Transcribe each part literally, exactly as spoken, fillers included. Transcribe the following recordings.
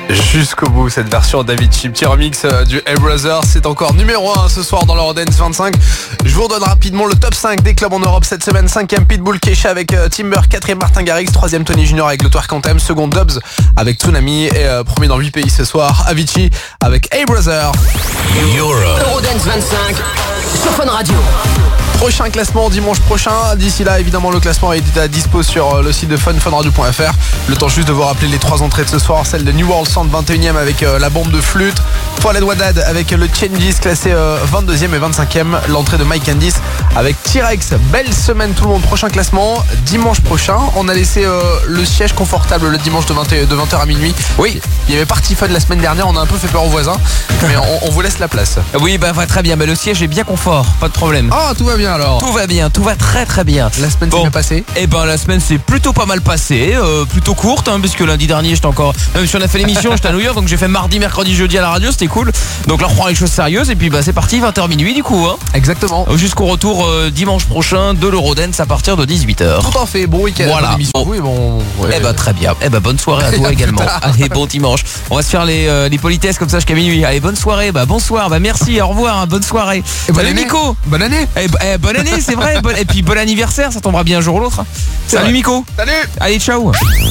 Jusqu'au bout, cette version d'Avicii, petit remix euh, du Hey Brothers, c'est encore numéro un ce soir dans l'Eurodance vingt-cinq. Je vous redonne rapidement le top cinq des clubs en Europe cette semaine. Cinquième Pitbull Kesha avec euh, Timber, quatrième Martin Garrix, troisième Tony Junior avec le Twerk Anthem, second Dubs avec Tsunami et euh, premier dans huit pays ce soir, Avicii avec Hey Brothers. Euro. Eurodance vingt-cinq sur Fun Radio. Prochain classement dimanche prochain. D'ici là, évidemment, le classement est à dispo sur le site de fun fun radio point f r. Le temps juste de vous rappeler les trois entrées de ce soir. Celle de New World Sound, vingt et unième avec euh, la bombe de flûte. Toilette Wadad avec le Changes classé euh, vingt-deuxième et vingt-cinquième. L'entrée de Mike Candice avec T-Rex. Belle semaine tout le monde. Prochain classement dimanche prochain. On a laissé euh, le siège confortable le dimanche de vingt heures à minuit. Oui, il y avait Party Fun la semaine dernière. On a un peu fait peur aux voisins, mais on, on vous laisse la place. Oui, bah très bien. Bah, le siège est bien confort, pas de problème. Ah, tout va bien alors. Tout va bien, tout va très très bien. La semaine bon. s'est bien passée. Eh ben la semaine s'est plutôt pas mal passée, euh, plutôt courte, hein, puisque lundi dernier j'étais encore, même si on a fait l'émission, j'étais à New York, donc j'ai fait mardi, mercredi, jeudi à la radio, c'était cool. Donc là on reprend les choses sérieuses et puis bah c'est parti, vingt heures minuit du coup. Hein. Exactement. Jusqu'au retour euh, dimanche prochain de l'Eurodance à partir de dix-huit heures. Tout en fait, bon week-end. Voilà. Bon. Oui, bon. Ouais. Eh ben très bien. Eh ben bonne soirée à toi également. Allez, bon dimanche. On va se faire les, euh, les politesses comme ça jusqu'à minuit. Allez, bonne soirée. Bah bonsoir. Bah merci. Au revoir. Hein, bonne soirée. Et bonne Salut année. Miko. Bonne année. Eh, eh, bonne année, c'est vrai. Bon, et puis bon anniversaire. Ça tombera bien un jour ou l'autre. C'est Salut vrai. Miko. Salut. Allez, ciao.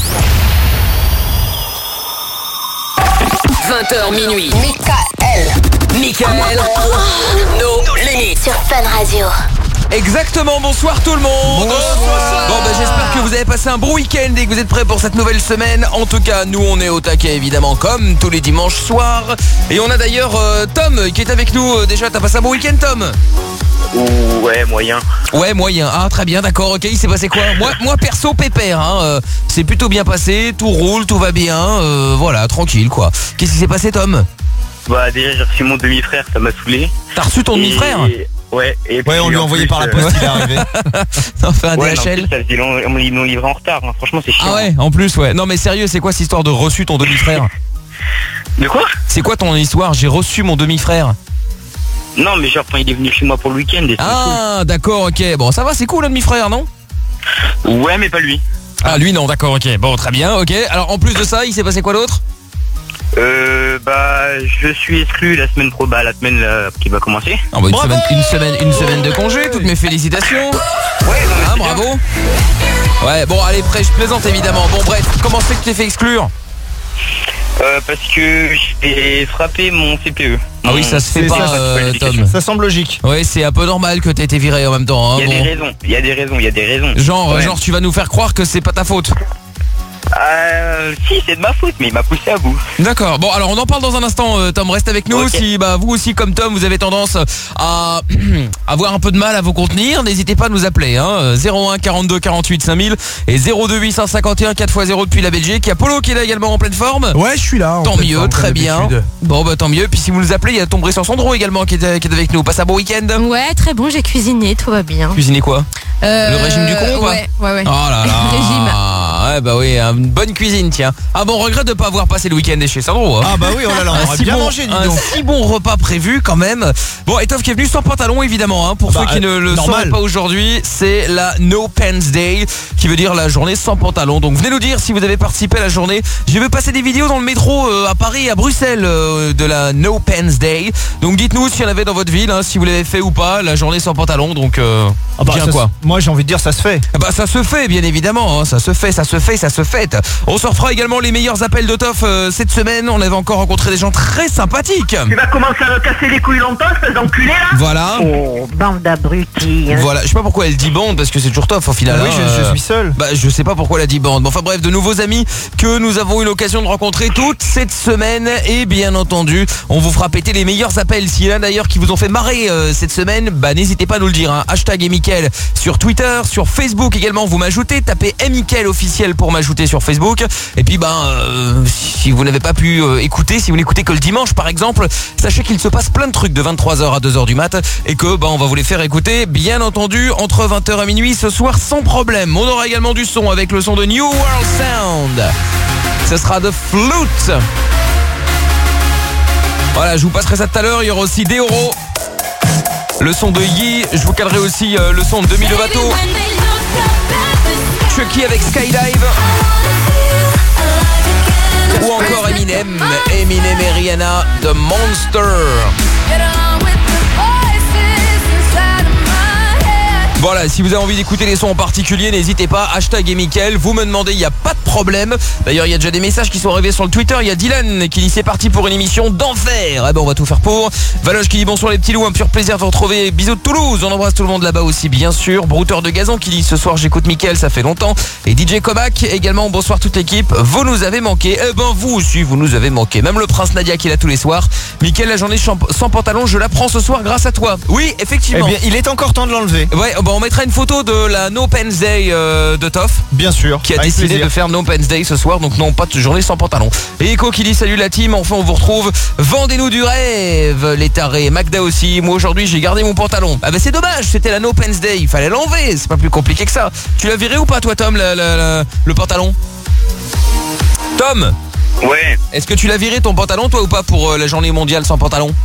vingt heures minuit. Michael. Michael. No limites. Sur Fun Radio. Exactement, bonsoir tout le monde. Bonsoir. Bon bah j'espère que vous avez passé un bon week-end et que vous êtes prêts pour cette nouvelle semaine. En tout cas, nous on est au taquet évidemment comme tous les dimanches soirs. Et on a d'ailleurs euh, Tom qui est avec nous. Euh, déjà, t'as passé un bon week-end Tom? Ouais, moyen. Ouais, moyen. Ah, très bien, d'accord, ok, il s'est passé quoi? Moi, moi perso, pépère, hein. Euh, c'est plutôt bien passé, tout roule, tout va bien, euh, voilà, tranquille quoi. Qu'est-ce qui s'est passé Tom? Bah déjà j'ai reçu mon demi-frère, ça m'a saoulé. T'as reçu ton Et- demi-frère? Ouais, et puis Ouais, on lui a en envoyé plus, par la euh, poste, il est arrivé. Non, fait un Ouais, D non, H en L. plus, ça, ils l'ont ils l'ont livré en retard, hein. Franchement c'est chiant. Ah ouais, en plus, ouais. Non mais sérieux, c'est quoi cette histoire de reçu ton demi-frère? De quoi? C'est quoi ton histoire? J'ai reçu mon demi-frère. Non mais genre quand il est venu chez moi pour le week-end et Ah, d'accord, ok. Bon, ça va, c'est cool le demi-frère, non? tout. Ouais mais pas lui. Ah, lui non, d'accord, ok. Bon, très bien, ok. Alors en plus de ça, il s'est passé quoi d'autre? Euh bah je suis exclu la semaine pro, bah la semaine là, qui va commencer. Ah bah une semaine, une semaine, une semaine de congé, toutes mes félicitations. Ouais, non, mais Ah, c'est bien. bravo. Ouais, bon, allez, prêt, je plaisante évidemment. Bon, bref, comment c'est que tu t'es fait exclure? Euh, parce que j'ai frappé mon C P E. Ah oui, ça se fait C'est pas, ça, euh, ça, Tom. Ça semble logique. Ouais, c'est un peu normal que t'aies été viré en même temps. Hein, Il y a bon. des raisons, il y a des raisons, il y a des raisons. Genre, Ouais. genre, tu vas nous faire croire que c'est pas ta faute. Euh, si, c'est de ma faute, mais il m'a poussé à bout. D'accord. Bon, alors on en parle dans un instant. euh, Tom, reste avec nous. Ok. Si bah vous aussi, comme Tom, vous avez tendance à avoir un peu de mal à vous contenir, n'hésitez pas à nous appeler. Hein, zéro un quarante-deux quarante-huit cinq mille et zéro deux huit cent cinquante et un quatre fois zéro depuis la Belgique. Il y a Polo qui est là également en pleine forme. Ouais, je suis là. en Tant pleine mieux, forme, très comme bien. d'habitude. Bon, bah tant mieux. Puis si vous nous appelez, il y a Tombré sur Sandro également qui est, qui est avec nous. Passe un bon week-end. Ouais, très bon, j'ai cuisiné, tout va bien. Cuisiner quoi? Euh, Le régime du con ou pas? Ouais, ouais, ouais. Oh là là. Régime. Ouais, bah oui, une bonne cuisine, tiens. Ah bon, regrette de pas avoir passé le week-end chez Sandro. Hein. Ah bah oui, oh là là, on Un aurait si bien bon, mangé, dis un donc. si bon repas prévu quand même. Bon, Etoffe qui est venu sans pantalon évidemment, hein, pour Bah, ceux qui ne le normal. sauraient pas aujourd'hui, c'est la No Pants Day, qui veut dire la journée sans pantalon. Donc venez nous dire si vous avez participé à la journée. J'ai vu passer des vidéos dans le métro euh, à Paris et à Bruxelles euh, de la No Pants Day. Donc dites-nous s'il y en avait dans votre ville, hein, si vous l'avez fait ou pas, la journée sans pantalon. Donc euh, Ah bah, bien ça quoi. se- Moi j'ai envie de dire ça se fait. Bah ça se fait bien évidemment, hein, ça se fait, ça se fait, ça se fait. On se refera également les meilleurs appels de Toff euh, cette semaine. On avait encore rencontré des gens très sympathiques. Tu vas commencer à me casser les couilles longtemps, espèce d'enculé là. Voilà. Oh, bande d'abrutis. hein. Voilà, je sais pas pourquoi elle dit bande parce que c'est toujours Toff au final. oui, hein, je, je euh, suis seul. Bah je sais pas pourquoi elle a dit bande. Bon, enfin bref, de nouveaux amis que nous avons eu l'occasion de rencontrer toute cette semaine. Et bien entendu, on vous fera péter les meilleurs appels. S'il y en a d'ailleurs qui vous ont fait marrer euh, cette semaine, bah n'hésitez pas à nous le dire, hein. Hashtag et Mickaël sur Twitter, sur Facebook également, vous m'ajoutez, tapez Mickaël officiel pour m'ajouter sur Facebook. Et puis ben euh, si vous n'avez pas pu euh, écouter, si vous n'écoutez que le dimanche par exemple, sachez qu'il se passe plein de trucs de vingt-trois heures à deux heures du mat et que ben on va vous les faire écouter bien entendu entre vingt heures et minuit ce soir sans problème. On aura également du son avec le son de New World Sound. Ce sera de Flute. Voilà, je vous passerai ça tout à l'heure. Il y aura aussi Deoro, le son de Yee. Je vous calerai aussi euh, le son de Demi Lovato, Chucky avec Skydive ou encore Eminem. Rihanna de Monster. Voilà, si vous avez envie d'écouter les sons en particulier, n'hésitez pas, hashtag et Mickaël, vous me demandez, il n'y a pas de problème. D'ailleurs, il y a déjà des messages qui sont arrivés sur le Twitter. Il y a Dylan qui dit c'est parti pour une émission d'enfer. Eh ben, on va tout faire pour. Valoche qui dit bonsoir les petits loups, un pur plaisir de vous retrouver. Bisous de Toulouse, on embrasse tout le monde là-bas aussi, bien sûr. Brouteur de gazon qui dit ce soir j'écoute Mickaël, ça fait longtemps. Et D J Kovac également, bonsoir toute l'équipe. Vous nous avez manqué. Eh ben, vous aussi, vous nous avez manqué. Même le prince Nadia qui est là tous les soirs. Mickaël, la journée sans pantalon, je la prends ce soir grâce à toi. Oui, effectivement. Eh bien, il est encore temps de l'enlever. Ouais, bon, on mettra une photo de la No Pants Day euh, de Toff. Bien sûr. Qui a avec décidé plaisir. de faire No Pants Day ce soir, donc non, pas de journée sans pantalon. Et Echo qui dit salut la team, enfin on vous retrouve. Vendez-nous du rêve, les tarés. Magda aussi. Moi aujourd'hui j'ai gardé mon pantalon. Ah bah c'est dommage, c'était la No Pants Day, il fallait l'enlever, c'est pas plus compliqué que ça. Tu l'as viré ou pas toi Tom, la, la, la, le pantalon? Tom, Ouais, est-ce que tu l'as viré ton pantalon toi ou pas pour euh, la journée mondiale sans pantalon?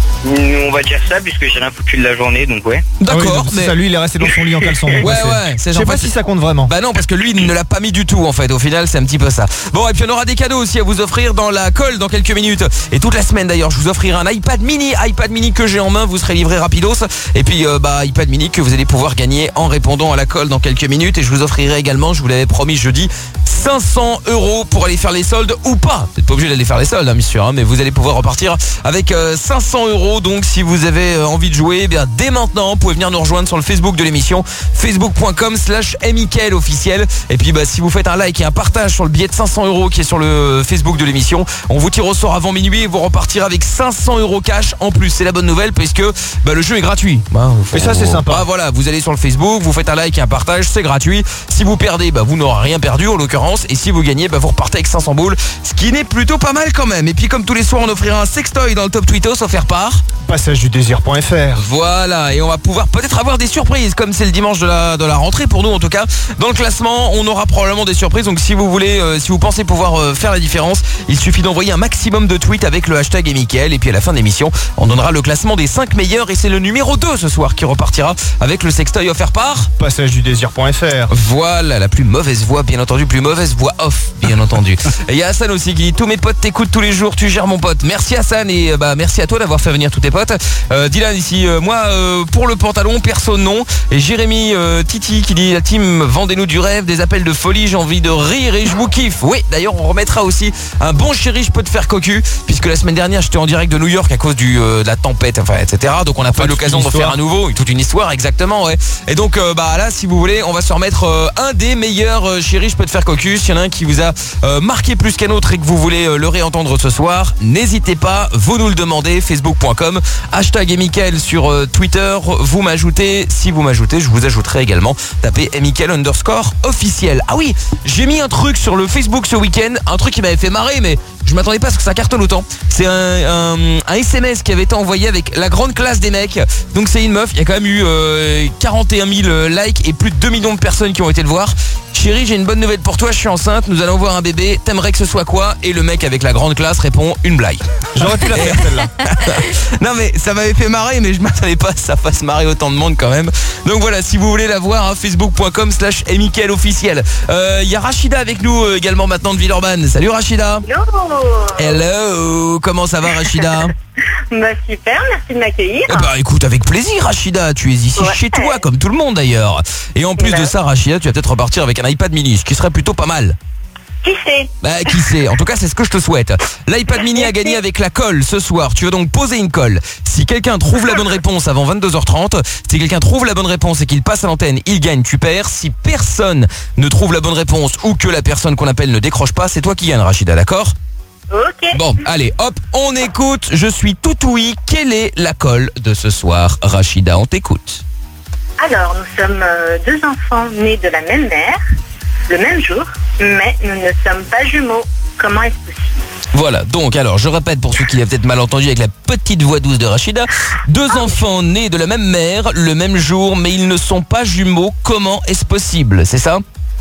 on va dire ça puisque j'ai rien foutu de la journée, donc ouais. Ah oui, D'accord, donc, mais... ça, lui, il est resté dans son lit en caleçon. Ouais, Ouais, c'est- ouais, c'est Je genre sais pas pas- si ça compte vraiment. Bah non, parce que lui il ne l'a pas mis du tout en fait. Au final c'est un petit peu ça. Bon, et puis on aura des cadeaux aussi à vous offrir dans la colle dans quelques minutes. Et toute la semaine d'ailleurs je vous offrirai un iPad mini. iPad mini que j'ai en main, vous serez livré rapidos. Et puis euh, bah iPad mini que vous allez pouvoir gagner en répondant à la colle dans quelques minutes. Et je vous offrirai également, je vous l'avais promis jeudi, cinq cents euros pour aller faire les soldes ou pas. Vous n'êtes pas obligé d'aller faire les soldes hein, bien sûr hein, mais vous allez pouvoir repartir avec euh, cinq cents euros. Donc si vous avez euh, envie de jouer, eh bien dès maintenant vous pouvez venir nous rejoindre sur le Facebook de l'émission, facebook point com slash Mickaël officiel. Et puis bah si vous faites un like et un partage sur le billet de cinq cents euros qui est sur le Facebook de l'émission, on vous tire au sort avant minuit et vous repartirez avec cinq cents euros cash en plus. C'est la bonne nouvelle puisque bah, le jeu est gratuit bah, Et ça, c'est sympa. Bah, voilà, vous allez sur le Facebook, vous faites un like et un partage, c'est gratuit. Si vous perdez, bah, vous n'aurez rien perdu en l'occurrence. Et si vous gagnez, bah, vous repartez avec cinq cents boules, ce qui n'est plutôt pas mal quand même. Et puis comme tous les soirs on offrira un sextoy dans le top tweetos offert par... Passage du désir point F R. Voilà, et on va pouvoir peut-être avoir des surprises, comme c'est le dimanche de la, de la rentrée pour nous en tout cas. Dans le classement, on aura probablement des surprises, donc si vous voulez, euh, si vous pensez pouvoir euh, faire la différence, il suffit d'envoyer un maximum de tweets avec le hashtag et Mickaël, et puis à la fin de l'émission, on donnera le classement des cinq meilleurs, et c'est le numéro deux ce soir qui repartira avec le sextoy offert par... Passage du désir point F R. Voilà, la plus mauvaise voix, bien entendu, plus mauvaise voix off, bien entendu. Et il y a Hassan aussi qui dit tous mes potes t'écoutent tous les jours, tu gères mon pote. Merci Hassan et bah merci à toi d'avoir fait venir tous tes potes. Euh, Dylan ici, euh, moi euh, pour le pantalon, perso non. Et Jérémy euh, Titi qui dit la team vendez-nous du rêve, des appels de folie, j'ai envie de rire et je vous kiffe. Oui, d'ailleurs on remettra aussi un bon chéri, je peux te faire cocu, puisque la semaine dernière j'étais en direct de New York à cause du, euh, de la tempête, enfin et cetera. Donc on n'a pas eu l'occasion de faire un nouveau, toute une histoire exactement, ouais. Et donc euh, bah là si vous voulez, on va se remettre euh, un des meilleurs euh, chéri, je peux te faire cocu. S'il y en a un qui vous a euh, marqué plus qu'un autre et que vous voulez euh, le réentendre ce soir, n'hésitez pas, vous nous le demandez, facebook point com, hashtag et Mickaël sur euh, Twitter, vous m'ajoutez, si vous m'ajoutez, je vous ajouterai également, tapez Mickaël underscore officiel. Ah oui, j'ai mis un truc sur le Facebook ce week-end, un truc qui m'avait fait marrer, mais je m'attendais pas à ce que ça cartonne autant. C'est un, un, un S M S qui avait été envoyé avec la grande classe des mecs. Donc c'est une meuf, il y a quand même eu euh, quarante et un mille likes et plus de deux millions de personnes qui ont été le voir. Chérie, j'ai une bonne nouvelle pour toi, je suis enceinte, nous allons voir un bébé, t'aimerais que ce soit quoi? Et le mec avec la grande classe répond une blague. J'aurais pu la faire celle-là. Non mais ça m'avait fait marrer, mais je m'attendais pas à ce que ça fasse marrer autant de monde quand même. Donc voilà, si vous voulez la voir, hein, facebook point com slash Mickaël officiel. Il euh, y a Rachida avec nous euh, également maintenant de Villeurbanne. Salut Rachida. Hello. Hello, comment ça va Rachida? Bah super, merci de m'accueillir. Eh bah écoute, avec plaisir Rachida, tu es ici Ouais. chez toi comme tout le monde d'ailleurs. Et en plus Bah. de ça Rachida, tu vas peut-être repartir avec un iPad mini, ce qui serait plutôt pas mal. Qui c'est? Bah qui sait, en tout cas c'est ce que je te souhaite. L'iPad mini a gagné avec la colle ce soir. Tu vas donc poser une colle. Si quelqu'un trouve la bonne réponse avant vingt-deux heures trente, si quelqu'un trouve la bonne réponse et qu'il passe à l'antenne, il gagne, tu perds. Si personne ne trouve la bonne réponse ou que la personne qu'on appelle ne décroche pas, c'est toi qui gagne Rachida, d'accord? Ok. Bon, allez, hop, on écoute. Je suis tout ouïe. Quelle est la colle de ce soir, Rachida? On t'écoute. Alors, nous sommes euh, deux enfants nés de la même mère, le même jour, mais nous ne sommes pas jumeaux. Comment est-ce possible? Voilà, donc alors je répète pour ceux qui l'avaient peut-être mal entendu avec la petite voix douce de Rachida. Deux enfants nés de la même mère, le même jour, mais ils ne sont pas jumeaux. Comment est-ce possible? C'est ça?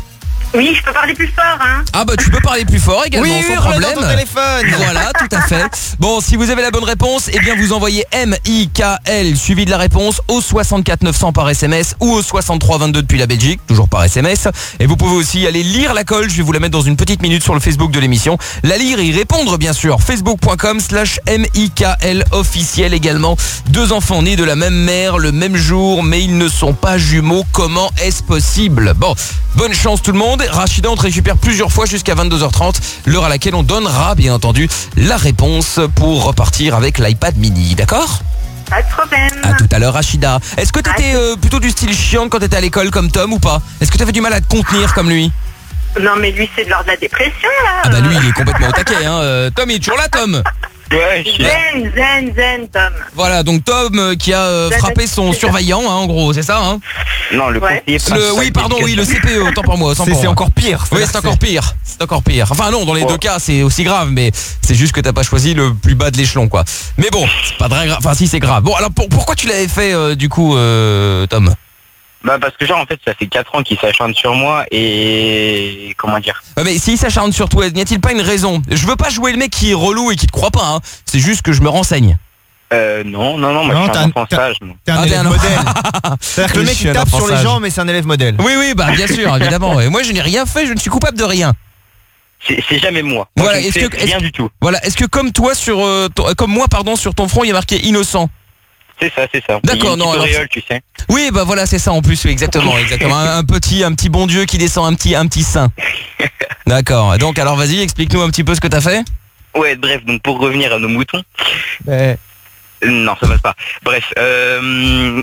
Oui, je peux parler plus fort, hein. Ah bah tu peux parler plus fort également, Oui, sans hurle problème. dans ton téléphone. Voilà, tout à fait. Bon, si vous avez la bonne réponse, eh bien vous envoyez M I K L suivi de la réponse au soixante-quatre neuf cents par S M S ou au soixante-trois vingt-deux depuis la Belgique, toujours par S M S. Et vous pouvez aussi aller lire la colle, je vais vous la mettre dans une petite minute sur le Facebook de l'émission. La lire et y répondre bien sûr. Facebook.com slash M I K L officiel également. Deux enfants nés de la même mère le même jour, mais ils ne sont pas jumeaux. Comment est-ce possible? Bon, bonne chance tout le monde. Rachida, on te récupère plusieurs fois jusqu'à vingt-deux heures trente, l'heure à laquelle on donnera bien entendu la réponse pour repartir avec l'iPad mini, d'accord? Pas de problème. À tout à l'heure Rachida. Est-ce que t'étais euh, plutôt du style chiante quand t'étais à l'école comme Tom ou pas? Est-ce que t'avais du mal à te contenir comme lui? Non, mais lui, c'est de l'ordre de la dépression, là. Ah bah lui il est complètement au taquet hein. Euh, Tom il est toujours là Tom. Ouais, je suis là. Zen, zen, zen, Tom. Voilà donc Tom euh, qui a euh, frappé son surveillant hein, en gros, c'est ça hein? Non, le Ouais. conseiller Le, principal oui pardon oui le d'éducation. C P E, autant pour moi, autant C'est pour c'est moi. encore pire. Oui, c'est encore pire. C'est encore pire. Enfin non, dans les Oh. deux cas, c'est aussi grave, mais c'est juste que t'as pas choisi le plus bas de l'échelon, quoi. Mais bon, c'est pas très grave. Enfin, si c'est grave. Bon, alors pour- pourquoi tu l'avais fait, euh, du coup, euh, Tom? Bah parce que genre en fait ça fait quatre ans qu'il s'acharne sur moi et comment dire. Euh, Mais s'il s'acharne sur toi, n'y a-t-il pas une raison? Je veux pas jouer le mec qui est relou et qui te croit pas. Hein. C'est juste que je me renseigne. Euh non non non moi Non, je suis t'as un un- enfant t'as- sage. moi. T'es un Ah, t'es élève un- modèle. C'est-à-dire que le Oui, mec je suis il un tape enfant sur les sage. gens, mais c'est un élève modèle. Oui, oui, bah bien sûr, évidemment. Et moi, je n'ai rien fait. Je ne suis coupable de rien. C'est c'est jamais moi. Moi Voilà, je ne est-ce fais que- rien est-ce- du tout. Voilà. Est-ce que comme toi sur, euh, ton- euh, comme moi, pardon, sur ton front, il y a marqué innocent? C'est ça, c'est ça. D'accord, Il y a une non, petite alors- auréole, tu sais. Oui, bah voilà, c'est ça en plus, oui, exactement, exactement. Un, un petit, un petit bon Dieu qui descend un petit, un petit saint. D'accord. Donc, alors, vas-y, explique-nous un petit peu ce que t'as fait. Ouais, bref, donc pour revenir à nos moutons. Ouais. Euh, Non, ça passe pas. Bref, euh...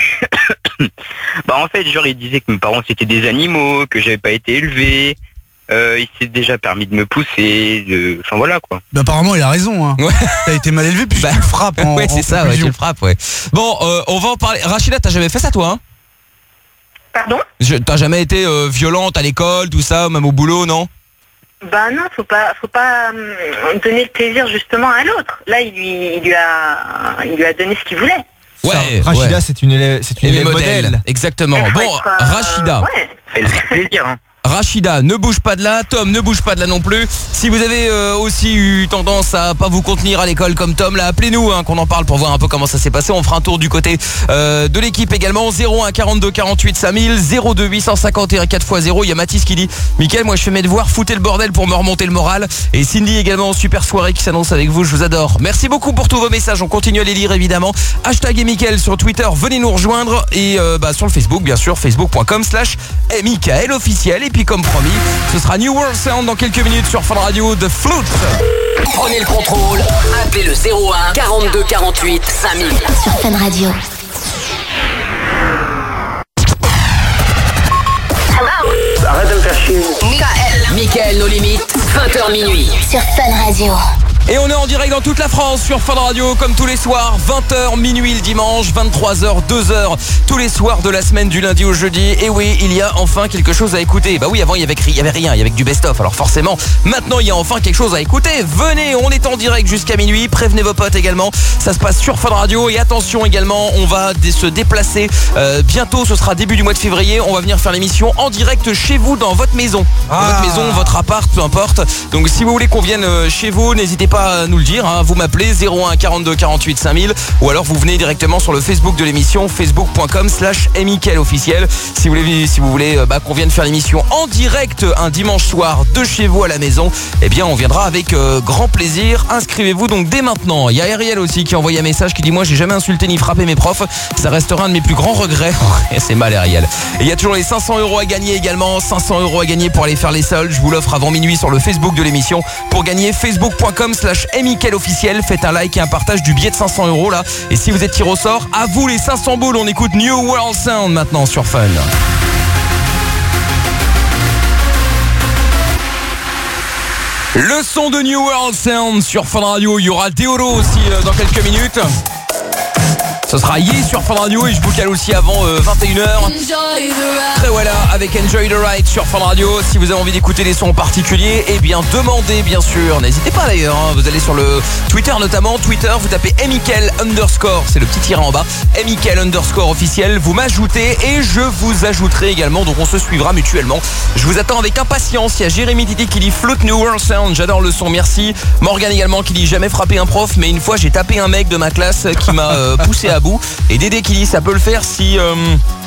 bah en fait, genre il disait que mes parents c'était des animaux, que j'avais pas été élevé. Euh, il s'est déjà permis de me pousser, de... enfin voilà quoi. Bah, apparemment, il a raison. Hein. Ouais. T'as été mal élevé, puis Bah, tu le frappes en. ouais, en c'est ça, ouais, tu conclusion. le frappes, ouais. Bon, euh, on va en parler. Rachida, t'as jamais fait ça, toi, hein? Pardon? Je- T'as jamais été euh, violente à l'école, tout ça, même au boulot, non? Bah non, faut pas, faut pas hum, donner le plaisir justement à l'autre. Là, il lui, il lui a, il lui a donné ce qu'il voulait. Ouais, Ça, Rachida, ouais. c'est une élève, c'est une Et les élève modèles, modèle. exactement. Il faut Bon, être, euh, Rachida. Ouais. Elle fait plaisir, hein. Rachida, ne bouge pas de là. Tom, ne bouge pas de là non plus. Si vous avez euh, aussi eu tendance à pas vous contenir à l'école comme Tom, là, appelez-nous, hein, qu'on en parle pour voir un peu comment ça s'est passé. On fera un tour du côté euh, de l'équipe également. zéro un quarante-deux quarante-huit cinq mille, zéro deux huit cent cinquante et un quatre fois zéro. Il y a Mathis qui dit: Mickaël, moi je fais mes devoirs, foutez le bordel pour me remonter le moral. Et Cindy également, super soirée qui s'annonce avec vous, je vous adore. Merci beaucoup pour tous vos messages, on continue à les lire évidemment. Hashtag et Mickaël sur Twitter, venez nous rejoindre. Et euh, bah, sur le Facebook, bien sûr, facebook.com slash Mickaël officiel. Et puis comme promis, ce sera New World Sound dans quelques minutes sur Fun Radio de Flute. Prenez le contrôle. Appelez le zéro un quarante-deux quarante-huit cinq mille. Sur Fun Radio. Arrête de me faire chier. Mickaël, nos limites, vingt heures minuit. Sur Fun Radio. Et on est en direct dans toute la France sur Fun Radio comme tous les soirs, vingt heures minuit le dimanche, vingt-trois heures, deux heures tous les soirs de la semaine du lundi au jeudi. Et oui, il y a enfin quelque chose à écouter. Bah oui, avant il y avait, il y avait rien, il y avait que du best-of. Alors forcément, maintenant il y a enfin quelque chose à écouter. Venez, on est en direct jusqu'à minuit. Prévenez vos potes également. Ça se passe sur Fun Radio. Et attention également, on va dé- se déplacer. Euh, bientôt, ce sera début du mois de février. On va venir faire l'émission en direct chez vous, dans votre maison. Dans Ah. votre maison, votre appart, peu importe. Donc si vous voulez qu'on vienne euh, chez vous, n'hésitez pas à nous le dire, hein. Vous m'appelez zéro un quarante-deux quarante-huit cinq mille ou alors vous venez directement sur le Facebook de l'émission, facebook.com slash Mickaël officiel. Si vous voulez, si vous voulez euh, bah, qu'on vienne faire l'émission en direct un dimanche soir de chez vous à la maison, eh bien on viendra avec euh, grand plaisir. Inscrivez-vous donc dès maintenant. Il y a Ariel aussi qui a envoyé un message qui dit: moi j'ai jamais insulté ni frappé mes profs, ça restera un de mes plus grands regrets. Et c'est mal Ariel. Et il y a toujours les cinq cents euros à gagner également, cinq cents euros à gagner pour aller faire les soldes. Je vous l'offre avant minuit sur le Facebook de l'émission. Pour gagner, facebook.com slash Mickaël officiel. Faites un like et un partage du billet de cinq cents euros là. Et si vous êtes tiré au sort, à vous les cinq cents boules. On écoute New World Sound maintenant sur Fun. Le son de New World Sound sur Fun Radio. Il y aura Deoro aussi euh, dans quelques minutes. Ce sera Yé sur Fun Radio et je vous cale aussi avant euh, vingt et une heures. Très voilà avec Enjoy the Ride sur Fun Radio. Si vous avez envie d'écouter des sons en particulier, eh bien demandez bien sûr. N'hésitez pas d'ailleurs, hein. Vous allez sur le Twitter notamment. Twitter, vous tapez Michael underscore, c'est le petit tiré en bas. Michael underscore officiel. Vous m'ajoutez et je vous ajouterai également. Donc on se suivra mutuellement. Je vous attends avec impatience. Il y a Jérémy Didi qui dit Float New World Sound. J'adore le son, merci. Morgan également qui dit jamais frappé un prof, mais une fois j'ai tapé un mec de ma classe qui m'a euh, poussé à bout. Et Dédé qui dit ça peut le faire si euh,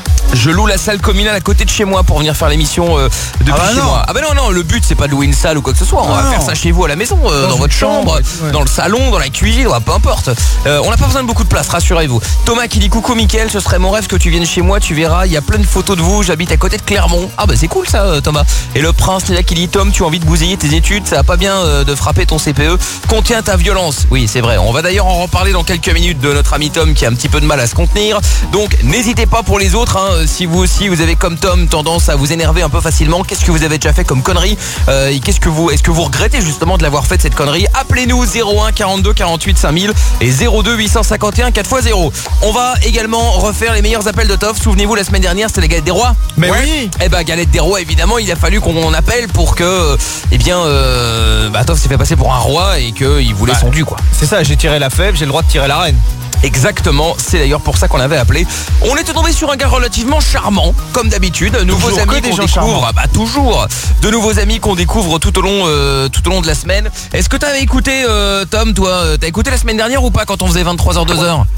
je loue la salle communale à côté de chez moi pour venir faire l'émission euh, depuis ah bah chez non. moi. Ah bah non non, le but c'est pas de louer une salle ou quoi que ce soit. On ah va non. faire ça chez vous à la maison, euh, dans, dans votre chambre, chambre ouais. Dans le salon, dans la cuisine, ouais, peu importe. Euh, on n'a pas besoin de beaucoup de place, rassurez-vous. Thomas qui dit coucou Mickaël, ce serait mon rêve que tu viennes chez moi, tu verras, il y a plein de photos de vous, j'habite à côté de Clermont. Ah bah c'est cool ça euh, Thomas. Et le prince là qui dit Tom, tu as envie de bousiller tes études, ça va pas bien euh, de frapper ton C P E, contiens ta violence. Oui c'est vrai, on va d'ailleurs en reparler dans quelques minutes de notre ami Tom qui a un petit peu de mal à se contenir. Donc n'hésitez pas pour les autres, hein, si vous aussi vous avez comme Tom tendance à vous énerver un peu facilement, qu'est-ce que vous avez déjà fait comme connerie euh, et qu'est-ce que vous, est-ce que vous regrettez justement de l'avoir fait cette connerie? Appelez-nous zéro un quarante-deux quarante-huit cinq mille et zéro deux huit cent cinquante et un quatre fois zéro. On va également refaire les meilleurs appels de Toff. Souvenez-vous la semaine dernière c'était la galette des rois. Mais ouais. Oui. Eh ben galette des rois évidemment il a fallu qu'on appelle pour que eh bien euh, bah, Toff s'est fait passer pour un roi et qu'il voulait bah, son dû quoi. C'est ça, j'ai tiré la fève, j'ai le droit de tirer la reine. Exactement, c'est d'ailleurs pour ça qu'on avait appelé. On était tombé sur un gars relativement charmant, comme d'habitude. Nouveaux toujours amis qu'on découvre, bah toujours. De nouveaux amis qu'on découvre tout au long, euh, tout au long de la semaine. Est-ce que t'avais écouté, euh, Tom, toi, t'as écouté la semaine dernière ou pas quand on faisait vingt-trois heures deux heures?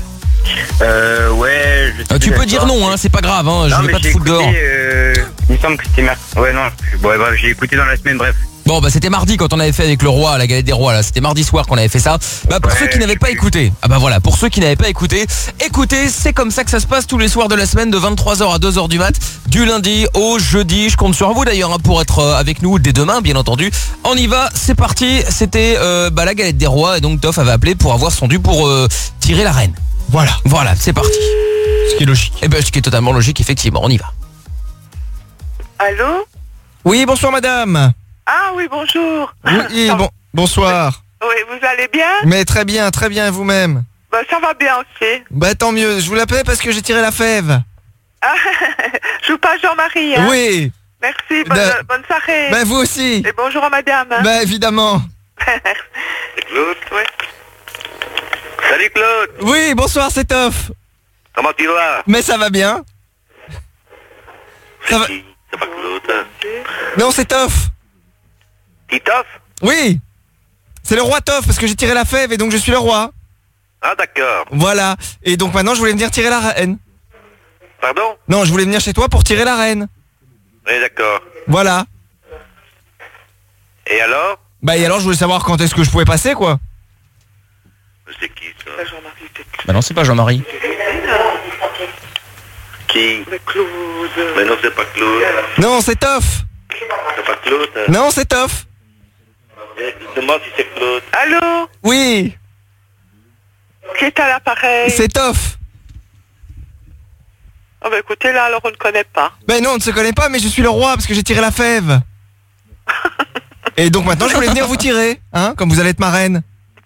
Euh, ouais. Je euh, tu peux dire non, hein, c'est pas grave, hein, je non, vais pas te foutre dehors. Euh, il me semble que c'était mercredi. Ouais, non, bon, bref, j'ai écouté dans la semaine, bref. Bon bah c'était mardi quand on avait fait avec le roi, la galette des rois là, c'était mardi soir qu'on avait fait ça. Bah pour ouais, ceux qui n'avaient pas écouté, ah bah voilà, pour ceux qui n'avaient pas écouté, écoutez, c'est comme ça que ça se passe tous les soirs de la semaine de vingt-trois heures à deux heures du mat, du lundi au jeudi. Je compte sur vous d'ailleurs hein, pour être avec nous dès demain bien entendu. On y va, c'est parti, c'était euh, bah, la galette des rois et donc Toff avait appelé pour avoir son dû pour euh, tirer la reine. Voilà. Voilà, c'est parti. Ce qui est logique. Et ben ce qui est totalement logique effectivement, on y va. Allô? Oui, bonsoir madame. Ah oui, bonjour. Oui, bon, bonsoir. Oui, vous allez bien? Mais très bien, très bien, et vous-même? Bah ça va bien aussi. Bah tant mieux, je vous l'appelais parce que j'ai tiré la fève. Ah, je vous passe Jean-Marie. Hein? Oui. Merci, bonne, bah, bonne soirée. Bah vous aussi. Et bonjour à madame. Bah évidemment. C'est Claude? Oui. Salut Claude. Oui, bonsoir, c'est Toff. Comment tu vas? Mais ça va bien. Ça va... C'est pas Claude. Non, c'est Toff. Titoff? Oui. C'est le roi Toff parce que j'ai tiré la fève et donc je suis le roi. Ah d'accord. Voilà. Et donc maintenant je voulais venir tirer la reine. Pardon? Non, je voulais venir chez toi pour tirer la reine. Oui d'accord. Voilà. Et alors? Bah et alors je voulais savoir quand est-ce que je pouvais passer quoi. C'est qui ça? Bah non c'est pas Jean-Marie. Qui? Mais Claude. Mais non c'est pas Claude. Non, c'est Toff. C'est pas Claude. Non, c'est Toff. Je demande si c'est Claude. Allô? Oui. Qui est à l'appareil? C'est Toff. Oh bah écoutez, là alors on ne connaît pas. Ben non, on ne se connaît pas, mais je suis le roi parce que j'ai tiré la fève. Et donc maintenant je voulais venir vous tirer, hein, comme vous allez être ma reine.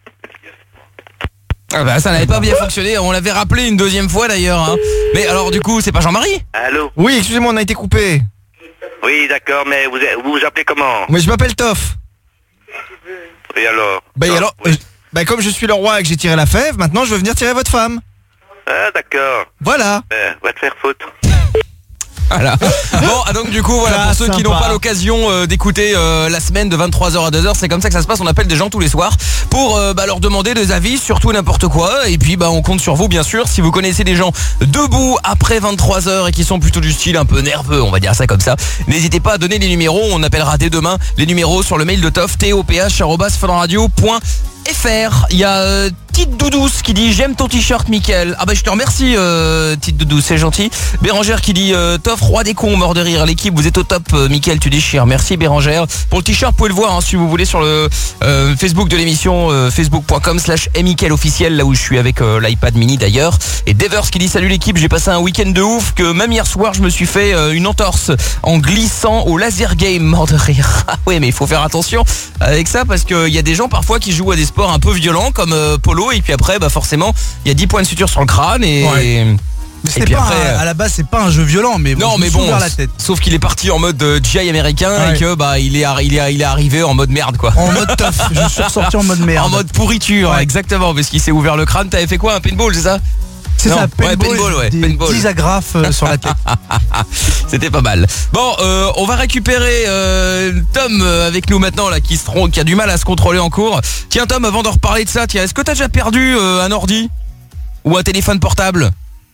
Ah bah ça n'avait pas bien fonctionné, on l'avait rappelé une deuxième fois d'ailleurs hein. Mais alors du coup c'est pas Jean-Marie? Allô? Oui, excusez-moi, on a été coupé. Oui d'accord, mais vous vous, vous appelez comment? Mais je m'appelle Toff. Et alors? Bah non, alors, oui. euh, bah comme je suis le roi et que j'ai tiré la fève, maintenant je veux venir tirer votre femme. Ah d'accord. Voilà. Euh, va te faire foutre. Voilà. Bon, ah, donc du coup, voilà, Ah, pour ceux qui sympa. n'ont pas l'occasion euh, d'écouter euh, la semaine de vingt-trois heures à deux heures, c'est comme ça que ça se passe, on appelle des gens tous les soirs pour euh, bah, leur demander des avis sur tout et n'importe quoi. Et puis bah on compte sur vous bien sûr, si vous connaissez des gens debout après vingt-trois heures et qui sont plutôt du style un peu nerveux, on va dire ça comme ça, n'hésitez pas à donner les numéros, on appellera dès demain les numéros sur le mail de Toff, toph arobase funradio point F R. Il y a euh, Tite Doudouce qui dit j'aime ton t-shirt Mickaël. Ah bah je te remercie euh, Tite Doudouce, c'est gentil. Bérangère qui dit euh, Toff, roi des cons, mort de rire. L'équipe vous êtes au top, euh, Mickaël tu déchires. Merci Bérangère. Pour le t-shirt vous pouvez le voir hein, si vous voulez sur le euh, Facebook de l'émission, euh, facebook point com slash Mickaël officiel, là où je suis avec euh, l'iPad mini d'ailleurs. Et Devers qui dit salut l'équipe, j'ai passé un week-end de ouf, que même hier soir je me suis fait euh, une entorse en glissant au laser game, mort de rire. Ah ouais mais il faut faire attention avec ça parce qu'il y a des gens parfois qui jouent à des sports un peu violents comme euh, polo boulot et puis après bah forcément il y a dix points de suture sur le crâne et... Ouais. Mais c'était puis pas après, un- à la base c'est pas un jeu violent mais bon, non je me mais suis bon, ouvert la tête. sauf qu'il est parti en mode euh, G I américain Ouais. et que bah il est, arri- il, est, il est arrivé en mode merde quoi. En mode tough, je suis ressorti en mode merde. En mode pourriture, Ouais. exactement, parce qu'il s'est ouvert le crâne. T'avais fait quoi, un paintball, c'est ça? C'est Non. ça, Ouais, paintball, paintball, ouais, des paintball. dix agrafes euh, sur la tête. C'était pas mal. Bon, euh, on va récupérer euh, Tom euh, avec nous maintenant là, qui, se tron- qui a du mal à se contrôler en cours. Tiens Tom, avant de reparler de ça, tiens, est-ce que t'as déjà perdu euh, un ordi ou un téléphone portable?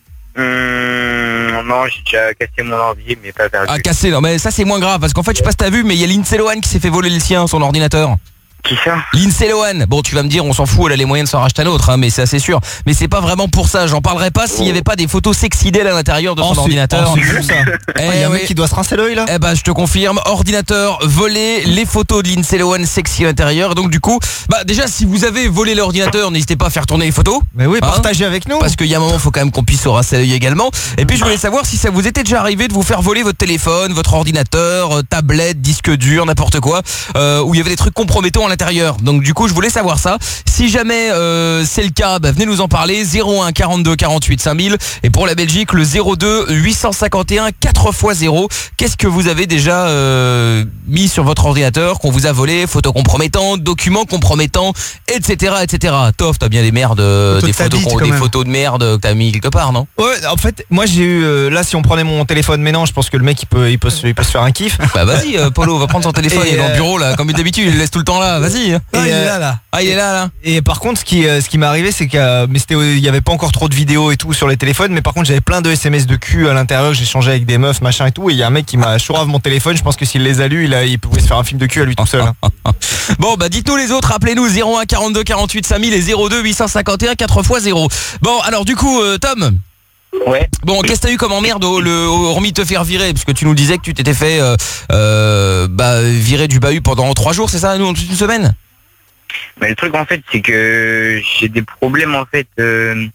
Hum, non, j'ai déjà cassé mon ordi, mais pas perdu. Ah cassé, non mais ça c'est moins grave parce qu'en fait je sais pas si t'as vu mais il y a Lindsay Lohan qui s'est fait voler le sien, son ordinateur. Qui ça? Lindsay Lohan. Bon, tu vas me dire, on s'en fout, elle a les moyens de s'en racheter un autre, hein, mais c'est assez sûr. Mais c'est pas vraiment pour ça. J'en parlerai pas s'il y avait pas des photos sexy d'elle à l'intérieur de son Oh, c'est- ordinateur. oh, c'est bon, ça. Eh Il y a un oui. mec qui doit se rincer l'œil là. Eh ben, je te confirme, ordinateur volé, les photos de Lindsay Lohan sexy à l'intérieur. Donc du coup, bah déjà, si vous avez volé l'ordinateur, n'hésitez pas à faire tourner les photos. Mais oui, Hein partagez avec nous. Parce qu'il y a un moment, faut quand même qu'on puisse se rincer l'œil également. Et puis je voulais savoir si ça vous était déjà arrivé de vous faire voler votre téléphone, votre ordinateur, euh, tablette, disque dur, n'importe quoi, euh, où il y avait des trucs compromettants à l'intérieur. Donc du coup, je voulais savoir ça. Si jamais euh, c'est le cas, bah, venez nous en parler. zéro un quarante-deux quarante-huit cinq mille. Et pour la Belgique, le zéro deux huit cent cinquante et un quatre fois zéro. Qu'est-ce que vous avez déjà euh, mis sur votre ordinateur, qu'on vous a volé, photos compromettantes, documents compromettants, et cetera, et cetera. Tof, t'as bien des merdes, euh, Photos des de ta photos, bite, qu'on- quand des même. photos de merde que t'as mis quelque part, non? Ouais, en fait, moi j'ai eu euh, là si on prenait mon téléphone maintenant, je pense que le mec il peut il peut se, il peut se faire un kiff. Bah vas-y, euh, Polo, va prendre son téléphone, Et, il est dans le euh, bureau là, comme d'habitude, il le laisse tout le temps là. Vas-y. Ah, il Et, est euh, là là. Ah, il est là, là. Et par contre, ce qui, euh, ce qui m'est arrivé, c'est que euh, mais c'était, il y avait pas encore trop de vidéos et tout sur les téléphones, mais par contre, j'avais plein de S M S de cul à l'intérieur. J'ai changé avec des meufs, machin et tout. Et il y a un mec qui m'a chourave mon téléphone. Je pense que s'il les a lus, il, a, il pouvait se faire un film de cul à lui tout seul. hein. Bon, bah dites-nous les autres, appelez-nous zéro un quarante-deux quarante-huit cinq mille et zéro deux huit cent cinquante et un quatre fois zéro. Bon, alors du coup, euh, Tom, Ouais. bon, qu'est-ce que t'as eu comme emmerde au, le, hormis de te faire virer? Parce que tu nous disais que tu t'étais fait euh, euh, bah, virer du bahut pendant trois jours, c'est ça, nous, en toute une semaine? Mais le truc en fait, c'est que j'ai des problèmes en fait euh,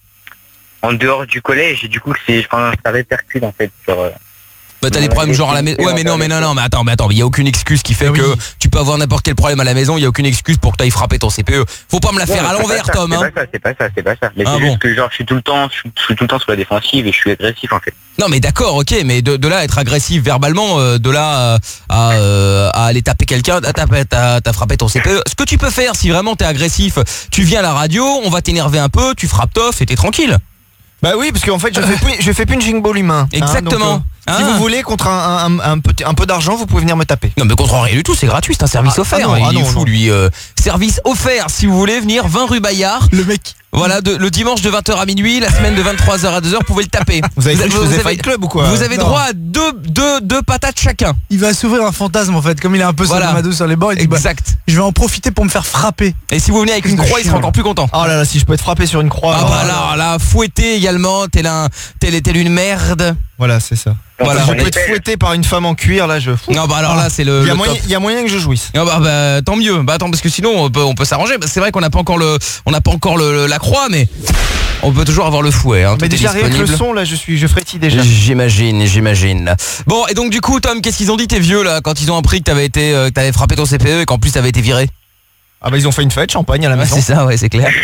en dehors du collège et du coup c'est, enfin, ça répercute en fait sur. euh, Bah t'as des Ouais, problèmes genre à la maison. Ouais mais non mais non non mais attends mais attends, il y a aucune excuse qui fait Ah oui. que tu peux avoir n'importe quel problème à la maison, il y a aucune excuse pour que t'ailles frapper ton C P E. Faut pas me la non, faire à c'est l'envers pas ça, Tom c'est hein. pas ça, c'est pas ça, c'est pas ça. Mais Ah c'est bon. juste que genre je suis tout le temps, je suis, je suis tout le temps sur la défensive et je suis agressif en fait. Non mais d'accord, OK, mais de, de là à être agressif verbalement, euh, de là à, à, euh, à aller taper quelqu'un, à taper t'as t'as frappé ton C P E. Ce que tu peux faire si vraiment t'es agressif, tu viens à la radio, on va t'énerver un peu, tu frappes Toff et t'es tranquille. Bah oui, parce qu'en fait, je fais plus, je fais plus une jingle humain. hein, Exactement. donc, euh, Si Ah. vous voulez contre un, un, un, petit, un peu d'argent, vous pouvez venir me taper. Non mais contre rien du tout, c'est gratuit, c'est un service Ah, offert. ah non, ah il est non, fou non. lui. euh, service offert si vous voulez venir, vingt rue Bayard. Le mec. Voilà, de- le dimanche de vingt heures à minuit, la semaine de vingt-trois heures à deux heures, vous pouvez le taper. Vous avez cru que je faisais avez- Fight Club ou quoi Vous avez Non. droit à deux, deux, deux patates chacun. Il va s'ouvrir un fantasme en fait, comme il est un peu Voilà. Sadomaso sur les bords, il dit bah, Exact. je vais en profiter pour me faire frapper. Et si vous venez avec une Qu'est-ce que croix, il chien, sera encore là. plus content. Oh là là, si je peux être frappé sur une croix. Ah alors, bah alors là, fouetté également, tel un, tel, tel une merde. Voilà, c'est ça. Voilà. Je On peux est être belle. fouetté par une femme en cuir, là, je fous. Non bah alors là, c'est le, Il y, a le moyen, top. il y a moyen que je jouisse. Ah bah, bah, tant mieux. Bah attends parce que sinon on peut, on peut s'arranger. Bah, c'est vrai qu'on n'a pas encore le, on n'a pas encore le, le- la croix, mais on peut toujours avoir le fouet. Hein, Mais tout est déjà, rien que le disponible. son, là, je suis, je frétille déjà. J'imagine, j'imagine. Bon et donc du coup Tom, qu'est-ce qu'ils ont dit tes vieux là quand ils ont appris que t'avais été, euh, que t'avais frappé ton C P E et qu'en plus t'avais été viré? Ah bah, ils ont fait une fête, champagne à la Ouais, maison. c'est ça, ouais, c'est clair.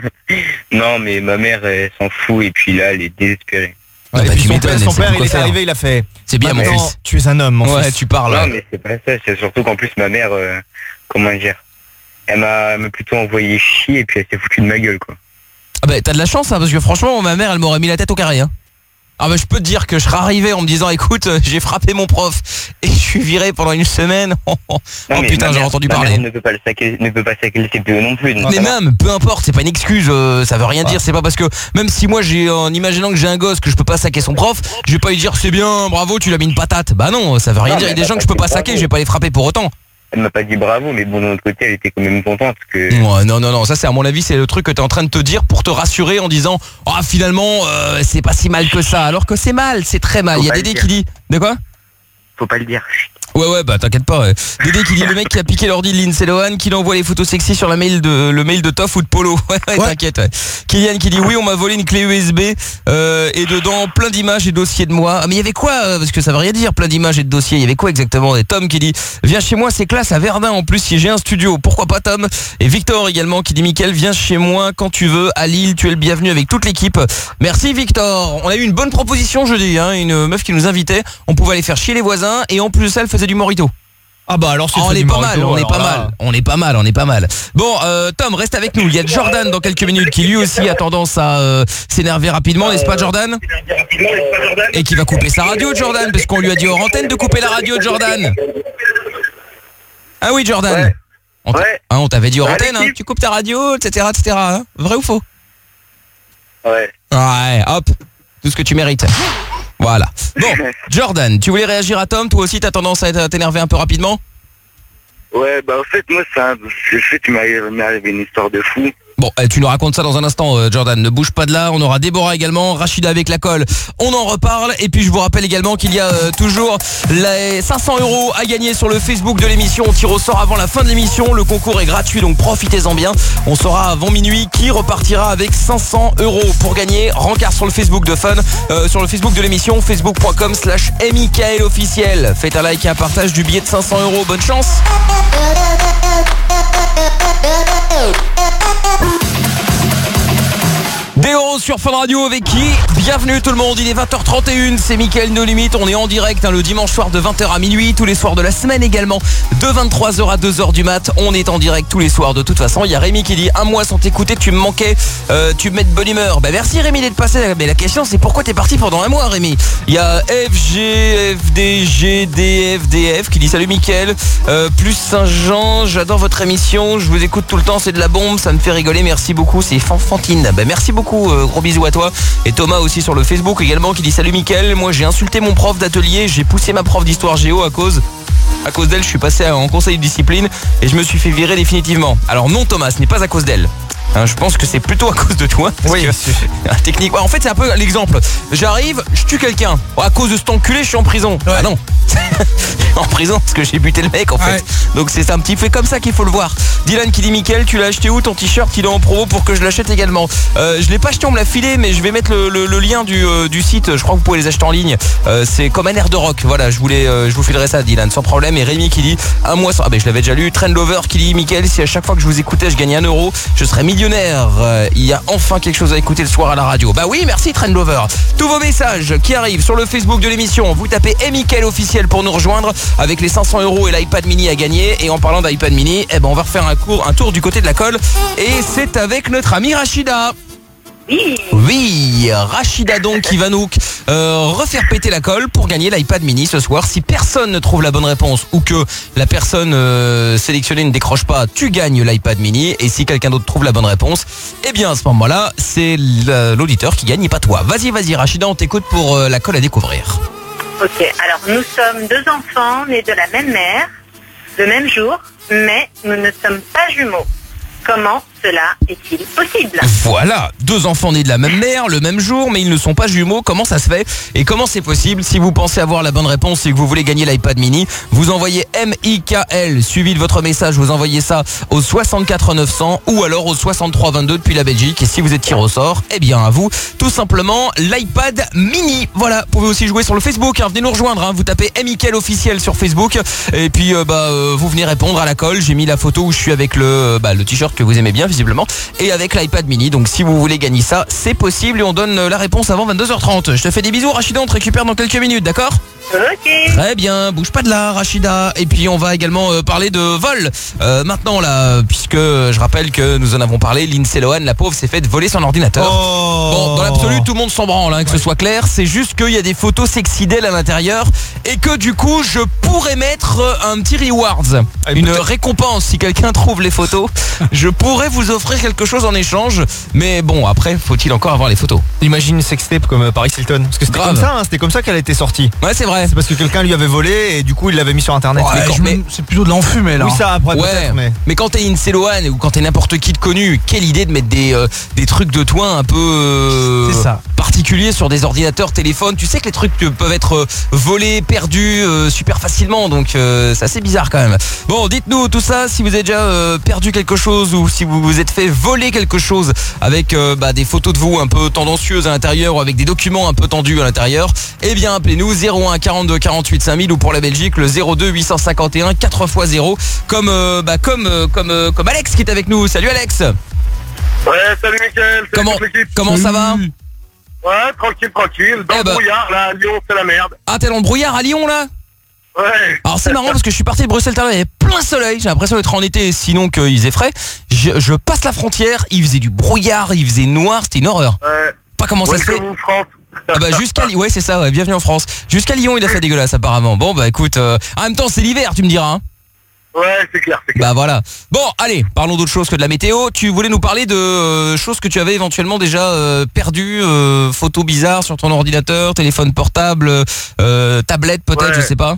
Non mais ma mère elle s'en fout et puis là elle est désespérée. Ouais, et bah, puis tu son m'étonnes, père, elle son sait père, plus il quoi est faire. arrivé, il a fait. C'est bien mon Maintenant, fils. tu es un homme, mon Ouais, fils. tu parles. Non mais c'est pas ça, c'est surtout qu'en plus ma mère, euh, comment dire, elle m'a elle m'a plutôt envoyé chier et puis elle s'est foutue de ma gueule quoi. Ah bah t'as de la chance hein, parce que franchement ma mère elle m'aurait mis la tête au carré hein. Ah bah je peux te dire que je serais arrivé en me disant écoute euh, j'ai frappé mon prof et je suis viré pendant une semaine. Oh, oh. Non, Oh, mais putain ma j'ai mère- entendu ma parler. mère ne peut pas le saquer, ne peut pas saquer le C P E non plus. donc Mais ça va. même, peu importe, c'est pas une excuse, euh, ça veut rien dire, c'est pas parce que même si moi j'ai en imaginant que j'ai un gosse que je peux pas saquer son prof, je vais pas lui dire c'est bien, bravo, tu l'as mis une patate. Bah non, ça veut rien Non, dire, il y a mais des gens elle que je peux m'a pas pas dit saquer, bravo. je vais pas les frapper pour autant. Elle m'a pas dit bravo, mais bon, d'un autre côté, elle était quand même contente que. Ouais, non, non, non, ça c'est à mon avis, c'est le truc que t'es en train de te dire pour te rassurer en disant ah finalement euh, c'est pas si mal que ça, alors que c'est mal, c'est très mal. Faut Il y a pas Dédé le qui dit de quoi? Faut pas le dire. Ouais ouais bah t'inquiète pas ouais. Dédé qui dit le mec qui a piqué l'ordi de Lindsay Lohan, qui envoie les photos sexy sur la mail de, le mail de Toff ou de Polo. Ouais, ouais, Ouais. t'inquiète ouais. Kylian qui dit oui on m'a volé une clé U S B euh, et dedans plein d'images et dossiers de moi. Ah mais il y avait quoi euh, parce que ça veut rien dire plein d'images et de dossiers. Il y avait quoi exactement? Et Tom qui dit viens chez moi c'est classe à Verdun en plus si j'ai un studio. Pourquoi pas Tom? Et Victor également qui dit Mickaël viens chez moi quand tu veux à Lille, tu es le bienvenu avec toute l'équipe. Merci Victor. On a eu une bonne proposition jeudi hein, une meuf qui nous invitait. On pouvait aller faire chier les voisins et en plus de ça elle faisait du morito. Ah bah alors c'est Oh, on fait est du pas morito, mal, on est alors pas là. mal, on est pas mal, on est pas mal. Bon, euh, Tom, reste avec nous. Il y a Jordan dans quelques minutes qui lui aussi a tendance à euh, s'énerver rapidement, n'est-ce pas Jordan? Et qui va couper sa radio, Jordan, parce qu'on lui a dit hors antenne de couper la radio, Jordan. Ah oui, Jordan. Ouais. On t'a- Ouais. hein, on t'avait dit hors Ouais, antenne, hein, l'équipe. tu coupes ta radio, et cetera, et cetera. hein. Vrai ou faux? Ouais. Ouais, hop, tout ce que tu mérites. Voilà. Bon, Jordan, tu voulais réagir à Tom? Toi aussi, t'as tendance à t'énerver un peu rapidement? Ouais, bah en fait, moi, c'est un... c'est fait, il m'est m'est arrivé une histoire de fou. Bon, eh, tu nous racontes ça dans un instant, euh, Jordan. Ne bouge pas de là. On aura Déborah également, Rachida avec la colle. On en reparle. Et puis je vous rappelle également qu'il y a euh, toujours les cinq cents euros à gagner sur le Facebook de l'émission. On tire au sort avant la fin de l'émission. Le concours est gratuit, donc profitez-en bien. On saura avant minuit qui repartira avec cinq cents euros pour gagner. Rencard sur le Facebook de Fun, euh, sur le Facebook de l'émission, facebook point com slash Mickaël officiel. Faites un like et un partage du billet de cinq cents euros. Bonne chance. Déo sur Fun Radio avec qui? Bienvenue tout le monde, il est vingt heures trente et une, c'est Mickaël No Limite, on est en direct hein, le dimanche soir de vingt heures à minuit, tous les soirs de la semaine également, de vingt-trois heures à deux heures du mat, on est en direct tous les soirs de toute façon. Il y a Rémi qui dit un mois sans t'écouter, tu me manquais, euh, tu me mets de bonne humeur. Bah merci Rémi d'être passé, mais la question c'est pourquoi t'es parti pendant un mois Rémi? Il y a F G, F D, G, D, F, D, F qui dit salut Mickaël, euh, plus Saint-Jean, j'adore votre émission, je vous écoute tout le temps, c'est de la bombe, ça me fait rigoler, merci beaucoup, c'est Fanfantine. Bah merci beaucoup. Euh, gros bisous à toi. Et Thomas aussi sur le Facebook également qui dit salut Mickaël, moi j'ai insulté mon prof d'atelier, j'ai poussé ma prof d'histoire géo à cause à cause d'elle je suis passé en conseil de discipline et je me suis fait virer définitivement. Alors non Thomas, ce n'est pas à cause d'elle. Hein, je pense que c'est plutôt à cause de toi. Parce Oui, que, c'est- technique. En fait, c'est un peu l'exemple. J'arrive, je tue quelqu'un. Oh, à cause de cet enculé, je suis en prison. Ah non. En prison parce que j'ai buté le mec en fait. Ouais. Donc c'est un petit fait comme ça qu'il faut le voir. Dylan qui dit Mickaël, tu l'as acheté où ton t-shirt? Il est en promo pour que je l'achète également. Euh, je l'ai pas acheté, on me l'a filé, mais je vais mettre le, le- le lien du, euh, du site. Je crois que vous pouvez les acheter en ligne. Euh, c'est comme un air de rock. Voilà, je voulais, euh, je vous filerai ça, Dylan, sans problème. Et Rémi qui dit un mois sans. Ah ben je l'avais déjà lu. Trend Lover qui dit Mickaël, si à chaque fois que je vous écoutais, je gagnais un euro, je serais millionnaire. Euh, il y a enfin quelque chose à écouter le soir à la radio. Bah oui, merci Trend Lover. Tous vos messages qui arrivent sur le Facebook de l'émission, vous tapez Mickaël officiel pour nous rejoindre avec les cinq cents euros et l'iPad mini à gagner. Et en parlant d'iPad mini, eh ben on va refaire un cours, un tour du côté de la colle. Et c'est avec notre amie Rachida. Oui. Oui, Rachida donc qui va nous euh, refaire péter la colle pour gagner l'iPad mini ce soir. Si personne ne trouve la bonne réponse ou que la personne euh, sélectionnée ne décroche pas, tu gagnes l'iPad mini. Et si quelqu'un d'autre trouve la bonne réponse, eh bien à ce moment-là, c'est l'auditeur qui gagne et pas toi. Vas-y, vas-y Rachida, on t'écoute pour euh, la colle à découvrir. Ok, alors nous sommes deux enfants nés de la même mère, le même jour, mais nous ne sommes pas jumeaux. Comment cela est-il possible? Voilà, deux enfants nés de la même mère, le même jour, mais ils ne sont pas jumeaux. Comment ça se fait et comment c'est possible? Si vous pensez avoir la bonne réponse et que vous voulez gagner l'iPad mini, vous envoyez M I K L, suivi de votre message, vous envoyez ça au soixante-quatre neuf cents ou alors au soixante-trois vingt-deux depuis la Belgique. Et si vous êtes tiré au sort, eh bien à vous, tout simplement, l'iPad mini. Voilà, vous pouvez aussi jouer sur le Facebook, hein. Venez nous rejoindre, hein. Vous tapez M I K L officiel sur Facebook et puis euh, bah, euh, vous venez répondre à la colle. J'ai mis la photo où je suis avec le, bah, le t-shirt que vous aimez bien visiblement et avec l'iPad mini. Donc si vous voulez gagner ça, c'est possible et on donne la réponse avant vingt-deux heures trente. Je te fais des bisous Rachida, on te récupère dans quelques minutes, d'accord? Ok. Très bien, bouge pas de là Rachida. Et puis on va également euh, parler de vol euh, maintenant là, puisque euh, je rappelle que nous en avons parlé. Lindsay Lohan, la pauvre, s'est faite voler son ordinateur. Oh. Bon, dans l'absolu, tout le monde s'en branle, hein, que ce soit clair. C'est juste qu'il y a des photos sexy d'elle à l'intérieur et que du coup, je pourrais mettre euh, un petit rewards, Ah, une peut-être. récompense si quelqu'un trouve les photos. Je pourrais vous offrir quelque chose en échange, mais bon, après, faut-il encore avoir les photos? Imagine une sextape comme euh, Paris Hilton. Parce que c'était Grave. comme ça, hein, c'était comme ça qu'elle a été sortie. Ouais, c'est vrai. C'est parce que quelqu'un lui avait volé et du coup il l'avait mis sur internet. Ouais, Mais quand- je me- mais- C'est plutôt de l'enfumé là. Oui, ça après Ouais, peut-être, mais. mais quand t'es Lindsay Lohan ou quand t'es n'importe qui de connu, quelle idée de mettre des, euh, des trucs de toi un peu euh, C'est ça. par particulier sur des ordinateurs, téléphones. Tu sais que les trucs peuvent être euh, volés, perdus euh, super facilement, donc euh, c'est assez bizarre quand même. Bon, dites-nous tout ça, si vous avez déjà euh, perdu quelque chose ou si vous vous êtes fait voler quelque chose avec euh, bah, des photos de vous un peu tendancieuses à l'intérieur ou avec des documents un peu tendus à l'intérieur, eh bien appelez-nous zéro un quarante-deux quarante-huit cinq mille ou pour la Belgique le zéro deux huit cent cinquante et un quatre fois zéro comme euh, bah, comme euh, comme euh, comme Alex qui est avec nous. Salut Alex. Ouais, salut Mickaël, salut Comment toute l'équipe. comment ça va? Ouais, tranquille, tranquille. Dans Eh le ben. brouillard, là, à Lyon, c'est la merde. Ah, t'es dans le brouillard à Lyon là? Ouais. Alors c'est marrant parce que je suis parti de Bruxelles tout à l'heure, il y avait plein soleil, j'ai l'impression d'être en été sinon qu'il faisait frais. Je, je passe la frontière, il faisait du brouillard, il faisait noir, c'était une horreur. Ouais. Pas comment ça se fait. Welcome in France. Ah bah jusqu'à Lyon, ouais c'est ça, ouais, bienvenue en France. Jusqu'à Lyon il a fait dégueulasse apparemment. Bon bah écoute, euh, en même temps c'est l'hiver tu me diras hein. Ouais, c'est clair, c'est clair. Bah voilà. Bon allez, parlons d'autre chose que de la météo. Tu voulais nous parler de euh, choses que tu avais éventuellement déjà euh, perdues, euh, photos bizarres sur ton ordinateur, téléphone portable, euh, tablette peut-être, Ouais. je sais pas.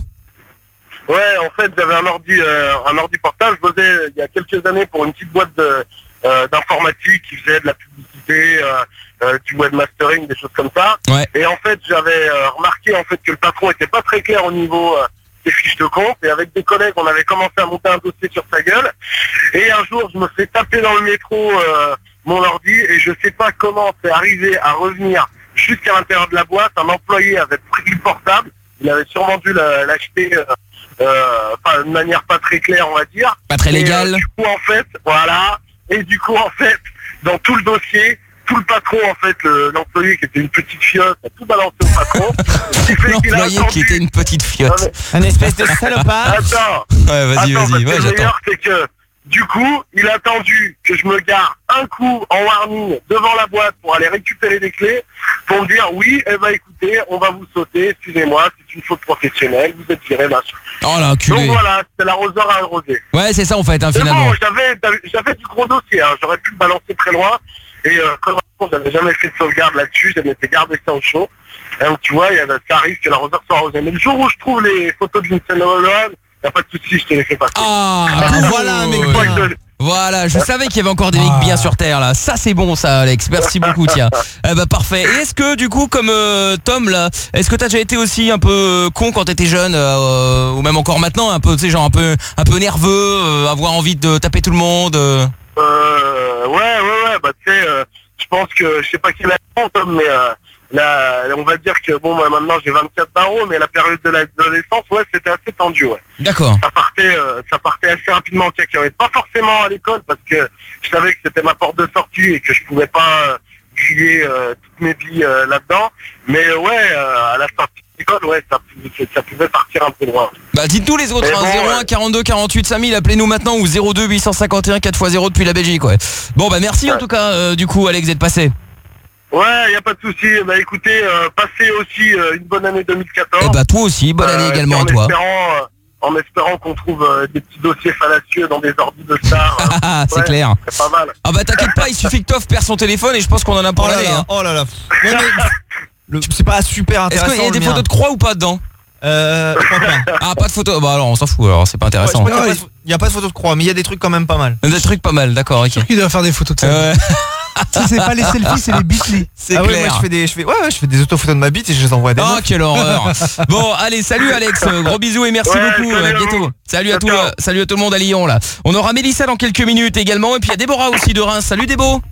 Ouais, en fait, j'avais un ordi, euh, un ordi portable. Je bossais il y a quelques années pour une petite boîte de, euh, d'informatique qui faisait de la publicité, euh, euh, du webmastering, des choses comme ça. Ouais. Et en fait, j'avais euh, remarqué en fait que le patron était pas très clair au niveau euh, des fiches de compte. Et avec des collègues, on avait commencé à monter un dossier sur sa gueule. Et un jour, je me fais taper dans le métro euh, mon ordi et je sais pas comment c'est arrivé à revenir jusqu'à l'intérieur de la boîte. Un employé avait pris le portable. Il avait sûrement dû la- l'acheter euh, euh, enfin, de manière pas très claire, on va dire. Pas très Et, légal. euh, du coup, en fait, voilà. Et du coup, en fait, dans tout le dossier, tout le patron, en fait, le- l'employé qui était une petite fiotte, a tout balancé au patron. Ce qui fait qu'il a L'employé attendu- qui était une petite Non, fiotte. mais- Un espèce de salopard. Attends, Ouais vas-y attends, vas-y, parce ouais que le j'attends. meilleur, c'est que du coup, il a attendu que je me gare un coup en warning devant la boîte pour aller récupérer des clés, pour me dire oui, eh ben écoutez, on va vous sauter, excusez-moi, c'est une faute professionnelle, vous êtes viré, machin. Oh là Donc enculé. voilà, c'était l'arroseur à arroser. Ouais c'est ça en fait hein, Mais finalement. bon, j'avais, j'avais du gros dossier, hein. J'aurais pu le balancer très loin. Et euh, comme j'avais jamais fait de sauvegarde là-dessus, j'avais été gardé ça au chaud. Et donc tu vois, il y a, ça arrive que l'arroseur soit arrosé. Mais le jour où je trouve les photos de Lindsay Lohan, il n'y a pas de souci, je te les fais passer. Ah, voilà, mec, cool. Moi, je te- Voilà, je savais qu'il y avait encore des mecs bien sur terre là. Ça c'est bon ça Alex, merci beaucoup tiens. Eh bah parfait. Et est-ce que du coup comme euh, Tom là, est-ce que t'as déjà été aussi un peu euh, con quand t'étais jeune euh, ou même encore maintenant un peu tu sais genre un peu un peu nerveux, euh, avoir envie de taper tout le monde euh... Euh, ouais, ouais, ouais, bah tu sais, euh, je pense que, je sais pas quel âge Tom, mais euh, là, on va dire que, bon, moi, maintenant j'ai vingt-quatre barreaux, mais la période de l'adolescence, ouais, c'était assez tendu, ouais. D'accord. Ça partait, euh, ça partait assez rapidement en cacahuète. Pas forcément à l'école, parce que je savais que c'était ma porte de sortie et que je pouvais pas euh, griller euh, toutes mes billes euh, là-dedans, mais euh, ouais, euh, à la sortie de l'école, ouais, ça, pouvait- ça pouvait partir un peu loin. Bah dites-nous les autres Mais hein, bon, zéro un ouais. quarante-deux quarante-huit cinq mille, appelez-nous maintenant ou zéro deux huit cent cinquante et un quatre fois zéro depuis la Belgique ouais. Bon bah merci en Ouais. tout cas euh, du coup Alex d'être passé. Ouais, y a pas de souci. Bah écoutez, euh, passez aussi euh, une bonne année deux mille quatorze. Et bah toi aussi, bonne année Euh, également et à en toi. Espérant, euh, en espérant qu'on trouve euh, des petits dossiers fallacieux dans des ordis de stars. euh, Ah c'est ouais, clair. C'est pas mal. Ah bah t'inquiète pas, il suffit que Toff perd son téléphone et je pense qu'on en a pour Oh là l'année là, hein. oh là là. Ouais, mais le- c'est pas super Est-ce intéressant. qu'il y a des le photos mien. de croix ou pas dedans? Euh, je crois pas. Ah pas de photos, bah alors on s'en fout alors c'est pas Ouais, je intéressant. crois qu'il y a pas de- Il n'y a pas de photo de croix, mais il y a des trucs quand même pas mal. Des trucs pas mal, d'accord, ok. Il doit faire des photos de ça. Euh, Si c'est pas les selfies, c'est les bitly. c'est Ah ouais, clair. moi je fais des, je fais, ouais, ouais, je fais des autophotos de ma bite et je les envoie à des Oh meufs. quelle horreur. Bon allez salut Alex, gros bisous et merci Ouais, beaucoup, salut à à bientôt. vous. Salut à tout, Ciao, ciao. euh, salut à tout le monde à Lyon là. On aura Mélissa dans quelques minutes également et puis il y a Déborah aussi de Reims. Salut Débo.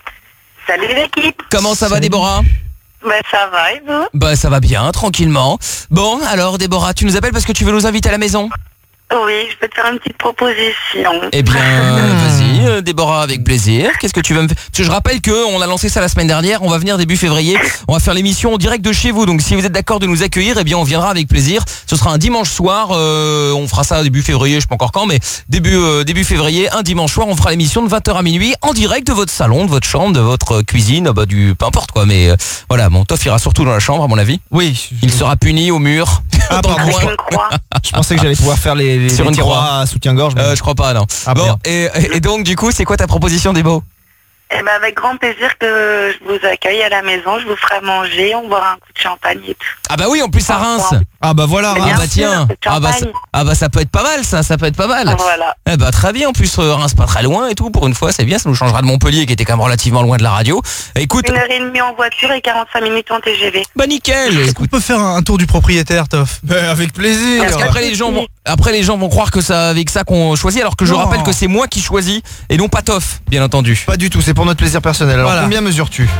Salut l'équipe. Comment ça va Salut. Déborah? Ben ça va et vous? Bah ça va bien, tranquillement. Bon alors Déborah, tu nous appelles parce que tu veux nous inviter à la maison? Oui, je peux te faire une petite proposition. Eh bien, vas-y, euh, Déborah, avec plaisir. Qu'est-ce que tu veux me faire? Parce que je rappelle que on a lancé ça la semaine dernière. On va venir début février. On va faire l'émission en direct de chez vous. Donc, si vous êtes d'accord de nous accueillir, eh bien, on viendra avec plaisir. Ce sera un dimanche soir. Euh, on fera ça début février. Je sais pas encore quand, mais début euh, début février, un dimanche soir, on fera l'émission de vingt heures à minuit en direct de votre salon, de votre chambre, de votre cuisine, bah du peu importe quoi. Mais euh, voilà, mon Toff ira surtout dans la chambre à mon avis. Oui. Il sera puni au mur. Ah, dans le pardon, coin. Une croix. Je pensais que j'allais pouvoir faire les, les, Sur les une tiroirs à soutien-gorge. mais- Euh, je crois pas, non. Ah, bon, merde. et, et donc du coup, c'est quoi ta proposition, Débo? Euh, Eh ben, avec grand plaisir que je vous accueille à la maison, je vous ferai manger, on boira un coup de champagne et tout. Ah bah oui, en plus à Reims. Ah bah voilà. Mais Ah bien bah sûr, tiens. un peu de Ah bah, ça, champagne. ah bah ça peut être pas mal ça, ça peut être pas mal. Voilà. Eh bah très bien, en plus euh, Reims pas très loin et tout, pour une fois c'est bien, ça nous changera de Montpellier qui était quand même relativement loin de la radio. Écoute, Une heure et demie en voiture et quarante-cinq minutes en T G V. bah nickel. Est-ce Écoute, qu'on peut faire un un tour du propriétaire, Toff? Bah, avec plaisir. parce qu'après les gens vont, après les gens vont croire que ça avec ça qu'on choisit, alors que je Non. rappelle que c'est moi qui choisis et non pas Toff, bien entendu. Pas du tout, c'est pour notre plaisir personnel. Alors Voilà. combien mesures-tu?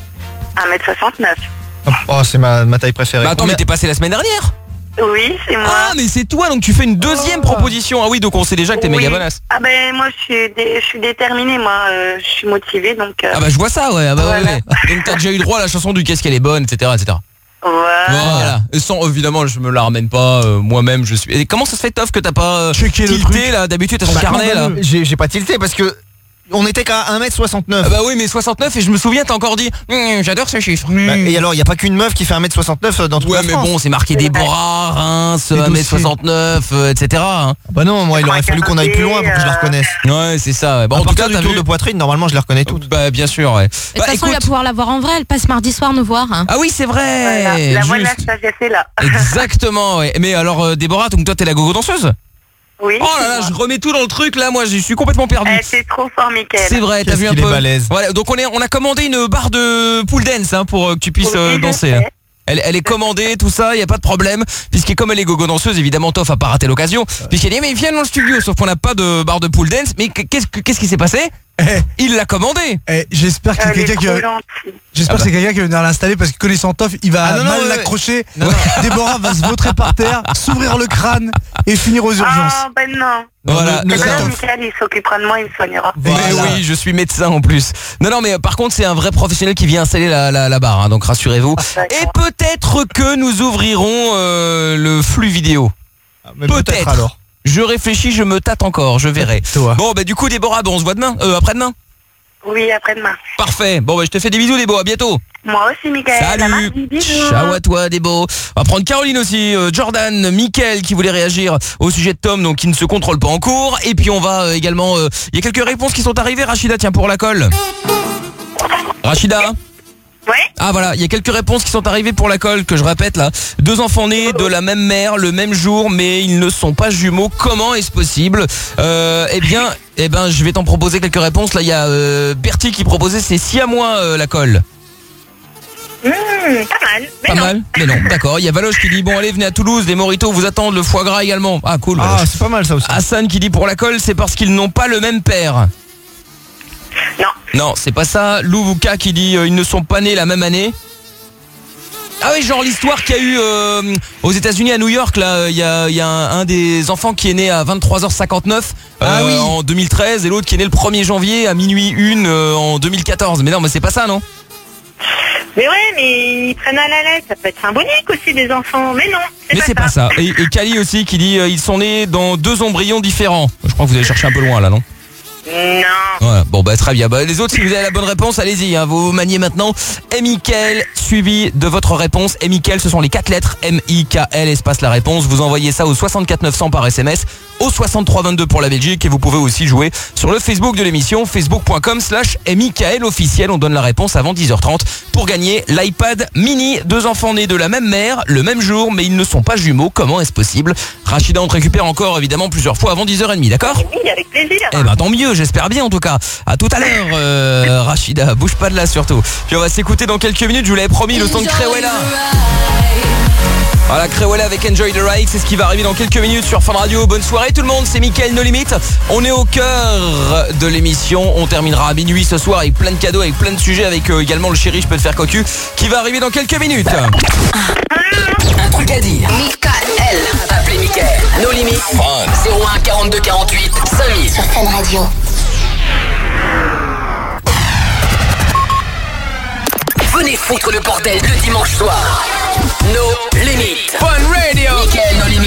un mètre soixante-neuf. Oh, c'est ma, ma taille préférée. Bah attends, Combien- mais t'es passé la semaine dernière. Oui, c'est moi. Ah mais c'est toi, donc tu fais une deuxième proposition. Ah oui, donc on sait déjà que t'es Oui. méga bonasse. Ah ben moi je suis, dé- je suis déterminée, moi euh, je suis motivée donc euh, Ah bah je vois ça, ouais. Ah bah ouais, Voilà. ouais. Donc t'as déjà eu droit à la chanson du qu'est-ce qu'elle est bonne, et cetera, et cetera. voilà. Voilà. Et sans, évidemment, je me la ramène pas. euh, Moi-même, je suis. Et comment ça se fait, Toff, que t'as pas euh, Checker le tilté truc. là? D'habitude, t'as ton Bah, carnet là. non, bah, J'ai j'ai pas tilté parce que on était qu'à un mètre soixante-neuf. Ah bah oui, mais soixante-neuf, et je me souviens, t'as encore dit Hum, j'adore ce chiffre. Bah, et alors, il y a pas qu'une meuf qui fait un mètre soixante-neuf dans toute Ouais, la mais France. bon, c'est marqué Déborah, Reims, Les un mètre soixante-neuf, euh, et cetera. hein. Bah non, moi, il aurait fallu qu'on aille plus loin pour que je la Euh, reconnaisse. Ouais, c'est ça. Ouais. Bon, À en tout partir cas, du t'as tour vu. de poitrine, normalement, je les reconnais toutes. Bah bien sûr, ouais. De toute Bah, façon, il va écoute- pouvoir la voir en vrai. Elle passe mardi soir nous voir. hein. Ah oui, c'est vrai. Voilà. La voix de la juste. sagesse est là. Exactement. Ouais. Mais alors, euh, Déborah, donc toi, t'es la gogo danseuse. Oui. Oh là là, je remets tout dans le truc là. Moi, je suis complètement perdu. Eh, c'est trop fort, Mickaël. C'est vrai, t'as Qu'est-ce vu un qu'il est peu. balèze. Voilà, donc on est, on a commandé une barre de pool dance hein, pour euh, que tu puisses euh, Oui, je danser. sais. hein. Elle, elle est commandée, tout ça, y a pas de problème. Puisque comme elle est gogo danseuse, évidemment, Toff a pas raté l'occasion. Puisqu'elle dit mais viens dans le studio, sauf qu'on n'a pas de barre de pool dance. Mais qu'est-ce que- qu'est-ce qui s'est passé? Eh, Il l'a commandé. eh, J'espère qu'il y a Elle est quelqu'un qui trop va... gentille. J'espère Ah bah. que c'est quelqu'un qui va venir l'installer parce que connaissant Toff, il va Ah non, non, mal ouais, l'accrocher. Non, non. Déborah va se vautrer par terre, s'ouvrir le crâne et finir aux urgences. Ah ben non. Voilà. ne- Eh ne- ben, Toff. Mickaël, il s'occupera de moi, il me soignera. Mais Voilà. oui, je suis médecin en plus. Non, non, mais euh, par contre, c'est un vrai professionnel qui vient installer la, la, la barre, hein, donc rassurez-vous. D'accord. Et peut-être que nous ouvrirons euh, le flux vidéo. Ah, mais Peut-être. alors. Je réfléchis, je me tâte encore, je verrai. Toi. Bon, bah du coup, Déborah, bon, on se voit demain, euh, après-demain. Oui, après-demain. Parfait. Bon, bah je te fais des bisous, Débo, à bientôt. Moi aussi, Mickaël. À Salut. mardi, bisous. Ciao à toi, Débo. On va prendre Caroline aussi, euh, Jordan, Mickaël qui voulait réagir au sujet de Tom, donc qui ne se contrôle pas en cours. Et puis on va euh, également, euh, il y a quelques réponses qui sont arrivées. Rachida, tiens, pour la colle. Rachida. Ouais. Ah voilà, il y a quelques réponses qui sont arrivées pour la colle, que je répète là. Deux enfants nés de la même mère, le même jour, mais ils ne sont pas jumeaux. Comment est-ce possible? euh, Eh bien, eh ben, je vais t'en proposer quelques réponses. Là, il y a euh, Bertie qui proposait c'est si à moi euh, la colle. Mmh, pas mal. Mais Pas non. mal, mais non, d'accord. Il y a Valoche qui dit bon allez venez à Toulouse, les moritos vous attendent, le foie gras également. Ah cool. Ah, Valoche. c'est pas mal ça aussi. Hassan qui dit pour la colle c'est parce qu'ils n'ont pas le même père. Non. Non, c'est pas ça. Louvuka qui dit euh, ils ne sont pas nés la même année. Ah oui, genre l'histoire qu'il y a eu euh, aux États-Unis à New York là, il y a, il y a un, un des enfants qui est né à vingt-trois heures cinquante-neuf Ah oui. en deux mille treize et l'autre qui est né le premier janvier à minuit une euh, en deux mille quatorze. Mais non, mais c'est pas ça, non? Mais ouais, mais ils prennent à la lettre. Ça peut être symbolique aussi des enfants. Mais non, c'est Mais pas, c'est pas ça. Et, et Kali aussi qui dit euh, ils sont nés dans deux embryons différents. Je crois que vous allez chercher un peu loin là, non? Non. Ouais, bon bah très bien. Bah, les autres, si vous avez la bonne réponse, allez-y, hein, vous maniez maintenant. M I K L suivi de votre réponse. M I K L, ce sont les quatre lettres. M I K L espace la réponse. Vous envoyez ça au soixante-quatre neuf cents par S M S, au soixante-trois vingt-deux pour la Belgique, et vous pouvez aussi jouer sur le Facebook de l'émission, facebook point com slash M I K L officiel. On donne la réponse avant dix heures trente pour gagner l'iPad mini. Deux enfants nés de la même mère, le même jour, mais ils ne sont pas jumeaux. Comment est-ce possible? Rachida, on te récupère encore évidemment plusieurs fois avant dix heures trente, d'accord? Oui, avec plaisir. Eh ben tant mieux, j'espère bien en tout cas. À tout à l'heure, euh, Rachida, bouge pas de là surtout. Puis on va s'écouter dans quelques minutes, je vous l'avais promis, le son de Cruella. Voilà, Cruella avec Enjoy the Ride, c'est ce qui va arriver dans quelques minutes sur Fun Radio. Bonne soirée tout le monde, c'est Mickaël No Limit. On est au cœur de l'émission, on terminera à minuit ce soir avec plein de cadeaux, avec plein de sujets, avec euh, également le chéri, je peux te faire cocu, qui va arriver dans quelques minutes. Un truc à dire. Mickaël. Appelez Mickaël. No Limit. zéro un quarante-deux quarante-huit cinq mille. Sur Fun Radio. Venez foutre le bordel le dimanche soir. No Limit. Fun Radio. Mickaël No Limit.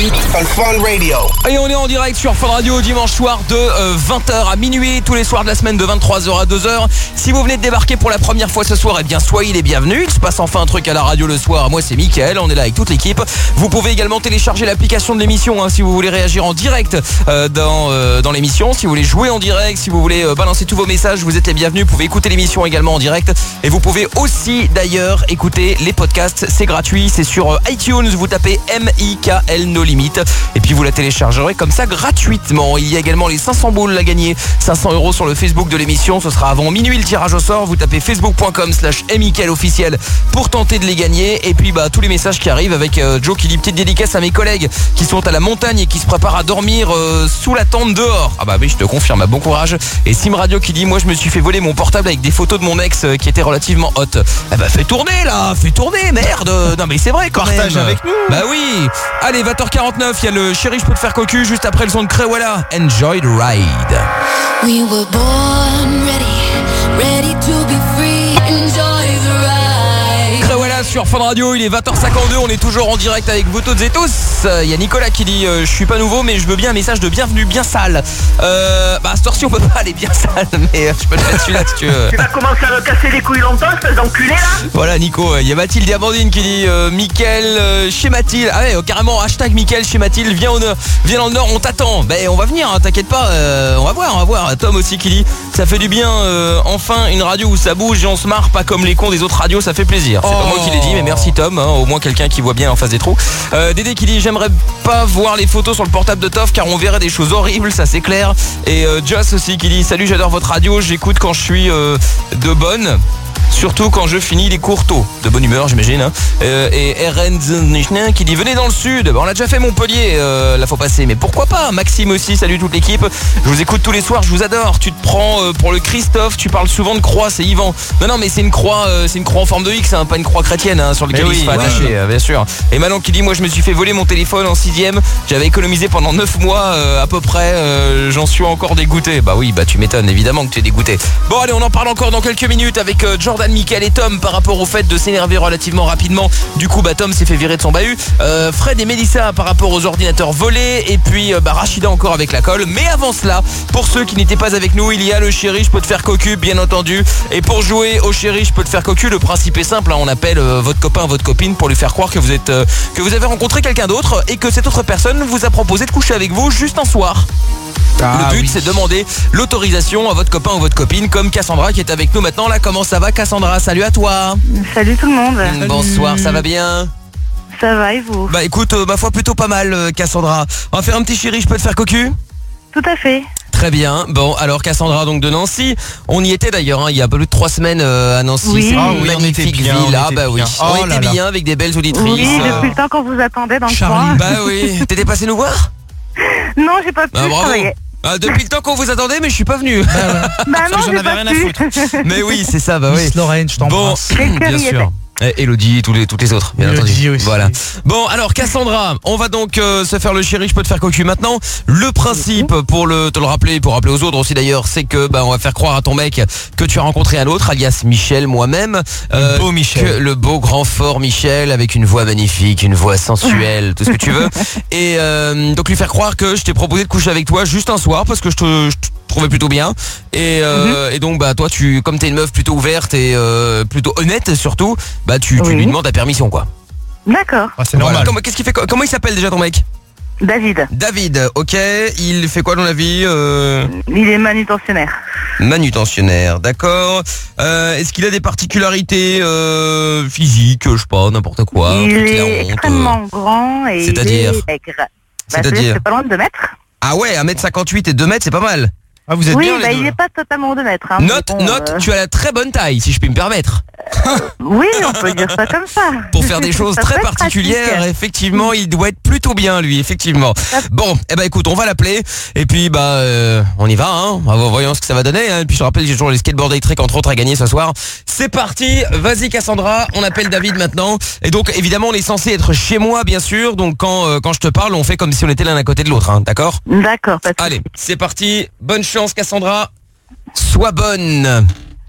quarante-huit, Fun Fun Radio. Et on est en direct sur Fun Radio dimanche soir de euh, vingt heures à minuit, tous les soirs de la semaine de vingt-trois heures à deux heures. Si vous venez de débarquer pour la première fois ce soir, eh bien soyez les bienvenus. Il se passe enfin un truc à la radio le soir. Moi c'est Mickaël, on est là avec toute l'équipe. Vous pouvez également télécharger l'application de l'émission hein, si vous voulez réagir en direct euh, dans, euh, dans l'émission, si vous voulez jouer en direct, si vous voulez euh, balancer tous vos messages, vous êtes les bienvenus. Vous pouvez écouter l'émission également en direct et vous pouvez aussi d'ailleurs écouter les podcasts, c'est gratuit, c'est sur euh, iTunes, vous tapez M I K L No Limit et puis vous la téléchargerez comme ça gratuitement. Il y a également les cinq cents boules à gagner, cinq cents euros sur le Facebook de l'émission, ce sera avant minuit le tirage au sort, vous tapez facebook.com slash Mickaël officiel pour tenter de les gagner et puis bah tous les messages qui arrivent avec euh, Joe qui dit petite dédicace à mes collègues qui sont à la montagne et qui se préparent à dormir euh, sous la tente dehors. Ah bah oui je te confirme, bon courage. Et Sim Radio qui dit moi je me suis fait voler mon portable avec des photos de mon ex euh, qui était relativement hot. Eh bah fais tourner là, fais tourner merde. Non mais c'est vrai quand Partage même. avec nous. Bah oui. Allez vingt heures quarante-neuf, il y a le Chéri je peux te faire cocu juste après le son de Crewella. Enjoy the ride. We were born ready, ready to be free. Enjoy the ride. Crewella sur Fun Radio, il est vingt heures cinquante-deux, on est toujours en direct avec vous toutes et tous. Il y a Nicolas qui dit euh, je suis pas nouveau mais je veux bien un message de bienvenue bien sale. Euh, bah à cette heure-ci on peut pas aller bien sale mais euh, je peux te mettre celui-là si tu veux. Tu vas commencer à me casser les couilles longtemps, espèce d'enculé là. Voilà Nico, il y a Mathilde et Amandine qui dit euh, Mickaël euh, chez Mathilde. Ah ouais, euh, carrément hashtag Mickaël chez Mathilde, viens, au nord, viens dans le nord, on t'attend. Ben on va venir, hein, t'inquiète pas, euh, on va voir, on va voir. Tom aussi qui dit ça fait du bien, euh, enfin une radio où ça bouge et on se marre pas comme les cons des autres radios, ça fait plaisir. C'est Oh. pas moi qui l'ai dit mais merci Tom, hein, au moins quelqu'un qui voit bien en face des trous. euh, Dédé qui dit j'aimerais pas voir les photos sur le portable de Toff car on verrait des choses horribles, ça c'est clair. Et euh, Joss aussi qui dit salut j'adore votre radio, j'écoute quand je suis euh, de bonne. Surtout quand je finis les cours tôt. De bonne humeur j'imagine hein. euh, Et R N qui dit venez dans le sud. Bon, on a déjà fait Montpellier euh, la fois passée mais pourquoi pas. Maxime aussi, salut toute l'équipe. Je vous écoute tous les soirs, je vous adore. Tu te prends euh, pour le Christophe. Tu parles souvent de croix, c'est Yvan. Non non mais c'est une croix euh, c'est une croix en forme de X hein, pas une croix chrétienne hein, sur laquelle Mais il se oui, fait ouais. attacher euh, bien sûr. Et Manon qui dit moi je me suis fait voler mon téléphone en sixième. J'avais économisé pendant neuf mois euh, à peu près euh, j'en suis encore dégoûté. Bah oui bah tu m'étonnes évidemment que tu es dégoûté. Bon allez on en parle encore dans quelques minutes avec euh, Jordan, Mickaël et Tom par rapport au fait de s'énerver relativement rapidement. Du coup bah Tom s'est fait virer de son bahut. euh, Fred et Mélissa par rapport aux ordinateurs volés. Et puis euh, bah Rachida encore avec la colle. Mais avant cela, pour ceux qui n'étaient pas avec nous, il y a le Chéri je peux te faire cocu bien entendu. Et pour jouer au Chéri je peux te faire cocu, le principe est simple hein, on appelle euh, votre copain, votre copine pour lui faire croire que vous êtes euh, que vous avez rencontré quelqu'un d'autre et que cette autre personne vous a proposé de coucher avec vous juste un soir. Ah, le but oui. c'est de demander l'autorisation à votre copain ou votre copine, comme Cassandra qui est avec nous maintenant là. Comment ça va Cassandra? Salut à toi. Salut tout le monde. Bonsoir, ça va bien? Ça va et vous? Bah écoute, euh, ma foi plutôt pas mal euh, Cassandra. On va faire un petit Chéri je peux te faire cocu? Tout à fait. Très bien. Bon, alors Cassandra donc de Nancy, on y était d'ailleurs hein, il y a un peu plus de trois semaines euh, à Nancy. Oui. C'est Ah une oui, on magnifique était bien, ville. on Ah était bah oui, bien. on Oh était là là. bien avec des belles auditrices. Oui, euh, depuis le temps qu'on vous attendait dans le Charlie. coin. Bah oui, t'étais passé nous voir? Non, j'ai pas pu, Ah, je bravo. travaillais. Ah, depuis le temps qu'on vous attendait mais je suis pas venu. Bah non, que j'en j'ai avais pas rien à pu. foutre. Mais oui, c'est ça, bah oui. Miss Lorraine, je Bon, t'embrasse. Les cœurs bien y sûr. étaient. Eh, Elodie, tous les, toutes les autres, bien Elodie entendu. aussi. Voilà. Bon, alors Cassandra, on va donc euh, se faire le Chéri je peux te faire cocu maintenant. Le principe, pour le te le rappeler, pour rappeler aux autres aussi d'ailleurs, c'est que bah on va faire croire à ton mec que tu as rencontré un autre, alias Michel, moi-même. Le beau Michel. que- le beau grand fort Michel avec une voix magnifique, une voix sensuelle, tout ce que tu veux. Et euh, donc lui faire croire que je t'ai proposé de coucher avec toi juste un soir parce que je te, je te trouvais plutôt bien. Et, euh, et donc bah toi tu, comme t'es une meuf plutôt ouverte et euh, plutôt honnête surtout, bah tu, tu Oui. lui demandes ta permission quoi. D'accord. Ah, c'est Voilà. normal. Comment, qu'est-ce qu'il fait, comment il s'appelle déjà ton mec? David, David, ok. Il fait quoi dans la vie? euh, il est manutentionnaire. Manutentionnaire, d'accord. Euh, est-ce qu'il a des particularités euh, physiques, je sais pas, n'importe quoi? il truc qu'il a est honte, extrêmement grand et il C'est-à-dire est maigre. Bah, C'est-à-dire c'est pas loin de deux mètres. Ah ouais, un mètre cinquante-huit et deux mètres, c'est pas mal. Ah, vous êtes Oui, bien les bah, deux. il est pas totalement deux mètres. Hein, mais Note, bon, note, euh, tu as la très bonne taille, si je puis me permettre. Oui, on peut dire ça comme ça. Pour faire des choses Ça très peut être particulières, pratique. effectivement, il doit être plutôt bien, lui, effectivement. Bon, eh ben écoute, on va l'appeler, et puis bah, euh, on y va, hein. Voyons ce que ça va donner. Hein. Et puis je rappelle, j'ai toujours les skateboard électriques entre autres à gagner ce soir. C'est parti, vas-y Cassandra, on appelle David maintenant. Et donc évidemment, on est censé être chez moi, bien sûr. Donc quand euh, quand je te parle, on fait comme si on était l'un à côté de l'autre, hein, d'accord? D'accord, pas de Allez, c'est parti. Bonne chance, Cassandra. Sois bonne.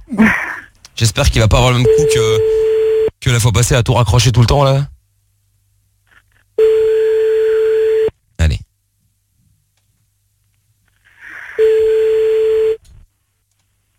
J'espère qu'il va pas avoir le même coup que que la fois passée à tout raccrocher tout le temps là.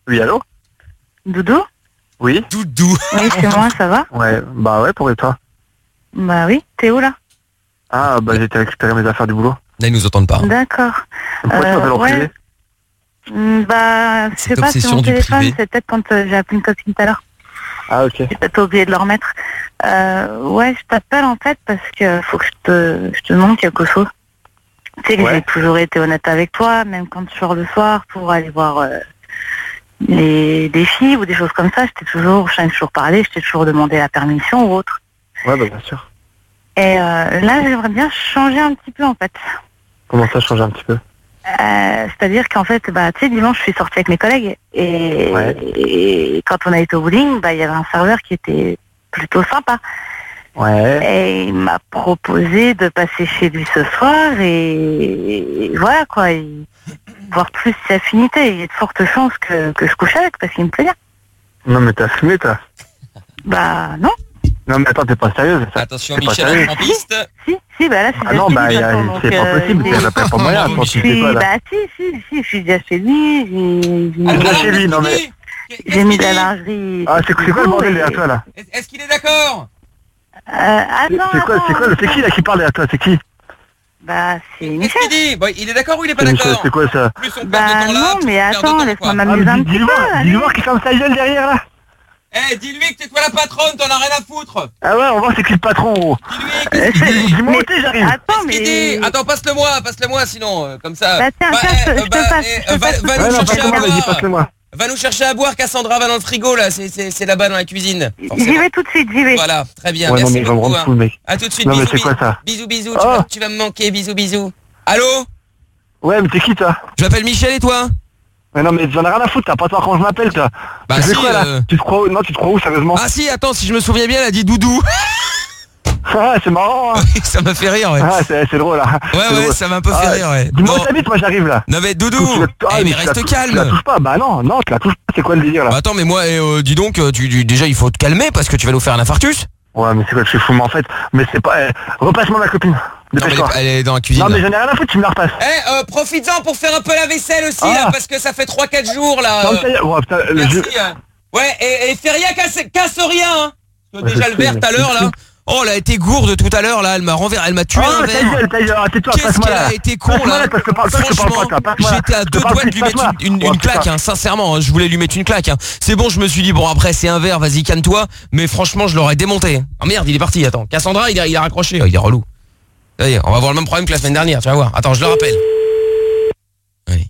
Oui, allô? Doudou? Oui. Doudou. Oui, c'est moi, ça va? Ouais, bah ouais, pour et toi? Bah oui, t'es où là? Ah, bah j'ai été récupérer mes affaires du boulot. Là, ils nous entendent pas. D'accord. Pourquoi tu m'appelles en privé? Mm, Bah, je sais Cette pas, c'est obsession mon du téléphone, privé. c'est peut-être quand euh, j'ai appelé une copine tout à l'heure. Ah, ok. J'ai peut-être oublié de le remettre. Euh, ouais, je t'appelle en fait parce que faut que je te, je te demande quelque chose. Tu sais que Ouais. j'ai toujours été honnête avec toi, même quand je sors le soir pour aller voir euh, les, des filles ou des choses comme ça, je t'ai toujours, je t'ai toujours parlé, je t'ai toujours demandé la permission ou autre. Ouais, bah bien sûr. Et euh, là, j'aimerais bien changer un petit peu en fait. Comment ça change un petit peu? Euh, C'est-à-dire qu'en fait, bah, tu sais, dimanche, je suis sortie avec mes collègues et, Ouais. et quand on a été au bowling, bah, il y avait un serveur qui était plutôt sympa. Ouais. Et il m'a proposé de passer chez lui ce soir et, et voilà quoi, et voir plus ses affinités. Il y a de fortes chances que, que je couche avec parce qu'il me plaît bien. Non, mais t'as fumé, toi? Bah non. Non, mais attends, t'es pas sérieuse. Ça. Attention, T'es pas Michel sérieux. en piste. Si, si, bah là, c'est Ah non, bah, y a- c'est pas possible, c'est il y a pas pas moyen. Attends, Je tu fais suis, quoi, là? bah si, si, si, je suis déjà chez lui, j'ai j'ai mis, Ah, déjà chez lui, non, mais... j'ai mis de la lingerie. Ah, c'est c'est quoi le bordel derrière et- toi, là? Est-ce qu'il est d'accord? Euh, attends, C'est quoi, c'est quoi, attends, c'est qui, là, qui parle derrière toi? C'est qui? Bah, c'est Qu'est-ce Michel. qu'il dit? Bon, il est d'accord ou il est pas C'est Michel, d'accord? c'est quoi, ça? Plus on perd Bah de temps là, non, plus mais on perd de attends, temps, laisse-moi quoi. Ah, m'amuser un mais petit dis-lui peu. voir, allez. dis-lui voir qui ferme sa gueule derrière, là. Eh, dis-lui que c'est toi la patronne, t'en as rien à foutre. Ah ouais, on va voir c'est qui le patron, gros. Dis-lui, Euh, qu'est-ce qu'il c'est- dit? Dis-moi mais- où t'es, j'arrive. Attends, Qu'est-ce qu'il mais... dit? Attends, passe-le-moi, passe-le-moi sinon, euh, comme ça. Bah tiens, Bah, tiens, eh, je te- euh, je te bah, passe, eh, je te va- passe. va Ouais, nous non, chercher à passe-le-moi, vas-y, boire. passe-le-moi. Va nous chercher à boire, Cassandra va dans le frigo là, c'est c'est- c'est là-bas dans la cuisine. J'y Forcément. vais tout de suite, j'y vais. Voilà, très bien, Ouais, non, merci mais il va me beaucoup. rendre hein. fou, le mec. À tout de suite, Non, mais bisous, c'est quoi, ça? bisous, bisous, Oh. tu, vas, tu vas me manquer, bisous, bisous. Allô? Ouais, mais t'es qui, toi? Je m'appelle Michel et toi? Mais non, mais j'en ai rien à foutre, t'as pas toi quand je m'appelle, toi. Bah tu fais si, quoi, là? euh. Tu te crois où? Non, tu te crois où, sérieusement? Ah si, attends, si je me souviens bien, elle a dit Doudou. Ah, c'est marrant, hein. Ça m'a fait rire, ouais. Ah, c'est c'est drôle, là. Ouais, C'est ouais, drôle. ça m'a un peu fait Ah, rire, ouais. Dis-moi Bon. où t'habites, moi, j'arrive, là. Non mais Doudou, Tu la- ah, eh, mais tu la reste tou- Tu la calme. touches pas, bah non, non, tu la touches pas, c'est quoi le délire, là? Bah, attends, mais moi, eh, euh, dis donc, euh, tu, tu- déjà il faut te calmer parce que tu vas nous faire un infarctus. Ouais, mais c'est quoi, je suis fou, mais en fait, mais c'est pas... eh, repasse-moi ma copine, Non, mais elle, dépêche-toi. est, elle est dans la cuisine. Non, mais j'en ai rien à foutre, tu me la repasses. Eh, euh, profites-en pour faire un peu la vaisselle aussi, Ah. là, parce que ça fait trois quatre jours, là. Non, euh, ça y est, ouais, putain, le Merci. jeu... hein. Ouais, et, et fais rien, casse, casse rien, hein. Parce que Ouais, déjà je le sais, verre mais tout à l'heure, c'est là. Oh, elle a été gourde tout à l'heure, là. Elle m'a renversé, elle m'a tué Ah, un ta verre. gueule, ta gueule, ah, tais-toi, Qu'est-ce passe-moi qu'elle là. a été con, Passe-moi là. là, parce que par- parce que je parle Franchement, pas, toi, passe-moi là. j'étais à Je te deux parle doigts de plus, lui mettre passe-moi. une, une- Oh, une putain. claque, hein. Sincèrement, hein, je voulais lui mettre une claque, hein. C'est bon, je me suis dit, bon, après, c'est un verre, vas-y, calme-toi. Mais franchement, je l'aurais démonté. Oh merde, il est parti, attends. Cassandra, il a, il a raccroché. Oh, il est relou. Ça y est, on va avoir le même problème que la semaine dernière, tu vas voir. Attends, je le rappelle. Allez.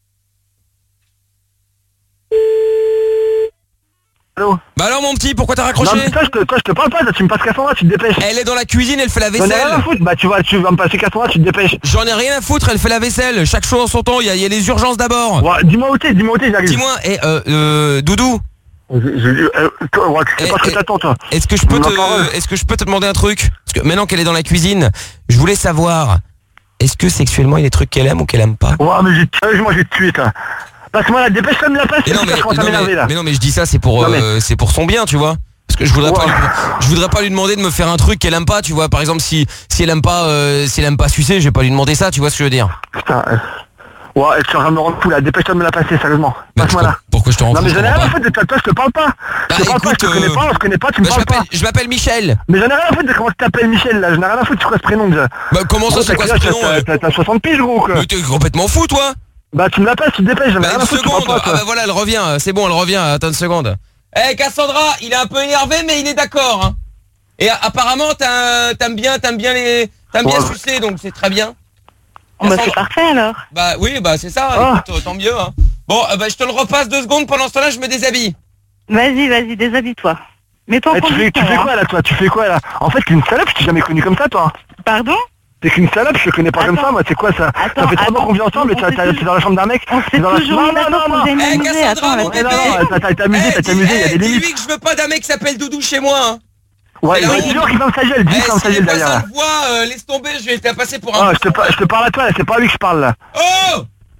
Allô? Bah alors, mon petit, pourquoi t'as raccroché? Non, mais toi, je te, toi, je te parle pas, toi, tu me passes Cassandra, tu te dépêches. Elle est dans la cuisine, elle fait la J'en ai rien à vaisselle. foutre, bah tu vas, tu vas me passer Cassandra, tu te dépêches. J'en ai rien à foutre, elle fait la vaisselle. Chaque chose en son temps, il y, a- il y a les urgences d'abord. Ouais, dis-moi où t'es, dis-moi où t'es, j'arrive. Dis-moi, et euh, euh, Doudou, Je- je- euh, toi, ouais, c'est Eh, pas ce que eh, t'attends, toi. est-ce que je peux Ma parole. te, est-ce que je peux te demander un truc? Parce que maintenant qu'elle est dans la cuisine, je voulais savoir, est-ce que sexuellement il y a des trucs qu'elle aime ou qu'elle aime pas? Ouais, mais j'ai, sérieusement, je vais te tuer, toi. Passe-moi la dépêche, ça me la passe, Mais non, mais, je commence à non, m'énerver, mais, là. mais non, mais je dis ça, c'est pour, Non, mais- euh, c'est pour son bien, tu vois. Parce que je voudrais pas, Ouais. lui, je voudrais pas lui demander de me faire un truc qu'elle aime pas, tu vois. Par exemple, si, si elle aime pas, euh, si elle aime pas sucer, je vais pas lui demander ça, tu vois ce que je veux dire. Putain, euh... ouais, tu es en train de me rendre fou, là. Dépêche-toi de me la passer, sérieusement. Bah, Passe-moi je- là. Pourquoi je te rends Non, fou, mais je j'en ai comprends rien à pas. foutre de toi, toi, je te parle pas. Je Bah, te parle pas, je te écoute, connais euh, pas, on se connaît pas, tu me Bah, je parles pas. m'appelle, je m'appelle Michel. Mais j'en ai rien à foutre de comment tu t'appelles Michel, là. J'en ai rien à foutre, c'est quoi ce prénom, déjà? Bah, comment ça, Gros, c'est t'as quoi ce quel âge, prénom? t'as- euh T'as t'as soixante piges, gros, quoi. Mais t'es complètement fou, toi. Bah, tu me la passes, tu te dépêches, j'en ai Bah, rien une à foutre, tu parles seconde. pas, Ah toi. bah voilà, elle revient. C'est bon, elle revient. Attends une seconde. Eh, Cassandra, il est un peu énervé, mais il est d'accord, hein. Et a- apparemment, t'as- t'aimes bien, t'aimes bien les, t'aimes bien Ouais. sucer, donc c'est très bien. Bah c'est parfait alors. Bah oui, bah c'est ça. Ah. Écoute, euh, tant mieux. Hein. Bon, euh, bah je te le repasse deux secondes. Pendant ce temps-là, je me déshabille. Vas-y, vas-y, déshabille-toi. Mets-toi en Eh, tu fais, tu condition. fais hein. quoi, là, toi? Tu fais quoi, là? En fait, t'es une salope, je t'ai jamais connu comme ça, toi. Pardon? T'es qu'une salope, je te connais pas comme Attends. ça, moi, c'est quoi, ça? Attends, Ça fait trois mois attends. qu'on vit ensemble, et On t'as- s'est t'as- toujours- t'es dans la chambre d'un mec? On t'es s'est dans la- toujours Non, mis non, d'accord non, pour non. que j'aille Eh, m'amuser. Cassandra, Attends, mon laisse-moi bébé. non, non, t'as- t'as été amusé, Eh, t'as dis- été amusé, il y a eh, des limites. dis-lui que je veux pas d'un mec qui s'appelle Doudou chez moi. Hein. Ouais, C'est la ouais, honte. dis-lui qu'il ferme sa gueule, dis-lui Eh, qu'il ferme si sa les gueule derrière, voisins là. le voient, euh, laisse tomber, je vais te passer pour un... Oh, je te, par- je te parle à toi, là, c'est pas à lui que je parle, là. Oh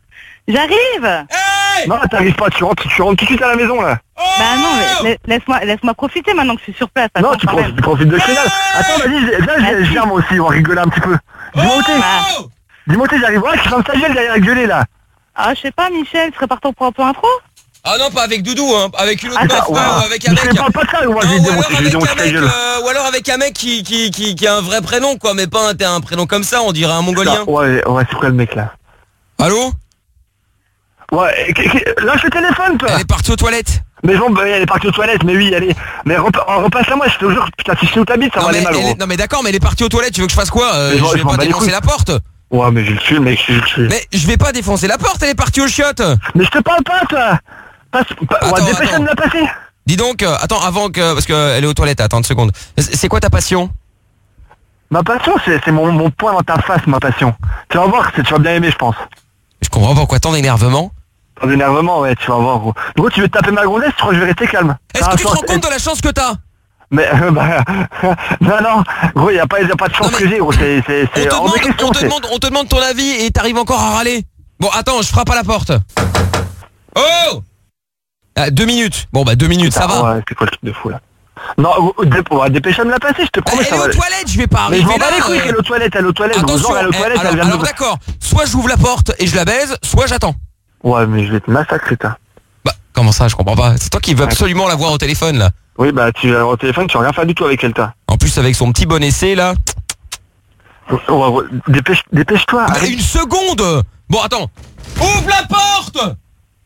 J'arrive. Hey Non, t'arrives pas, tu rentres, tu rentres tout de suite à la maison, là. Oh Bah non, mais la- laisse-moi laisse-moi profiter maintenant que je suis sur place. Non, Attends, tu quand profites, même. tu profites de chez là. Attends, vas-y, viens, je Vas-y. viens moi aussi, on va rigoler un petit peu. Dis-moi où t'es, Oh dis-moi où t'es, j'arrive. Ouais, qui ferme sa gueule derrière gueuler, là. Ah, je sais pas, Michel, tu serais partant pour un peu intro? Ah non, pas avec Doudou, hein. Avec une autre Attends, meuf, ouais. euh, avec un Mais mec. je parle pas de ça, moi, Non, j'ai ou, démonté, alors j'ai avec démonté un ta mec, gueule. euh, ou alors avec un mec qui, qui, qui, qui a un vrai prénom, quoi, mais pas un, t'as un prénom comme ça, on dirait un mongolien. Ouais, ouais, c'est quoi le mec là? Allô? Ouais, qu- qu- lâche le téléphone, toi. Elle est partie aux toilettes. Mais bon, bah, elle est partie aux toilettes, mais oui, allez. Mais repa- repasse à moi, je te jure, putain, si je sais où t'habites, ça Non va aller mais, mal, elle gros. est- non mais d'accord, mais elle est partie aux toilettes, tu veux que je fasse quoi? Euh, Mais bon, Je je vais m'en pas bats les défoncer couilles. la porte. Ouais, mais je le suis, mec, je le suis. Mais je vais pas défoncer la porte, elle est partie aux chiottes. Mais je te parle pas, toi. Passe, pa- Attends, ouais, dépêche-toi attends. de me la passer. Dis donc, euh, attends, avant que... Parce qu'elle est aux toilettes, attends une seconde. C'est c'est quoi ta passion? Ma passion, c'est c'est mon, mon point dans ta face, ma passion. Tu vas voir, c'est- tu vas bien aimer, je pense. Je comprends pas pourquoi tant d'énervement. Ton énervement, ouais, tu vas voir, gros. Gros, tu veux te taper ma gonzesse, tu crois que je vais rester calme. Est-ce Ah, que tu te attends, rends compte de la chance que t'as? Mais, euh, bah, non, non, gros, y a pas, y a pas de chance que j'ai, gros, c'est, c'est, On c'est te, hors de demande, question, on, te c'est- demande, on te demande ton avis et t'arrives encore à râler. Bon, attends, je frappe à la porte. Oh ah, Deux minutes. Bon, bah deux minutes, ça va. Ouais, c'est quoi le truc de fou, là? Non, gros, dé- ouais, dépêche-toi de me la passer, je te promets, Elle ça est va. aux toilettes, je vais pas Mais arriver je m'en bats là. les couilles euh. qu'elle est aux toilettes, elle est aux toilettes, gros, Attention, genre, elle est aux eh, toilettes, alors, elle vient alors de... d'accord, soit j'ouvre la porte et je la baise, soit j'attends. Ouais, mais je vais te massacrer, toi. Bah, comment ça, je comprends pas. C'est toi qui veux absolument la voir au téléphone, là. Oui, bah, tu vas au téléphone, tu vas rien faire du tout avec elle, toi. En plus, avec son petit bon essai, là. Ouais, ouais, dépêche, dépêche-toi. Bah, une seconde. Bon, attends. Ouvre la porte.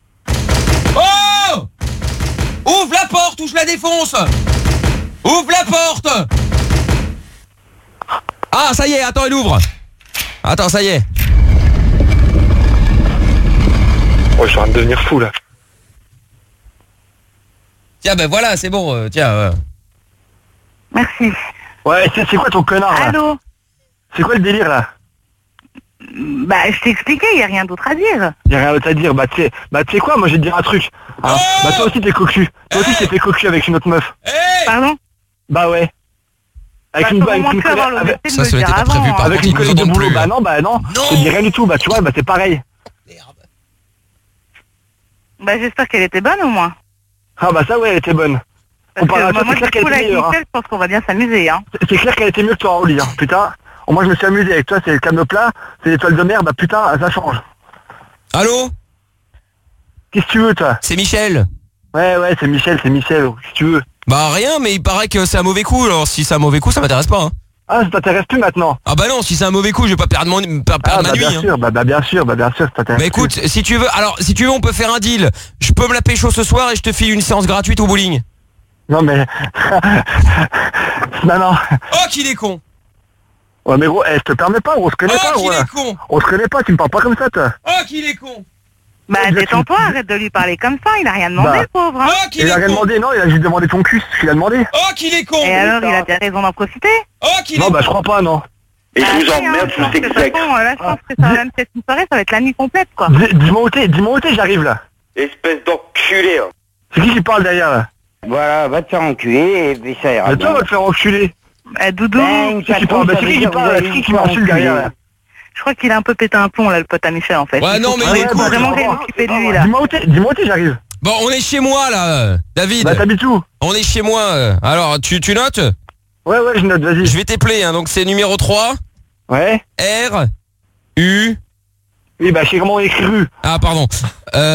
Oh Ouvre la porte ou je la défonce. Ouvre la porte. Ah, ça y est, attends, elle ouvre. Attends, ça y est. Ouais, je suis en train de devenir fou, là. Tiens, ben voilà, c'est bon, euh, tiens. euh. Merci. Ouais, c'est c'est quoi ton connard, là? Allô? C'est quoi le délire, là? Bah, je t'ai expliqué, il n'y a rien d'autre à dire. Y'a rien d'autre à dire, bah tu sais, bah tu sais quoi, moi je vais te dire un truc. Hein, bah toi aussi t'es cocu. Toi aussi t'es fait cocu avec une autre meuf. Pardon? Bah ouais. Avec Bah, une, faut avec vraiment une faire collègue, dans avec, l'honnêteté de Ça, me ça le n'était dire pas prévu, avant, par avec contre, une ils nous collègue de en donnent boulot. plus. Bah non, bah non. Non. Je te dis rien du tout, bah tu vois, bah c'est pareil. Bah, j'espère qu'elle était bonne au moins. Ah bah ça ouais, elle était bonne. Parce Comparé à que toi, moi, c'est du clair coup, qu'elle là, était avec meilleure. hein. Michel, je pense qu'on va bien s'amuser, hein. C'est- C'est clair qu'elle était mieux que toi en lit, hein. Putain. Moi je me suis amusé avec toi, c'est le calme plat, c'est l'étoile de mer, bah putain, ça change. Allô? Qu'est-ce que tu veux toi? C'est Michel. Ouais ouais, c'est Michel, c'est Michel, qu'est-ce que tu veux? Bah rien, mais il paraît que c'est un mauvais coup, alors si c'est un mauvais coup, ça m'intéresse pas. Hein. Ah, ça t'intéresse plus maintenant? Ah bah non, si c'est un mauvais coup, je vais pas perdre, mon, per- perdre Ah ma bah nuit. bien hein. sûr, bah, bah bien sûr, bah bien sûr, ça t'intéresse Bah écoute, si tu veux, alors si tu veux, on peut faire un deal. Je peux me la pécho ce soir et je te file une séance gratuite au bowling. Non mais... non non. Oh qu'il est con. Ouais mais gros, eh, je te permets pas, on se connaît Oh pas, qu'il gros. est là. con. On se connaît pas, tu me parles pas comme ça, toi. Oh qu'il est con. Bah, Ouais, détends-toi, arrête de lui parler comme ça, il a rien demandé, Bah. le pauvre, hein. Oh qu'il Il a est rien con. demandé, non, il a juste demandé ton cul, c'est ce qu'il a demandé. Oh qu'il est con. Et alors, il a bien raison d'en profiter. Oh qu'il est Non con. bah je crois pas, non. Et Bah, je vous si, hein, emmerde je sous pense ces que de toute sexe. façon, euh, là, je pense que ça va même être une soirée, ça va être la nuit complète, quoi. Dis- Dis-moi où t'es, dis-moi où t'es, j'arrive là. Espèce d'enculé. hein. C'est qui qui parle derrière là? Voilà, va te faire enculer et puis ça ira Bah toi bien. va te faire enculer. Eh, Doudou, Ben, C'est qui parle, bah c'est qui qui parle, c'est qui qui m'insulte derrière là? je crois qu'il a un peu pété un plomb, là, le pote à Michel, en fait. Ouais, Il non, faut mais qu'il il est faut cool. vraiment Bah, rien bah, s'occuper de lui, là. Dis-moi où t'es, dis-moi où t'es, j'arrive. Bon, on est chez moi là, David. Bah t'habites où? On est chez moi. euh. Alors, tu, tu notes? Ouais ouais, je note, vas-y. Je vais t'épeler, hein. Donc c'est numéro trois, Ouais. R, U. Oui bah je sais comment on écrit rue. Ah pardon. Euh...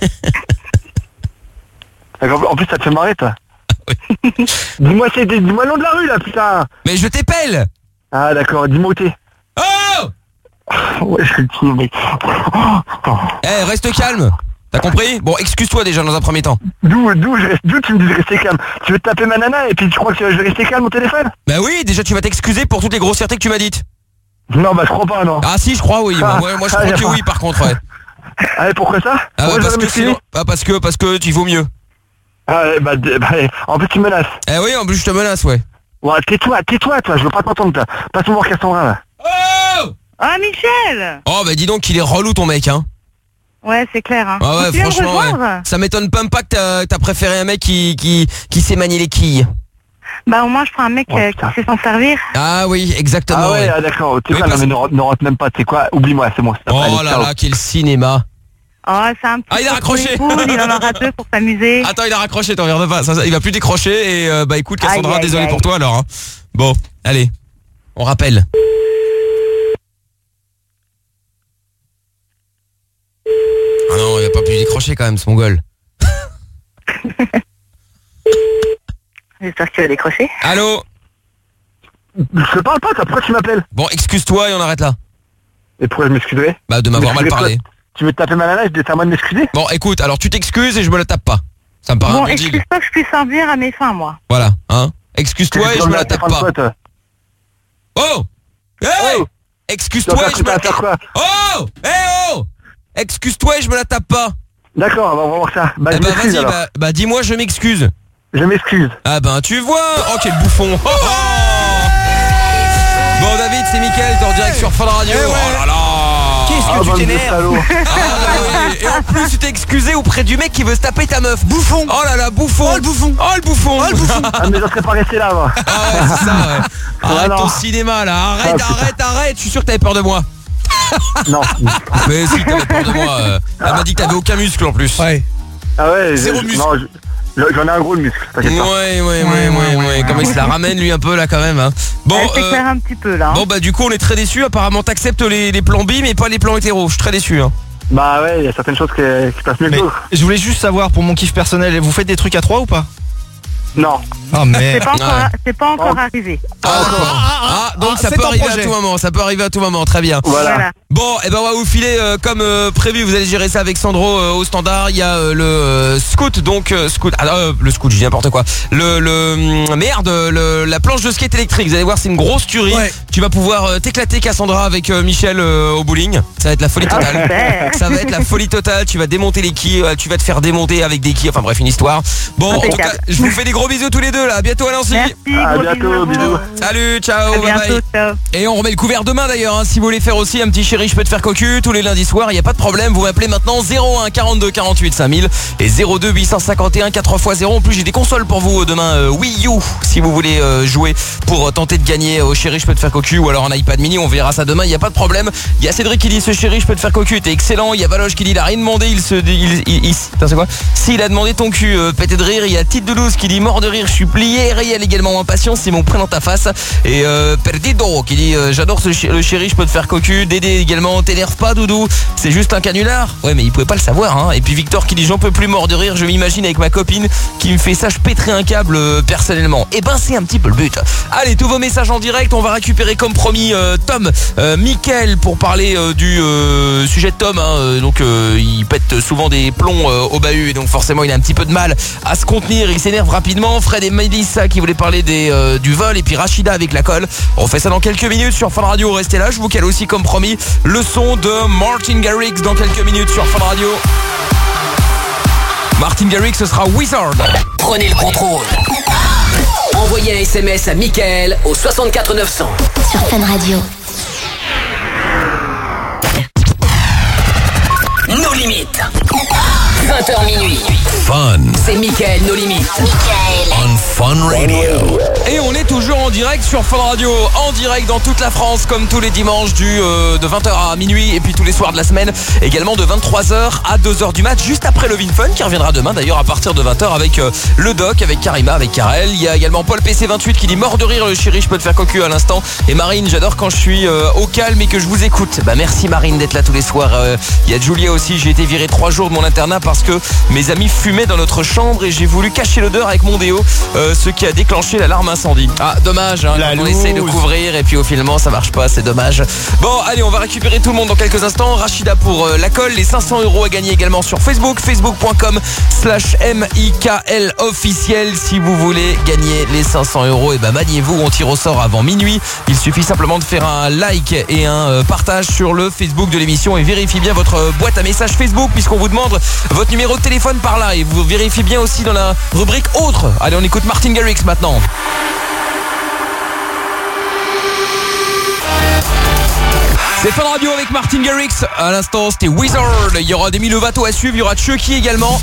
En plus ça te fait marrer toi. Dis-moi c'est, dis-moi le nom de la rue là putain. Mais je t'épelle. Ah d'accord, dis-moi où t'es. Oh. Ouais je suis le petit mec. Eh, reste calme. T'as compris? Bon, excuse-toi déjà dans un premier temps. D'où, d'où je reste, d'où tu me dis de rester calme? Tu veux te taper ma nana et puis tu crois que je vais rester calme au téléphone? Bah oui, déjà tu vas t'excuser pour toutes les grossièretés que tu m'as dites. Non bah je crois pas non. Ah si, je crois oui. Ah, moi, moi je ah, crois y a que pas. oui par contre, ouais. Allez pourquoi ça? Ah bah, Pourquoi je parce dois que m'excuser? sinon, ah, parce que parce que tu vaux mieux. Ah ouais, bah, d- bah en plus tu me menaces. Eh oui, en plus je te menace, ouais. Ouais tais-toi, tais-toi toi, je veux pas t'entendre toi. Passe-moi voir Cassandra là. Oh. Ah, Michel! Oh bah dis donc qu'il est relou ton mec, hein. Ouais, c'est clair, hein. Ah ouais, Tu viens me franchement, ouais. rejoindre? Ça m'étonne pas pas que t'as, t'as préféré un mec qui qui qui sait manier les quilles. Bah, au moins, je prends un mec Oh, euh, putain. qui sait s'en servir. Ah oui, exactement. Ah ouais, ouais. ah, d'accord, tu Oui, sais quoi, non parce- mais ne, rentre- ne rentre même pas, tu sais quoi, oublie-moi, c'est bon. c'est Oh allez, là ciao. là, quel cinéma. Oh, c'est un petit Ah, il a peu raccroché. cool, il en aura deux pour s'amuser. Attends, il a raccroché, t'en regardes pas. Ça, ça, il va plus décrocher et euh, bah écoute Cassandra, Aïe, aïe, désolé aïe. pour toi alors. hein. Bon, allez, on rappelle. Ah non, il va pas plus décrocher quand même, ce mongol. J'espère que tu vas décrocher. Allô? Je te parle pas, toi, pourquoi tu m'appelles? Bon, excuse-toi et on arrête là. Et pourquoi je m'excuserais? Bah de m'avoir mal parlé. Tu veux te taper mal à l'âge, c'est à moi de m'excuser? Bon, écoute, alors tu t'excuses et je me la tape pas. Ça me paraît Bon, un bon deal. excuse pas que je puisse en venir à mes fins, moi. Voilà, hein. Excuse-toi et je me la tape pas. Oh! Hey! Excuse-toi et je me la tape pas. Oh! Hey oh! Excuse-toi et je me la tape pas. D'accord, on va voir ça. Bah, eh bah vas-y, bah, bah dis-moi je m'excuse. Je m'excuse. Ah ben tu vois. Oh quel bouffon. Oh, oh. Bon David, c'est Mickaël, t'es en direct sur Fun Radio. Eh ouais. Oh là là. Qu'est-ce que Ah, tu bande de t'énerves? salauds. Ah, oui. Et en plus tu t'es excusé auprès du mec qui veut se taper ta meuf. Bouffon. Oh là là, bouffon. Oh le bouffon. Oh le bouffon. Oh le bouffon. Ah, mais je serais pas resté là, moi. Ah ouais, c'est ça ouais. Arrête non. ton cinéma là. Arrête, Ah, putain. arrête, arrête. Je suis sûr que t'avais peur de moi. Non. Mais si t'avais peur de moi. euh, Elle m'a dit que t'avais aucun muscle en plus. Ouais. Ah ouais, Zéro je- muscle. non, je- j'en ai un gros le muscle, t'inquiète pas. Ouais, ouais, ouais, ouais, ouais. Comment il se la ramène lui un peu là quand même. Hein. Bon, Elle euh, s'éclaire un petit peu, là. hein. bon bah du coup on est très déçus. Apparemment t'acceptes les, les plans bi mais pas les plans hétéros. Je suis très déçu. Hein. Bah ouais, il y a certaines choses qui, qui passent mieux que Mais d'autres. je voulais juste savoir pour mon kiff personnel, vous faites des trucs à trois ou pas? Non. Oh C'est merde. pas encore, Ouais. c'est pas encore arrivé. Ah, ah, donc ah, ça c'est peut en arriver projet. à tout moment. Ça peut arriver à tout moment. Très bien. Voilà. Voilà. Bon, et ben on va vous filer euh, comme euh, prévu. Vous allez gérer ça avec Sandro euh, au standard. Il y a euh, le euh, scoot, donc euh, scoot. Ah, euh, le scoot, je dis n'importe quoi. Le, le hum, merde, le, la planche de skate électrique. Vous allez voir, c'est une grosse tuerie. Ouais. Tu vas pouvoir euh, t'éclater, Cassandra, avec euh, Michel euh, au bowling. Ça va être la folie Ah, totale. super. Ça va être la folie totale. Tu vas démonter les quilles. euh, Tu vas te faire démonter avec des quilles. Enfin bref, une histoire. Bon, en tout Impeccable. cas, je vous fais des gros bisous tous les deux là. À bientôt à Nancy. Merci, À gros bientôt, bisous. bisous. Salut, ciao, À bye bientôt, bye. ciao. Et on remet le couvert demain d'ailleurs, hein, si vous voulez faire aussi un petit chéri je peux te faire cocu tous les lundis soirs, il n'y a pas de problème, vous m'appelez maintenant zéro un quarante-deux quarante-huit cinq mille et zéro deux huit cent cinquante et un quatre fois zéro. En plus j'ai des consoles pour vous demain, euh, Wii U si vous voulez euh, jouer pour euh, tenter de gagner au chéri je peux te faire cocu ou alors un iPad mini, on verra ça demain, il n'y a pas de problème. Il y a Cédric qui dit ce chéri je peux te faire cocu, t'es excellent. Il y a Valoche qui dit il a rien demandé, il se dit, il, il, il- putain, c'est quoi s'il a demandé ton cul, euh, pété de rire. Il y a Tite Doulouse qui dit mort de rire, je suis plié, réel également impatient, c'est mon prénom ta face. Et euh, Perdido qui dit euh, j'adore ce ch- le chéri je peux te faire cocu. Dédé également, t'énerve pas Doudou, c'est juste un canular. Ouais mais il pouvait pas le savoir hein. Et puis Victor qui dit j'en peux plus, mort de rire, je m'imagine avec ma copine qui me fait ça, je pèterai un câble euh, personnellement. Et ben c'est un petit peu le but. Allez, tous vos messages en direct, on va récupérer comme promis euh, Tom, euh, Mickaël pour parler euh, du euh, sujet de Tom hein. Euh, donc euh, il pète souvent des plombs euh, au bahut et donc forcément il a un petit peu de mal à se contenir, il s'énerve rapidement. Fred et Mélissa qui voulaient parler des, euh, du vol et puis Rachida avec la colle. On fait ça dans quelques minutes sur Fun Radio, restez là, je vous cale aussi comme promis le son de Martin Garrix dans quelques minutes sur Fun Radio. Martin Garrix, ce sera Wizard. Prenez le contrôle. Envoyez un S M S à Mickaël au soixante-quatre neuf cents. Sur Fun Radio. Nos limites. vingt heures minuit. Fun. C'est Mickaël, nos limites. On Fun Radio. Et on est toujours en direct sur Fun Radio, en direct dans toute la France comme tous les dimanches du euh, de vingt heures à minuit et puis tous les soirs de la semaine, également de vingt-trois heures à deux heures du mat, juste après le Vin Fun qui reviendra demain d'ailleurs à partir de vingt heures avec euh, le doc, avec Karima, avec Karel. Il y a également Paul P C vingt-huit qui dit mort de rire le chéri je peux te faire cocu à l'instant. Et Marine, j'adore quand je suis euh, au calme et que je vous écoute. Bah merci Marine d'être là tous les soirs. Euh, Il y a Julia aussi, j'ai été viré trois jours de mon internat parce que mes amis fumaient dans notre chambre et j'ai voulu cacher l'odeur avec mon déo, euh, ce qui a déclenché l'alarme incendie. Ah dommage hein, La quand on loose. essaye de couvrir et puis au finalement ça marche pas, c'est dommage. Bon allez, on va récupérer tout le monde dans quelques instants. Rachida pour euh, la colle, les cinq cents euros à gagner également sur Facebook, facebook point com slash M I K L officiel. Si vous voulez gagner les cinq cents euros, et ben maniez-vous, on tire au sort avant minuit. Il suffit simplement de faire un like et un euh, partage sur le Facebook de l'émission et vérifiez bien votre euh, boîte à messages Facebook puisqu'on vous demande votre numéro de téléphone par là et vous vérifiez bien aussi dans la rubrique autre. Allez, on écoute Martin Garrix maintenant. C'est Fun Radio avec Martin Garrix. À l'instant, c'était Wizard. Il y aura des Demi Lovato à suivre. Il y aura Chucky également.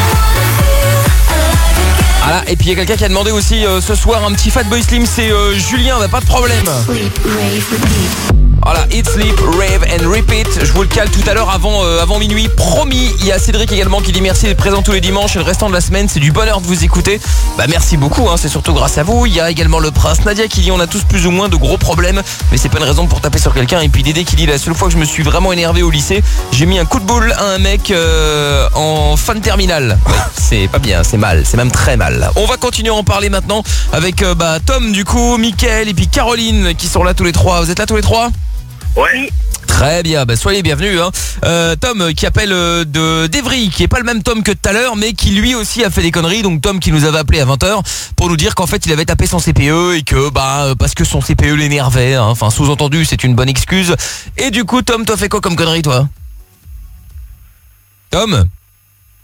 Voilà. Et puis il y a quelqu'un qui a demandé aussi euh, ce soir un petit Fatboy Slim. C'est euh, Julien, bah, pas de problème. Voilà, Eat, Sleep, Rave and Repeat. Je vous le cale tout à l'heure avant, euh, avant minuit. Promis, il y a Cédric également qui dit merci d'être présent tous les dimanches et le restant de la semaine. C'est du bonheur de vous écouter. Bah merci beaucoup, hein, c'est surtout grâce à vous. Il y a également le prince Nadia qui dit on a tous plus ou moins de gros problèmes, mais c'est pas une raison pour taper sur quelqu'un. Et puis Dédé qui dit la seule fois que je me suis vraiment énervé au lycée, j'ai mis un coup de boule à un mec euh, en fin de terminale. Ouais, c'est pas bien, c'est mal, c'est même très mal. On va continuer à en parler maintenant avec euh, bah, Tom du coup, Mickaël et puis Caroline qui sont là tous les trois. Vous êtes là tous les trois ? Ouais. Très bien, bah soyez bienvenus hein. euh, Tom qui appelle euh, de d'Evry, qui est pas le même Tom que tout à l'heure, mais qui lui aussi a fait des conneries. Donc Tom qui nous avait appelé à vingt heures pour nous dire qu'en fait il avait tapé son C P E et que bah parce que son C P E l'énervait, hein. Enfin sous-entendu c'est une bonne excuse. Et du coup Tom, toi fait quoi comme connerie toi ? Tom ? Allô ?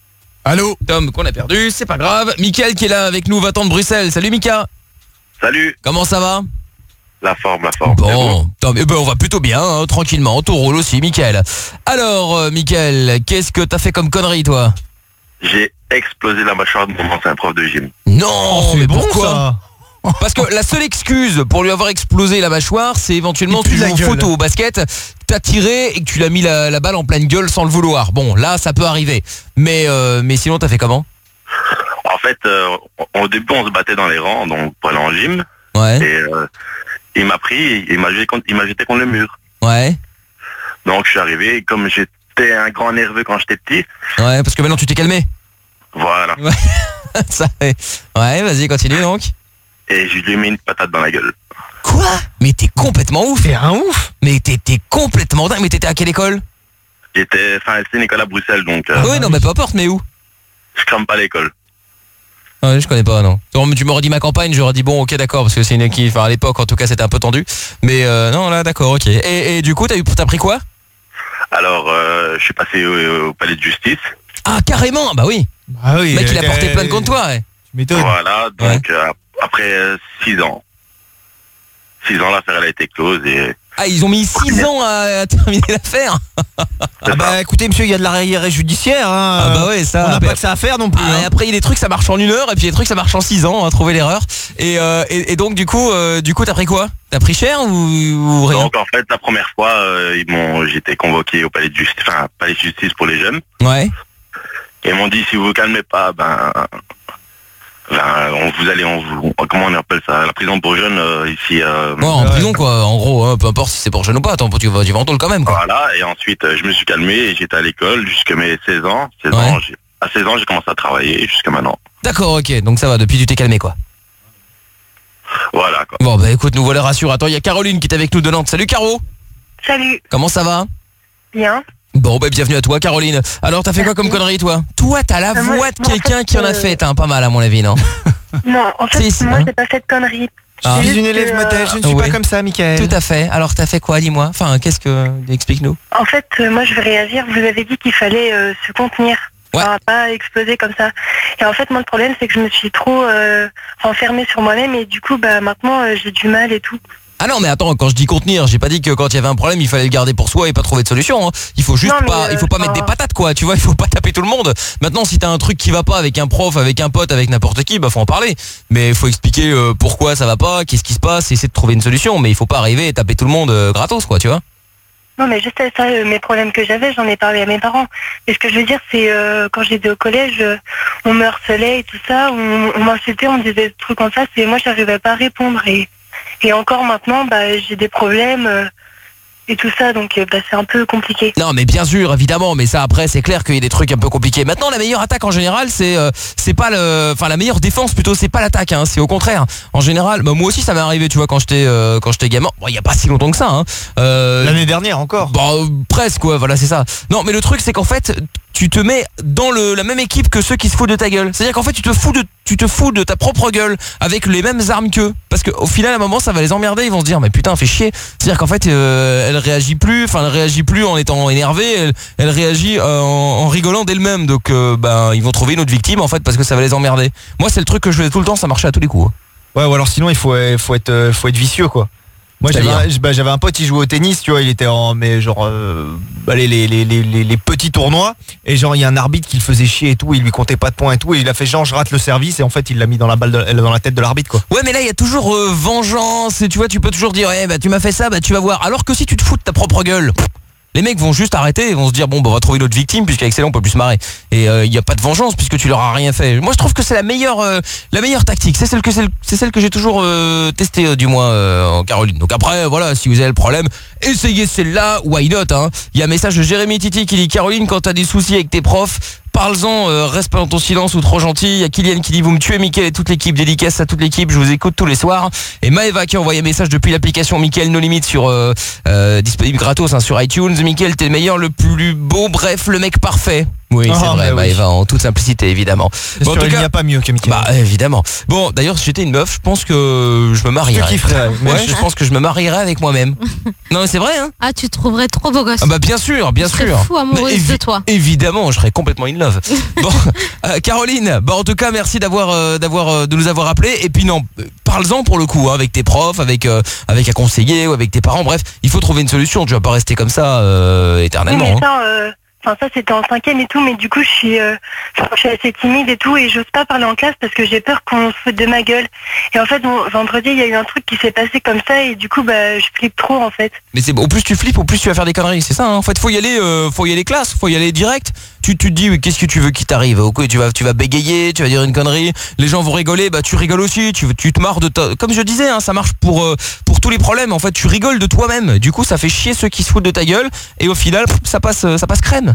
Tom qu'on a perdu, c'est pas grave. Mickaël qui est là avec nous, vingt ans de Bruxelles. Salut Mika. Salut. Comment ça va ? La forme, la forme. Bon, Tom, eh ben on va plutôt bien, hein, tranquillement, tout roule aussi, Mickaël. Alors, euh, Mickaël, qu'est-ce que t'as fait comme connerie, toi ? J'ai explosé la mâchoire de mon ancien prof de gym. Non, Oh, mais c'est bon, pourquoi ? Parce que la seule excuse pour lui avoir explosé la mâchoire, c'est éventuellement tu joues au foot ou au basket, t'as tiré et que tu l'as mis la, la balle en pleine gueule sans le vouloir. Bon, là, ça peut arriver. Mais, euh, mais sinon, t'as fait comment ? En fait, euh, au début, on se battait dans les rangs, donc pour aller en gym. Ouais. Et euh, il m'a pris, et il m'a jeté, contre- il m'a jeté contre le mur. Ouais. Donc je suis arrivé, et comme j'étais un grand nerveux quand j'étais petit, Ouais, parce que maintenant tu t'es calmé. voilà. Ouais. Ça fait. Ouais, vas-y, continue donc. Et je lui ai mis une patate dans la gueule. Quoi ? Mais t'es complètement ouf. T'es un ouf. Mais t'es t'es complètement dingue. Mais t'étais à quelle école ? J'étais, enfin, c'est une école à Bruxelles, donc euh, Oui, non, mais peu importe, mais où ? je crame pas l'école. Ouais, je connais pas, non. Tu m'aurais dit ma campagne, j'aurais dit bon, ok, d'accord, parce que c'est une équipe. Enfin, à l'époque, en tout cas, c'était un peu tendu. Mais euh, non, là, d'accord, ok. Et, et du coup, t'as eu, t'as pris quoi ? Alors, euh, je suis passé au, au palais de justice. Ah, carrément, bah oui. Ah oui. Le mec, il a euh, porté plainte contre toi, ouais. Tu m'étonnes. Voilà, donc euh, après euh, six ans. Six ans, l'affaire elle a été close et... Ah, ils ont mis six ans à, à terminer l'affaire. Ah bah écoutez monsieur, il y a de l'arrière judiciaire hein. Ah bah ouais, ça. On n'a après- pas que ça à faire non plus. Ah, et hein. après, il y a des trucs, ça marche en une heure, et puis il y a des trucs, ça marche en six ans, hein, trouver l'erreur. Et, euh, et, et donc, du coup, euh, du coup, t'as pris quoi ? T'as pris cher ou, ou rien ? Donc en fait, la première fois, euh, ils m'ont, j'étais convoqué au palais de justice, enfin palais de justice pour les jeunes. Ouais. Et ils m'ont dit si vous vous calmez pas, ben, ben on vous allez, on vous, comment on appelle ça, la prison pour jeunes euh, ici. Euh, Bon, en prison, quoi, en gros, hein, peu importe si c'est pour jeune ou pas, attends, tu vas, tu vas en tôle quand même, quoi. Voilà. Et ensuite, euh, je me suis calmé et j'étais à l'école jusqu'à mes seize ans. seize Ouais. ans, j'ai, à seize ans, j'ai commencé à travailler jusqu'à maintenant. D'accord, ok, donc ça va, depuis tu t'es calmé, quoi. Voilà quoi. Bon, bah écoute, nous voilà rassurés. Attends, il y a Caroline qui est avec nous de Nantes. Salut, Caro. Salut. Comment ça va ? Bien. Bon, bah bienvenue à toi, Caroline. Alors, t'as fait quoi comme connerie, toi ? Toi, t'as la Euh, moi- voix de moi, en quelqu'un fait, qui en a euh, fait, hein, pas mal, à mon avis, non ? Non, en fait, Si, si, moi, hein. j'ai pas fait de conneries. Ah. Je C'est suis une juste élève que, modèle, je ne suis oui. pas comme ça, Mickaël. Tout à fait. Alors, t'as fait quoi, dis-moi ? Enfin, qu'est-ce que... Explique-nous. En fait, euh, moi, je vais réagir. Vous avez dit qu'il fallait euh, se contenir. Ouais. Enfin, pas exploser comme ça. Et en fait, moi, le problème, c'est que je me suis trop euh, renfermée sur moi-même et du coup, bah, maintenant, euh, j'ai du mal et tout. Ah non, mais attends, quand je dis contenir, j'ai pas dit que quand il y avait un problème, il fallait le garder pour soi et pas trouver de solution, hein. Il faut juste Non, mais, pas, euh, il faut pas mettre des enfin- patates, quoi, tu vois, il faut pas taper tout le monde. Maintenant, si t'as un truc qui va pas avec un prof, avec un pote, avec n'importe qui, bah faut en parler. Mais il faut expliquer euh, pourquoi ça va pas, qu'est-ce qui se passe, et essayer de trouver une solution. Mais il faut pas arriver et taper tout le monde euh, gratos, quoi, tu vois. Non, mais je sais ça, euh, mes problèmes que j'avais, j'en ai parlé à mes parents. Et ce que je veux dire, c'est euh, quand j'étais au collège, euh, on me harcelait et tout ça, on, on m'insultait, on me disait des trucs comme ça, et moi, j'arrivais pas à répondre. Et, et encore maintenant, bah, j'ai des problèmes euh, et tout ça, donc euh, bah, c'est un peu compliqué. Non, mais bien sûr, évidemment, mais ça après c'est clair qu'il y a des trucs un peu compliqués. Maintenant, la meilleure attaque en général, c'est euh, c'est pas le, enfin la meilleure défense plutôt, c'est pas l'attaque, hein, c'est au contraire. En général, bah, moi aussi ça m'est arrivé, tu vois, quand j'étais euh, quand j'étais gamin. Bon, il y a pas si longtemps que ça. Hein. Euh, L'année dernière encore. Bah euh, presque, quoi, voilà, c'est ça. Non, mais le truc c'est qu'en fait, tu te mets dans le, la même équipe que ceux qui se foutent de ta gueule. C'est-à-dire qu'en fait, tu te fous de tu te fous de ta propre gueule avec les mêmes armes qu'eux. Parce qu'au final, à un moment, ça va les emmerder. Ils vont se dire, mais putain, fait chier. C'est-à-dire qu'en fait, euh, elle réagit plus. Enfin, elle réagit plus en étant énervée. Elle, elle réagit euh, en, en rigolant d'elle-même. Donc, euh, ben, ils vont trouver une autre victime en fait parce que ça va les emmerder. Moi, c'est le truc que je faisais tout le temps. Ça marchait à tous les coups. Ouais, ou alors sinon il faut, euh, faut être, euh, faut être vicieux quoi. Moi j'avais un, bah, j'avais un pote, il jouait au tennis, tu vois, il était en mais genre euh, bah, les, les, les, les, les petits tournois et genre il y a un arbitre qui le faisait chier et tout, il lui comptait pas de points et tout et il a fait genre je rate le service et en fait il l'a mis dans la balle de, dans la tête de l'arbitre quoi. Ouais mais là il y a toujours euh, vengeance et tu vois tu peux toujours dire eh, bah tu m'as fait ça, bah tu vas voir. Alors que si tu te fous de ta propre gueule, les mecs vont juste arrêter et vont se dire bon bah on va trouver une autre victime puisqu'avec celle-là on peut plus se marrer. Et il euh, y a pas de vengeance puisque tu leur as rien fait. Moi je trouve que c'est la meilleure euh, la meilleure tactique. C'est celle que c'est, c'est celle que j'ai toujours euh, testée euh, du moins euh, en Caroline. Donc après voilà, si vous avez le problème, essayez celle-là, why not hein. Il y a un message de Jérémy Titi qui dit Caroline, quand t'as des soucis avec tes profs, parle-en, euh, reste pas dans ton silence ou trop gentil. Il y a Kylian qui dit vous me tuez Mickaël et toute l'équipe, dédicace à toute l'équipe, je vous écoute tous les soirs. Et Maëva qui a envoyé un message depuis l'application Mickaël No Limit sur euh, euh, disponible gratos hein, sur iTunes. Mickaël t'es le meilleur, le plus beau, bref le mec parfait. Oui, oh, c'est vrai, Maëva, oui. En toute simplicité, évidemment. Bon, en tout cas, il n'y a pas mieux que Mickaël. Bah, évidemment. Bon, d'ailleurs, si j'étais une meuf, je pense que je me marierais. Tu kifferais. Ouais, je pense que je me marierais avec moi-même. Non, mais c'est vrai, hein. Ah, tu te trouverais trop beau gosse. Ah bah, bien sûr, bien je sûr. Fou amoureuse évi- de toi. Évidemment, je serais complètement in love. Bon, euh, Caroline, bah, en tout cas, merci d'avoir, euh, d'avoir, euh, de nous avoir appelé. Et puis, non, euh, parle-en pour le coup, hein, avec tes profs, avec, euh, avec un conseiller ou avec tes parents. Bref, il faut trouver une solution. Tu vas pas rester comme ça, euh, éternellement. Oui, mais ça, euh... Enfin ça c'était en cinquième et tout, mais du coup je suis, euh, je suis assez timide et tout et j'ose pas parler en classe parce que j'ai peur qu'on se foute de ma gueule. Et en fait bon, vendredi il y a eu un truc qui s'est passé comme ça et du coup bah je flippe trop en fait. Mais c'est au plus tu flippes, au plus tu vas faire des conneries, c'est ça hein. En fait faut y aller, euh, faut y aller classe, faut y aller direct. Tu, tu te dis qu'est-ce que tu veux qui t'arrive? Ok, tu vas tu vas bégayer, tu vas dire une connerie, les gens vont rigoler, bah tu rigoles aussi, tu tu te marres de ta... Comme je disais hein, ça marche pour euh, pour tous les problèmes. En fait tu rigoles de toi-même. Du coup ça fait chier ceux qui se foutent de ta gueule et au final ça passe ça passe crème.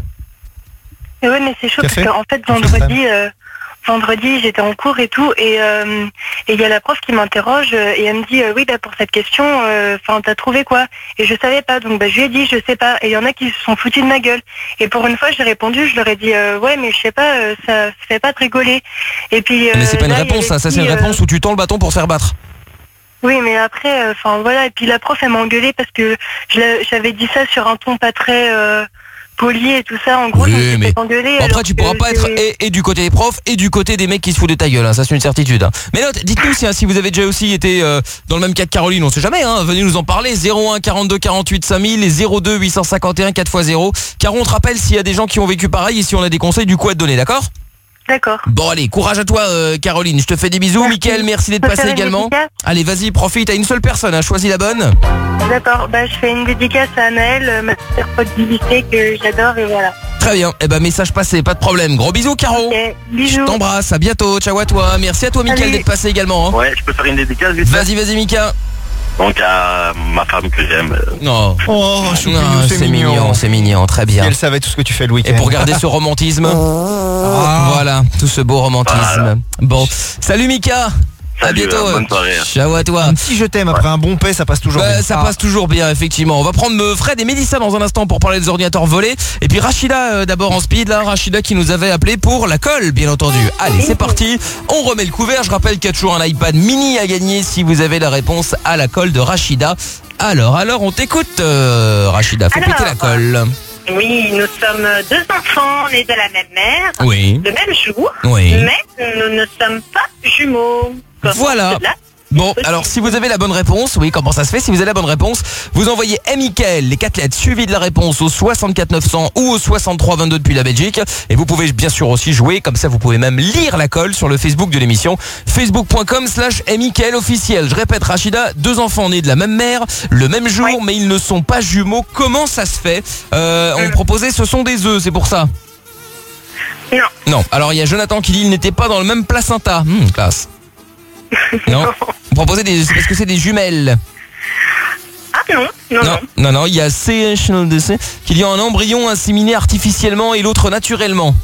Et ouais mais c'est chaud Café. Parce qu'en fait vendredi euh, vendredi j'étais en cours et tout et euh, et il y a la prof qui m'interroge euh, et elle me dit euh, oui bah pour cette question enfin euh, t'as trouvé quoi? Et je savais pas donc bah je lui ai dit je sais pas et il y en a qui se sont foutus de ma gueule et pour une fois j'ai répondu, je leur ai dit euh, ouais mais je sais pas euh, ça, ça fait pas de rigoler et puis euh, mais c'est pas une là, réponse ça, ça c'est une euh... réponse où tu tends le bâton pour se faire battre. Oui mais après enfin euh, voilà et puis la prof elle m'a engueulé parce que je j'avais dit ça sur un ton pas très euh, poli et tout ça en gros. Oui, mais après tu pourras pas être et, et du côté des profs et du côté des mecs qui se foutent de ta gueule hein, ça c'est une certitude hein. Mais là dites-nous si, hein, si vous avez déjà aussi été euh, dans le même cas que Caroline, on sait jamais hein, venez nous en parler. Zéro un quarante-deux quarante-huit cinq mille et zéro deux huit cent cinquante et un quatre fois zéro. Car on te rappelle s'il y a des gens qui ont vécu pareil et si on a des conseils du coup à te donner, d'accord? D'accord. Bon allez, courage à toi euh, Caroline, je te fais des bisous. Merci. Mickaël, merci d'être passé également. Allez vas-y, profite, à une seule personne, hein, choisis la bonne. D'accord, bah je fais une dédicace à Anaël, euh, ma sœur pote du lycée que j'adore et voilà. Très bien, et eh ben message passé, pas de problème. Gros bisous Caro. Okay, bisous. Je t'embrasse, à bientôt, ciao à toi. Merci à toi Mickaël d'être passé également. Hein. Ouais, je peux faire une dédicace vite. Vas-y, vas-y Mika. Donc à ma femme que j'aime. Non. Oh, non, c'est, c'est mignon. mignon, c'est mignon, très bien. Et elle savait tout ce que tu fais le week-end. Et pour garder ce romantisme, ah. Voilà, tout ce beau romantisme. Voilà. Bon, salut Mika. Salut, à bientôt. Bonne soirée. Ciao à toi. Un petit je t'aime après ouais. un bon paix, ça passe toujours bah, bien. Ça ah. passe toujours bien, effectivement. On va prendre Fred et Mélissa dans un instant pour parler des ordinateurs volés. Et puis Rachida euh, d'abord en speed, là. Rachida qui nous avait appelé pour la colle, bien entendu. Allez, c'est parti. On remet le couvert. Je rappelle qu'il y a toujours un iPad mini à gagner si vous avez la réponse à la colle de Rachida. Alors, alors, on t'écoute, euh, Rachida. Faut alors, péter la colle. Oui, nous sommes deux enfants nés de la même mère, oui. le même jour, oui. mais nous ne sommes pas jumeaux. Comment voilà. Bon, alors si vous avez la bonne réponse, oui, comment ça se fait? Si vous avez la bonne réponse, vous envoyez Mickaël, les quatre lettres suivies de la réponse au soixante-quatre neuf cents ou au soixante-trois vingt-deux depuis la Belgique. Et vous pouvez bien sûr aussi jouer, comme ça vous pouvez même lire la colle sur le Facebook de l'émission, facebook.com slash Mickaël officiel. Je répète, Rachida, deux enfants nés de la même mère, le même jour, oui. mais ils ne sont pas jumeaux. Comment ça se fait? euh, On proposait, ce sont des œufs, c'est pour ça? Non. Non, alors il y a Jonathan qui dit ils n'étaient pas dans le même placenta. Hum, classe. Non, on proposait des, c'est parce que c'est des jumelles. Ah non, non, non. Non, non, il y a C H D C qui dit un embryon inséminé artificiellement et l'autre naturellement.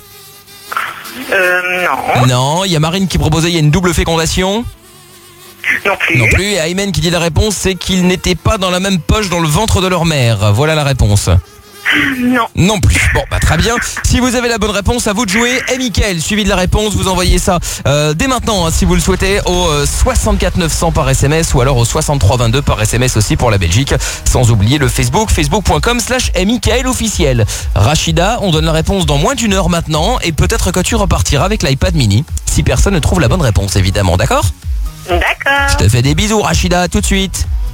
Euh, non. Non, il y a Marine qui proposait il y a une double fécondation. Non plus. Non plus, et Aymen qui dit la réponse c'est qu'ils n'étaient pas dans la même poche dans le ventre de leur mère. Voilà la réponse. Non. Non plus. Bon, bah très bien. Si vous avez la bonne réponse, à vous de jouer. Et Mickaël, suivi de la réponse, vous envoyez ça euh, dès maintenant, hein, si vous le souhaitez, au euh, soixante-quatre neuf cents par S M S ou alors au soixante-trois vingt-deux par S M S aussi pour la Belgique. Sans oublier le Facebook, facebook.com slash Mickaël officiel. Rachida, on donne la réponse dans moins d'une heure maintenant et peut-être que tu repartiras avec l'iPad mini si personne ne trouve la bonne réponse, évidemment. D'accord ? D'accord. Je te fais des bisous, Rachida. À tout de suite.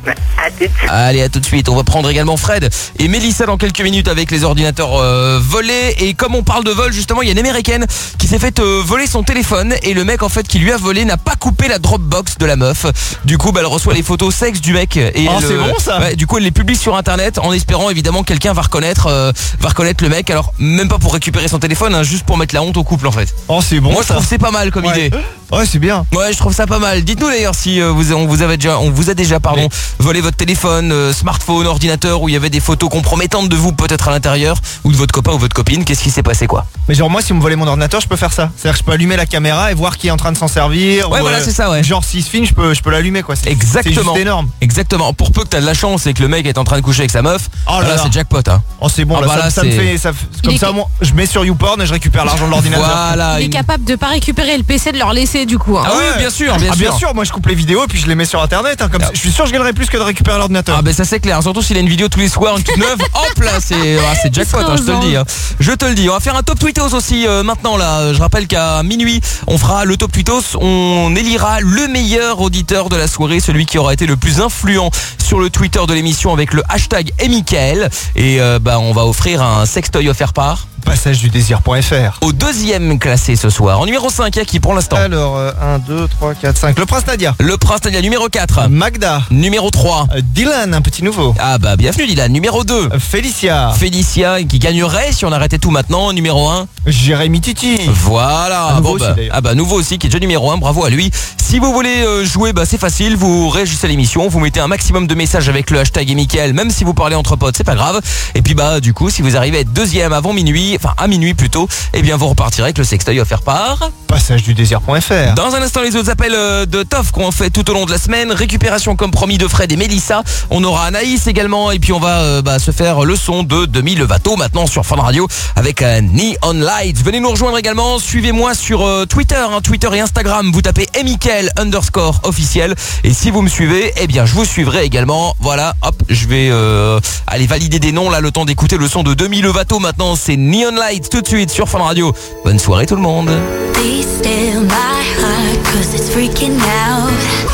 À tout. Allez, à tout de suite. On va prendre également Fred et Mélissa dans quelques minutes avec les ordinateurs euh, volés. Et comme on parle de vol, justement, il y a une américaine qui s'est fait euh, voler son téléphone. Et le mec, en fait, qui lui a volé n'a pas coupé la Dropbox de la meuf. Du coup, bah, elle reçoit les photos sexe du mec. Et oh, elle, c'est bon ça. Ouais, du coup, elle les publie sur Internet en espérant évidemment que quelqu'un va reconnaître, euh, va reconnaître le mec. Alors, même pas pour récupérer son téléphone, hein, juste pour mettre la honte au couple, en fait. Oh, c'est bon. Moi, ça. je trouve c'est pas mal comme ouais. idée. Ouais, c'est bien. Ouais, je trouve ça pas mal. Dites-nous d'ailleurs si euh, vous, on vous avait déjà, on vous a déjà, pardon, mais... volé votre téléphone, euh, smartphone, ordinateur où il y avait des photos compromettantes de vous peut-être à l'intérieur ou de votre copain ou votre copine. Qu'est-ce qui s'est passé quoi? Mais genre moi, si on me volait mon ordinateur, je peux faire ça. C'est-à-dire que je peux allumer la caméra et voir qui est en train de s'en servir. Ouais, ou, voilà, euh, c'est ça, ouais. Genre s'il se filme, je peux, je peux l'allumer quoi. C'est, Exactement. C'est juste énorme. Exactement. Pour peu que t'as de la chance et que le mec est en train de coucher avec sa meuf, oh là là, là. c'est jackpot. Hein. Oh c'est bon. Ah là, bah ça, là, ça c'est... me fait, ça, comme Il ça, est... moi, je mets sur YouPorn et je récupère l'argent de l'ordinateur. Voilà. Il est une... capable de pas récupérer le P C de leur laisser du coup. Hein. Ah oui, bien sûr, bien ah, sûr. Bien sûr, moi je coupe les vidéos et puis je les mets sur internet. Hein, comme ah. ça, je suis sûr que je gagnerais plus que de récupérer l'ordinateur. Ah ben ça c'est clair. Surtout s'il a une vidéo tous les soirs, une toute neuve. Hop là, c'est, ah, c'est jackpot. Hein, je te le dis. Hein. Je te le dis. On va faire un top tweetos aussi euh, maintenant là. Je rappelle qu'à minuit, on fera le top tweetos. On élira le meilleur auditeur de la soirée, celui qui aura été le plus influent sur le Twitter de l'émission avec le hashtag et Mickaël. Et euh, bah on va offrir un sextoy offert par Passage du désir point F R. Au deuxième classé ce soir. En numéro cinq, il y a qui pour l'instant? Alors, euh, un, deux, trois, quatre, cinq. Le Prince Nadia. Le Prince Nadia, numéro quatre. Magda. Numéro trois. Euh, Dylan, un petit nouveau. Ah bah bienvenue Dylan. Numéro deux. Euh, Félicia. Félicia qui gagnerait si on arrêtait tout maintenant. Numéro un. Jérémy Titi. Voilà. Ah, bon, aussi, bah, ah bah nouveau aussi qui est déjà numéro un. Bravo à lui. Si vous voulez euh, jouer, bah c'est facile. Vous réagissez à l'émission. Vous mettez un maximum de messages avec le hashtag et Mickaël. Même si vous parlez entre potes, c'est pas grave. Et puis bah du coup, si vous arrivez à être deuxième avant minuit, enfin à minuit plutôt, eh bien vous repartirez avec le sextoy offert par Passage du désir point F R. Dans un instant, les autres appels de Toff qu'on fait tout au long de la semaine. Récupération comme promis de Fred et Mélissa. On aura Anaïs également. Et puis on va euh, bah, se faire le son de Demi Lovato maintenant sur Fun Radio avec euh, Neon Lights. Venez nous rejoindre également. Suivez-moi sur euh, Twitter, hein, Twitter et Instagram. Vous tapez Mickaël underscore officiel. Et si vous me suivez, eh bien je vous suivrai également. Voilà, hop, je vais euh, aller valider des noms là, le temps d'écouter le son de Demi Lovato. Maintenant c'est Neon Lights tout de suite sur Fun Radio. Bonne soirée tout le monde. Be still my heart, cause it's freaking out.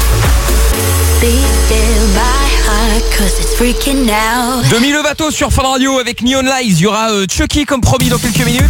Be still my heart, cause it's freaking out. Demi Lovato sur Fun Radio avec Neon Lights. Il y aura euh, Chucky comme promis dans quelques minutes.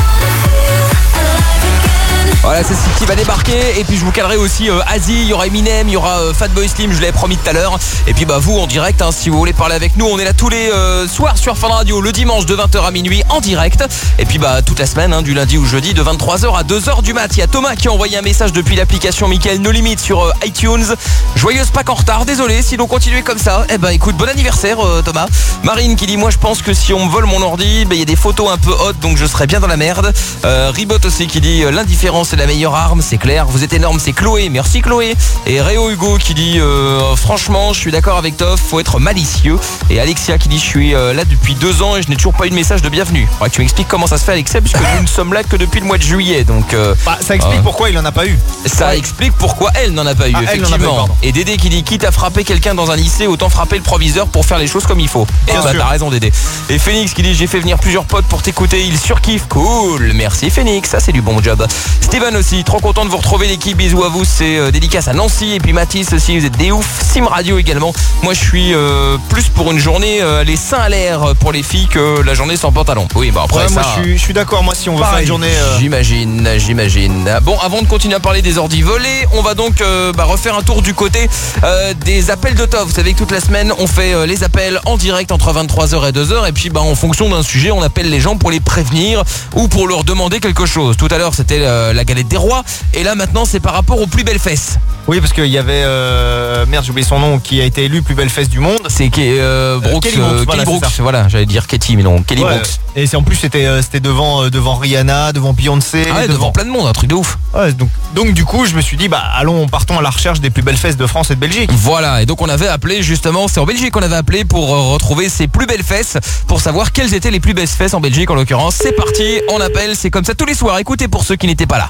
Voilà, c'est ce qui va débarquer. Et puis je vous calerai aussi euh, Asie, il y aura Eminem, il y aura euh, Fatboy Slim, je l'avais promis tout à l'heure. Et puis bah vous en direct, hein, si vous voulez parler avec nous, on est là tous les euh, soirs sur Fun Radio, le dimanche de vingt heures à minuit en direct. Et puis bah toute la semaine, hein, du lundi au jeudi, de vingt-trois heures à deux heures du mat. Il y a Thomas qui a envoyé un message depuis l'application Mickaël No Limit sur euh, iTunes. Joyeuse Pâques en retard, désolé, sinon continuez comme ça. Eh ben écoute, bon anniversaire euh, Thomas. Marine qui dit, moi je pense que si on me vole mon ordi, il bah, y a des photos un peu hautes, donc je serais bien dans la merde. euh, Ribot aussi qui dit, euh, l'indifférence est la meilleure arme, c'est clair, vous êtes énorme, c'est Chloé, merci Chloé. Et Réo Hugo qui dit, euh, franchement je suis d'accord avec Toff, faut être malicieux. Et Alexia qui dit, je suis euh, là depuis deux ans et je n'ai toujours pas eu de message de bienvenue. Faudrait que tu m'expliques comment ça se fait Alexia, puisque nous ne sommes là que depuis le mois de juillet. Donc euh, bah, ça explique euh, pourquoi il en a pas eu. Ça ouais. explique pourquoi elle n'en a pas eu, ah, effectivement. Et Dédé qui dit, quitte à frapper quelqu'un dans un lycée, autant frapper le proviseur pour faire les choses comme il faut. Et bah t'as raison Dédé. Et Phoenix qui dit, j'ai fait venir plusieurs potes pour t'écouter, ils surkiffent. Cool, merci Phoenix, ça c'est du bon job. Steven aussi, trop content de vous retrouver l'équipe, bisous à vous, c'est euh, dédicace à Nancy. Et puis Mathis aussi, vous êtes des ouf. Sim Radio également. Moi je suis euh, plus pour une journée euh, les seins à l'air pour les filles que la journée sans pantalon. Oui, bah après ouais, ça. Moi je suis, je suis d'accord, moi si on veut pareil, faire une journée. Euh... J'imagine, j'imagine. Bon, avant de continuer à parler des ordis volés, on va donc euh, bah, refaire un tour du côté euh, des appels de Toff. Vous savez que toute la semaine on fait euh, les appels en direct entre vingt-trois heures et deux heures. Et puis bah, en fonction d'un sujet, on appelle les gens pour les prévenir ou pour leur demander quelque chose. Tout à l'heure c'était euh, la galette des rois. Et là maintenant c'est par rapport aux plus belles fesses. Oui, parce qu'il y avait euh, merde, j'ai oublié son nom, qui a été élu plus belle fesse du monde. C'est euh, Brooks, euh, Kelly Brooks, euh, voilà, Kelly Brooks. Voilà, j'allais dire Katie, mais non, Kelly ouais. Brooks. Et c'est en plus c'était euh, c'était devant euh, devant Rihanna, devant Beyoncé, ah ouais, devant... devant plein de monde, un truc de ouf. Ouais, donc donc du coup, je me suis dit bah allons, partons à la recherche des plus belles fesses de France et de Belgique. Voilà, et donc on avait appelé justement, c'est en Belgique qu'on avait appelé pour euh, retrouver ces plus belles fesses, pour savoir quelles étaient les plus belles fesses en Belgique en l'occurrence. C'est parti, on appelle, c'est comme ça tous les soirs. Écoutez pour ceux qui n'étaient pas là.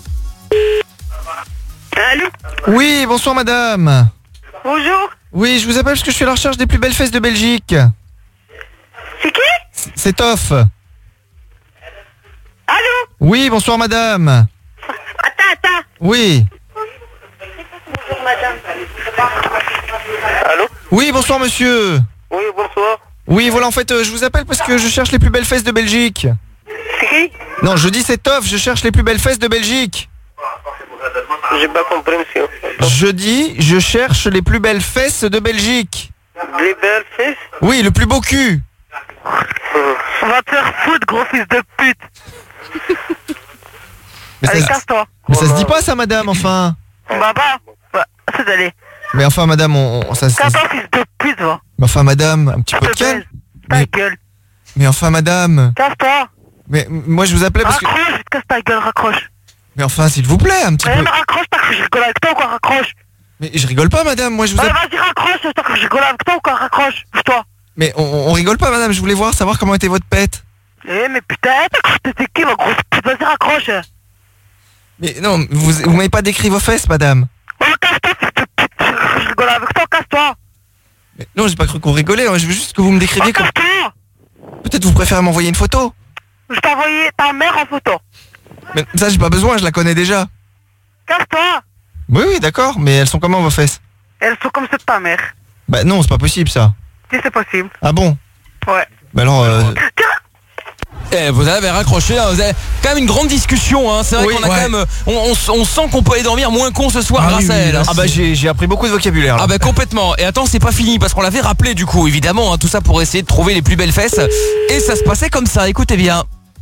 Allô ? Oui, bonsoir madame. Bonjour. Oui, je vous appelle parce que je suis à la recherche des plus belles fesses de Belgique. C'est qui ? C'est Toff. Allô ? Oui, bonsoir madame. Attends, attends. Oui. Bonjour madame. Allô ? Oui, bonsoir monsieur. Oui, bonsoir. Oui, voilà, en fait, euh, je vous appelle parce que je cherche les plus belles fesses de Belgique. C'est qui? Non, je dis c'est Toff, je cherche les plus belles fesses de Belgique. J'ai pas compris, monsieur. Je dis, je cherche les plus belles fesses de Belgique. Les belles fesses? Oui, le plus beau cul. On va te faire foutre, gros fils de pute. Mais Allez, ça, casse-toi. mais ça se dit pas ça, madame, enfin. Bah bah, bah, c'est d'aller. Mais enfin, madame, on, on- ça, ça- Casse-toi, fils de pute, va. Mais enfin, madame, un petit peu de Je te calme. baise. Ta Mais, gueule. mais enfin, madame. Casse-toi. Mais m- moi, je vous appelais parce que. Raccroche, je te casse ta gueule, raccroche. Mais enfin, s'il vous plaît, un petit Ouais, peu. mais raccroche, t'as cru que je rigole avec toi ou quoi, raccroche. Mais je rigole pas, madame. Moi, je vous Ouais, appelle. vas-y, raccroche, t'as cru que je rigole avec toi ou quoi, raccroche. Bouge-toi. Mais on, on rigole pas, madame. Je voulais voir, savoir comment était votre pète. Eh, mais putain, t'as cru que t'étais qui, ma grosse pute. Vas-y, raccroche. Mais non, vous, vous m'avez pas décrit vos fesses, madame. Oh, casse-toi, fils de pute. Je rigole avec toi, casse-toi. Mais non, j'ai pas cru qu'on rigolait. hein. Je veux juste que vous me décriviez. Oh, comme... casse-toi. Peut-être vous préférez m'envoyer une photo. Je t'ai envoyé ta mère en photo. Mais ça, j'ai pas besoin. Je la connais déjà. Casse-toi. Oui, oui, d'accord. Mais elles sont comment vos fesses? Elles sont comme ceux de ta mère. Bah non, c'est pas possible ça. Si, c'est possible. Ah bon? Ouais. Bah alors. Euh... Eh, vous avez raccroché, hein, vous avez quand même une grande discussion, hein. C'est vrai Oui, qu'on a ouais. quand même, on, on- on sent qu'on peut aller dormir moins con ce soir Ah grâce oui, à oui, elle. là, hein. Ah bah j'ai j'ai appris beaucoup de vocabulaire. Là. Ah bah complètement. Et attends, c'est pas fini parce qu'on l'avait rappelé du coup, évidemment, hein, tout ça pour essayer de trouver les plus belles fesses. Et ça se passait comme ça. Écoutez bien.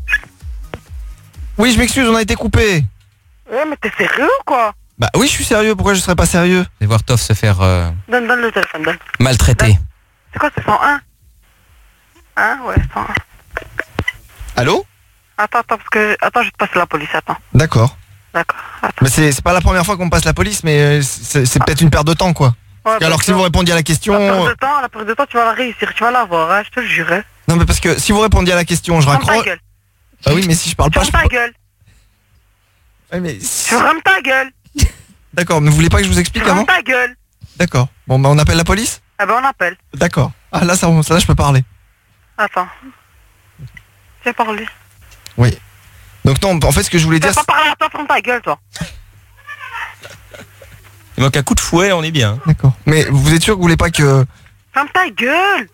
Oui, je m'excuse, on a été coupé. Ouais, mais t'es sérieux ou quoi? Bah oui, je suis sérieux. Pourquoi je serais pas sérieux? Je vais voir Toff se faire euh, Donne, donne le téléphone, donne. maltraiter. C'est quoi, c'est cent un? Hein? Ouais, cent un. Allô? Attends, attends, parce que... Attends, je vais te passer la police, attends. D'accord. D'accord. Mais c'est c'est pas la première fois qu'on me passe la police, mais euh, c'est c'est peut-être une perte de temps, quoi. Parce que alors que si vous répondiez à la question... La perte de temps, la perte de temps, tu vas la réussir, tu vas la voir, hein, je te le jure. hein. Non mais parce que si vous répondiez à la question, je Ferme ta raccroche... gueule. Ah oui, mais si je parle pas, Ferme je ta peux... gueule. Ouais, mais... Ferme ta gueule. D'accord, mais vous voulez pas que je vous explique Ferme avant? ta gueule. D'accord. Bon bah on appelle la police? Ah ben on appelle. D'accord. Ah là, ça, ça là je peux parler. Attends. J'ai parlé. Oui. Donc non, en fait ce que je voulais Tu vas dire... pas parler à toi, ferme ta gueule, toi. Il manque un coup de fouet, on est bien. D'accord. Mais vous êtes sûr que vous voulez pas que... Ferme ta gueule.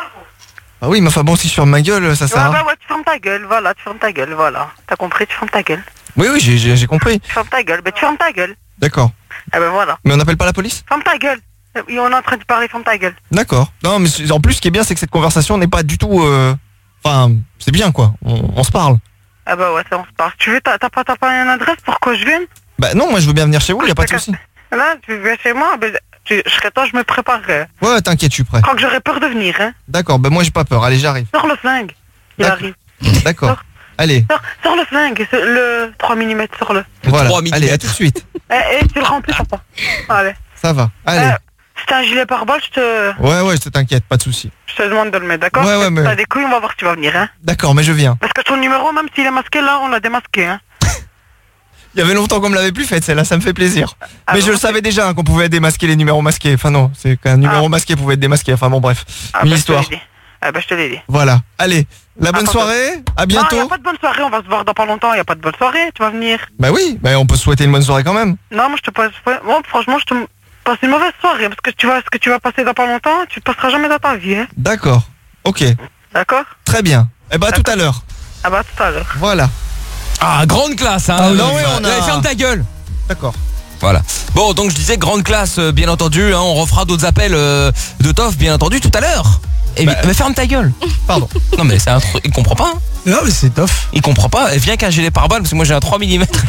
Ah oui, mais enfin bon, si je ferme ma gueule, ça Ouais, sert à... bah ouais, tu fermes ta gueule, voilà, tu fermes ta gueule, voilà. T'as compris, tu fermes ta gueule. Oui, oui, j'ai- j'ai j'ai compris. Tu fermes ta gueule, bah tu fermes ta gueule. D'accord. Ah ben voilà. Mais on n'appelle pas la police? Ferme ta gueule. Et on est en train de parler, ferme ta gueule. D'accord. Non, mais c'est- en plus, ce qui est bien, c'est que cette conversation n'est pas du tout... euh, Enfin, c'est bien, quoi. On, on se parle. Ah bah ouais, ça on se parle. Tu veux, t'as t'as pas, t'as pas une adresse pour que je vienne? Bah non, moi je veux bien venir chez vous, y a pas de souci. Là, tu viens chez moi, ben, tu, je serais toi, je me préparerais. Ouais, t'inquiète, je suis prêt. Je crois que j'aurais peur de venir, hein. D'accord, bah moi j'ai pas peur. Allez, j'arrive. Sors le flingue. Il D'accord. arrive. D'accord. Allez, Sors, sors le flingue, c'est le trois millimètres, sors-le. voilà. Allez, à tout de suite. Eh, eh, tu le remplis, papa. Allez. Ça va. Allez. Eh, si t'as un gilet pare-balles, je te, Ouais, ouais, je t'inquiète, pas de souci. je te demande de le mettre, d'accord? Ouais, ouais, mais- T'as des couilles, on va voir si tu vas venir, hein. D'accord, mais je viens. Parce que ton numéro, même s'il est masqué, là, on l'a démasqué, hein. Il y avait longtemps qu'on me l'avait plus faite, celle-là, ça me fait plaisir. Ah mais bon, je le savais déjà hein, qu'on pouvait démasquer les numéros masqués. Enfin non, c'est qu'un numéro masqué pouvait être démasqué. Enfin bon, bref. Ah, Une bah, histoire. Je te l'ai dit. Ah bah je te l'ai dit. Voilà. Allez, la bonne Attends, soirée. À Non, y bientôt. a pas de bonne soirée, on va se voir dans pas longtemps, y a pas de bonne soirée, tu vas venir. Bah oui, bah on peut se souhaiter une bonne soirée quand même. Non, moi je te passe. Bon, franchement, je te passe une mauvaise soirée parce que tu vas, ce que tu vas passer dans pas longtemps, tu le passeras jamais dans ta vie, hein. D'accord. Ok. D'accord? Très bien. Eh bah à tout à l'heure. Ah bah tout à l'heure. Voilà. Ah, grande classe, hein. Ah, non, ouais, on a- Allez, ferme ta gueule. D'accord. Voilà. Bon, donc je disais grande classe, euh, bien entendu. Hein, on refera d'autres appels euh, de Toff, bien entendu, tout à l'heure. Et Bah, mais ferme ta gueule. Pardon. Non mais c'est un truc, il comprend pas. Hein. Non, mais c'est Toff. Il comprend pas. Et viens qu'un gilet pare-balles parce que moi j'ai un trois millimètres.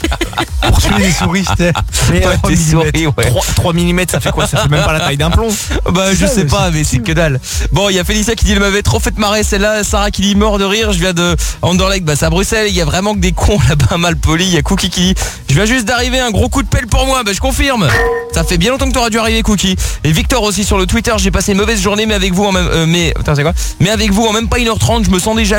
Pour tuer les souris, c'était. Mais Ouais, trois des millimètres. souris, ouais. trois millimètres, ça fait quoi? Ça fait même pas la taille d'un plomb. Bah je ça, sais mais pas, mais c'est que dalle. Bon, il y a Félicia qui dit elle m'avait trop fait marrer celle-là. Sarah qui dit mort de rire. Je viens de Anderlecht, bah c'est à Bruxelles. Il y a vraiment que des cons là-bas mal polis. Il y a Cookie qui dit je viens juste d'arriver, un gros coup de pelle pour moi. Bah je confirme. Ça fait bien longtemps que t'aurais dû arriver, Cookie. Et Victor aussi sur le Twitter. J'ai passé une mauvaise journée, mais avec vous en même, euh, mais attends, c'est quoi? Mais avec vous en même pas une heure trente, je me sens déjà mieux. Merci.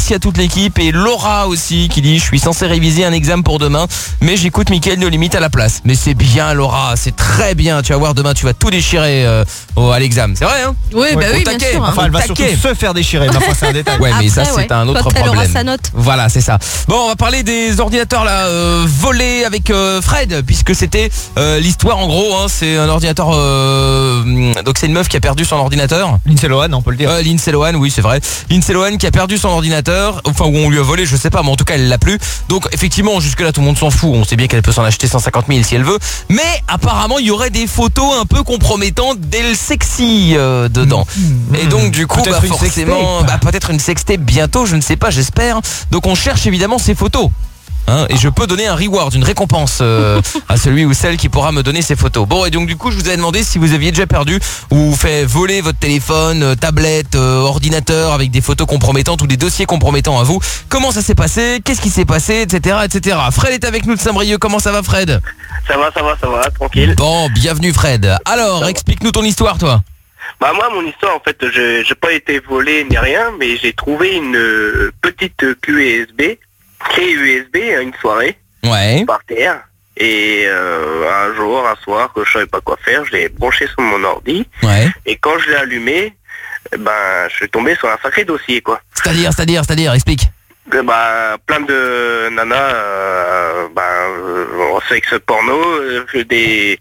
merci à toute l'équipe. Et Laura aussi qui dit je suis censé réviser un examen pour demain, mais j'écoute Mickaël No Limite à la place. Mais c'est bien Laura, c'est très bien. Tu vas voir demain, tu vas tout déchirer euh, au, à l'examen. C'est vrai hein? Oui, bah oui, bien sûr. Enfin, elle va surtout se faire déchirer. Mais enfin, c'est un détail. Ouais, mais Après, ça ouais. c'est un autre Quand elle aura problème. sa note. Voilà, c'est ça. Bon, on va parler des ordinateurs là euh, volés avec euh, Fred, puisque c'était euh, l'histoire en gros. Hein, c'est un ordinateur. Euh, donc c'est une meuf qui a perdu son ordinateur. Lindsay Lohan, on peut le dire. Euh, Lindsay Lohan, oui, c'est vrai. Lindsay Lohan qui a perdu son ordinateur, enfin où on lui a volé, je sais pas, mais en tout cas elle l'a plus. Donc effectivement, jusque là tout le monde s'en fout. On sait bien qu'elle peut s'en acheter cent cinquante mille si elle veut, mais apparemment il y aurait des photos un peu compromettantes d'elle sexy euh, dedans. Mmh. Et donc du coup, peut-être bah, une forcément, bah, peut-être une sextape bientôt, je ne sais pas, j'espère. Donc on cherche évidemment ces photos. Hein, et je peux donner un reward, une récompense euh, à celui ou celle qui pourra me donner ces photos. Bon, et donc du coup je vous avais demandé si vous aviez déjà perdu ou fait voler votre téléphone, euh, tablette, euh, ordinateur avec des photos compromettantes ou des dossiers compromettants à vous. Comment ça s'est passé? Qu'est-ce qui s'est passé, etc., etc. Fred est avec nous de Saint-Brieuc. Comment ça va Fred? Ça va, ça va, ça va, tranquille. Bon, bienvenue Fred. Alors, explique-nous ton histoire toi. Bah moi, mon histoire, en fait, je j'ai pas été volé ni rien, mais j'ai trouvé une euh, petite clé U S B, clé U S B à une soirée, ouais, par terre. Et euh, un jour, un soir, que je savais pas quoi faire, je l'ai branché sur mon ordi. Ouais. Et quand je l'ai allumé, ben, je suis tombé sur un sacré dossier, quoi. C'est-à-dire, c'est-à-dire, c'est-à-dire, explique. Que, bah, plein de nanas, euh, bah, euh, sexe porno, euh, des...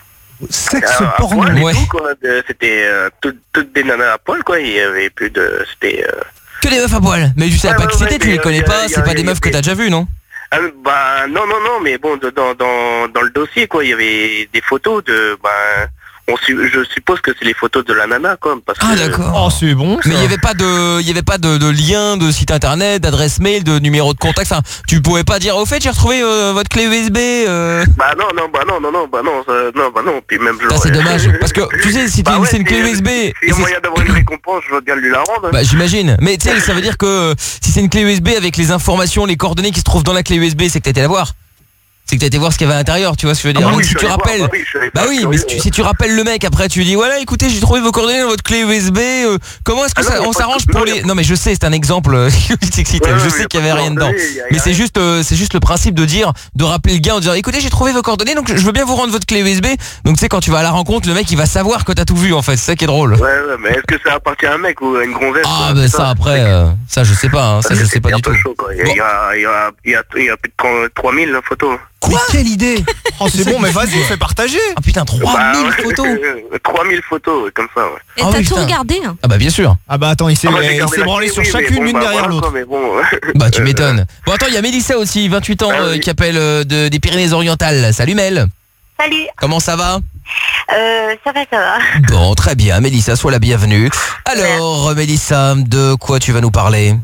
Sexe à, à porno, poil et ouais. tout, quoi. De- C'était euh, tout- toutes des nanas à poil, quoi. Il y avait plus de... C'était... Euh... Que des meufs à poil. Mais je savais Ouais, pas ouais, qui c'était, ouais, tu mais, les connais euh, pas, y a- c'est pas y a- des meufs que t'as déjà vues, non? Ah, bah, non, non, non, mais bon, de- dans, dans, dans le dossier, quoi, il y avait des photos de... Bah, on su- je suppose que c'est les photos de la nana, quoi. Parce Ah que, d'accord. Oh, c'est bon. Mais il y avait pas de, il y avait pas de, de lien de site internet, d'adresse mail, de numéro de contact. Enfin, tu pouvais pas dire au fait j'ai retrouvé euh, votre clé U S B. Euh... Bah non, non, bah non, non, non, bah non, ça- non, bah non, puis même je Ça, c'est l'aurais- dommage parce que tu sais si Bah t'es- ouais, c'est une clé si- U S B. S'il y a et c'est- moyen d'avoir une récompense, je veux bien lui la rendre. Bah j'imagine. Mais tu sais, ça veut dire que euh, si c'est une clé U S B avec les informations, les coordonnées qui se trouvent dans la clé U S B, c'est que t'as été la voir. C'est que t'as été voir ce qu'il y avait à l'intérieur, tu vois ce que je veux dire. Ah bah Donc oui, si je tu suis allé rappelles, voir, bah oui, je suis allé bah voir, oui, curieux, mais si tu, si tu rappelles le mec après, tu lui dis voilà, écoutez, j'ai trouvé vos coordonnées dans votre clé U S B. euh, comment est-ce que Ah non, ça, y a on pas s'arrange de- pour non, y a les pas- Non mais je sais, c'est un exemple. euh, sexiste, Ouais, je ouais, sais y a qu'il y avait pas de rien dedans. coordonnées, y a- y a Mais c'est rien. juste, euh, c'est juste le principe de dire, de rappeler le gars en disant écoutez, j'ai trouvé vos coordonnées, donc je veux bien vous rendre votre clé U S B. Donc tu sais, quand tu vas à la rencontre, le mec il va savoir que t'as tout vu en fait. C'est ça qui est drôle. Ouais, ouais, mais est-ce que ça appartient à un mec ou à une gonzesse? Ah quoi, bah c'est ça après, euh, ça je sais pas, hein, ça Parce je que sais pas c'était du un peu tout. chaud, quoi. Il y a, il y a, il y a, il y a- il y a plus de trois mille photos. Mais quelle idée! Oh, c'est bon, mais vas-y, fais partager. Ah putain, trois mille Bah, photos. trois mille photos, comme ça, ouais. Et Ah t'as oui, tout putain. regardé hein? Ah bah bien sûr. Ah bah attends, il s'est Ah bah, j'ai il gardé s'est la branlé clé, sur oui, mais chacune bon, l'une bah, derrière voilà, l'autre. quoi, mais bon. Bah tu Euh, m'étonnes. Bon attends, il y a Mélissa aussi, vingt-huit ans, Ah euh, oui. qui appelle euh, de, des Pyrénées-Orientales. Salut Mel. Salut, Comment ça va? euh, ça va, ça va. Bon, très bien, Mélissa, sois la bienvenue. Alors, Mélissa, de quoi tu vas nous parler?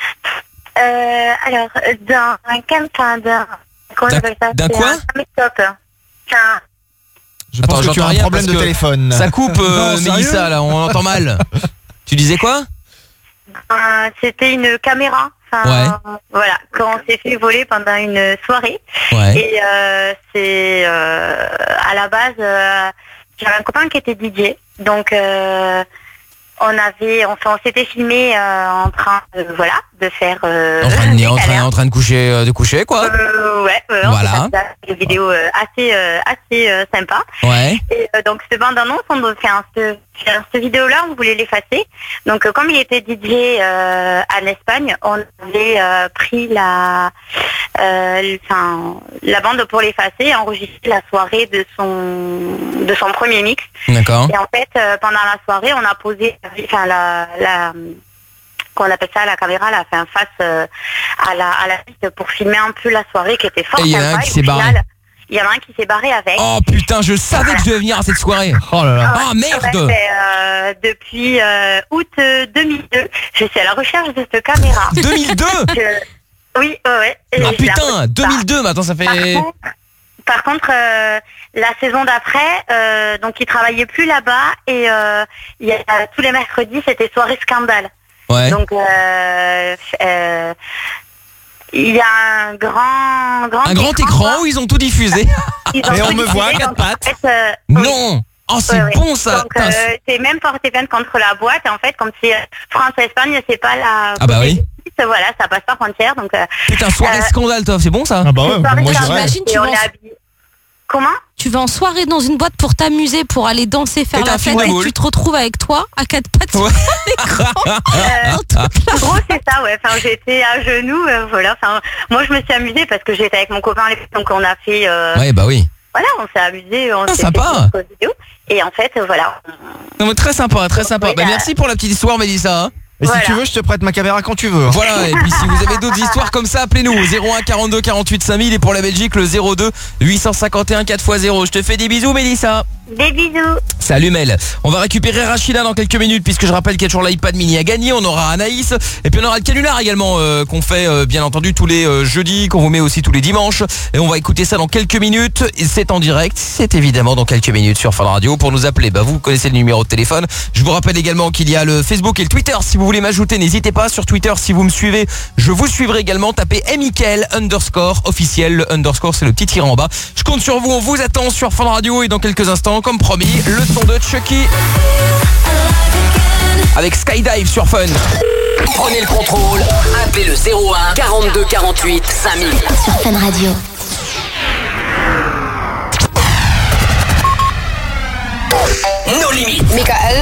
Euh, alors, d'un un cam, enfin, d'un... Comment on D'un- appelle ça? d'un C'est quoi? un caméscope. C'est un... Je pense Attends, que tu as j'entends un rien problème de parce que téléphone. Ça coupe, euh, Non, Mélissa, sérieux là, on entend mal. Tu disais quoi? un- C'était une caméra. Enfin, voilà, quand on s'est fait voler pendant une soirée. Ouais. Et euh, c'est euh, à la base, euh, j'avais un copain qui était D J. Donc euh, on avait, enfin, on s'était filmé euh, en train, de, voilà, de faire. Euh, En train de, des en train, câlins. en train de coucher, euh, de coucher, quoi. Euh, ouais, euh, on Voilà. s'est fait ça, des vidéos euh, assez, euh, assez euh, sympas. Ouais. Et euh, donc cette bande-annonce, on doit faire ce, faire cette vidéo-là, on voulait l'effacer. Donc euh, comme il était D J euh, en Espagne, on avait euh, pris la, euh, enfin, la bande pour l'effacer et enregistrer la soirée de son, de son premier mix. D'accord. Et en fait, euh, pendant la soirée, on a posé, enfin la, la qu'on appelle ça, la caméra, elle a fait un face euh, à la à la piste pour filmer un peu la soirée qui était fort Et il y en a sympa. un qui Et au s'est barré. final, il y en a un qui s'est barré avec. Oh putain, je savais que je devais venir à cette soirée. Oh là là. Ah merde. Ouais, mais, euh, depuis euh, août euh, deux mille deux, je suis à la recherche de cette caméra. deux mille deux Je- Oui, ouais, ouais. Et Ah je la putain, retrouve pas. deux mille deux, mais attends, ça Par fait... contre, par contre, euh, la saison d'après, euh, donc il travaillait plus là-bas et euh, il y a, tous les mercredis c'était soirée scandale. Ouais. Donc euh, euh, il y a un grand, grand Un grand écran où ils ont tout diffusé. Ils ont Et on tout me voit à diffusé, quatre donc, en pattes. fait, euh, Non. Oh, c'est Ouais, ouais. bon ça. Donc, Putain, euh, c'est même porté plainte contre la boîte. En fait, comme c'est France-Espagne, c'est pas la. Ah bah oui. voilà, ça passe pas frontière. Donc, euh, Putain, soirée euh, scandale, toi, c'est bon ça? Ah bah ouais, soirée moi scandale. j'irais. J'imagine, tu Et on vas en- est habillés. Comment? Tu vas en soirée dans une boîte pour t'amuser, pour aller danser, faire Et t'as la un film fête, de et boule. tu te retrouves avec toi à quatre pattes Ouais. sur l'écran. En gros, c'est ça, ouais. Enfin, j'étais à genoux, euh, voilà. Enfin, moi, je me suis amusée parce que j'étais avec mon copain à l'époque, donc on a fait. Euh, Ouais, bah oui. Voilà, on s'est amusé, on Ah, s'est sympa. fait une vidéo. Et en fait, euh, voilà. Non, mais très sympa, très sympa. Oui, Bah, bah- merci pour la petite histoire, Mélissa. hein. Et Voilà. si tu veux, je te prête ma caméra quand tu veux. Voilà, et puis si vous avez d'autres histoires comme ça, appelez-nous au zéro un quarante-deux quarante-huit cinq mille et pour la Belgique le zéro deux huit cent cinquante et un quatre fois zéro. Je te fais des bisous, Mélissa. Des bisous. Salut Mel. On va récupérer Rachida dans quelques minutes puisque je rappelle qu'il y a toujours l'iPad mini à gagner. On aura Anaïs et puis on aura le canular également euh, qu'on fait euh, bien entendu tous les euh, jeudis, qu'on vous met aussi tous les dimanches. Et on va écouter ça dans quelques minutes. Et c'est en direct, c'est évidemment dans quelques minutes sur Fun Radio. Pour nous appeler, bah vous connaissez le numéro de téléphone. Je vous rappelle également qu'il y a le Facebook et le Twitter. Si vous voulez m'ajouter, n'hésitez pas. Sur Twitter, si vous me suivez, je vous suivrai également. Tapez Mickaël underscore officiel. Le underscore, c'est le petit tiré en bas. Je compte sur vous. On vous attend sur Fun Radio et dans quelques instants, comme promis, le son de Chucky avec Skydive sur Fun. Prenez le contrôle, appelez le zéro un quarante-deux quarante-huit cinq mille. Sur Fun Radio. Nos limites. Michael.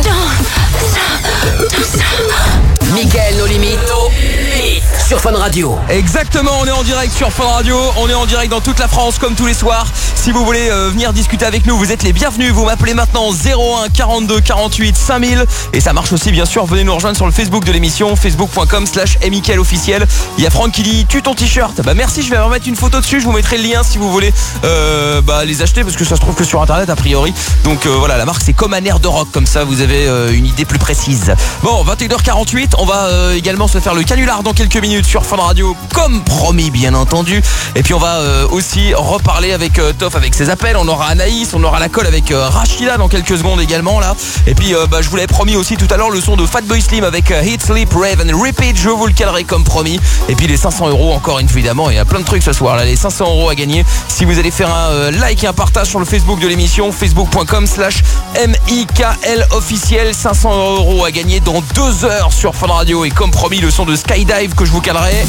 Michael, nos limites. Nos limites. Sur Fun Radio. Exactement, on est en direct sur Fun Radio, on est en direct dans toute la France comme tous les soirs. Si vous voulez euh, venir discuter avec nous, vous êtes les bienvenus. Vous m'appelez maintenant zéro un quarante-deux quarante-huit cinq mille et ça marche aussi bien sûr. Venez nous rejoindre sur le Facebook de l'émission, facebook point com slash Mickaël officiel. Il y a Franck qui dit tu ton t-shirt. Bah merci, je vais remettre une photo dessus. Je vous mettrai le lien si vous voulez euh, bah, les acheter parce que ça se trouve que sur internet a priori. Donc euh, voilà, la marque c'est comme un air de rock, comme ça vous avez euh, une idée plus précise. Bon, vingt et une heures quarante-huit, on va euh, également se faire le canular dans quelques minutes sur Fun Radio, comme promis bien entendu. Et puis on va euh, aussi reparler avec euh, Toff avec ses appels. On aura Anaïs, on aura la colle avec euh, Rachida dans quelques secondes également là. Et puis euh, bah, je vous l'avais promis aussi tout à l'heure le son de Fatboy Slim avec euh, Hit, Sleep, Rave and Repeat. Je vous le calerai comme promis. Et puis les cinq cents euros encore une fois évidemment. Il y a plein de trucs ce soir là, les cinq cents euros à gagner. Si vous allez faire un euh, like et un partage sur le Facebook de l'émission, facebook point com slash M I K L officiel. Cinq cents euros à gagner dans deux heures sur Fun Radio. Et comme promis le son de Skydive que je vous calerai.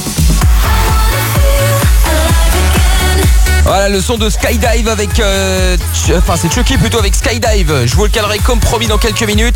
Voilà le son de Skydive avec euh, Ch- Enfin c'est Chucky plutôt avec Skydive. Je vous le calerai comme promis dans quelques minutes.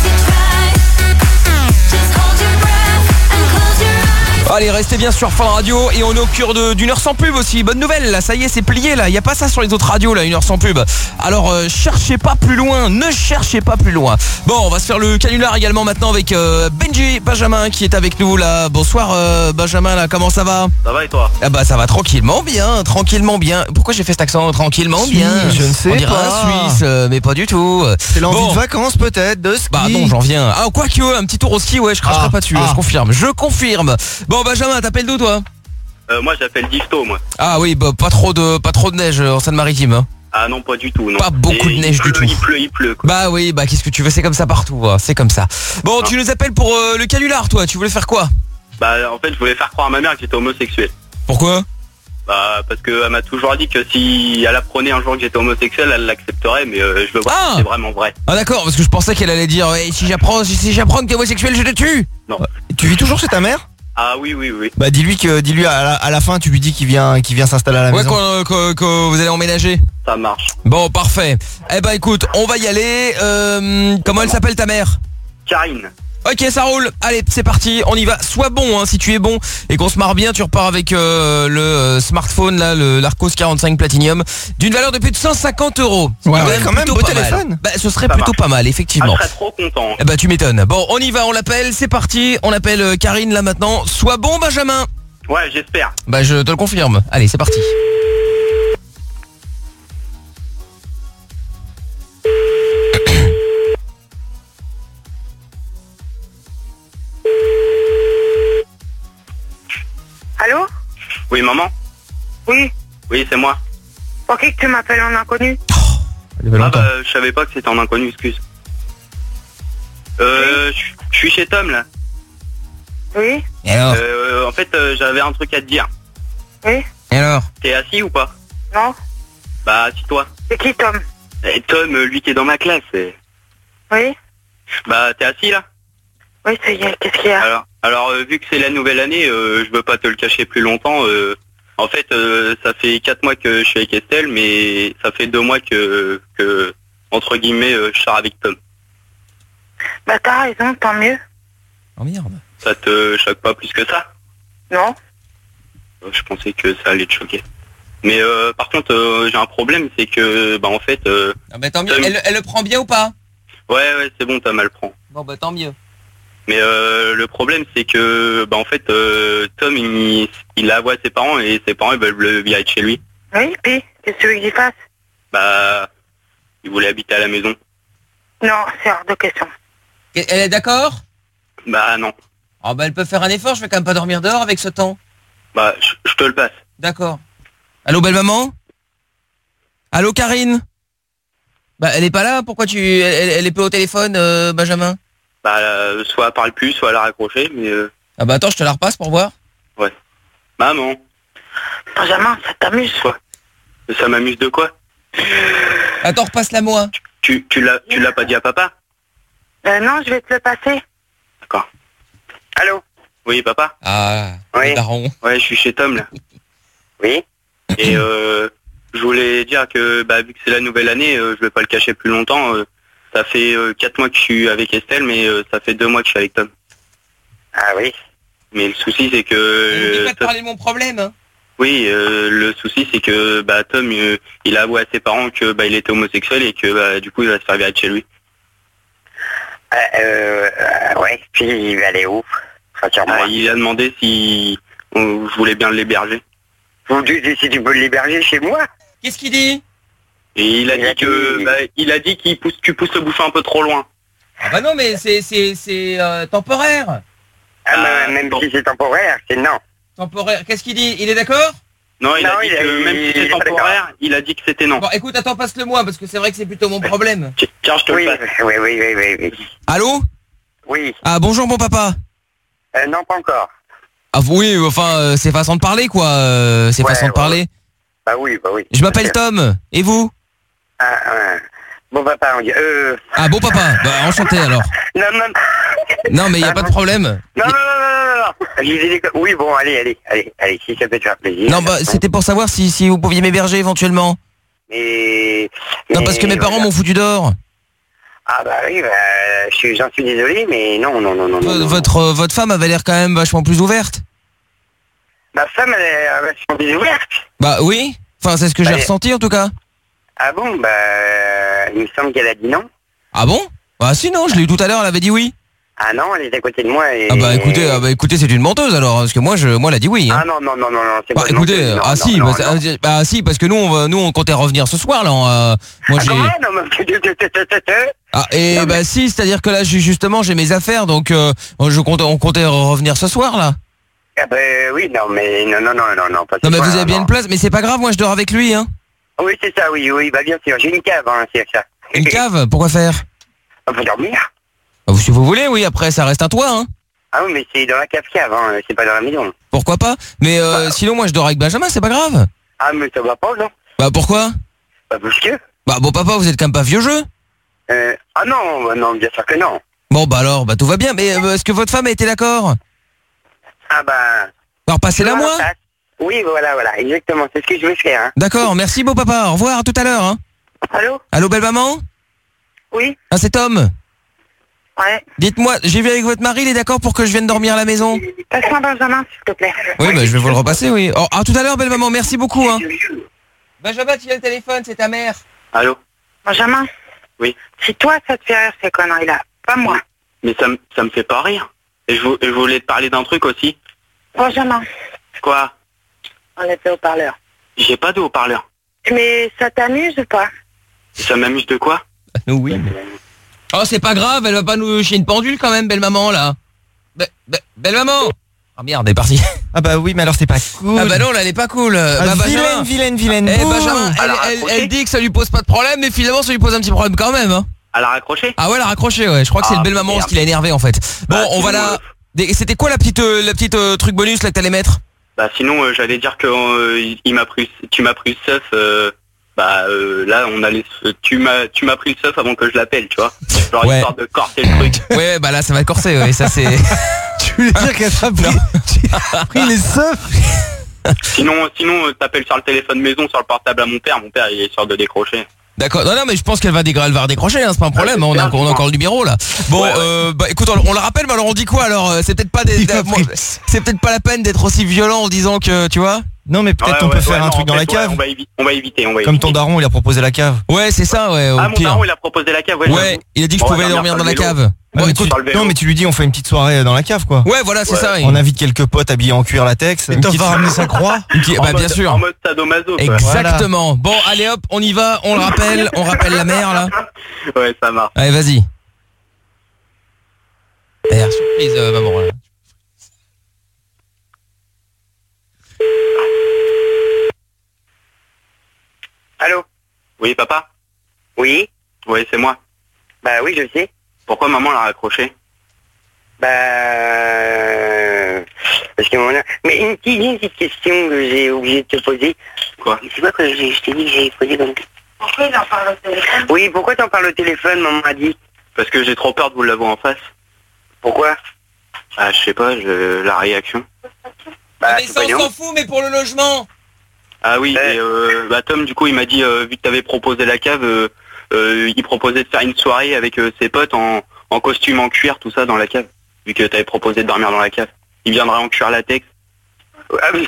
Allez, restez bien sur Fun Radio et on est au cœur de- d'une heure sans pub aussi. Bonne nouvelle, là, ça y est, c'est plié, là. Il n'y a pas ça sur les autres radios, là, une heure sans pub. Alors, euh, cherchez pas plus loin, ne cherchez pas plus loin. Bon, on va se faire le canular également maintenant avec euh, Benji Benjamin qui est avec nous, là. Bonsoir, euh, Benjamin, là, comment ça va? Ça va et toi? Ah bah, ça va tranquillement bien, tranquillement bien. Pourquoi j'ai fait cet accent? Tranquillement Suisse, bien. je ne sais On dirait pas. un Suisse, euh, mais pas du tout. C'est l'envie Bon. de vacances peut-être, de ski. Bah non, j'en viens. Ah, quoi que, un petit tour au ski, ouais, je cracherai Ah, pas dessus, ah. je confirme, je confirme. Bon, Benjamin, t'appelles d'où, toi? Euh, moi j'appelle Difto moi. Ah oui, bah, pas trop de pas trop de neige euh, en Seine-Maritime. Hein. Ah non pas du tout non. Pas beaucoup Et de neige il du pleut, tout. Il pleut, il pleut quoi. Bah oui, bah qu'est-ce que tu veux, c'est comme ça partout, hein, c'est comme ça. Bon, tu nous appelles pour euh, le canular, toi, tu voulais faire quoi? Bah en fait je voulais faire croire à ma mère que j'étais homosexuel. Pourquoi? Bah parce qu'elle m'a toujours dit que si elle apprenait un jour que j'étais homosexuel, elle l'accepterait, mais euh, je veux voir Ah si c'est vraiment vrai. Ah d'accord, parce que je pensais qu'elle allait dire hey, si j'apprends si, si j'apprends que t'es homosexuel, je te tue. Non. Tu vis toujours chez ta mère? Ah oui oui oui. Bah dis-lui que dis-lui à la, à la fin tu lui dis qu'il vient qu'il vient s'installer à la Ouais, maison. quand, euh, quand- quand vous allez emménager. Ça marche. Bon, parfait. Eh bah écoute, on va y aller. Euh, comment elle s'appelle ta mère? Karine. Ok, ça roule. Allez, c'est parti. On y va. Sois bon, hein, si tu es bon et qu'on se marre bien, tu repars avec euh, le euh, smartphone là, le l'Arcos quarante-cinq Platinum, d'une valeur de plus de cent cinquante euros. Ouais, C'est ouais, quand même, plutôt beau pas mal. téléphone. Bah, ce serait Ça plutôt marche. pas mal, Ah, effectivement. je serais trop content. Eh bah, tu m'étonnes. Bon, on y va, on l'appelle. C'est parti. On appelle euh, Karine là maintenant. Sois bon, Benjamin. Ouais j'espère. Bah, je te le confirme. Allez, c'est parti. Allô? Oui maman. Oui. Oui c'est moi. Pour qui que tu m'appelles en inconnu? Il y avait Ah longtemps. bah je savais pas que c'était en inconnu, excuse. Euh je je suis chez Tom là. Oui. Et alors? Euh, en fait euh, j'avais un truc à te dire. Oui. Et alors? T'es assis ou pas? Non. Bah assis-toi. C'est qui Tom? Et Tom, euh, lui qui est dans ma classe. c'est- Oui. Bah t'es assis là? Oui, ça y est, qu'est-ce qu'il y a? Alors, Alors euh, vu que c'est la nouvelle année, euh, je veux pas te le cacher plus longtemps. euh, en fait, euh, ça fait quatre mois que je suis avec Estelle, mais ça fait deux mois que, que entre guillemets, euh, je sors avec Tom. Bah t'as raison, tant mieux. Oh merde. Ça te choque pas plus que ça? Non. Euh, Je pensais que ça allait te choquer. Mais euh, par contre, euh, j'ai un problème, c'est que, bah en fait... Euh, Ah bah tant mieux. Tom- Elle, elle le prend bien ou pas? Ouais, ouais, c'est bon, Tom, elle le prend. Bon bah tant mieux. Mais euh, le problème, c'est que, bah en fait, euh, Tom, il, il la voit à ses parents et ses parents, ils veulent le virer de chez lui. Oui, puis, qu'est-ce que tu veux que j'y fasse? Bah, il voulait habiter à la maison. Non, c'est hors de question. Et- Elle est d'accord? Bah non. Oh bah elle peut faire un effort, je vais quand même pas dormir dehors avec ce temps. Bah, je, je te le passe. D'accord. Allô belle maman? Allô Karine? Bah elle est pas là, pourquoi tu... Elle, elle- elle est peu au téléphone, euh, Benjamin? Bah, euh, soit elle parle plus, soit elle a raccroché, mais... Euh, Ah bah attends, je te la repasse pour voir. ouais. Maman. Benjamin, ça t'amuse? Quoi? Ça m'amuse de quoi? Attends, repasse-la moi. Tu, tu l'as tu l'as pas dit à papa? Euh, non, je vais te le passer. D'accord. Allô? Oui, papa? Ah, Oui. le daron. Ouais, je suis chez Tom, là. Oui. Et euh, je voulais dire que, bah, vu que c'est la nouvelle année, euh, je vais pas le cacher plus longtemps. euh, ça fait euh, quatre mois que je suis avec Estelle, mais euh, ça fait deux mois que je suis avec Tom. Ah oui. Mais le souci, c'est que... Je euh, vais te parler de mon problème. Hein. Oui, euh, le souci, c'est que bah, Tom, euh, il a avoué à ses parents que bah, il était homosexuel et que bah, du coup, il va se faire virer de chez lui. Euh, euh, ouais. Puis il va aller où? Rassure-moi. Ah, il a demandé si on, je voulais bien l'héberger. Vous dites si tu peux l'héberger chez moi? Qu'est-ce qu'il dit? Et il a Il dit a que dit- bah, il a dit qu'il pousse, tu pousses le bouchon un peu trop loin. Ah bah non mais c'est c'est c'est euh, temporaire. Ah, bah, Ah, même bon. si c'est temporaire, c'est non. Temporaire. Qu'est-ce qu'il dit? Il est d'accord? Non, il Non, a dit il a- que même il- si il c'est est pas temporaire, il a dit que c'était non. Bon écoute, attends, passe-le moi parce que c'est vrai que c'est plutôt mon problème. Tiens, je te Oui, le passe. oui, oui, oui, oui, oui. Allô? Oui. Ah bonjour bon papa. Euh, non, pas encore. Ah oui, enfin euh, c'est façon de parler quoi, euh, c'est Ouais, façon de ouais, parler. Bah oui, bah oui. Je m'appelle Tom. Et vous? Ah, ah. Bon papa, on dit... Euh... Ah bon papa. Bah enchanté alors. Non, non, Non mais y a Ah, pas de non. problème. non, non, non, non, non, non. Je disais des co- Oui, bon, allez, allez, allez, allez, si ça peut te faire plaisir. Non bah c'était pour savoir si si vous pouviez m'héberger éventuellement. Mais... Non mais parce que mes parents voilà. m'ont foutu dehors. Ah bah oui, bah, je suis- j'en suis désolé, mais non, non, non, non. non, non. Votre euh, votre femme avait l'air quand même vachement plus ouverte. Ma femme, elle est elle est vachement désouverte. Bah oui. Enfin c'est ce que j'ai Bah, ressenti en tout cas. Ah bon, bah, il me semble qu'elle a dit non. Ah bon? Ah si non, je l'ai eu tout à l'heure, elle avait dit oui. Ah non, elle est à côté de moi et... Ah bah écoutez, ah bah écoutez, c'est une menteuse alors, parce que moi je moi elle a dit oui. Hein. Ah non, non, non, non, non, c'est Bah pas une écoutez, menteuse, non, ah non, si, non, bah, non. ça- bah, si, parce que nous on va, nous on comptait revenir ce soir là. on, euh, moi Ah, j'ai. comment? Non, mais... Ah et Non, bah mais- si, c'est-à-dire que là j'ai- justement j'ai mes affaires, donc euh, je comptais, on comptait revenir ce soir là. Ah bah oui, non, mais non, non, non, non, non, pas ce Non mais soir, vous avez bien non. une place, mais c'est pas grave, moi je dors avec lui hein. Oui, c'est ça, oui, oui, bah bien sûr, j'ai une cave, hein, c'est ça. Une cave, pourquoi faire? On peut dormir. Bah, si vous voulez, oui, après ça reste un toit hein. Ah oui, mais c'est dans la cave-cave, hein, c'est pas dans la maison. Pourquoi pas? Mais euh, sinon moi je dors avec Benjamin, c'est pas grave. Ah, mais ça va pas, non? Bah pourquoi? Bah parce que... Bah bon papa, vous êtes quand même pas vieux jeu. Euh, ah non, bah, non, bien sûr que non. Bon bah alors, bah tout va bien, mais euh, est-ce que votre femme a été d'accord? Ah bah... Alors passez-la je moi. vois, ça. Oui, voilà, voilà, exactement, c'est ce que je vais faire, hein. D'accord, merci beau papa, au revoir, à tout à l'heure hein. Allô? Allô belle maman? Oui? Ah c'est Tom. Ouais. Dites-moi, j'ai vu avec votre mari, il est d'accord pour que je vienne dormir à la maison? Passe-moi Benjamin, s'il te plaît. Oui, bah je vais vous le repasser, oui. Oh, à tout à l'heure belle maman, merci beaucoup hein. Benjamin, tu as le téléphone, c'est ta mère. Allô? Benjamin? Oui. Si toi, ça te fait rire, ces conneries-là, pas moi. Mais ça, me- ça me fait pas rire. Et je, vou- je voulais te parler d'un truc aussi. Benjamin, Quoi? on était au parleur. J'ai pas de haut-parleur. Mais ça t'amuse ou pas? Ça m'amuse de quoi? Nous oui. Oh c'est pas grave, elle va pas nous chier une pendule quand même, belle maman là. Be- be- belle maman. Ah merde, elle est partie. Ah bah oui, mais alors c'est pas cool. Ah bah non, là elle est pas cool. Ah, bah, vilaine, vilaine, vilaine. Eh bouh. Benjamin, elle, Elle a elle- raccroché elle dit que ça lui pose pas de problème, mais finalement ça lui pose un petit problème quand même. Hein. Elle a raccroché? Ah ouais, elle a raccroché, ouais. Je crois que c'est Ah, le belle maman merde. ce qui l'a énervé en fait. Bon, Bah, on va sinon, là. euh, Des- C'était quoi la petite, euh, la petite euh, truc bonus là que t'allais mettre? Bah sinon, euh, j'allais dire que euh, il- il m'a pris, tu m'as pris le seuf. euh, bah euh, là, on allait, se- tu m'as, tu m'as pris le seuf avant que je l'appelle, tu vois. Genre Ouais. histoire de corser le truc. Ouais, bah là ça va corser, ouais. Ça c'est. Tu voulais dire qu'elle t'a pris, t'as pris les seufs. Sinon, sinon, euh, t'appelles sur le téléphone maison, sur le portable à mon père. Mon père, il est sûr de décrocher. D'accord. Non, non, mais je pense qu'elle va, dégra- elle va redécrocher, hein, c'est pas un problème. Ah, on, a, bien, on a encore le numéro là. Bon, Ouais, ouais. euh, bah écoute, on, on la rappelle, mais alors on dit quoi alors euh, C'est peut-être pas des, des- moi, c'est peut-être pas la peine d'être aussi violent en disant que tu vois. Non, mais peut-être Ouais, on ouais, peut ouais, faire un non, truc en dans fait, la ouais, cave. on, va évi- on va éviter, on va Comme éviter. ton daron, il a proposé la cave. Ouais, c'est ça, ouais. Au Ah, mon pire. daron, il a proposé la cave. Ouais, Ouais, j'avoue. il a dit que je On va pouvais dormir dans la sur le vélo. cave. Ouais, Bon, mais écoute, tu- non, mais tu lui dis, on fait une petite soirée dans la cave, quoi. ouais, voilà, c'est Ouais. ça. On invite quelques potes habillés en cuir latex. Et Tom va ramener sa croix. Une petite- En bah bien mode- sûr. En mode sadomaso, quoi. Exactement. Bon, allez hop, on y va, on le rappelle, on rappelle la mère là. Ouais, ça marche. Allez, vas-y. Mère, surprise, euh, maman. Là. Allô? Oui, papa? Oui? Oui, c'est moi. Bah oui, je sais. Pourquoi maman l'a raccroché? Bah... euh, Parce que mon... Mais une petite, une petite question que j'ai oublié de te poser. Quoi? C'est quoi que j'ai- je t'ai dit que j'avais posé comme... Pourquoi il en parle au téléphone? Oui, pourquoi t'en parles au téléphone, maman a dit? Parce que j'ai trop peur de vous l'avoir en face. Pourquoi? Ah, je sais pas, je... la réaction. Bah, mais c'est ça, pas on bien. s'en fout, mais pour le logement. Ah oui, et euh, bah Tom, du coup, il m'a dit, euh, vu que t'avais proposé la cave, euh, euh, il proposait de faire une soirée avec euh, ses potes en, en costume en cuir, tout ça, dans la cave. Vu que t'avais proposé de dormir dans la cave. Il viendrait en cuir latex. Ah oui.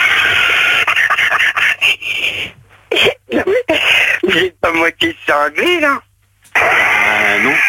Vous êtes pas moitié cinglé, là? Euh, non.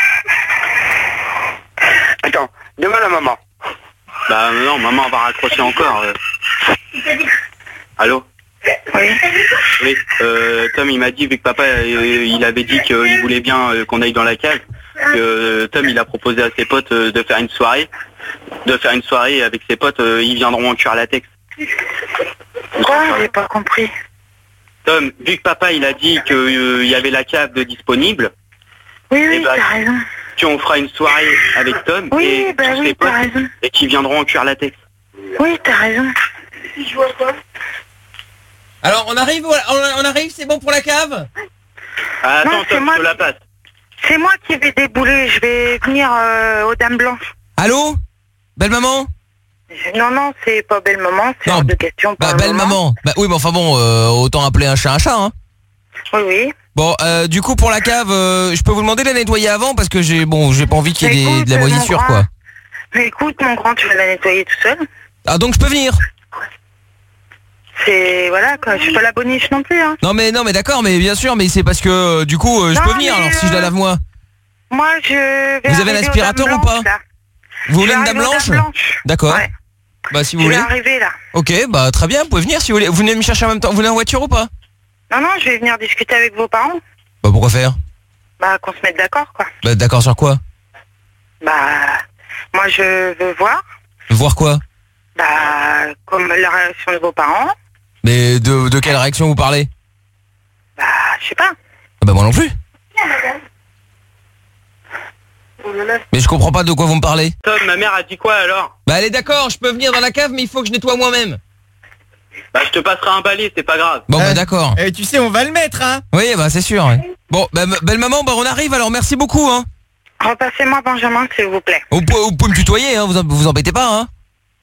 Attends, demande à maman. Bah non, maman va raccrocher encore. euh. Allô? Oui. Oui, euh, Tom, il m'a dit, vu que papa, euh, il avait dit qu'il voulait bien euh, qu'on aille dans la cave, que euh, Tom, il a proposé à ses potes euh, de faire une soirée, de faire une soirée avec ses potes, euh, ils viendront en cuir latex. Quoi? J'ai pas compris. Tom, vu que papa, il a dit qu'il y avait la cave de disponible, Oui, eh oui, ben, t'as raison. qu'on fera une soirée avec Tom Oui, et bah tous oui, ses potes, t'as raison. et qui viendront en cuir latex. Oui, t'as raison. Je vois quoi? Alors, on arrive, on, on arrive, c'est bon pour la cave? Ah, attends, Non, c'est Tom, moi je te la passe. C'est moi qui vais débouler. Je vais venir euh, aux Dames Blanches. Allô? Belle maman? Non, non, c'est pas belle maman. C'est Non, hors de question. pour Bah, le belle moment. maman. Bah oui, mais enfin bon, euh, autant appeler un chat un chat, hein. Oui, oui. Bon, euh, du coup, pour la cave, euh, je peux vous demander de la nettoyer avant parce que j'ai, bon, j'ai pas envie qu'il y ait des- Écoute, de la mon moisissure, grand, quoi. Mais écoute, mon grand, tu vas la nettoyer tout seul. Ah, donc je peux venir? C'est... Voilà, quoi. Je suis pas la boniche non plus, hein. Non, mais, non, mais d'accord, mais bien sûr, mais c'est parce que, euh, du coup, euh, je Non, peux venir mais, alors si je la euh, lave moi. Moi, je vais Vous avez arriver aux l'aspirateur Dames ou pas? Blanches, là. Vous Je voulez vais une dame arriver aux blanche? Dames Blanches. D'accord. Ouais. Bah, si vous Je vais voulez. arriver, là. Ok, bah, très bien, vous pouvez venir si vous voulez. Vous venez me chercher en même temps. Vous venez en voiture ou pas? Non, non, je vais venir discuter avec vos parents. Bah, pourquoi faire? Bah, qu'on se mette d'accord, quoi. Bah, d'accord sur quoi? Bah, moi, je veux voir, Voir quoi? bah, comme la réaction de vos parents. Mais de, de quelle réaction vous parlez? Bah, je sais pas. Ah bah, moi non plus. Mais je comprends pas de quoi vous me parlez. Tom, ma mère a dit quoi alors? Bah, elle est d'accord, je peux venir dans la cave, mais il faut que je nettoie moi-même. Bah, je te passerai un balai, c'est pas grave. Bon, bah, Eh, d'accord. Et tu sais, on va le mettre, hein. Oui, bah, c'est sûr. Ouais. Bon, bah, m- belle maman, bah, on arrive alors, merci beaucoup, hein. Repassez-moi Benjamin, s'il vous plaît. Vous pouvez, vous pouvez me tutoyer, hein, vous, en- vous embêtez pas, hein.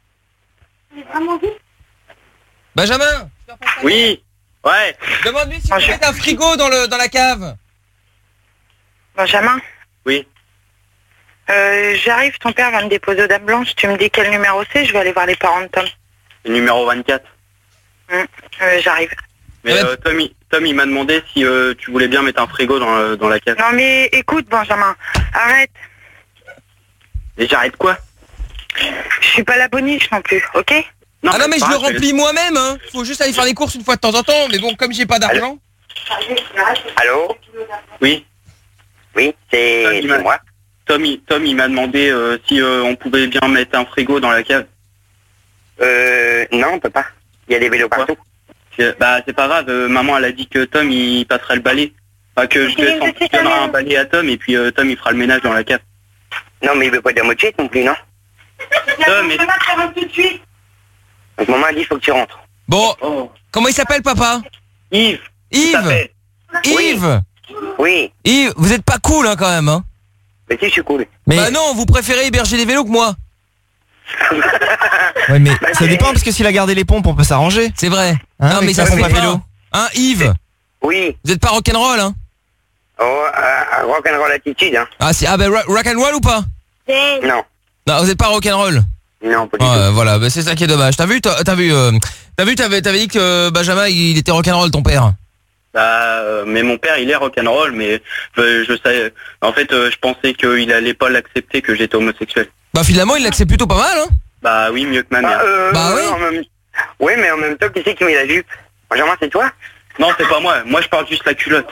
Benjamin, Oui, ouais. demande-lui si vous mettez un frigo dans, le, dans la cave. Benjamin, Oui. euh, j'arrive, ton père va me déposer aux Dames Blanches. Tu me dis quel numéro c'est, je vais aller voir les parents de Tom. Le numéro vingt-quatre. Hum, euh, j'arrive. Mais euh, Tom, il, Tom, il m'a demandé si euh, tu voulais bien mettre un frigo dans, le- dans la cave. Non mais écoute Benjamin, arrête. Et j'arrête quoi? Je suis pas la boniche non plus, ok? Ah non, mais je pas, le je vais- remplis moi-même, hein. Faut juste aller faire les courses une fois de temps en temps, mais bon, comme j'ai pas d'argent. Allô? Oui. Oui, c'est Tom, il m'a- moi. Tom, il, Tom, il m'a demandé euh, si euh, on pouvait bien mettre un frigo dans la cave. Euh, non, on peut pas. Il y a des vélos partout. Euh, Bah, c'est pas grave. euh, maman, elle a dit que Tom, il passerait le balai. Enfin, que je, laisse en- je donnerai un balai à Tom et puis euh, Tom, il fera le ménage dans la cave. Non mais il veut pas de moitié non plus, non? Tom, mais... Donc maman a dit il faut que tu rentres. Bon, comment il s'appelle, papa? Yves. Yves. Yves. Oui. Yves, vous êtes pas cool, hein, quand même, hein. Mais si, je suis cool. Bah non, vous préférez héberger les vélos que moi. Ouais, mais ça dépend parce que s'il a gardé les pompes, on peut s'arranger. C'est vrai. Hein, non, mais ça ça se fait fait pas. vélo. Hein, Yves? Oui. Vous êtes pas rock'n'roll, hein? Oh, euh, rock'n'roll attitude, hein. Ah, c'est, ah, ben, rock- rock'n'roll ou pas? Non. Non, vous êtes pas rock'n'roll? Non, pas du Ouais, voilà, bah, c'est ça qui est dommage. T'as vu, t'as, t'as vu, euh, t'as vu, t'avais, t'avais dit que euh, Benjamin, il était rock'n'roll, ton père. Bah, euh, mais mon père, il est rock'n'roll, mais euh, je savais. En fait, euh, je pensais qu'il allait pas l'accepter que j'étais homosexuel. Bah, finalement, il l'accepte plutôt pas mal, hein? Bah oui, mieux que ma mère. Ah, euh, Bah oui. en même... Oui, mais en même temps, qui c'est qui met la jupe? Benjamin, c'est toi? Non, c'est pas moi. Moi, je parle juste la culotte.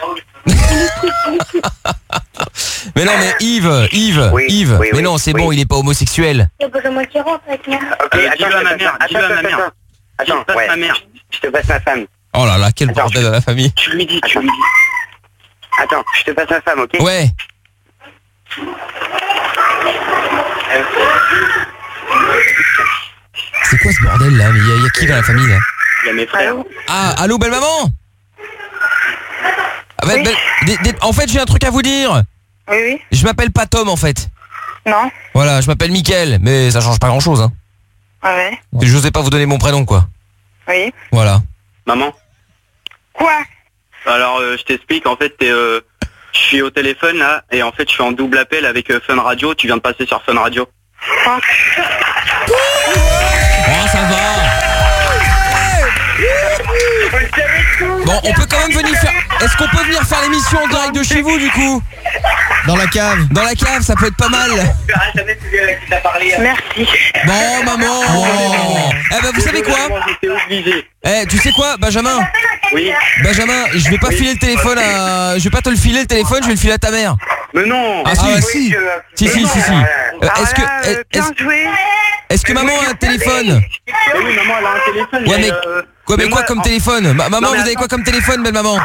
Mais non, mais Yves, Yves, Oui, Yves. oui, mais oui, non, c'est oui. bon, il est pas homosexuel. Il y a Benjamin qui rentre avec moi. Ok, Euh, attends, dis-le je à te ma passe mère, ma- dis-le à attends, ma attends, mère. attends. Je Attends, passe ouais. ma mère. Je te passe ma femme. Oh là là, quel Attends, bordel je- à la famille. Tu lui dis, tu lui dis. Attends, je te passe ma femme, ok? Ouais. C'est quoi ce bordel là? Mais il y, a- y a qui dans la famille là? Il y a mes frères. Ah, allô, belle maman? Ah, belle- belle- des- des- en fait, j'ai un truc à vous dire. Oui, oui. Je m'appelle pas Tom en fait. Non. Voilà, je m'appelle Mickaël, mais ça change pas grand chose. Hein. Ah ouais. Je n'osais pas vous donner mon prénom quoi. Oui. Voilà. Maman. Quoi? Alors, euh, je t'explique. En fait, t'es, euh, je suis au téléphone là, et en fait, je suis en double appel avec euh, Fun Radio. Tu viens de passer sur Fun Radio. Oh. Oh, ça va. Bon, on peut quand même venir faire... Est-ce qu'on peut venir faire l'émission en direct de chez vous du coup? Dans la cave. Dans la cave, ça peut être pas mal. Merci. Bon, maman. Eh ben, vous savez quoi? J'étais obligé. Eh, tu sais quoi, Benjamin? Oui. Benjamin, je vais pas filer le téléphone à... Je vais pas te le filer le téléphone, je vais le filer à ta mère. Mais non. Ah, si, si. Si, si, si, si. Euh, Est-ce que... Ah, euh, Est-ce bien joué. est-ce que maman a un téléphone? Mais oui, maman, elle a un téléphone. Ouais, mais... euh, Quoi, mais mais quoi moi, comme en- téléphone? Ma- Maman, Non, mais vous avez quoi comme téléphone, belle maman?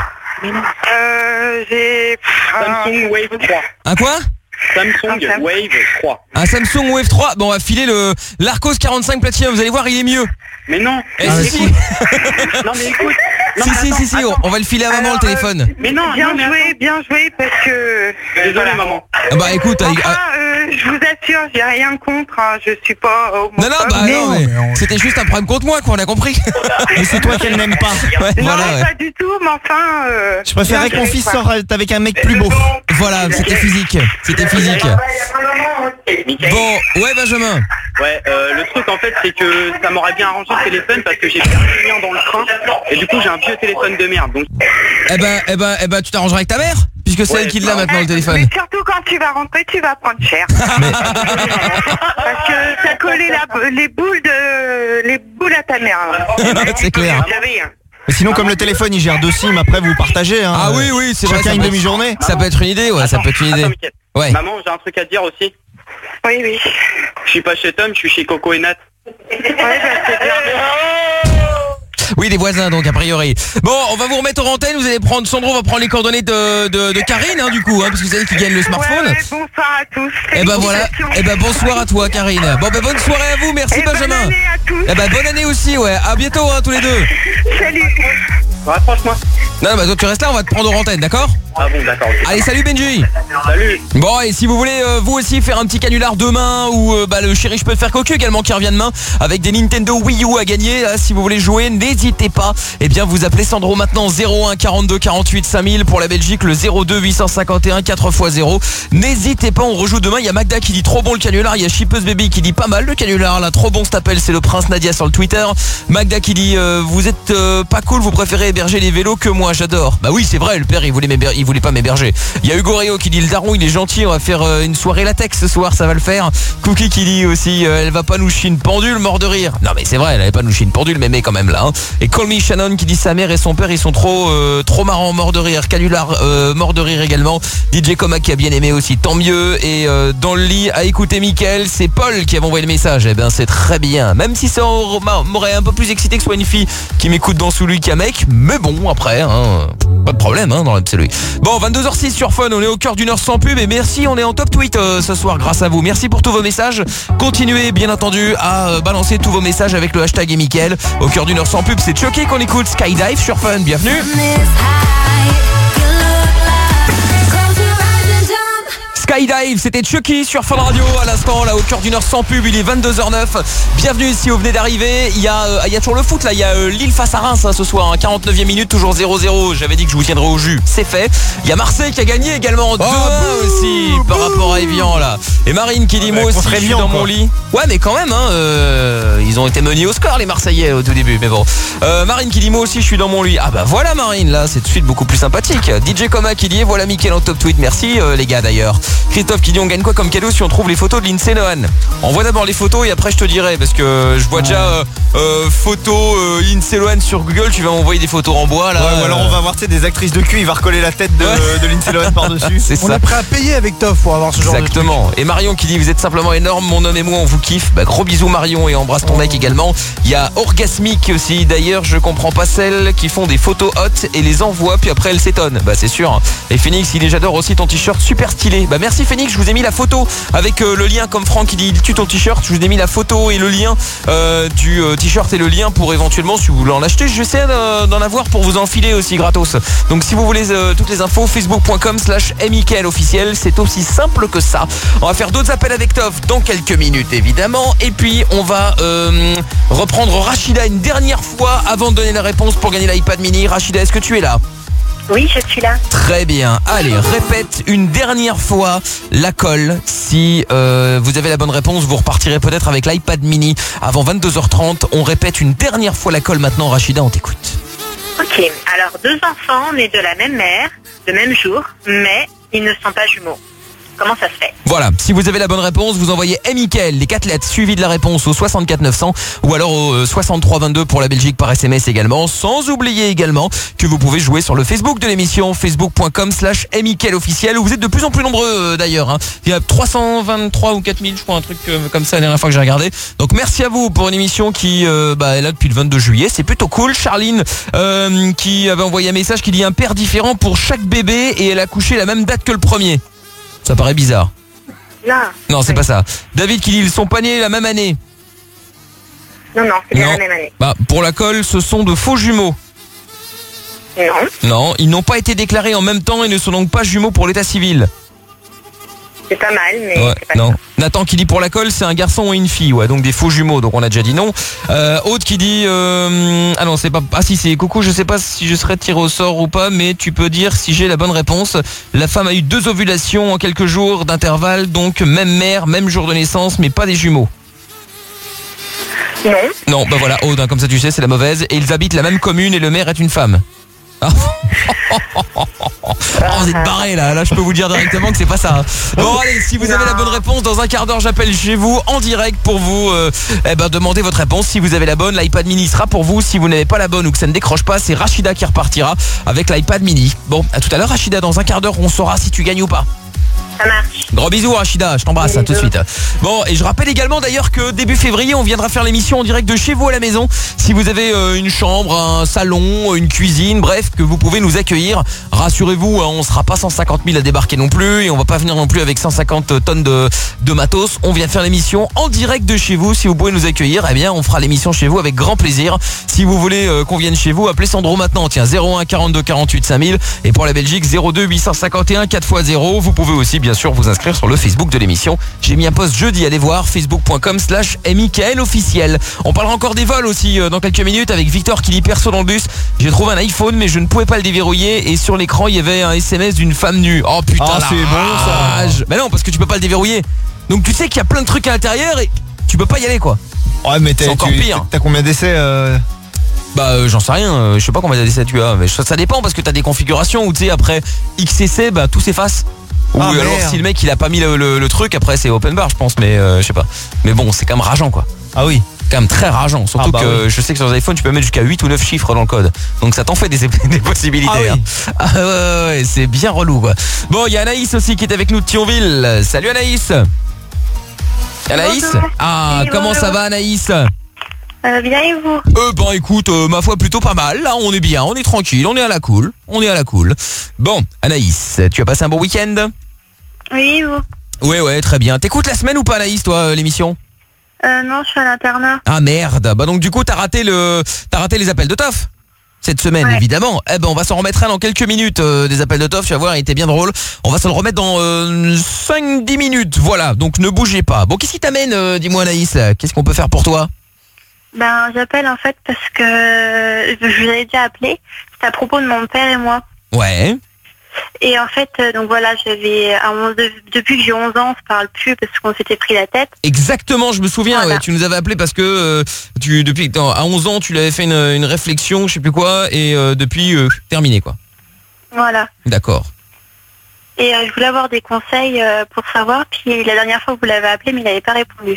Euh, j'ai... Samsung Wave trois. Un quoi? Samsung Sam- Wave trois. Un Samsung Wave trois. Bon, on va filer le l'Arcos quarante-cinq Platinum. Vous allez voir, il est mieux. Mais non. Eh, Ah, si, mais si. écoute. Non, mais écoute. Non, Si, mais si, attends, si, si, on, attends. on va le filer à maman Alors, le téléphone. Mais non, Bien non, mais joué, bien joué, parce que... Désolé, Voilà. maman. Ah bah écoute, avec- Enfin, euh, je vous assure, j'ai rien contre, hein, je suis pas homophobe. non, non, bah mais- non, mais c'était juste un problème contre moi, quoi, on a compris. Et c'est toi qu'elle n'aime pas. Ouais, Non, voilà, ouais. pas du tout, mais enfin... Euh, Je préférerais que mon bien fils joué, quoi. sorte avec un mec plus beau. Voilà, c'était physique. C'était physique. Michael. Bon, ouais, Benjamin. Ouais, euh, le truc en fait c'est que ça m'aurait bien arrangé le téléphone parce que j'ai perdu le mien dans le train et du coup j'ai un vieux téléphone de merde donc Eh ben, eh ben, eh ben, tu t'arrangeras avec ta mère, puisque c'est Ouais, elle qui l'a non. maintenant le téléphone. Mais surtout quand tu vas rentrer, tu vas prendre cher. Parce que t'as collé la- les boules de les boules à ta mère. là. C'est clair. Mais sinon, comme le téléphone, il gère deux SIM, après vous partagez. Hein. Ah oui, oui, c'est vrai. Chacun ça une peut être- demi-journée. Ça peut être une idée, ouais, ça peut être une idée. Attends, Mickaël. Ouais. Maman, j'ai un truc à te dire aussi. Oui, oui. Je suis pas chez Tom, je suis chez Coco et Nat. Ouais, bah, c'est bien. Oui, des voisins donc a priori. Bon, on va vous remettre aux antennes. Vous allez prendre Sandro va prendre les coordonnées de, de, de Karine hein, du coup, hein, parce que c'est elle qui gagne le smartphone. Ouais, ouais, bonsoir à tous. Et ben voilà. Et ben bonsoir à toi Karine. Bon ben bonne soirée à vous. Merci Et Benjamin. bonne année à tous. Et ben bonne année aussi ouais. À bientôt hein, tous les deux. Salut. Rapproche-moi. Non, bah toi tu restes là, on va te prendre aux antennes, d'accord? Ah bon, d'accord. ok. Allez, salut Benji. Salut. Bon, et si vous voulez euh, vous aussi faire un petit canular demain ou euh, bah le chéri je peux te faire cocu également qui revient demain avec des Nintendo Wii U à gagner, là, si vous voulez jouer, n'hésitez pas. Eh bien vous appelez Sandro maintenant zéro un quarante-deux quarante-huit cinq mille pour la Belgique, le zéro deux huit cent cinquante et un quatre fois zéro. N'hésitez pas, on rejoue demain. Il y a Magda qui dit trop bon le canular, il y a Chipeuse Baby qui dit pas mal le canular là, trop bon cet appel, c'est le Prince Nadia sur le Twitter. Magda qui dit euh, vous êtes euh, pas cool, vous préférez héberger les vélos que moi, j'adore. Bah oui, c'est vrai, le père il voulait m'héber- il voulait pas m'héberger. Il y a Hugo Réo qui dit le daron il est gentil, on va faire euh, une soirée latex ce soir, ça va le faire. Cookie qui dit aussi euh, elle va pas nous chier une pendule, mort de rire. Non mais c'est vrai, elle avait pas nous chier une pendule, mais mais quand même là. Hein. Et Call Me Shannon qui dit sa mère et son père ils sont trop euh, trop marrants, mort de rire. Canular euh, mort de rire également. D J Coma qui a bien aimé aussi, tant mieux. Et euh, dans le lit à écouter Mickaël, c'est Paul qui avait envoyé le message. Eh ben c'est très bien, même si ça m'aurait un peu plus excité que ce soit une fille qui m'écoute dans sous lui qu'un mec, mais bon après hein, pas de problème hein, dans l'absolu. Bon, vingt-deux heures six sur Fun, on est au cœur d'une heure sans pub et merci, on est en top tweet euh, ce soir grâce à vous. Merci pour tous vos messages. Continuez bien entendu à euh, balancer tous vos messages avec le hashtag et Mickaël. Au cœur d'une heure sans pub, c'est Chucky qu'on écoute, Skydive sur Fun. Bienvenue. Skydive, c'était Chucky sur Fun Radio à l'instant, là au cœur d'une heure sans pub, il est vingt-deux heures neuf. Bienvenue si vous venez d'arriver. Il y a euh, il y a toujours le foot là, il y a euh, Lille face à Reims hein, ce soir, hein, quarante-neuvième minute, toujours zéro zéro. J'avais dit que je vous tiendrai au jus, c'est fait. Il y a Marseille qui a gagné également deux un aussi par rapport à Evian là. Et Marine qui dit ouais, moi aussi je suis dans quoi. mon lit. Ouais mais quand même hein, euh, ils ont été menés au score les Marseillais au tout début, mais bon. Euh, Marine qui dit moi aussi je suis dans mon lit. Ah bah voilà Marine, là c'est tout de suite beaucoup plus sympathique. D J Coma qui dit voilà Mickaël en top tweet, merci euh, les gars d'ailleurs. Christophe qui dit on gagne quoi comme cadeau si on trouve les photos de Lindsay Lohan. On voit d'abord les photos et après je te dirai parce que je vois déjà euh, euh, photos euh, Lindsay Lohan sur Google, tu vas m'envoyer des photos en bois là. Ouais, ou alors on va voir tu sais, des actrices de cul, il va recoller la tête de, Ouais. de Lindsay Lohan par-dessus. C'est On ça. est prêt à payer avec Toff pour avoir ce genre Exactement. Et Marion qui dit vous êtes simplement énorme, mon homme et moi on vous kiffe. Bah, gros bisous Marion et embrasse ton mec également. Il y a Orgasmique aussi. D'ailleurs je comprends pas celles qui font des photos hot et les envoient puis après elles s'étonnent. Bah c'est sûr. Et Phoenix il dit j'adore aussi ton t-shirt super stylé. Bah merci Phoenix, je vous ai mis la photo avec euh, le lien comme Franck qui dit il tue ton t-shirt. Je vous ai mis la photo et le lien euh, du euh, t-shirt et le lien pour éventuellement si vous voulez en acheter. J'essaie de- d'en avoir pour vous enfiler aussi gratos. Donc si vous voulez euh, toutes les infos facebook point com slash Mickaël officiel, c'est aussi simple que ça. On va faire d'autres appels avec Toff dans quelques minutes évidemment. Et puis on va euh, reprendre Rachida une dernière fois avant de donner la réponse pour gagner l'iPad mini. Rachida, est-ce que tu es là? Oui, je suis là. Très bien. Allez, répète une dernière fois la colle. Si euh, vous avez la bonne réponse, vous repartirez peut-être avec l'iPad mini avant vingt-deux heures trente. On répète une dernière fois la colle maintenant. Rachida, on t'écoute. Ok, alors deux enfants nés de la même mère, le même jour, mais ils ne sont pas jumeaux. Comment ça se fait? Voilà, si vous avez la bonne réponse, vous envoyez Mickaël, les quatre lettres suivies de la réponse au soixante-quatre neuf cents ou alors au euh, soixante-trois vingt-deux pour la Belgique par S M S également. Sans oublier également que vous pouvez jouer sur le Facebook de l'émission, facebook point com slash Mickaël officiel, où vous êtes de plus en plus nombreux euh, d'ailleurs. Hein. Il y a trois cent vingt-trois ou quatre mille, je crois, un truc euh, comme ça la dernière fois que j'ai regardé. Donc merci à vous pour une émission qui euh, bah, est là depuis le vingt-deux juillet, c'est plutôt cool. Charline euh, qui avait envoyé un message qui dit un père différent pour chaque bébé et elle a couché la même date que le premier. Ça paraît bizarre. Là. Non, c'est pas ça. David qui dit ils sont pas nés la même année. Non, non, c'est bien Non. la même année. Bah pour la colle, ce sont de faux jumeaux. Non. Non, ils n'ont pas été déclarés en même temps et ne sont donc pas jumeaux pour l'état civil. C'est pas mal, mais Ouais, c'est pas non. Nathan qui dit pour la colle, c'est un garçon et une fille, ouais, donc des faux jumeaux, donc on a déjà dit non. Euh, Aude qui dit euh, ah non, c'est pas ah si c'est coucou, je sais pas si je serai tiré au sort ou pas, mais tu peux dire si j'ai la bonne réponse. La femme a eu deux ovulations en quelques jours d'intervalle, donc même mère, même jour de naissance, mais pas des jumeaux. Non. Non, bah voilà, Aude, hein, comme ça tu sais, c'est la mauvaise. Et ils habitent la même commune et le maire est une femme. Ah. Oh, vous êtes barrés là, là je peux vous dire directement que c'est pas ça. Bon allez, si vous avez la bonne réponse, dans un quart d'heure j'appelle chez vous en direct pour vous euh, eh ben, demander votre réponse. Si vous avez la bonne, l'iPad mini sera pour vous. Si vous n'avez pas la bonne ou que ça ne décroche pas, c'est Rachida qui repartira avec l'iPad mini. Bon, à tout à l'heure Rachida, dans un quart d'heure on saura si tu gagnes ou pas. Ça marche. Gros bisous Rachida, je t'embrasse à tout de suite. Bon, et je rappelle également d'ailleurs que début février on viendra faire l'émission en direct de chez vous à la maison. Si vous avez euh, une chambre, un salon, une cuisine, bref, que vous pouvez nous accueillir. Rassurez-vous, hein, on sera pas cent cinquante mille à débarquer non plus et on va pas venir non plus avec cent cinquante tonnes de, de matos. On vient faire l'émission en direct de chez vous. Si vous pouvez nous accueillir, eh bien on fera l'émission chez vous avec grand plaisir. Si vous voulez euh, qu'on vienne chez vous, appelez Sandro maintenant. Tiens, zéro un quarante-deux quarante-huit cinq mille et pour la Belgique zéro deux huit cent cinquante et un quatre fois zéro. Vous pouvez aussi bien sûr vous inscrire sur le Facebook de l'émission. J'ai mis un post jeudi, allez voir facebook point com slash Mickaël officiel. On parlera encore des vols aussi euh, dans quelques minutes avec Victor qui dit perso dans le bus. J'ai trouvé un iPhone mais je ne pouvais pas le déverrouiller et sur l'écran il y avait un S M S d'une femme nue. Oh putain, Ah, la c'est bon, ça. rage. Mais non, parce que tu peux pas le déverrouiller. Donc tu sais qu'il y a plein de trucs à l'intérieur et tu peux pas y aller quoi. Ouais, mais t'es- C'est encore tu- pire. T'as combien d'essais euh... Bah euh, j'en sais rien, euh, je sais pas combien d'essais tu as, mais ça, ça dépend parce que t'as des configurations où tu sais après X essais bah tout s'efface. Ou Ah, alors merde. si le mec il a pas mis le, le- le truc, après c'est open bar je pense, mais euh, je sais pas. Mais bon c'est quand même rageant quoi. Ah oui. Quand même très rageant, surtout Ah, bah que oui. je sais que sur les iPhones tu peux mettre jusqu'à huit ou neuf chiffres dans le code. Donc ça t'en fait des, des possibilités. Ah oui. hein. Ah ouais, ouais, ouais, c'est bien relou quoi. Bon, il y a Anaïs aussi qui est avec nous de Thionville. Salut Anaïs. Anaïs. Bonjour. Ah, Oui, comment bonjour. ça va Anaïs? Euh, bien et vous? Euh ben écoute, euh, ma foi plutôt pas mal. Là, on est bien, on est tranquille, on est à la cool, on est à la cool. Bon, Anaïs, tu as passé un bon week-end? Oui, vous? Ouais, ouais, très bien. T'écoutes la semaine ou pas, Anaïs, toi, euh, l'émission? Euh, non, je suis à l'internat. Ah merde. Bah donc du coup, t'as raté le, t'as raté les appels de Toff. cette semaine, Ouais. évidemment. Eh ben, on va s'en remettre un dans quelques minutes euh, des appels de Toff. Tu vas voir, il était bien drôle. On va se le remettre dans euh, cinq dix minutes. Voilà, donc ne bougez pas. Bon, qu'est-ce qui t'amène, euh, dis-moi Anaïs, là qu'est-ce qu'on peut faire pour toi? Ben, j'appelle en fait parce que je vous avais déjà appelé. C'est à propos de mon père et moi. Ouais. Et en fait, euh, donc voilà, j'avais à onze de- depuis que j'ai onze ans, on se parle plus parce qu'on s'était pris la tête. Exactement, je me souviens, Voilà. ouais, tu nous avais appelé parce que euh, tu depuis que t'as- à onze ans, tu l'avais fait une, une réflexion, je sais plus quoi, et euh, depuis, euh, terminé quoi. Voilà. D'accord. Et euh, je voulais avoir des conseils euh, pour savoir. Puis la dernière fois, vous l'avez appelé, mais il n'avait pas répondu.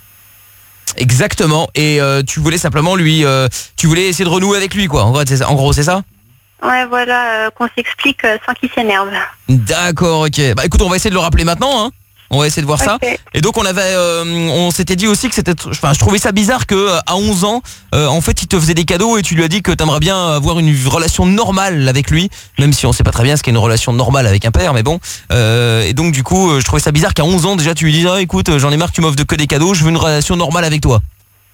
Exactement, et euh, tu voulais simplement lui, euh, tu voulais essayer de renouer avec lui quoi, en gros c'est ça, en gros, c'est ça. Ouais, voilà, euh, qu'on s'explique euh, sans qu'il s'énerve. D'accord, ok. Bah écoute, on va essayer de le rappeler maintenant, hein. On va essayer de voir ça. Ok. Et donc on avait, euh, on s'était dit aussi que c'était, enfin je trouvais ça bizarre que euh, à onze ans, euh, en fait il te faisait des cadeaux et tu lui as dit que t'aimerais bien avoir une relation normale avec lui, même si on sait pas très bien ce qu'est une relation normale avec un père, mais bon. Euh, et donc du coup, euh, je trouvais ça bizarre qu'à onze ans déjà tu lui dis, ah, écoute, euh, j'en ai marre que tu m'offres de que des cadeaux, je veux une relation normale avec toi.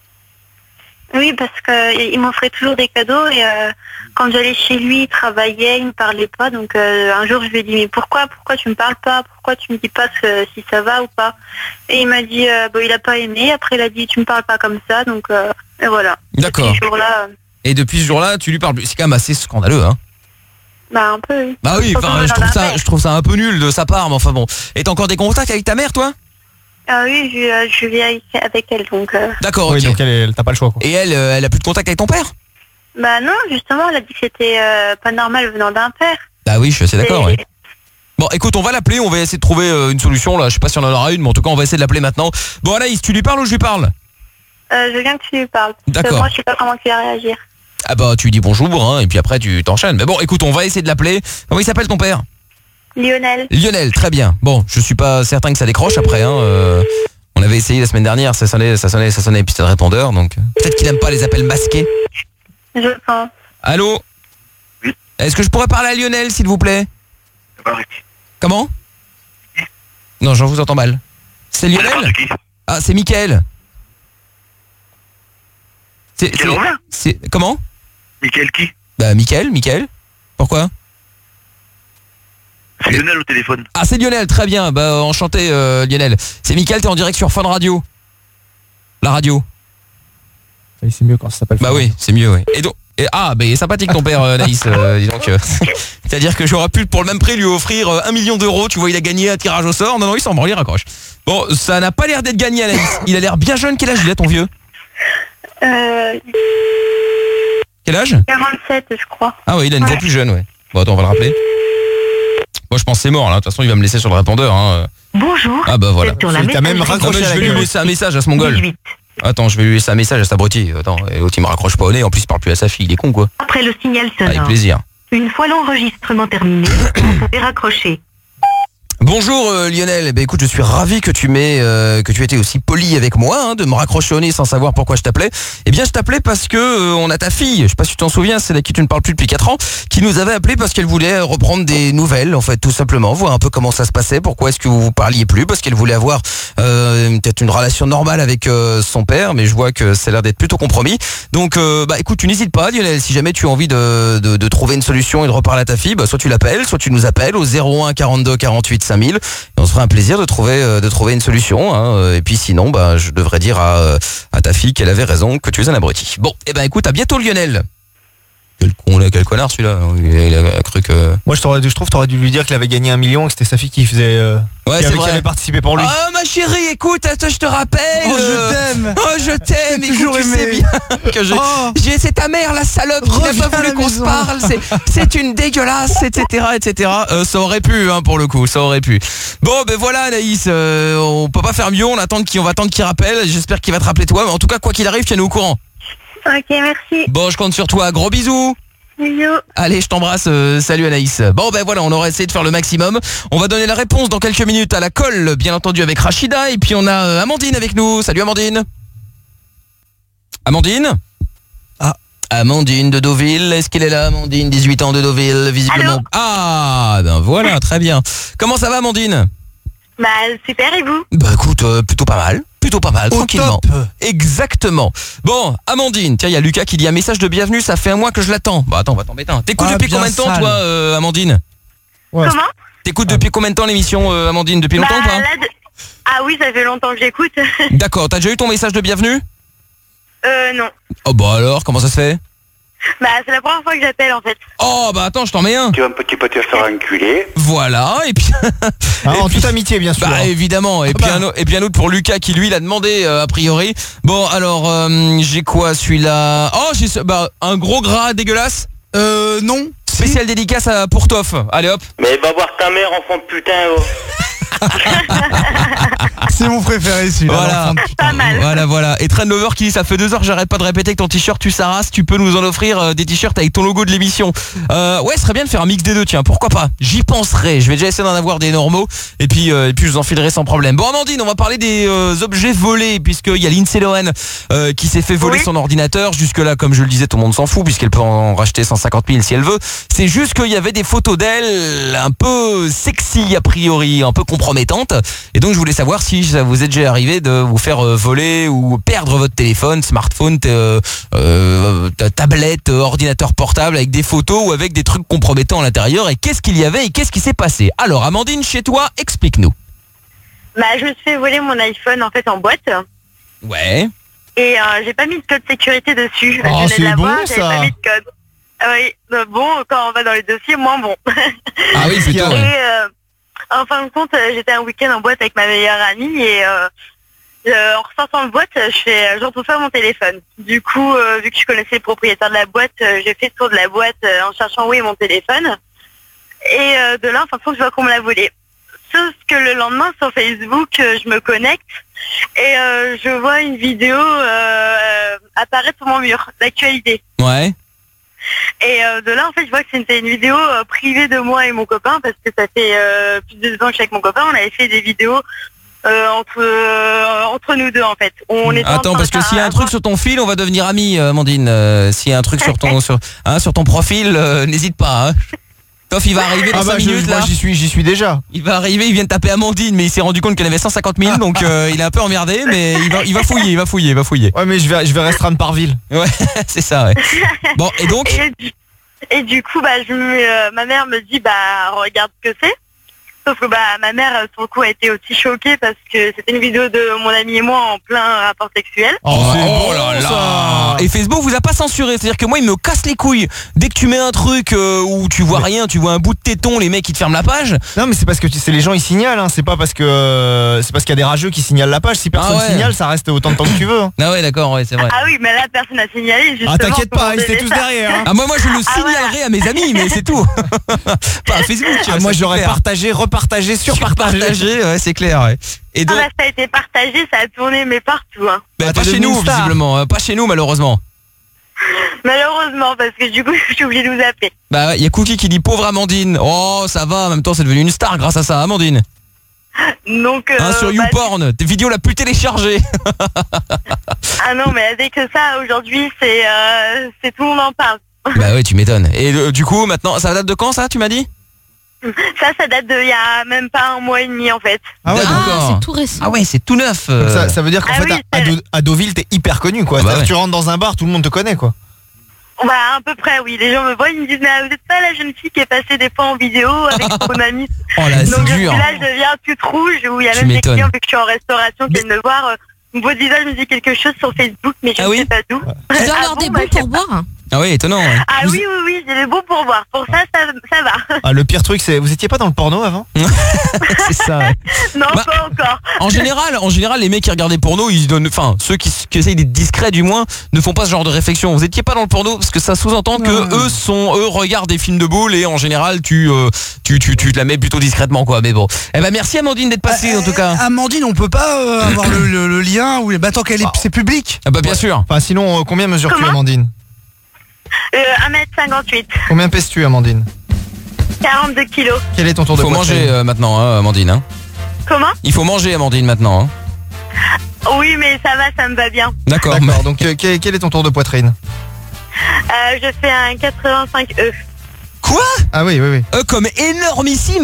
Oui, parce qu'il m'offrait toujours des cadeaux et euh, quand j'allais chez lui, il travaillait, il me parlait pas. Donc euh, un jour, je lui ai dit, mais pourquoi pourquoi tu me parles pas? Pourquoi tu me dis pas ce- si ça va ou pas? Et il m'a dit, euh, bon, il a pas aimé. Après, il a dit, tu me parles pas comme ça. Donc euh, et voilà. D'accord. Depuis ce jour-là, euh, Et depuis ce jour-là, tu lui parles plus. C'est quand même assez scandaleux, hein. bah un peu, oui. Bah oui, Surtout enfin, dans je trouve un ça, père. je trouve ça un peu nul de sa part, mais enfin bon. Et t'as encore des contacts avec ta mère, toi? Ah oui, je, euh, je vis avec, avec elle, donc... euh, D'accord, Oui, ok. donc elle, elle- t'as pas le choix quoi. Et elle, euh, elle a plus de contact avec ton père? Bah non, justement, elle a dit que c'était euh, pas normal venant d'un père. Bah oui, je suis assez d'accord, Et- oui. Bon, écoute, on va l'appeler, on va essayer de trouver euh, une solution là. Je sais pas si on en aura une, mais en tout cas, on va essayer de l'appeler maintenant. Bon, Anaïs, tu lui parles ou je lui parle? Euh, je veux bien que tu lui parles. Parce que D'accord. moi, je sais pas comment tu vas réagir. Ah bah, tu lui dis bonjour, hein, et puis après, tu t'enchaînes. Mais bon, écoute, on va essayer de l'appeler. Comment il s'appelle ton père? Lionel. Lionel, très bien. Bon, je suis pas certain que ça décroche après, hein. euh, on avait essayé la semaine dernière, ça sonnait, ça sonnait, ça sonnait, et puis c'était le répondeur, donc euh, peut-être qu'il aime pas les appels masqués. Je pense. Allô? Oui. Est-ce que je pourrais parler à Lionel, s'il vous plaît? Comment? Non, j'en vous entends mal. C'est Lionel? Ah, c'est Mickaël. C'est, c'est, c'est- comment? Mickaël qui? Bah, Mickaël, Mickaël. Pourquoi? C'est Lionel au téléphone. Ah, c'est Lionel, très bien. Bah, enchanté, euh, Lionel. C'est Mickaël, t'es en direct sur Fun Radio. La radio. C'est mieux quand ça s'appelle. Bah oui, c'est mieux, oui. Et donc, et, ah, bah, il est sympathique ton père, euh, Naïs. euh, dis donc. euh, C'est-à-dire que j'aurais pu, pour le même prix, lui offrir euh, un million d'euros. Tu vois, il a gagné un tirage au sort. Non, non, il s'en branle, il raccroche. Bon, ça n'a pas l'air d'être gagné, Anaïs. Il a l'air bien jeune. Quel âge il a, ton vieux? Euh, Quel âge? quarante-sept, je crois. Ah oui, il a une voix plus jeune, ouais. Bon, attends, on va le rappeler. Moi, je pense que c'est mort, là. De toute façon, il va me laisser sur le répondeur. Hein. Bonjour. Ah bah voilà. Sur la T'as même messagerie raccroché Non, mais je à vais la lui gueule. laisser un message à ce mongol. dix-huit. Attends, je vais lui laisser un message à cet abruti. Attends, et l'autre, il me raccroche pas au nez. En plus, il parle plus à sa fille. Il est con, quoi. Après le signal Avec sonore. plaisir. Une fois l'enregistrement terminé, vous pouvez raccrocher. Bonjour euh, Lionel, eh ben, écoute, je suis ravi que tu m'aies euh, que tu étais aussi poli avec moi, hein, de me raccrocher au nez sans savoir pourquoi je t'appelais. Eh bien, je t'appelais parce que euh, on a ta fille, je sais pas si tu t'en souviens, c'est à qui tu ne parles plus depuis quatre ans, qui nous avait appelé parce qu'elle voulait reprendre des nouvelles, en fait, tout simplement, voir un peu comment ça se passait, pourquoi est-ce que vous vous parliez plus, parce qu'elle voulait avoir euh, peut-être une relation normale avec euh, son père, mais je vois que ça a l'air d'être plutôt compromis. Donc, euh, bah écoute, tu n'hésites pas, Lionel, si jamais tu as envie de, de, de trouver une solution et de reparler à ta fille, bah, soit tu l'appelles, soit tu nous appelles au zéro un quarante-deux quarante-huit cinq mille. Et on se fera un plaisir de trouver euh, de trouver une solution. Hein. Et puis sinon, bah, je devrais dire à, euh, à ta fille qu'elle avait raison, que tu es un abruti. Bon, et ben écoute, à bientôt Lionel. Quel con, là, quel connard celui-là. Il a, il a cru que. Moi je, t'aurais dû- je trouve que t'aurais dû lui dire qu'il avait gagné un million et que c'était sa fille qui faisait. euh, Ouais, qui, c'est avait, qui vrai. avait participé pour lui. Oh ma chérie, écoute, attends, je te rappelle. Oh, je euh, t'aime. Oh, je t'aime. Écoute, toujours tu sais aimé. bien que j'ai. Oh. j'ai- C'est ta mère, la salope, qui n'a Reviens pas à voulu la qu'on se maison. parle. C'est, c'est une dégueulasse, et cetera, et cetera. Euh, ça aurait pu, hein, pour le coup, ça aurait pu. Bon, ben voilà, Anaïs, euh, on peut pas faire mieux. On attend qu'il, on va attendre qu'il rappelle. J'espère qu'il va te rappeler toi. Mais en tout cas, quoi qu'il arrive, tiens-nous au courant. Ok, merci. Bon, je compte sur toi. Gros bisous. Bisous. Allez, je t'embrasse. euh, salut Anaïs. Bon, ben voilà, on aura essayé de faire le maximum. On va donner la réponse dans quelques minutes à la colle, bien entendu, avec Rachida. Et puis on a euh, Amandine avec nous. Salut Amandine. Amandine. Ah. Amandine de Deauville. Est-ce qu'elle est là, Amandine, dix-huit ans de Deauville, visiblement. Allô. Ah, ben voilà, très bien. Comment ça va, Amandine? Bah, super, et vous? Bah écoute, euh, plutôt pas mal. plutôt pas mal, Au tranquillement. top. Exactement. Bon, Amandine, tiens, il y a Lucas qui dit un message de bienvenue, ça fait un mois que je l'attends. Bah attends, on va t'en mettre un. T'écoutes Ah, depuis bien combien de temps, sale. toi, euh, Amandine? Ouais. Comment T'écoutes depuis combien de temps l'émission, euh, Amandine? Depuis longtemps Bah, ou pas? là, de- Ah oui, ça fait longtemps que j'écoute. D'accord, t'as déjà eu ton message de bienvenue? euh, non. Oh bah alors, comment ça se fait? Bah, c'est la première fois que j'appelle, en fait. Oh bah attends, je t'en mets un. Tu vas un petit peu te faire enculer. Voilà, et puis... Ah, en et puis- toute amitié, bien sûr. Bah évidemment, et, Ah puis bah. un, au- et puis un autre pour Lucas qui lui l'a demandé euh, a priori. Bon alors, euh, j'ai quoi celui-là? Oh, j'ai ce- bah, un gros gras dégueulasse. Euh, non. Spécial dédicace à pour Toff. Allez hop. Mais va voir ta mère, enfant de putain. Oh. C'est mon préféré celui-là. Voilà. l'enfant de putain. Pas mal. Voilà, voilà. Et Train Lover qui dit ça fait deux heures que j'arrête pas de répéter que ton t-shirt tu sa tu peux nous en offrir euh, des t-shirts avec ton logo de l'émission. Euh, ouais, ce serait bien de faire un mix des deux, tiens, pourquoi pas. J'y penserai. Je vais déjà essayer d'en avoir des normaux et puis euh, et puis je vous en filerai sans problème. Bon Amandine, on va parler des euh, objets volés puisqu'il y a Lindsay Lohan euh, qui s'est fait voler Oui. son ordinateur. Jusque là, comme je le disais, tout le monde s'en fout puisqu'elle peut en racheter cent cinquante mille si elle veut. C'est juste qu'il y avait des photos d'elle un peu sexy a priori, un peu compromettantes. Et donc je voulais savoir si ça vous est déjà arrivé de vous faire euh, voler ou perdre votre téléphone, smartphone, t- euh, euh, ta tablette, euh, ordinateur portable avec des photos ou avec des trucs compromettants à l'intérieur. Et qu'est-ce qu'il y avait et qu'est-ce qui s'est passé? Alors Amandine, chez toi, explique-nous. Bah, je me suis fait voler mon iPhone, en fait, en boîte. Ouais. Et euh, j'ai pas mis de code sécurité dessus. Oh, je venais c'est de la bon, voir, j'avais ça. pas mis de code. Ah oui, euh, bon, quand on va dans les dossiers, moins bon. Ah oui, plutôt. Et Ouais. euh, en fin de compte, euh, j'étais un week-end en boîte avec ma meilleure amie et euh, euh, en ressortant de boîte, je fais, je retrouve pas mon téléphone. Du coup, euh, vu que je connaissais le propriétaire de la boîte, euh, j'ai fait le tour de la boîte euh, en cherchant où est mon téléphone. Et euh, de là, en fin de compte, je vois qu'on me l'a volé. Sauf que le lendemain, sur Facebook, euh, je me connecte et euh, je vois une vidéo euh, apparaître sur mon mur d'actualité. Ouais. Et euh, de là, en fait, je vois que c'était une vidéo euh, privée de moi et mon copain parce que ça fait euh, plus de deux ans que je suis avec mon copain. On avait fait des vidéos euh, entre euh, entre nous deux, en fait. On était en Attends, train parce de que faire s'il y a un truc sur ton fil, on va devenir amis, euh, Amandine. Euh, s'il y a un truc sur ton sur, hein, sur ton profil, euh, n'hésite pas. Hein. Toff, il va arriver dans Ah bah cinq je- minutes moi là. j'y suis, j'y suis déjà. Il va arriver, il vient de taper Amandine, mais il s'est rendu compte qu'elle avait cent cinquante mille, donc euh, il est un peu emmerdé, mais il va, il va fouiller, il va fouiller, il va fouiller. Ouais mais je vais, je vais restreindre par ville. Ouais, c'est ça, ouais. Bon, et donc Et, du- et du coup, bah, je me, euh, ma mère me dit, bah, regarde ce que c'est. Sauf que bah, ma mère, euh, sur le coup, a été aussi choquée parce que c'était une vidéo de mon ami et moi en plein rapport sexuel. Oh, oh là là. Et Facebook vous a pas censuré, c'est-à-dire que moi il me casse les couilles. Dès que tu mets un truc euh, où tu vois rien, tu vois un bout de téton, les mecs ils te ferment la page. Non mais c'est parce que tu- c'est les gens ils signalent, hein. C'est pas parce que euh, c'est parce qu'il y a des rageux qui signalent la page. Si personne Ah ouais. signale, ça reste autant de temps que tu veux. Hein. Ah ouais d'accord, ouais c'est vrai. Ah oui, mais là, personne n'a signalé. Justement, Ah t'inquiète pour pas, ils donner étaient tous ça. derrière. Hein. Ah moi moi je le Ah, signalerai voilà. à mes amis, mais c'est tout. Pas à Facebook. Ah, moi j'aurais partagé, repartagé, surpartagé. Partagé, ouais c'est clair. Ouais. Et Ah donc, bah, ça a été partagé, ça a tourné, mais partout. Hein. bah, Ah, pas t'es chez devenue nous une star. visiblement, hein. Pas chez nous malheureusement. Malheureusement, parce que du coup, je suis obligée de vous appeler. Bah il y a Cookie qui dit pauvre Amandine. Oh ça va, en même temps c'est devenu une star grâce à ça, Amandine. Donc, euh, Hein, sur bah, YouPorn, tes vidéos la plus téléchargée. ah non, mais avec ça, aujourd'hui, c'est euh, c'est tout le monde en parle. Bah ouais tu m'étonnes. Et euh, du coup maintenant, ça date de quand ça tu m'as dit? Ça, ça date de il y a même pas un mois et demi en fait. Ah ouais, D'accord. Ah, c'est tout récent. Ah ouais c'est tout neuf. Donc euh. ça, ça veut dire qu'en Ah fait oui, à, à c'est- Do- à Deauville t'es hyper connu quoi. Ah bah C'est-à-dire que ouais. tu rentres dans un bar, tout le monde te connaît quoi. Bah, à peu près, oui. Les gens me voient, ils me disent, mais vous n'êtes pas la jeune fille qui est passée des fois en vidéo avec son ami. Oh là c'est Donc, je suis dur. là, je deviens toute rouge, où il y a Tu même des m'étonnes. clients, vu que je suis en restauration, qui viennent me voir. euh, Votre visage me dit quelque chose sur Facebook, mais je Ah ne oui sais pas d'où. Tu dois Ah avoir bon, des bah, bons je sais pour boire. Ah oui étonnant. Ouais. Ah Vous- oui, oui, oui, j'ai des bons pour voir. Pour ça, ça, ça va. Ah, le pire truc c'est, vous étiez pas dans le porno avant? C'est ça. Ouais. Non, Bah, pas encore. En général, en général, les mecs qui regardent des pornos, ils se donnent, enfin, ceux qui, qui essayent d'être discrets du moins, ne font pas ce genre de réflexion. Vous étiez pas dans le porno parce que ça sous-entend que eux sont, eux regardent des films de boules et en général, tu, euh, tu, tu, tu te la mets plutôt discrètement, quoi. Mais bon. Eh ben, merci Amandine d'être passée en tout cas. Amandine, on peut pas euh, avoir le, le- le lien ou bah, tant qu'elle est, c'est public. Ah bah bien sûr. Enfin sinon euh, combien mesures-tu Comment Amandine? Euh, un mètre cinquante-huit, Combien pèses-tu Amandine? quarante-deux kilos. Quel est ton tour de Faut poitrine? manger euh, maintenant, hein, Amandine. Hein. Comment? Il faut manger Amandine maintenant. Hein. Oui, mais ça va, ça me va bien. D'accord. D'accord, mais- donc euh, quel, quel est ton tour de poitrine? Euh, je fais un quatre-vingt-cinq E. Quoi? Ah oui, oui, oui. Euh, comme énormissime.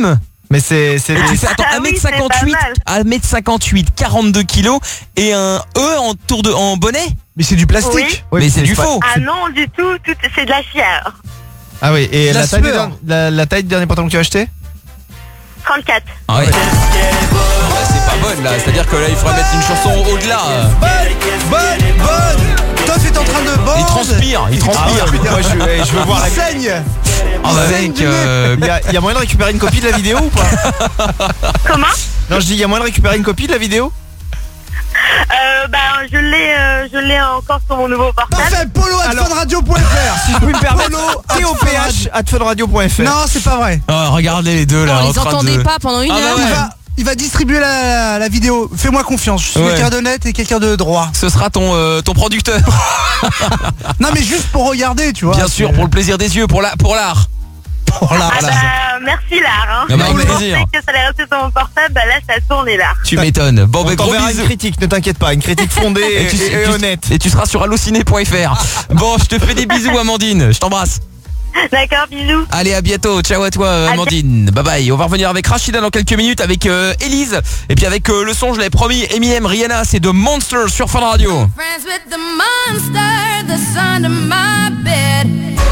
Mais c'est c'est Et tu fais attends Ah un oui, mètre c'est pas cinquante-huit, mal. un mètre cinquante-huit, quarante-deux kilos et un E en tour de en bonnet. Mais c'est du plastique. Oui, mais c'est du pas- faux. Ah non, du tout, tout c'est de la fière. Ah oui, et La la taille, du sueur. dernier- la, la taille du dernier pantalon que tu as acheté? trente-quatre. Ah ouais. Bah, c'est pas bonne là, c'est-à-dire que là il faudrait mettre une chanson au-delà. Bonne, bonne, bonne. Toi, tu es en train de bande. Il transpire, il transpire. Ah ouais, moi, je, eh, je veux voir la Il saigne. Ah bah mec, euh, Il y, a, il y a moyen de récupérer une copie de la vidéo ou pas? Comment? Non, je dis, il y a moyen de récupérer une copie de la vidéo? Euh, bah, je l'ai, euh, je l'ai encore sur mon nouveau portable. Parfait, polo at funradio point fr. Si je peux me permettre, Polo T O P H arobase funradio point F R. Non, c'est pas vrai. oh, regardez les deux là. On en les train entendait de- pas pendant une Ah bah heure. ouais. Il va, il va distribuer la, la vidéo. Fais-moi confiance. Je suis Ouais. quelqu'un d'honnête et quelqu'un de droit. Ce sera ton euh, ton producteur. Non, mais juste pour regarder, tu vois. Bien sûr, c'est- pour le plaisir des yeux, pour la pour l'art. pour la. Ah bah, merci Lar. Hein. Ah bah, avec Je plaisir. pensais que ça allait rester sur mon portable, bah là ça tourne et là. Tu m'étonnes. Bon, On bah, gros t'enverra une bisous. critique, ne t'inquiète pas, une critique fondée et, Et tu, et- et et tu- honnête. et tu seras sur allociné point F R. Bon, je te fais des bisous Amandine, je t'embrasse. D'accord, bisous. Allez, à bientôt. Ciao à toi euh, À Amandine. Bye bye. On va revenir avec Rachida dans quelques minutes avec euh, Elise et puis avec euh, le son, je l'avais promis, Eminem, Rihanna, c'est de Monster sur Fun Radio. Friends with the monster that's under my bed.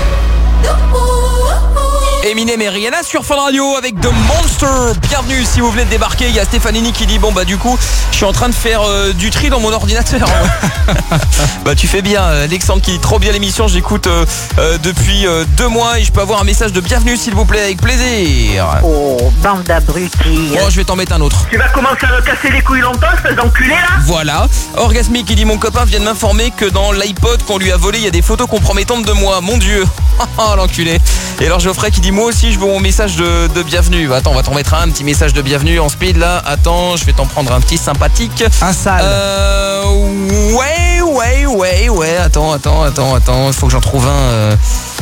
Eminem et Rihanna sur Fun Radio avec The Monster. Bienvenue si vous venez de débarquer. Il y a Stéphanini qui dit bon bah du coup je suis en train de faire euh, du tri dans mon ordinateur. Bah tu fais bien. Alexandre qui dit trop bien l'émission. J'écoute euh, euh, depuis euh, deux mois et je peux avoir un message de bienvenue s'il vous plaît avec plaisir. Oh, bande d'abrutis. Bon je vais t'en mettre un autre. Tu vas commencer à me casser les couilles longtemps, espèce d'enculé là? Voilà. Orgasmique qui dit mon copain vient de m'informer que dans l'iPod qu'on lui a volé il y a des photos compromettantes de moi. Mon dieu. Oh l'enculé. Et alors Geoffrey qui dit moi aussi je veux mon message de, de bienvenue. Attends, on va t'en mettre un, un petit message de bienvenue en speed là. Attends, je vais t'en prendre un petit sympathique. Un sale. Euh, ouais, ouais, ouais, ouais. Attends, attends, attends, attends. Il faut que j'en trouve un. Euh,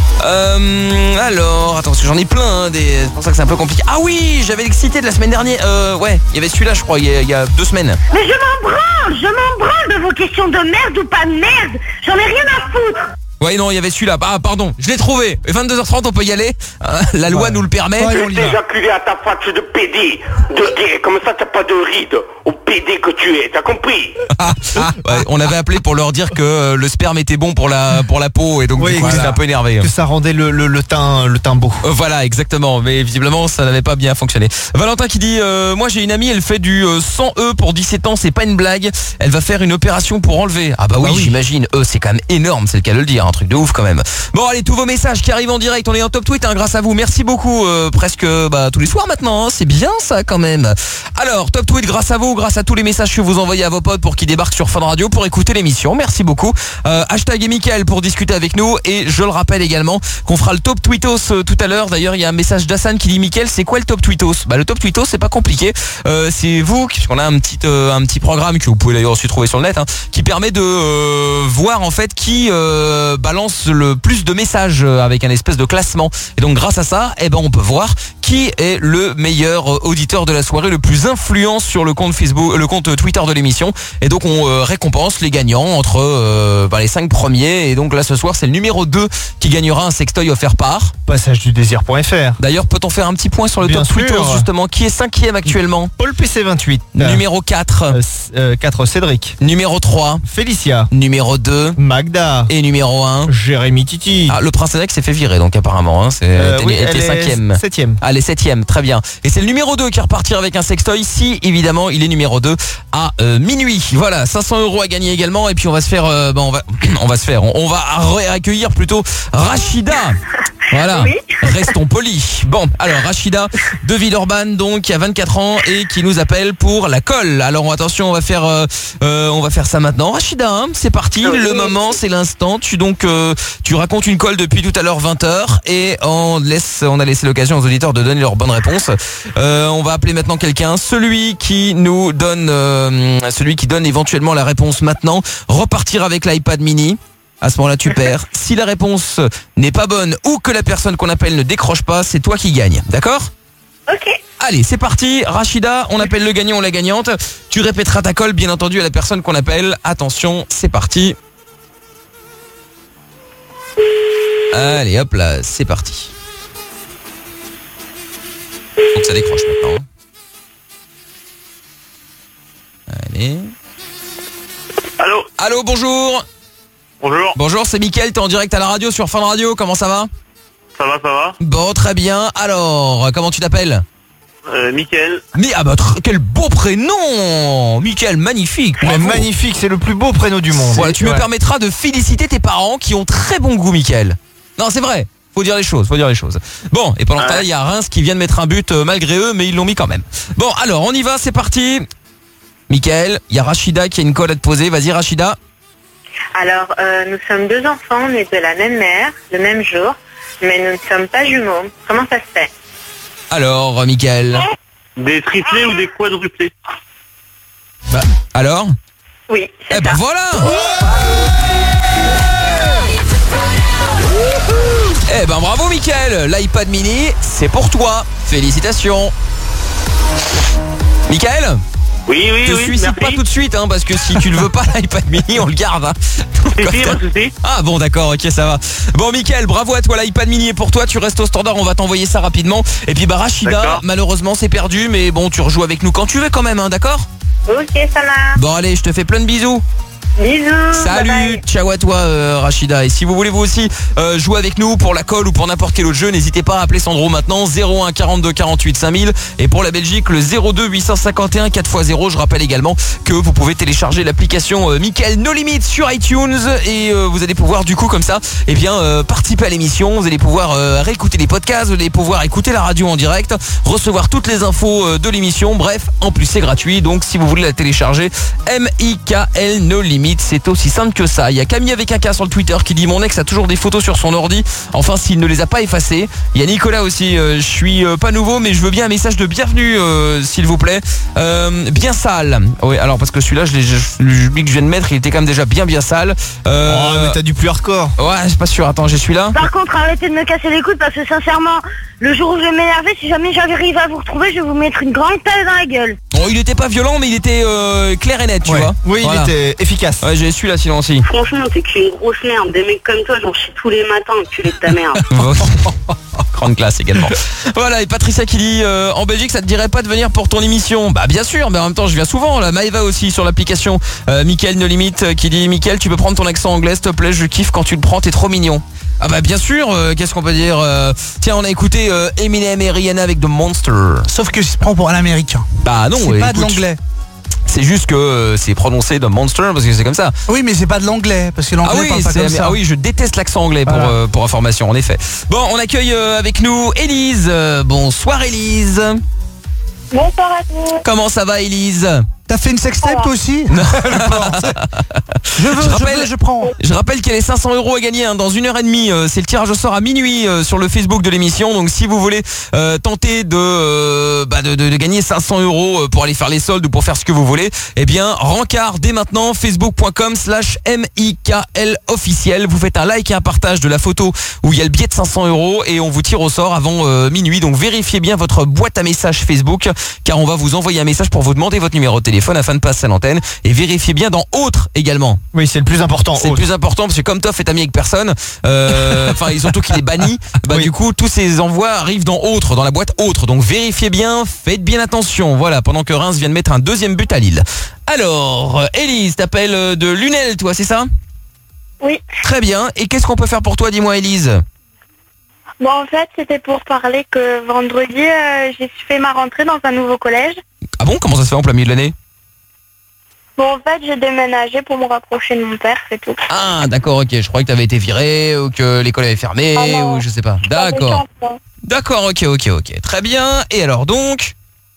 euh, alors, attends, parce que j'en ai plein. Hein, des... C'est pour ça que c'est un peu compliqué. Ah oui, j'avais cité de la semaine dernière. Euh, ouais, il y avait celui-là, je crois, il y a, il y a deux semaines. Mais je m'en branle, je m'en branle de vos questions de merde ou pas de merde. J'en ai rien à foutre. Ouais, non, il y avait celui-là. Ah, pardon, je l'ai trouvé. vingt-deux heures trente, on peut y aller. Euh, La loi nous le permet. Ouais, on y va. Éjaculé à ta face de pédé, de gay, comme ça t'as pas de ride, au pédé que tu es, t'as compris? Ah, ah, ouais, on avait appelé pour leur dire que euh, le sperme était bon pour la pour la peau et donc Oui, du coup voilà. c'était un peu énervé. Que ça rendait le, le, le teint le teint beau. Euh, voilà, exactement. Mais visiblement, ça n'avait pas bien fonctionné. Valentin qui dit euh, moi j'ai une amie, elle fait du euh, cent E pour dix-sept ans, c'est pas une blague. Elle va faire une opération pour enlever. Ah bah oui, Bah oui. j'imagine. E, c'est quand même énorme, c'est le cas de le dire, un truc de ouf quand même. Bon, allez, tous vos messages qui arrivent en direct, on est en top tweet hein, grâce à vous. Merci beaucoup. euh, presque bah, tous les soirs maintenant, hein. C'est bien ça quand même. Alors, top tweet grâce à vous, grâce à tous les messages que vous envoyez à vos potes pour qu'ils débarquent sur Fun Radio pour écouter l'émission. Merci beaucoup. Euh, hashtag et Mickaël pour discuter avec nous et je le rappelle également qu'on fera le top tweetos euh, tout à l'heure. D'ailleurs, il y a un message d'Hassan qui dit Mickaël, c'est quoi le top tweetos? Bah le top tweetos, c'est pas compliqué. Euh, c'est vous, puisqu'on a un petit euh, un petit programme que vous pouvez d'ailleurs aussi trouver sur le net, hein, qui permet de euh, voir en fait qui euh, balance le plus de messages euh, avec un espèce de classement. Et donc grâce à ça, eh ben on peut voir qui est le meilleur euh, auditeur de la soirée, le plus influent sur le compte Facebook, le compte Twitter de l'émission. Et donc on euh, récompense les gagnants entre euh, bah, les cinq premiers. Et donc là ce soir c'est le numéro deux qui gagnera un sextoy offert par Passage du désir point F R. D'ailleurs, peut-on faire un petit point sur le Bien top sûr. tweetos justement? Qui est cinquième actuellement? Paul P C vingt-huit. Numéro quatre. Euh, c- euh, quatre Cédric. Numéro trois. Félicia. Numéro deux. Magda. Et numéro un. Jérémy Titi. Ah, le prince Alec s'est fait virer donc apparemment. Hein, c'est, Euh, elle oui, était elle est cinquième. septième. Allez, septième, très bien. Et c'est le numéro deux qui repartira avec un sextoy si évidemment il est numéro deux à euh, minuit. Voilà, cinq cents euros à gagner également. Et puis on va se faire, euh, bah, on va, on va se faire, on, on va ré- accueillir plutôt Rachida. Voilà, Oui. restons polis. Bon, alors Rachida de Villeurbanne donc qui a vingt-quatre ans et qui nous appelle pour la colle. Alors attention, on va faire euh, euh, on va faire ça maintenant. Rachida, hein, c'est parti, Oui. le moment, c'est l'instant. Tu donc euh, tu racontes une colle depuis tout à l'heure vingt heures et on laisse on a laissé l'occasion aux auditeurs de donner leur bonne réponse. Euh, on va appeler maintenant quelqu'un, celui qui nous donne euh, celui qui donne éventuellement la réponse maintenant repartira avec l'iPad mini. À ce moment-là, tu perds. Si la réponse n'est pas bonne ou que la personne qu'on appelle ne décroche pas, c'est toi qui gagne. D'accord ? Ok. Allez, c'est parti. Rachida, on appelle le gagnant ou la gagnante. Tu répéteras ta colle, bien entendu, à la personne qu'on appelle. Attention, c'est parti. Allez, hop là, c'est parti. Faut que ça décroche maintenant. Allez. Allô. Allô, bonjour. Bonjour. Bonjour, c'est Mickaël, t'es en direct à la radio sur Fun Radio, comment ça va? Ça va, ça va. Bon, très bien. Alors, comment tu t'appelles? Euh, Mickaël. Mais ah bah tr- quel beau prénom, Mickaël, magnifique. Mais magnifique, c'est le plus beau prénom du monde. Voilà, tu Ouais. me permettras de féliciter tes parents qui ont très bon goût, Mickaël. Non, c'est vrai. Faut dire les choses, faut dire les choses. Bon, et pendant ce temps-là, il y a Reims qui vient de mettre un but euh, malgré eux, mais ils l'ont mis quand même. Bon, alors, on y va, c'est parti. Mickaël, il y a Rachida qui a une colle à te poser. Vas-y, Rachida. Alors, euh, nous sommes deux enfants nés de la même mère, le même jour, mais nous ne sommes pas jumeaux. Comment ça se fait? Alors, Mickaël. Des triplés ou des quadruplés? Bah, alors? Oui. Eh ben voilà. Eh ben bravo, Mickaël. L'iPad mini, c'est pour toi. Félicitations. Mickaël? Oui, oui, te oui, suicide merci. pas tout de suite, hein, parce que si tu ne veux pas l'iPad mini, on le garde. Hein. Si, si, pas de souci. Ah bon, d'accord, ok, ça va. Bon, Mickaël, bravo à toi, l'iPad mini est pour toi. Tu restes au standard, on va t'envoyer ça rapidement. Et puis, bah, Rachida, D'accord. malheureusement, c'est perdu, mais bon, tu rejoues avec nous quand tu veux quand même, hein, d'accord? Ok, ça marche. Bon, allez, je te fais plein de bisous. Bisous. Salut, bye bye. ciao à toi euh, Rachida. Et si vous voulez vous aussi euh, jouer avec nous pour la colle ou pour n'importe quel autre jeu, n'hésitez pas à appeler Sandro maintenant, zéro un quarante-deux quarante-huit cinq mille. Et pour la Belgique, le zéro deux huit cent cinquante et un quatre fois zéro. Je rappelle également que vous pouvez télécharger l'application euh, Mickaël No Limit sur iTunes. Et euh, vous allez pouvoir du coup comme ça eh bien, euh, participer à l'émission. Vous allez pouvoir euh, réécouter les podcasts, vous allez pouvoir écouter la radio en direct, recevoir toutes les infos euh, de l'émission. Bref, en plus c'est gratuit. Donc si vous voulez la télécharger, M I K L No Limit, c'est aussi simple que ça. Il y a Camille avec un K sur le Twitter qui dit: mon ex a toujours des photos sur son ordi, enfin s'il ne les a pas effacées. Il y a Nicolas aussi, euh, je suis euh, pas nouveau mais je veux bien un message de bienvenue euh, s'il vous plaît. Euh, bien sale. Oui, alors parce que celui-là je l'ai je, celui que je viens de mettre, il était quand même déjà bien bien sale. Euh, Oh, mais t'as du plus hardcore. Ouais, je suis pas sûr. Attends, j'ai celui-là. Par contre, arrêtez de me casser les couilles parce que sincèrement, le jour où je vais m'énerver, si jamais j'arrive à vous retrouver, je vais vous mettre une grande pelle dans la gueule. Bon, il était pas violent mais il était euh, clair et net, tu Ouais. vois. Oui, il était efficace. Ouais, j'ai celui-là sinon aussi. Franchement, t'es qu'une grosse merde. Des mecs comme toi, j'en chie tous les matins, enculé de ta mère. Grande classe également. Voilà, et Patricia qui dit euh, en Belgique ça te dirait pas de venir pour ton émission? Bah bien sûr, mais en même temps je viens souvent. La Maëva aussi sur l'application euh, Mickaël No Limit euh, qui dit: Mickaël, tu peux prendre ton accent anglais s'il te plaît, je kiffe quand tu le prends, t'es trop mignon. Ah bah bien sûr, euh, qu'est-ce qu'on peut dire euh, tiens, on a écouté euh, Eminem et Rihanna avec The Monster. Sauf que je se prend pour un américain. Bah non, c'est ouais, pas de écoute, l'anglais. C'est juste que euh, c'est prononcé The Monster parce que c'est comme ça. Oui, mais c'est pas de l'anglais parce que l'anglais Ah oui, parle pas c'est- comme ça. ah oui, je déteste l'accent anglais pour, Voilà. euh, pour information, en effet. Bon, on accueille euh, avec nous Élise. Euh, bonsoir Élise. Bonsoir à tous. Comment ça va Élise? T'as fait une sextape toi aussi? Non. Je veux, je, je rappelle, veux, je prends. je rappelle qu'il y a les cinq cents euros à gagner hein, dans une heure et demie. Euh, c'est le tirage au sort à minuit euh, sur le Facebook de l'émission. Donc si vous voulez euh, tenter de, euh, bah, de, de, de gagner cinq cents euros euh, pour aller faire les soldes ou pour faire ce que vous voulez, eh bien rencard dès maintenant, facebook point com slash M I K L officiel. Vous faites un like et un partage de la photo où il y a le billet de cinq cents euros et on vous tire au sort avant euh, minuit. Donc vérifiez bien votre boîte à messages Facebook car on va vous envoyer un message pour vous demander votre numéro de téléphone afin de passer à l'antenne, et vérifiez bien dans autres également. Oui, c'est le plus important. C'est le plus important parce que comme Toff est ami avec personne, euh, enfin ils surtout qu'il est banni, bah Oui. du coup tous ces envois arrivent dans autres, dans la boîte autre. Donc vérifiez bien, faites bien attention. Voilà, pendant que Reims vient de mettre un deuxième but à Lille. Alors, euh, Élise, t'appelles euh, de Lunel, toi, c'est ça? Oui. Très bien. Et qu'est-ce qu'on peut faire pour toi, dis-moi, Élise? Bon, en fait, c'était pour parler que vendredi, euh, j'ai fait ma rentrée dans un nouveau collège. Ah bon, comment ça se fait en plein milieu de l'année? Bon, en fait, j'ai déménagé pour me rapprocher de mon père, c'est tout. Ah d'accord, ok, je croyais que t'avais été viré ou que l'école avait fermé Ah non. ou je sais pas. D'accord. D'accord, ok, ok, ok. Très bien. Et alors donc?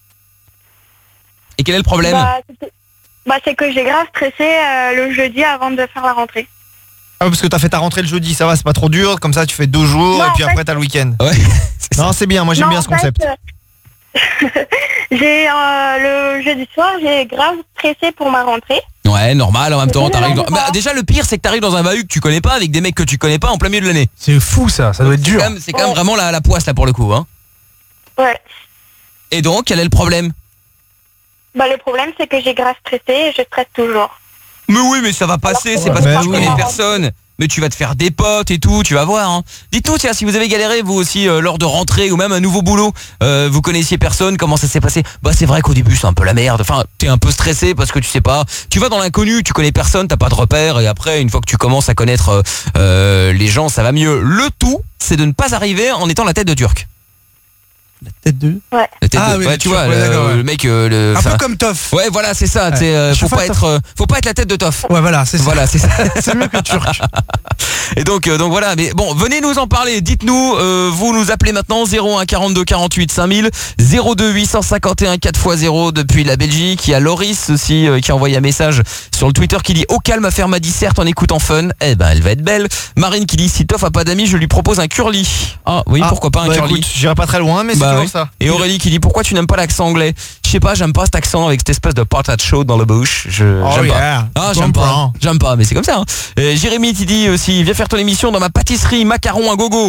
Et quel est le problème? Bah, c'était- bah, c'est que j'ai grave stressé euh, le jeudi avant de faire la rentrée. Ah, parce que t'as fait ta rentrée le jeudi, ça va, c'est pas trop dur. Comme ça, tu fais deux jours Non, et puis en après fait- t'as le week-end. Ouais. Non, c'est bien. Moi, j'aime Non, bien en ce concept. fait, euh, j'ai euh, le jeudi soir, j'ai grave stressé pour ma rentrée. Ouais, normal, en même temps, Mais t'arrives non, dans... non. Bah, déjà, le pire, c'est que t'arrives dans un bahut que tu connais pas, avec des mecs que tu connais pas en plein milieu de l'année. C'est fou ça, ça doit être C'est dur. quand même, c'est quand même vraiment la, la poisse, là, pour le coup, hein. Ouais. Et donc, quel est le problème? Bah, le problème, c'est que j'ai grave stressé et je stresse toujours. Mais oui, mais ça va passer, c'est parce Mais que tu oui. connais personne. mais tu vas te faire des potes et tout, tu vas voir. Hein. Dites-nous, tiens, si vous avez galéré vous aussi euh, lors de rentrée ou même un nouveau boulot, euh, vous connaissiez personne, comment ça s'est passé? Bah c'est vrai qu'au début c'est un peu la merde. Enfin, t'es un peu stressé parce que tu sais pas. Tu vas dans l'inconnu, tu connais personne, t'as pas de repères et après une fois que tu commences à connaître euh, euh, les gens, ça va mieux. Le tout, c'est de ne pas arriver en étant la tête de Turc. La tête de Ouais. La tête Ah de... oui, ouais, le tu Turc, vois, ouais, le, d'accord, ouais. le mec, euh, le, Un peu enfin, comme Toff. ouais, voilà, c'est ça. Ouais. t'sais, euh, Je faut suis pas pas être, euh, faut pas être la tête de Toff. Ouais, voilà, c'est ça. Voilà, c'est ça. C'est mieux que Turc. Et donc, euh, donc voilà. Mais bon, venez nous en parler. Dites-nous, euh, vous nous appelez maintenant zéro un quarante-deux quarante-huit cinq mille, zéro deux huit cent cinquante et un quatre fois zéro depuis la Belgique. Il y a Loris aussi euh, qui a envoyé un message sur le Twitter qui dit au calme à faire ma disserte en écoutant Fun. Eh ben, elle va être belle. Marine qui dit si Toff a pas d'amis, je lui propose un curly. Ah oui, Ah, pourquoi pas un bah curly. écoute, j'irai pas très loin, mais c'est Bah toujours oui. ça. Et Aurélie qui dit pourquoi tu n'aimes pas l'accent anglais? Je sais pas, j'aime pas cet accent avec cette espèce de patate chaude dans la bouche. Je Oh j'aime yeah. pas. Ah, j'aime pas. J'aime pas, mais c'est comme ça. Hein. Et Jérémy qui dit aussi viens faire ton émission dans ma pâtisserie macaron à gogo.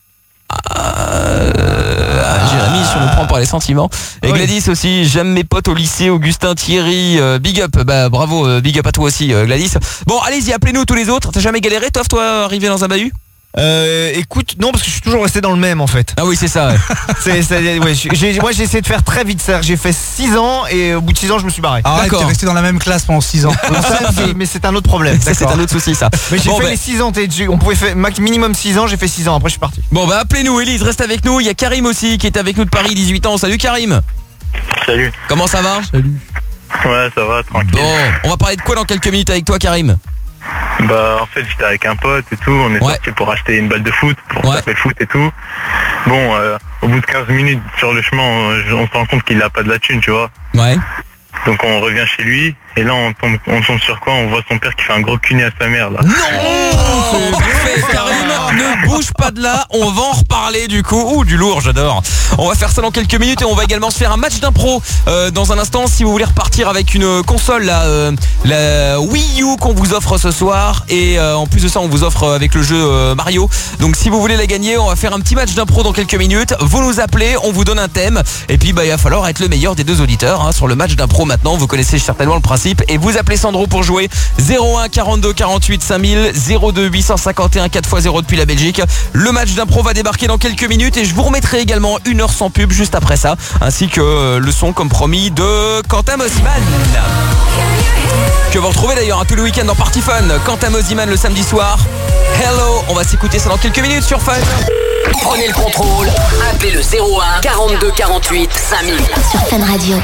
Ah, Jérémy, si on nous prend par les sentiments. Et Oui. Gladys aussi, j'aime mes potes au lycée, Augustin, Thierry, euh, big up, bah bravo, euh, big up à toi aussi euh, Gladys. Bon, allez-y, appelez-nous tous les autres. T'as jamais galéré, Toff, toi, arrivé dans un bahut? Euh, écoute, non, parce que je suis toujours resté dans le même en fait. Ah oui, c'est ça, ouais. c'est, c'est- ouais, j'ai- moi j'ai essayé de faire très vite ça. J'ai fait six ans et au bout de six ans je me suis barré. Arrête, D'accord. t'es resté dans la même classe pendant six ans. Ça, mais c'est un autre problème. Ça, c'est d'accord. un autre souci, ça. Mais j'ai Bon, fait ben- les six ans, t'es- j'ai- on pouvait faire max- minimum six ans, j'ai fait six ans, après je suis parti. Bon bah appelez-nous, Élise, reste avec nous. Il y a Karim aussi qui est avec nous de Paris, dix-huit ans. Salut Karim. Salut. Comment ça va? Salut. Ouais, ça va, tranquille. Bon, on va parler de quoi dans quelques minutes avec toi Karim? Bah, en fait, j'étais avec un pote et tout. On est Ouais. sorti pour acheter une balle de foot, pour Ouais. taper le foot et tout. Bon, euh, au bout de quinze minutes sur le chemin, on, on se rend compte qu'il a pas de la thune, tu vois. Ouais. Donc on revient chez lui et là on tombe, on tombe sur quoi? On voit son père qui fait un gros cunier à sa mère là. Non, parfait, Karim, ne bouge pas de là, on va en reparler du coup. Ouh, du lourd, j'adore. On va faire ça dans quelques minutes et on va également se faire un match d'impro euh, dans un instant. Si vous voulez repartir avec une console, la, euh, la Wii U qu'on vous offre ce soir. Et euh, en plus de ça, on vous offre avec le jeu euh, Mario. Donc si vous voulez la gagner, on va faire un petit match d'impro dans quelques minutes. Vous nous appelez, on vous donne un thème. Et puis bah, il va falloir être le meilleur des deux auditeurs hein, sur le match d'impro maintenant. Vous connaissez certainement le principe. Et vous appelez Sandro pour jouer zéro un quarante-deux quarante-huit cinq mille, zéro deux huit cent cinquante et un quatre fois zéro depuis la Belgique. Le match d'impro va débarquer dans quelques minutes et je vous remettrai également une heure sans pub juste après ça, ainsi que euh, le son comme promis de Quentin Mosiman, que vous retrouvez d'ailleurs hein, tout le week-end dans Party Fun. Quentin Mosiman le samedi soir. Hello, on va s'écouter ça dans quelques minutes sur Fun. Prenez le contrôle, appelez le zéro un quarante-deux quarante-huit cinq mille. Sur Fun Radio.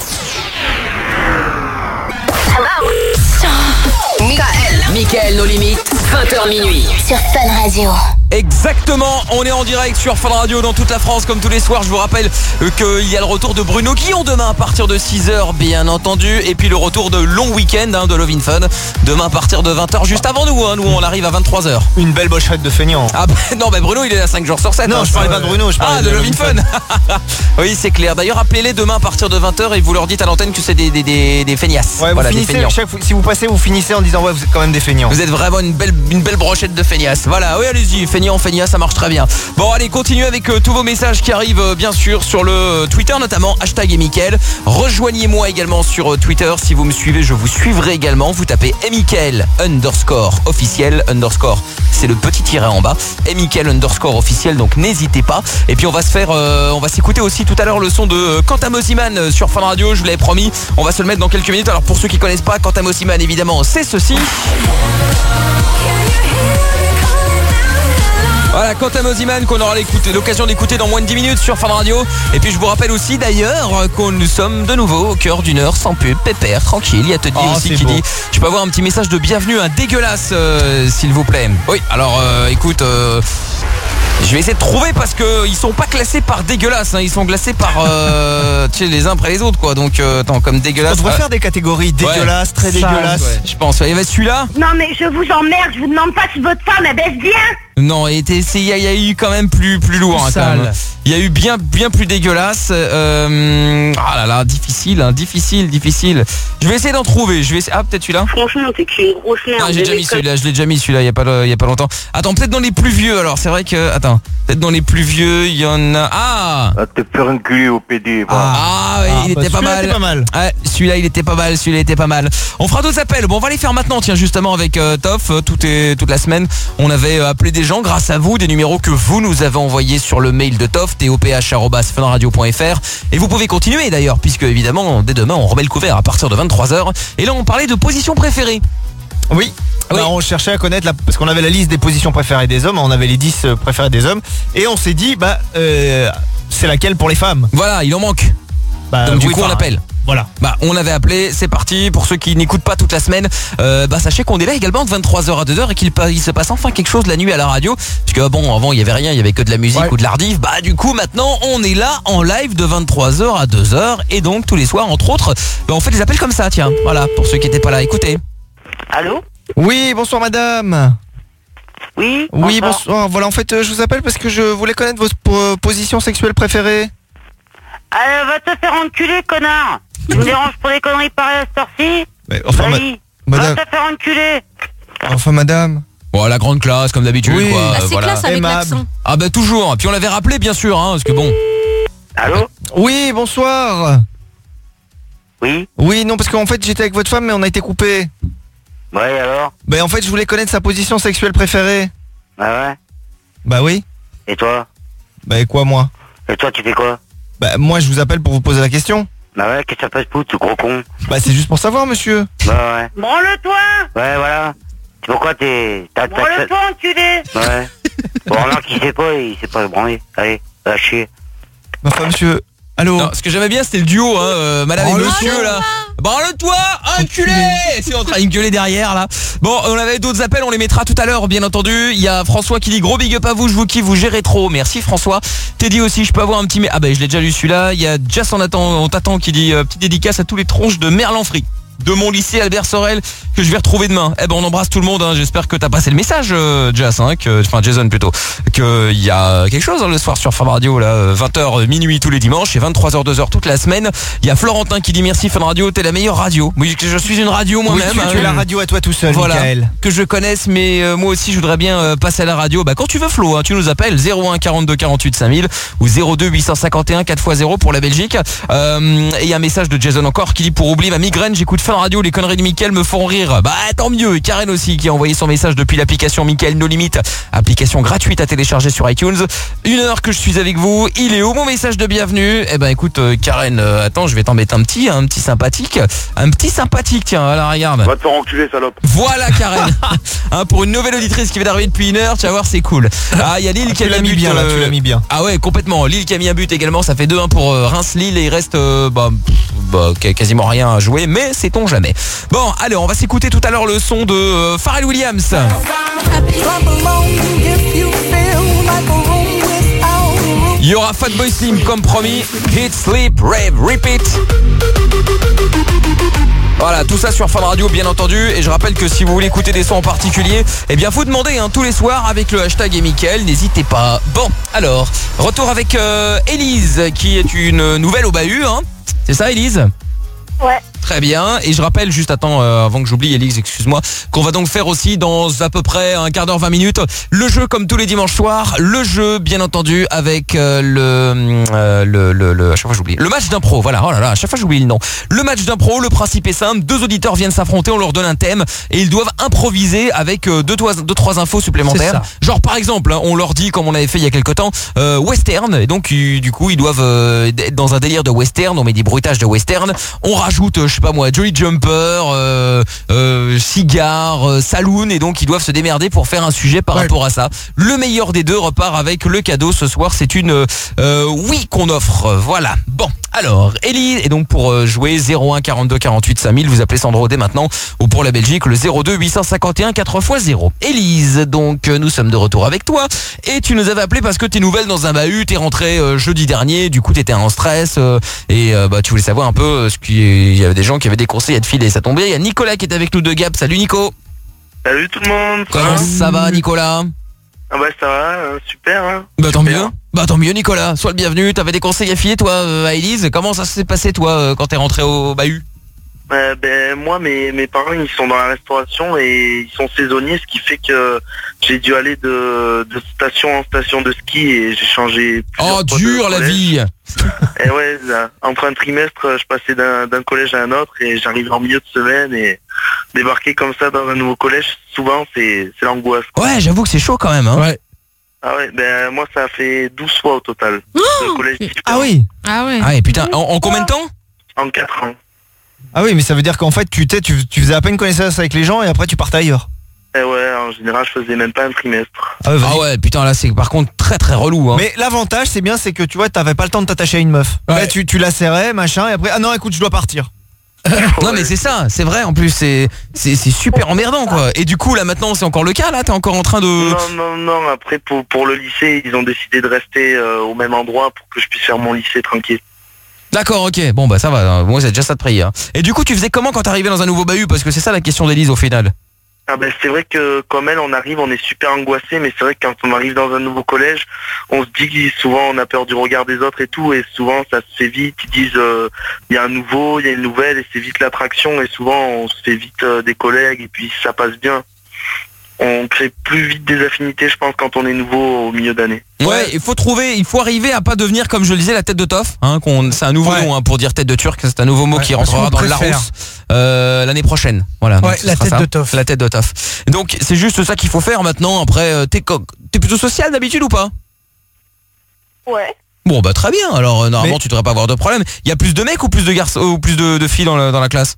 Michael, Michael, nos limites, vingt heures minuit. Sur Fun Radio. Exactement, on est en direct sur Fun Radio dans toute la France comme tous les soirs. Je vous rappelle euh, qu'il y a le retour de Bruno Guillon demain à partir de six heures bien entendu. Et puis le retour de long week-end hein, de Love in Fun demain à partir de vingt heures juste avant nous. Hein. Nous on arrive à vingt-trois heures. Une belle bochette de feignant. Ah bah, non bah Bruno il est là cinq jours sur sept. Non, hein. je parlais pas de Bruno, je parlais Ah de Love in Fun. Oui c'est clair. D'ailleurs appelez-les demain à partir de vingt heures et vous leur dites à l'antenne que c'est des, des, des, des feignasses. Ouais, Voilà, vous des finissez, feignants. chaque fois- si vous passez, vous finissez en disant ouais, vous êtes quand même des feignants. Vous êtes vraiment une belle, une belle brochette de feignasses. Voilà, oui allez-y, feignant, feignasse, ça marche très bien. Bon allez, continuez avec euh, tous vos messages qui arrivent euh, bien sûr sur le euh, Twitter, notamment hashtag et Mickaël. Rejoignez-moi également sur euh, Twitter. Si vous me suivez, je vous suivrai également. Vous tapez Mickaël underscore officiel underscore. C'est le petit tiret en bas. Mickaël underscore officiel, donc n'hésitez pas. Et puis on va se faire, euh, on va s'écouter aussi tout à l'heure le son de euh, Quentin Mosiman euh, sur Fun Radio. Je vous l'avais promis. On va se le mettre dans quelques minutes. Alors pour ceux qui connaissent pas Quentin Mosiman, évidemment, c'est ceci. Voilà, Quentin Mosiman qu'on aura l'écoute- l'occasion d'écouter dans moins de dix minutes sur Fun Radio. Et puis je vous rappelle aussi d'ailleurs que nous sommes de nouveau au cœur d'une heure sans pub, pépère, tranquille. Il y a Teddy Oh, aussi c'est qui beau. dit je peux avoir un petit message de bienvenue, un dégueulasse euh, s'il vous plaît. Oui, alors euh, écoute, euh, je vais essayer de trouver parce que ils sont pas classés par dégueulasse, hein, ils sont classés par euh, tu sais, les uns après les autres quoi. Donc euh, attends, comme dégueulasse. On devrait euh, faire des catégories dégueulasses, très Ça, dégueulasses. ouais, je pense. Il va celui-là. Non mais je vous emmerde, je vous demande pas si votre femme elle baisse bien. Non, il était- c'est- il y, a- il y a eu quand même plus plus lourd, hein, quand sale. même. Il y a eu bien bien plus dégueulasse. Euh, ah là là, difficile, hein, difficile, difficile. Je vais essayer d'en trouver. Je vais essayer. Ah, peut-être celui-là. Franchement, t'es qu'une grosse merde. Ah, j'ai Des déjà mecs mis comme- celui-là. Je l'ai déjà mis celui-là. Il y a pas le- il y a pas longtemps. Attends, peut-être dans les plus vieux. Alors, c'est vrai que attends, peut-être dans les plus vieux, il y en a. Ah. Ah, te faire enculer au P D. voilà. Ah, oui, il bah, était pas celui-là mal. était pas mal. Ouais, celui-là, il était pas mal. Celui-là était pas mal. On fera d'autres appels. Bon, on va les faire maintenant. Tiens, justement avec euh, Toff, euh, tout est toute la semaine, on avait euh, appelé des gens grâce à vous, des numéros que vous nous avez envoyés sur le mail de Toff, t o p h arobase fun radio point f r. Et vous pouvez continuer d'ailleurs, puisque évidemment, dès demain, on remet le couvert à partir de vingt-trois heures. Et là, on parlait de position préférée. Oui. Bah, on cherchait à connaître la, parce qu'on avait la liste des positions préférées des hommes, on avait les dix euh, préférées des hommes, et on s'est dit bah euh, c'est laquelle pour les femmes. Voilà, il en manque. Bah, Donc du oui, coup, on enfin, appelle. Voilà. Bah, on avait appelé, c'est parti. Pour ceux qui n'écoutent pas toute la semaine, euh, bah sachez qu'on est là également de vingt-trois heures à deux heures et qu'il pa- il se passe enfin quelque chose la nuit à la radio. Parce que bon, avant il y avait rien, il y avait que de la musique Ouais. ou de l'ardive. Bah du coup maintenant on est là en live de vingt-trois heures à deux heures et donc tous les soirs entre autres, bah, on fait des appels comme ça. Tiens, voilà pour ceux qui n'étaient pas là. Écoutez. Allô? Oui, bonsoir madame. Oui? Oui, bonsoir. bonsoir. Voilà, en fait, euh, je vous appelle parce que je voulais connaître vos po- positions sexuelles préférées. Allez, va te faire enculer, connard. Tu me déranges pour des conneries pareilles à cette heure-ci? Mais, enfin, ma- Vas-y, madame. va te faire enculer. Enfin, madame. Bon, la grande classe comme d'habitude. Oui. quoi, Bah, euh, c'est voilà. classe avec Aimable. l'accent. Ah bah toujours. Puis on l'avait rappelé bien sûr, hein, parce que bon. Allô? Oui, bonsoir. Oui? Oui, non, parce qu'en fait, j'étais avec votre femme, mais on a été coupé. Ouais, alors? Ben, en fait, je voulais connaître sa position sexuelle préférée. Ah ouais? Bah oui. Et toi? Bah, et quoi, moi? Et toi, tu fais quoi? Bah, moi, je vous appelle pour vous poser la question. Bah ouais, qu'est-ce que ça passe pour, ce gros con? Bah, c'est juste pour savoir, monsieur. Bah ouais. Branle-toi! Ouais, voilà. C'est pourquoi t'es... T'as... t'as- Branle-toi, enculé! Ouais. Bon, remarque, il sait pas, il sait pas se branler. Allez, va chier. Enfin, monsieur. Allô? Non, ce que j'aimais bien c'était le duo, hein, euh, madame Oh, et le monsieur duo. là. Branle-toi, enculé. C'est en train de gueuler derrière là. Bon, on avait d'autres appels, on les mettra tout à l'heure bien entendu. Il y a François qui dit gros big up à vous, je vous kiffe, vous gérez trop. Merci François. Teddy aussi, je peux avoir un petit... Ah bah je l'ai déjà lu celui-là. Il y a Jess on attend, on t'attend qui dit euh, petite dédicace à tous les tronches de Merlanfry de mon lycée Albert Sorel que je vais retrouver demain. Eh ben on embrasse tout le monde, hein. J'espère que t'as passé le message euh, Jess, hein, que, enfin Jason plutôt, que il y a quelque chose hein, le soir sur Fun Radio là, euh, vingt heures minuit tous les dimanches et vingt-trois heures deux heures toute la semaine. Il y a Florentin qui dit merci Fun Radio, t'es la meilleure radio. Oui, que je suis une radio moi-même. Oui, tu, tu hein. es la radio à toi tout seul, Voilà, Michael. que je connaisse, mais euh, moi aussi je voudrais bien euh, passer à la radio. Bah quand tu veux Flo, hein, tu nous appelles zéro un quarante-deux quarante-huit cinq mille ou zéro deux huit cent cinquante et un quatre fois zéro pour la Belgique. Euh, et il y a un message de Jason encore qui dit pour oublier ma migraine, j'écoute Fun Radio, les conneries de Mickaël me font rire. Bah tant mieux. Et Karen aussi qui a envoyé son message depuis l'application Mickaël No Limite, application gratuite à télécharger sur iTunes. Une heure que je suis avec vous, il est où mon message de bienvenue? Eh ben écoute euh, Karen, euh, attends, je vais t'en mettre un petit, un petit sympathique, un petit sympathique, tiens, voilà regarde. Va te faire enculer, salope. Voilà Karen. Hein, pour une nouvelle auditrice qui vient d'arriver depuis une heure, tu vas voir c'est cool. Ah il y a Lille Ah, qui a tu mis l'as un mis but. bien, là, tu euh, l'as mis bien. Ah ouais complètement. Lille qui a mis un but également, ça fait deux un pour euh, Reims-Lille et il reste euh, bah, pff, bah, quasiment rien à jouer, mais sait-on jamais. Bon allez, on va s'écouter tout à l'heure le son de euh, Pharrell Williams. Il y aura Fatboy Slim comme promis. Hit, sleep, rave, repeat. Voilà, tout ça sur Fun Radio bien entendu. Et je rappelle que si vous voulez écouter des sons en particulier, eh bien vous demandez hein, tous les soirs avec le hashtag et Mickaël, n'hésitez pas. Bon, alors, retour avec euh, Élise qui est une nouvelle au bahut, hein. C'est ça Élise? Ouais. Très bien, et je rappelle juste, attends, euh, avant que j'oublie Élise, excuse-moi, qu'on va donc faire aussi dans à peu près un quart d'heure, vingt minutes, le jeu comme tous les dimanches soirs, le jeu bien entendu avec euh, le, euh, le, le, le, à chaque fois j'oublie, le match d'impro, voilà, oh là là, à chaque fois j'oublie le nom. Le match d'impro, le principe est simple, deux auditeurs viennent s'affronter, on leur donne un thème, et ils doivent improviser avec euh, deux, trois, deux, trois infos supplémentaires. Genre par exemple, hein, on leur dit, comme on avait fait il y a quelques temps, euh, western, et donc ils- du coup ils doivent euh, être dans un délire de western, on met des bruitages de western, on rajoute, euh, je sais pas moi, Jolly Jumper, euh, euh, cigare, euh, saloon, et donc ils doivent se démerder pour faire un sujet par rapport à ça. Le meilleur des deux repart avec le cadeau ce soir, c'est une euh, oui qu'on offre. Voilà. Bon, alors Ellie, et donc pour euh, jouer zéro un quarante-deux quarante-huit cinq mille, vous appelez Sandro dès maintenant, ou pour la Belgique le zéro deux huit cent cinquante et un quatre fois zéro. Élise, donc euh, nous sommes de retour avec toi, et tu nous avais appelé parce que t'es nouvelle dans un bahut, t'es rentré euh, jeudi dernier, du coup t'étais en stress euh, et euh, bah tu voulais savoir un peu euh, ce qui il y avait des gens qui avaient des conseils à te filer, ça tombait. Il y a Nicolas qui est avec nous de Gap. Salut Nico. Salut tout le monde. Comment ça va Nicolas? Ah bah ça va, hein, super. Hein. Bah tant mieux. Bah tant mieux Nicolas, sois le bienvenu. T'avais des conseils à filer toi euh, à Élise. Comment ça s'est passé toi euh, quand t'es rentré au bahut? Euh, ben moi mes, mes parents ils sont dans la restauration et ils sont saisonniers, ce qui fait que j'ai dû aller de, de station en station de ski et j'ai changé. Oh dur la vie. Et ouais, là, en fin de trimestre je passais d'un d'un collège à un autre et j'arrivais en milieu de semaine et débarquer comme ça dans un nouveau collège, souvent c'est c'est l'angoisse. Ouais j'avoue que c'est chaud quand même hein. Ouais. Ah ouais, ben moi ça a fait douze fois au total. Le collège Ah oui. Ah ouais. Ah et putain, en, en combien de temps? En quatre ans. Ah oui, mais ça veut dire qu'en fait, tu, t'es- tu, tu faisais à peine connaissance avec les gens et après tu partais ailleurs. Et ouais, en général je faisais même pas un trimestre. Ah ouais, vas-y. Ah ouais putain là c'est par contre très très relou hein. Mais l'avantage, c'est bien, c'est que tu vois, t'avais pas le temps de t'attacher à une meuf. Ouais. Là, tu, tu la serrais, machin, et après, ah non, écoute, je dois partir. Non mais c'est ça, c'est vrai en plus c'est c'est c'est super emmerdant quoi. Et du coup là maintenant c'est encore le cas là, t'es encore en train de. Non, non, non, après pour, pour le lycée, ils ont décidé de rester euh, au même endroit pour que je puisse faire mon lycée tranquille. D'accord ok, bon bah ça va, moi c'est déjà ça de prier hein. Et du coup tu faisais comment quand t'arrivais dans un nouveau bahut? Parce que c'est ça la question d'Élise au final. Ah ben c'est vrai que comme elle, on arrive, on est super angoissé, mais c'est vrai que quand on arrive dans un nouveau collège, on se dit que souvent on a peur du regard des autres et tout, et souvent ça se fait vite, ils disent euh, il y a un nouveau, il y a une nouvelle, et c'est vite l'attraction, et souvent on se fait vite euh, des collègues, et puis ça passe bien. On crée plus vite des affinités, je pense, quand on est nouveau au milieu d'année. Ouais, il faut trouver, il faut arriver à pas devenir comme je le disais la tête de Toff, hein, qu'on, c'est un nouveau Ouais. nom hein, pour dire tête de Turc, c'est un nouveau mot Ouais, qui parce rentrera qu'on dans le préfère. Larousse euh, l'année prochaine. Voilà. donc Ouais, ce la sera tête ça. de Toff. La tête de Toff. Donc c'est juste ça qu'il faut faire maintenant. Après, euh, t'es, co- t'es plutôt social d'habitude ou pas? Ouais. Bon bah très bien. Alors euh, normalement Mais- tu devrais pas avoir de problème. Il y a plus de mecs ou plus de garçons ou plus de, de filles dans la, dans la classe?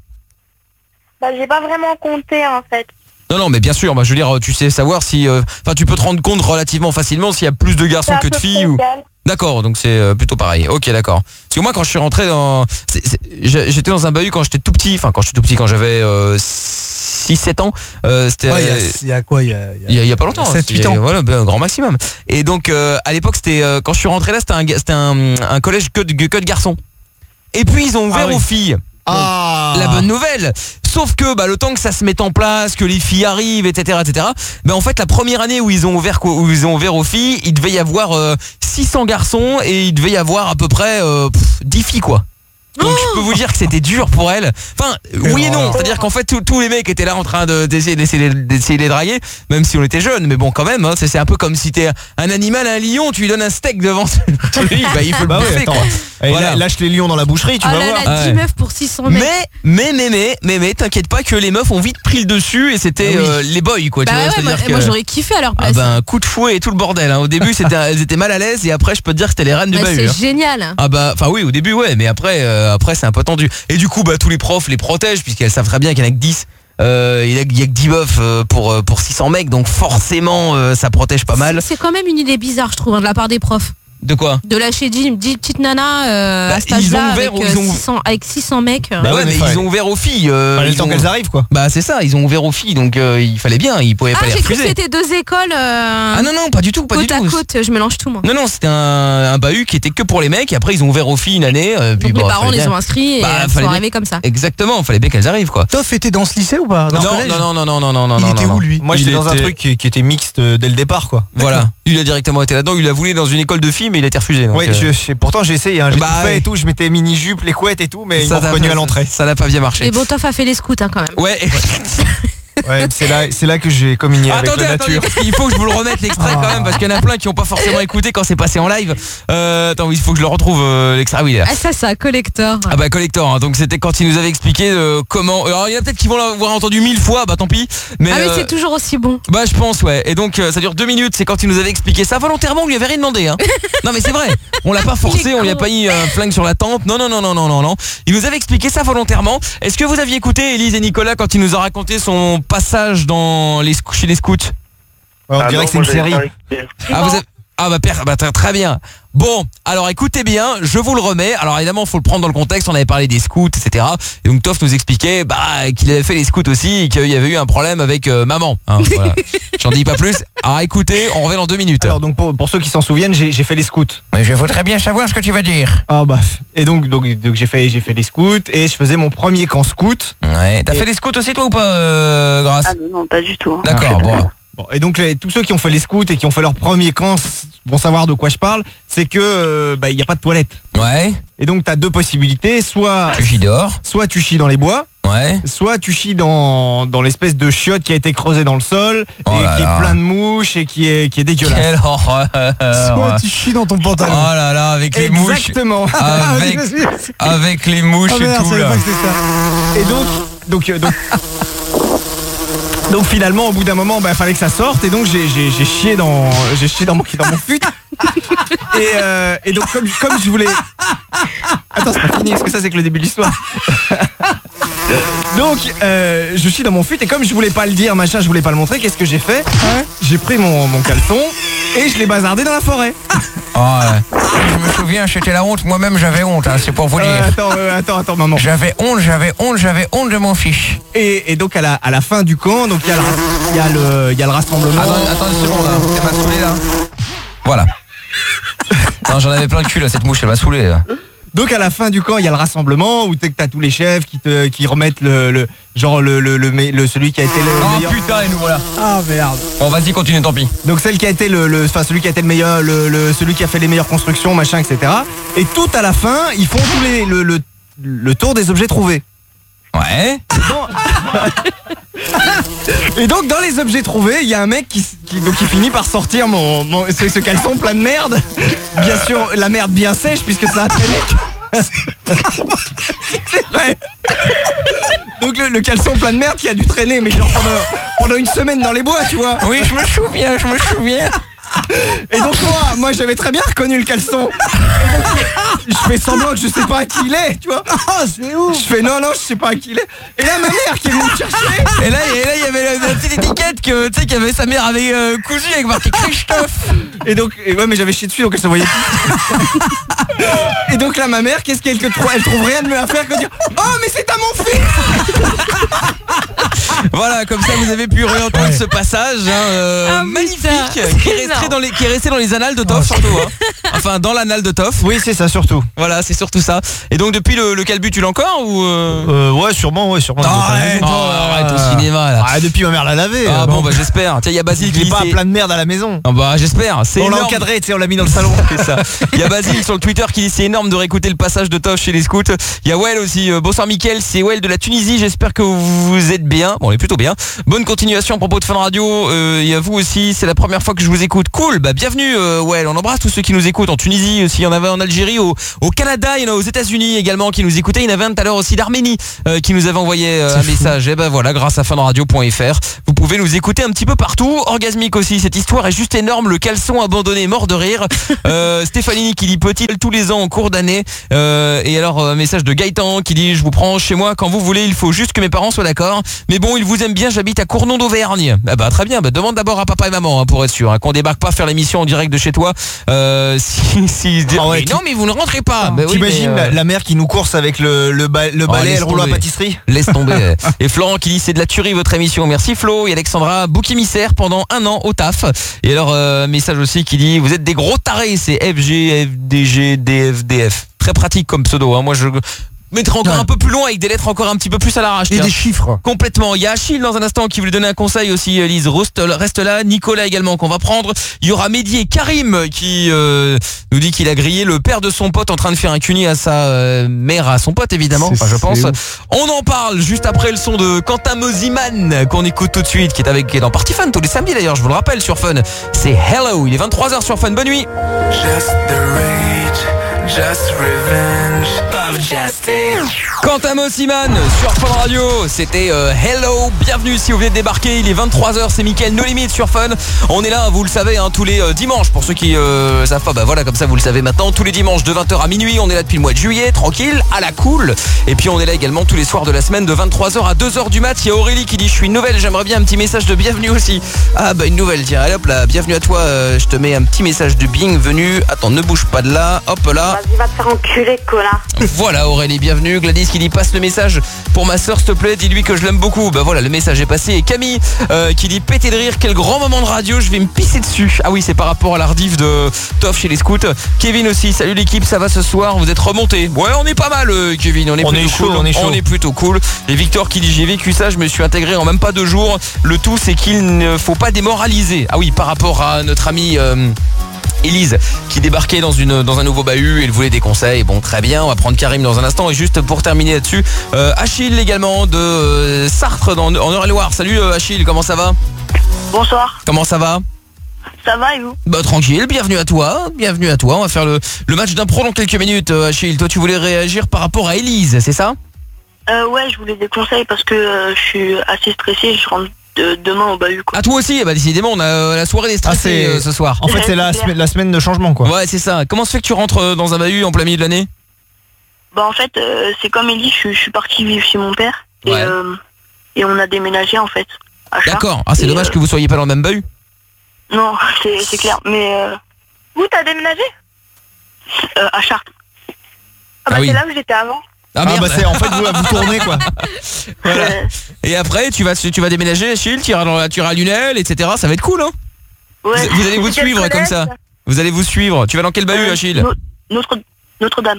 Bah j'ai pas vraiment compté en fait. Non non mais bien sûr. Bah, je veux dire, tu sais savoir si, enfin euh, tu peux te rendre compte relativement facilement s'il y a plus de garçons C'est à que de peu filles près ou. égal. D'accord, donc c'est euh, plutôt pareil. Ok, d'accord. Parce que moi, quand je suis rentré dans, c'est- c'est- j'ai- j'étais dans un bahut quand j'étais tout petit. Enfin, quand j'étais tout petit, quand j'avais euh, six sept ans. Euh, c'était. Ouais, il y a- euh, il y, a quoi Il y a, il y a- il y, a, il y a pas longtemps. sept huit Il y a- ans. Voilà, ben, un grand maximum. Et donc, euh, à l'époque, c'était euh, quand je suis rentré là, c'était un, ga- c'était un, un collège que de, que de garçons. Et puis ils ont ouvert Ah oui. aux filles. Ah. La bonne nouvelle. Sauf que bah, le temps que ça se mette en place, que les filles arrivent, et cetera, et cetera. Bah, en fait, la première année où ils ont ouvert quoi- où ils ont ouvert aux filles, il devait y avoir euh, six cents garçons et il devait y avoir à peu près euh, pff, dix filles quoi. Donc je peux vous dire que c'était dur pour elle. Enfin, oui et non, c'est-à-dire qu'en fait tous- tous les mecs étaient là en train de- d'essayer d'essayer d'essayer de les draguer, même si on était jeunes, mais bon quand même, hein, c'est c'est un peu comme si t'es un animal, un lion, tu lui donnes un steak devant lui, bah il faut le Bah ouais, bouffer attends. quoi. Et Voilà. là, lâche les lions dans la boucherie, tu Oh vas là voir. là, dix Ouais. meufs pour six cents mecs. Mais mais mais mais mais mais t'inquiète pas que les meufs ont vite pris le dessus et c'était Ah oui. euh, les boys quoi. Bah tu vois, ouais, c'est-à-dire moi, que- moi, j'aurais kiffé à leur ah place. ben coup de fouet et tout le bordel. Hein. Au début c'était elles étaient mal à l'aise et après je peux te dire que c'était les reines du Bah, bahut. c'est hein. génial. Ah bah enfin oui au début ouais mais après euh, après c'est un peu tendu. Et du coup bah tous les profs les protègent puisqu'elles savent très bien qu'il y en a que dix. Euh, il y a, il y a que dix meufs euh, pour euh, pour six cents mecs donc forcément euh, ça protège pas mal. C'est quand même une idée bizarre, je trouve, hein, de la part des profs. De quoi? De lâcher dix, dix petites nanas euh, Bah, à cet âge-là ils ont avec, ouvert- euh, ils ont- six cents, avec six cents mecs. euh. Bah ouais, ouais, mais mais fallait- ils ont ouvert aux filles. euh, Fallait le ils temps ont- qu'elles arrivent, quoi. Bah c'est ça, ils ont ouvert aux filles donc euh, il fallait bien, ils pouvaient Ah, pas les j'ai cru que refuser. c'était deux écoles. euh, Ah non non pas du tout, pas côte du à tout. côte, je mélange tout moi. Non non c'était un, un bahut qui était que pour les mecs et après ils ont ouvert aux filles une année. euh, puis Donc bon, les parents fallait les bien- ont inscrits et Bah, elles fallait sont bien- arrivées comme ça. Exactement, fallait bien qu'elles arrivent quoi. Toff était dans ce lycée ou pas? Dans Non, ce collège non, non, non, non, non, non, non, Il non, était non. où lui? Moi, Il j'étais dans un était- truc qui, qui était mixte euh, dès le départ, quoi. Voilà, il a directement été là-dedans, il a voulu dans une école de filles mais il a été refusé. donc, Oui, euh, je, je- pourtant j'ai essayé, hein, j'ai Bah, tout fait ouais. et tout, je mettais mini-jupe, les couettes et tout, mais ils ça m'ont n'a reconnu pas- à l'entrée. Ça n'a pas bien marché. Et bon, Toff a fait les scouts hein, quand même. Ouais. Ouais, c'est là, c'est là que j'ai communié avec Attendez, la attendez, nature. parce qu'il faut que je vous le remette l'extrait quand même, parce qu'il y en a plein qui n'ont pas forcément écouté quand c'est passé en live. Euh, attends, il faut que je le retrouve euh, l'extrait. Ah oui, il est là. Ah ça, c'est un collector. Ah bah collector, hein. Donc c'était quand il nous avait expliqué euh, comment. Alors il y en a peut-être qui vont l'avoir entendu mille fois, bah tant pis. Mais, ah mais euh, c'est toujours aussi bon. Bah je pense ouais. Et donc euh, ça dure deux minutes. C'est quand il nous avait expliqué ça volontairement. On lui avait rien demandé. Hein. Non mais c'est vrai. On l'a pas forcé. On lui a pas mis un flingue sur la tempe. Non non non non non non non. Il nous avait expliqué ça volontairement. Est-ce que vous aviez écouté Élise et Nicolas quand il nous a raconté son passage dans les scou- chez les scouts? Ouais, on Ah dirait non, que c'est moi, une j'avais série. pas écouté. Ah vous avez... Ah bah, per- bah, très, très bien. Bon, alors écoutez bien, je vous le remets. Alors évidemment, faut le prendre dans le contexte. On avait parlé des scouts, et cetera. Et donc Toff nous expliquait bah, qu'il avait fait les scouts aussi et qu'il y avait eu un problème avec euh, maman. Hein, voilà. J'en dis pas plus. Alors écoutez, on revient dans deux minutes. Alors donc pour, pour ceux qui s'en souviennent, j'ai j'ai fait les scouts. Mais je voudrais bien savoir ce que tu vas dire. Ah bah et donc donc, donc j'ai fait j'ai fait les scouts et je faisais mon premier camp scout. Ouais. T'as Et- fait les scouts aussi toi ou pas, euh, Grâce? Ah non, non, pas du tout. hein. D'accord. Bon. Bon, et donc les, tous ceux qui ont fait les scouts et qui ont fait leur premier camp vont savoir de quoi je parle. C'est que euh, bah il y a pas de toilette. Ouais. Et donc t'as deux possibilités, soit tu chies dehors, soit tu chies dans les bois. Ouais. Soit tu chies dans, dans l'espèce de chiotte qui a été creusée dans le sol oh et là qui là. est plein de mouches et qui est, qui est dégueulasse. Quelle horreur. Soit tu chies dans ton pantalon. Oh là là, avec les Exactement. mouches. Avec, avec les mouches oh, merde, et tout là. Et donc, donc, euh, donc, donc finalement, au bout d'un moment, bah fallait que ça sorte et donc j'ai, j'ai, j'ai chié dans, j'ai chié dans mon, dans mon fut. Et, euh, et donc comme, comme je voulais. Attends, c'est pas fini, parce que ça c'est que le début de l'histoire. Donc euh, je chie dans mon fut et comme je voulais pas le dire, machin, je voulais pas le montrer, qu'est-ce que j'ai fait? J'ai pris mon, mon caleçon et je l'ai bazardé dans la forêt. Oh, ouais. Je me souviens, c'était la honte, moi-même j'avais honte, hein, c'est pour vous dire. Euh, attends, euh, attends, attends, maman. J'avais honte, j'avais honte, j'avais honte de mon fiche. Et, et donc à la, à la fin du camp, donc il y a le, il y a le, il y a le rassemblement. Attends, attends une seconde, hein. T'es pas saoulé là? Voilà. Non, j'en avais plein le cul là, cette mouche, elle m'a saoulé là. Donc à la fin du camp, il y a le rassemblement où t'es que t'as tous les chefs qui te qui remettent le, le genre le le, le le celui qui a été le oh, meilleur. Oh putain, et nous voilà. Ah merde. Bon, vas-y, continue, tant pis. Donc celle qui a été le le enfin celui qui a été le meilleur le, le celui qui a fait les meilleures constructions, machin, et cetera. Et tout à la fin, ils font tous les le le, le tour des objets trouvés. Ouais. Et donc dans les objets trouvés, il y a un mec qui, qui, donc, qui finit par sortir mon, mon ce, ce caleçon plein de merde. Bien sûr, la merde bien sèche puisque ça a traîné. C'est vrai. Donc le, le caleçon plein de merde qui a dû traîner, mais genre pendant, pendant une semaine dans les bois, tu vois. Oui, je me souviens, je me souviens. Et donc moi, moi j'avais très bien reconnu le caleçon. Et donc, je fais semblant que je sais pas à qui il est, tu vois. Oh, c'est ouf. Je fais non, non, je sais pas à qui il est. Et là, ma mère qui est venue me chercher. Et là, et là, il y avait la, la petite étiquette que, tu sais, qu'avait sa mère avait euh, cousu avec marqué Christophe. Et donc, et ouais, mais j'avais chié dessus, donc elle se voyait plus. Et donc là, ma mère, qu'est-ce qu'elle que trouve? Elle trouve rien de mieux à faire que de dire oh, mais c'est à mon fils. Voilà, comme ça vous avez pu réentendre ouais. ce passage hein, euh, ah, magnifique ça, qui est, resté dans les, qui est resté dans les annales de Toff, oh, surtout hein. Enfin dans l'annale de Toff. Oui, c'est ça surtout. Voilà, c'est surtout ça. Et donc depuis le, le calbut, tu l'as encore ou euh... Euh, ouais, sûrement, ouais, sûrement. Arrête, oh, arrête au cinéma là. Ah, depuis ma mère l'a lavé. Ah bon, bon bah j'espère. Tiens, il y a Basile qui dit pas plein de merde à la maison. Ah bah j'espère. C'est on énorme. l'a encadré, tu sais, on l'a mis dans le salon. C'est ça. Il y a Basile sur le Twitter qui dit c'est énorme de réécouter le passage de Toff chez les scouts. Il y a Well aussi. Euh, bonsoir Mickaël, c'est Well de la Tunisie. J'espère que vous êtes bien. Bon, on est plutôt bien. Bonne continuation à propos de Fun Radio. Euh, et à vous aussi, c'est la première fois que je vous écoute. Cool, bah bienvenue euh, Well. On embrasse tous ceux qui nous écoutent en Tunisie aussi. Il y en avait en Algérie, au, au Canada, il y en a aux États-Unis également qui nous écoutaient. Il y en avait un tout à l'heure aussi d'Arménie euh, qui nous avait envoyé euh, un fou. message. Et ben voilà, grâce à funradio point f r, vous pouvez nous écouter un petit peu partout. Orgasmique aussi, cette histoire est juste énorme. Le caleçon abandonné, mort de rire. Euh, Stéphanie qui dit petit tous les ans en cours d'année. Euh, et alors un message de Gaëtan qui dit je vous prends chez moi quand vous voulez. Il faut juste que mes parents soient d'accord. Mais bon, ils vous aiment bien. J'habite à Cournon d'Auvergne. Ah bah très bien. Bah, demande d'abord à papa et maman hein, pour être sûr hein, qu'on débarque pas faire l'émission en direct de chez toi. Euh, si, si, ah ouais, mais non mais vous ne rentrez pas. Bah, t'imagines oui, euh... la, la mère qui nous course avec le, le, ba le balai oh, et le rouleau à pâtisserie. Laisse tomber. Et Florent qui dit c'est de la tuerie votre émission. Merci Flo. Et Alexandra, bouc émissaire pendant un an au taf. Et alors euh, message aussi qui dit vous êtes des gros tarés. C'est F G, F D G, D F, D F. Très pratique comme pseudo. Hein. Moi je mettrai encore ouais. un peu plus loin avec des lettres encore un petit peu plus à l'arrache. Et des chiffres. Complètement. Il y a Achille dans un instant qui voulait donner un conseil aussi. Lise reste, reste là. Nicolas également qu'on va prendre. Il y aura Mehdi et Karim qui euh, nous dit qu'il a grillé le père de son pote en train de faire un cuni à sa euh, mère, à son pote évidemment. Enfin, je pense. On en parle juste après le son de Quentin Mosiman qu'on écoute tout de suite, qui est avec qui est dans Party Fun tous les samedis d'ailleurs. Je vous le rappelle sur Fun. C'est Hello. Il est vingt-trois heures sur Fun. Bonne nuit. Just the rage, just revenge. Quentin Mosiman sur Fun Radio, c'était euh, Hello, bienvenue si vous venez de débarquer, il est vingt-trois heures, c'est Mickaël No Limit sur Fun. On est là, vous le savez, hein, tous les euh, dimanches, pour ceux qui euh, savent pas, bah voilà, comme ça vous le savez maintenant, tous les dimanches de vingt heures à minuit, on est là depuis le mois de juillet, tranquille, à la cool. Et puis on est là également tous les soirs de la semaine de vingt-trois heures à deux heures du mat. Il y a Aurélie qui dit je suis nouvelle, j'aimerais bien un petit message de bienvenue aussi. Ah bah une nouvelle, tiens, allez hop là, bienvenue à toi, euh, je te mets un petit message de bienvenue. Attends, ne bouge pas de là, hop là. Vas-y, va te faire enculer, connard. Voilà Aurélie, bienvenue. Gladys Élise qui dit passe le message pour ma soeur s'il te plaît, dis-lui que je l'aime beaucoup. Bah voilà, le message est passé. Et Camille euh, qui dit péter de rire, quel grand moment de radio, je vais me pisser dessus. Ah oui, c'est par rapport à la rediff de Toff chez les scouts. Kevin aussi, salut l'équipe, ça va ce soir, vous êtes remontés. Ouais, on est pas mal euh, Kevin, on est on plutôt est chaud, cool. on est chaud. On est plutôt cool. Et Victor qui dit j'ai vécu ça, je me suis intégré en même pas deux jours. Le tout c'est qu'il ne faut pas démoraliser. Ah oui, par rapport à notre ami euh, Élise qui débarquait dans une dans un nouveau bahut, elle voulait des conseils. Bon, très bien, on va prendre Karim dans un instant. Et juste pour terminer là-dessus, euh, Achille également de euh, Sartre dans, en Eure-et-Loire. Salut euh, Achille, comment ça va? Bonsoir. Comment ça va? Ça va et vous? Bah tranquille, bienvenue à toi, bienvenue à toi. On va faire le, le match d'impro dans quelques minutes. euh, Achille, toi tu voulais réagir par rapport à Élise, c'est ça? euh, Ouais, je voulais des conseils parce que euh, je suis assez stressée. Je rentre de, demain au bahut. Ah toi aussi? Bah décidément on a euh, la soirée des stressés ah, euh, ce soir. En fait c'est la, semaine, la semaine de changement quoi. Ouais c'est ça. Comment se fait que tu rentres euh, dans un bahut en plein milieu de l'année? Bah en fait euh, c'est comme Élise, je, je suis partie vivre chez mon père. Et, ouais. euh, et on a déménagé en fait. D'accord, ah c'est et, dommage euh... que vous soyez pas dans le même bahut. Non, c'est, c'est clair, mais... Euh... Où t'as déménagé? euh, À Chartres. Ah bah ah oui. c'est là où j'étais avant. Ah, ah bah c'est en fait vous, vous tournez quoi. Voilà. Et après tu vas tu vas déménager Achille, tu iras dans la tu iras à Lunel, et cetera. Ça va être cool hein. Ouais. Vous, vous allez vous suivre collège, comme ça. Vous allez vous suivre. Tu vas dans quel bahut euh, Achille? Notre Notre-Dame.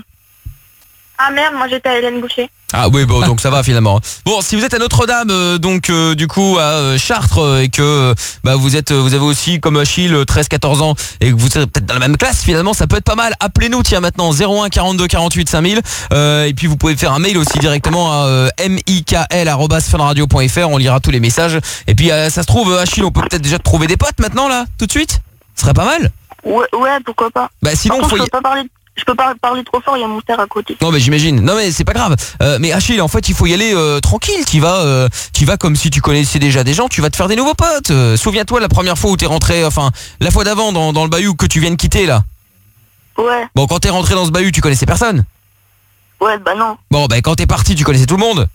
Ah merde, moi j'étais à Hélène Boucher. Ah oui bon donc ça va finalement. Bon si vous êtes à Notre-Dame euh, donc euh, du coup à euh, Chartres euh, et que euh, bah vous êtes euh, vous avez aussi comme Achille treize quatorze ans et que vous êtes peut-être dans la même classe, finalement ça peut être pas mal. Appelez-nous tiens maintenant zéro un quarante-deux quarante-huit cinq mille euh, et puis vous pouvez faire un mail aussi directement à euh, mikl arobase funradio point fr, on lira tous les messages et puis euh, ça se trouve Achille on peut peut-être déjà te trouver des potes maintenant là tout de suite. Ce serait pas mal. Ouais ouais pourquoi pas. Bah sinon Par contre, faut je peux pas parler Je peux pas parler trop fort, il y a mon père à côté. Non mais j'imagine. Non mais c'est pas grave. Euh, mais Achille, en fait, il faut y aller euh, tranquille. Tu vas, euh, tu vas comme si tu connaissais déjà des gens. Tu vas te faire des nouveaux potes. Euh, souviens-toi la première fois où t'es rentré, enfin la fois d'avant dans, dans le bahut que tu viens de quitter là. Ouais. Bon, quand t'es rentré dans ce bahut, tu connaissais personne. Ouais, bah non. Bon, bah quand t'es parti, tu connaissais tout le monde.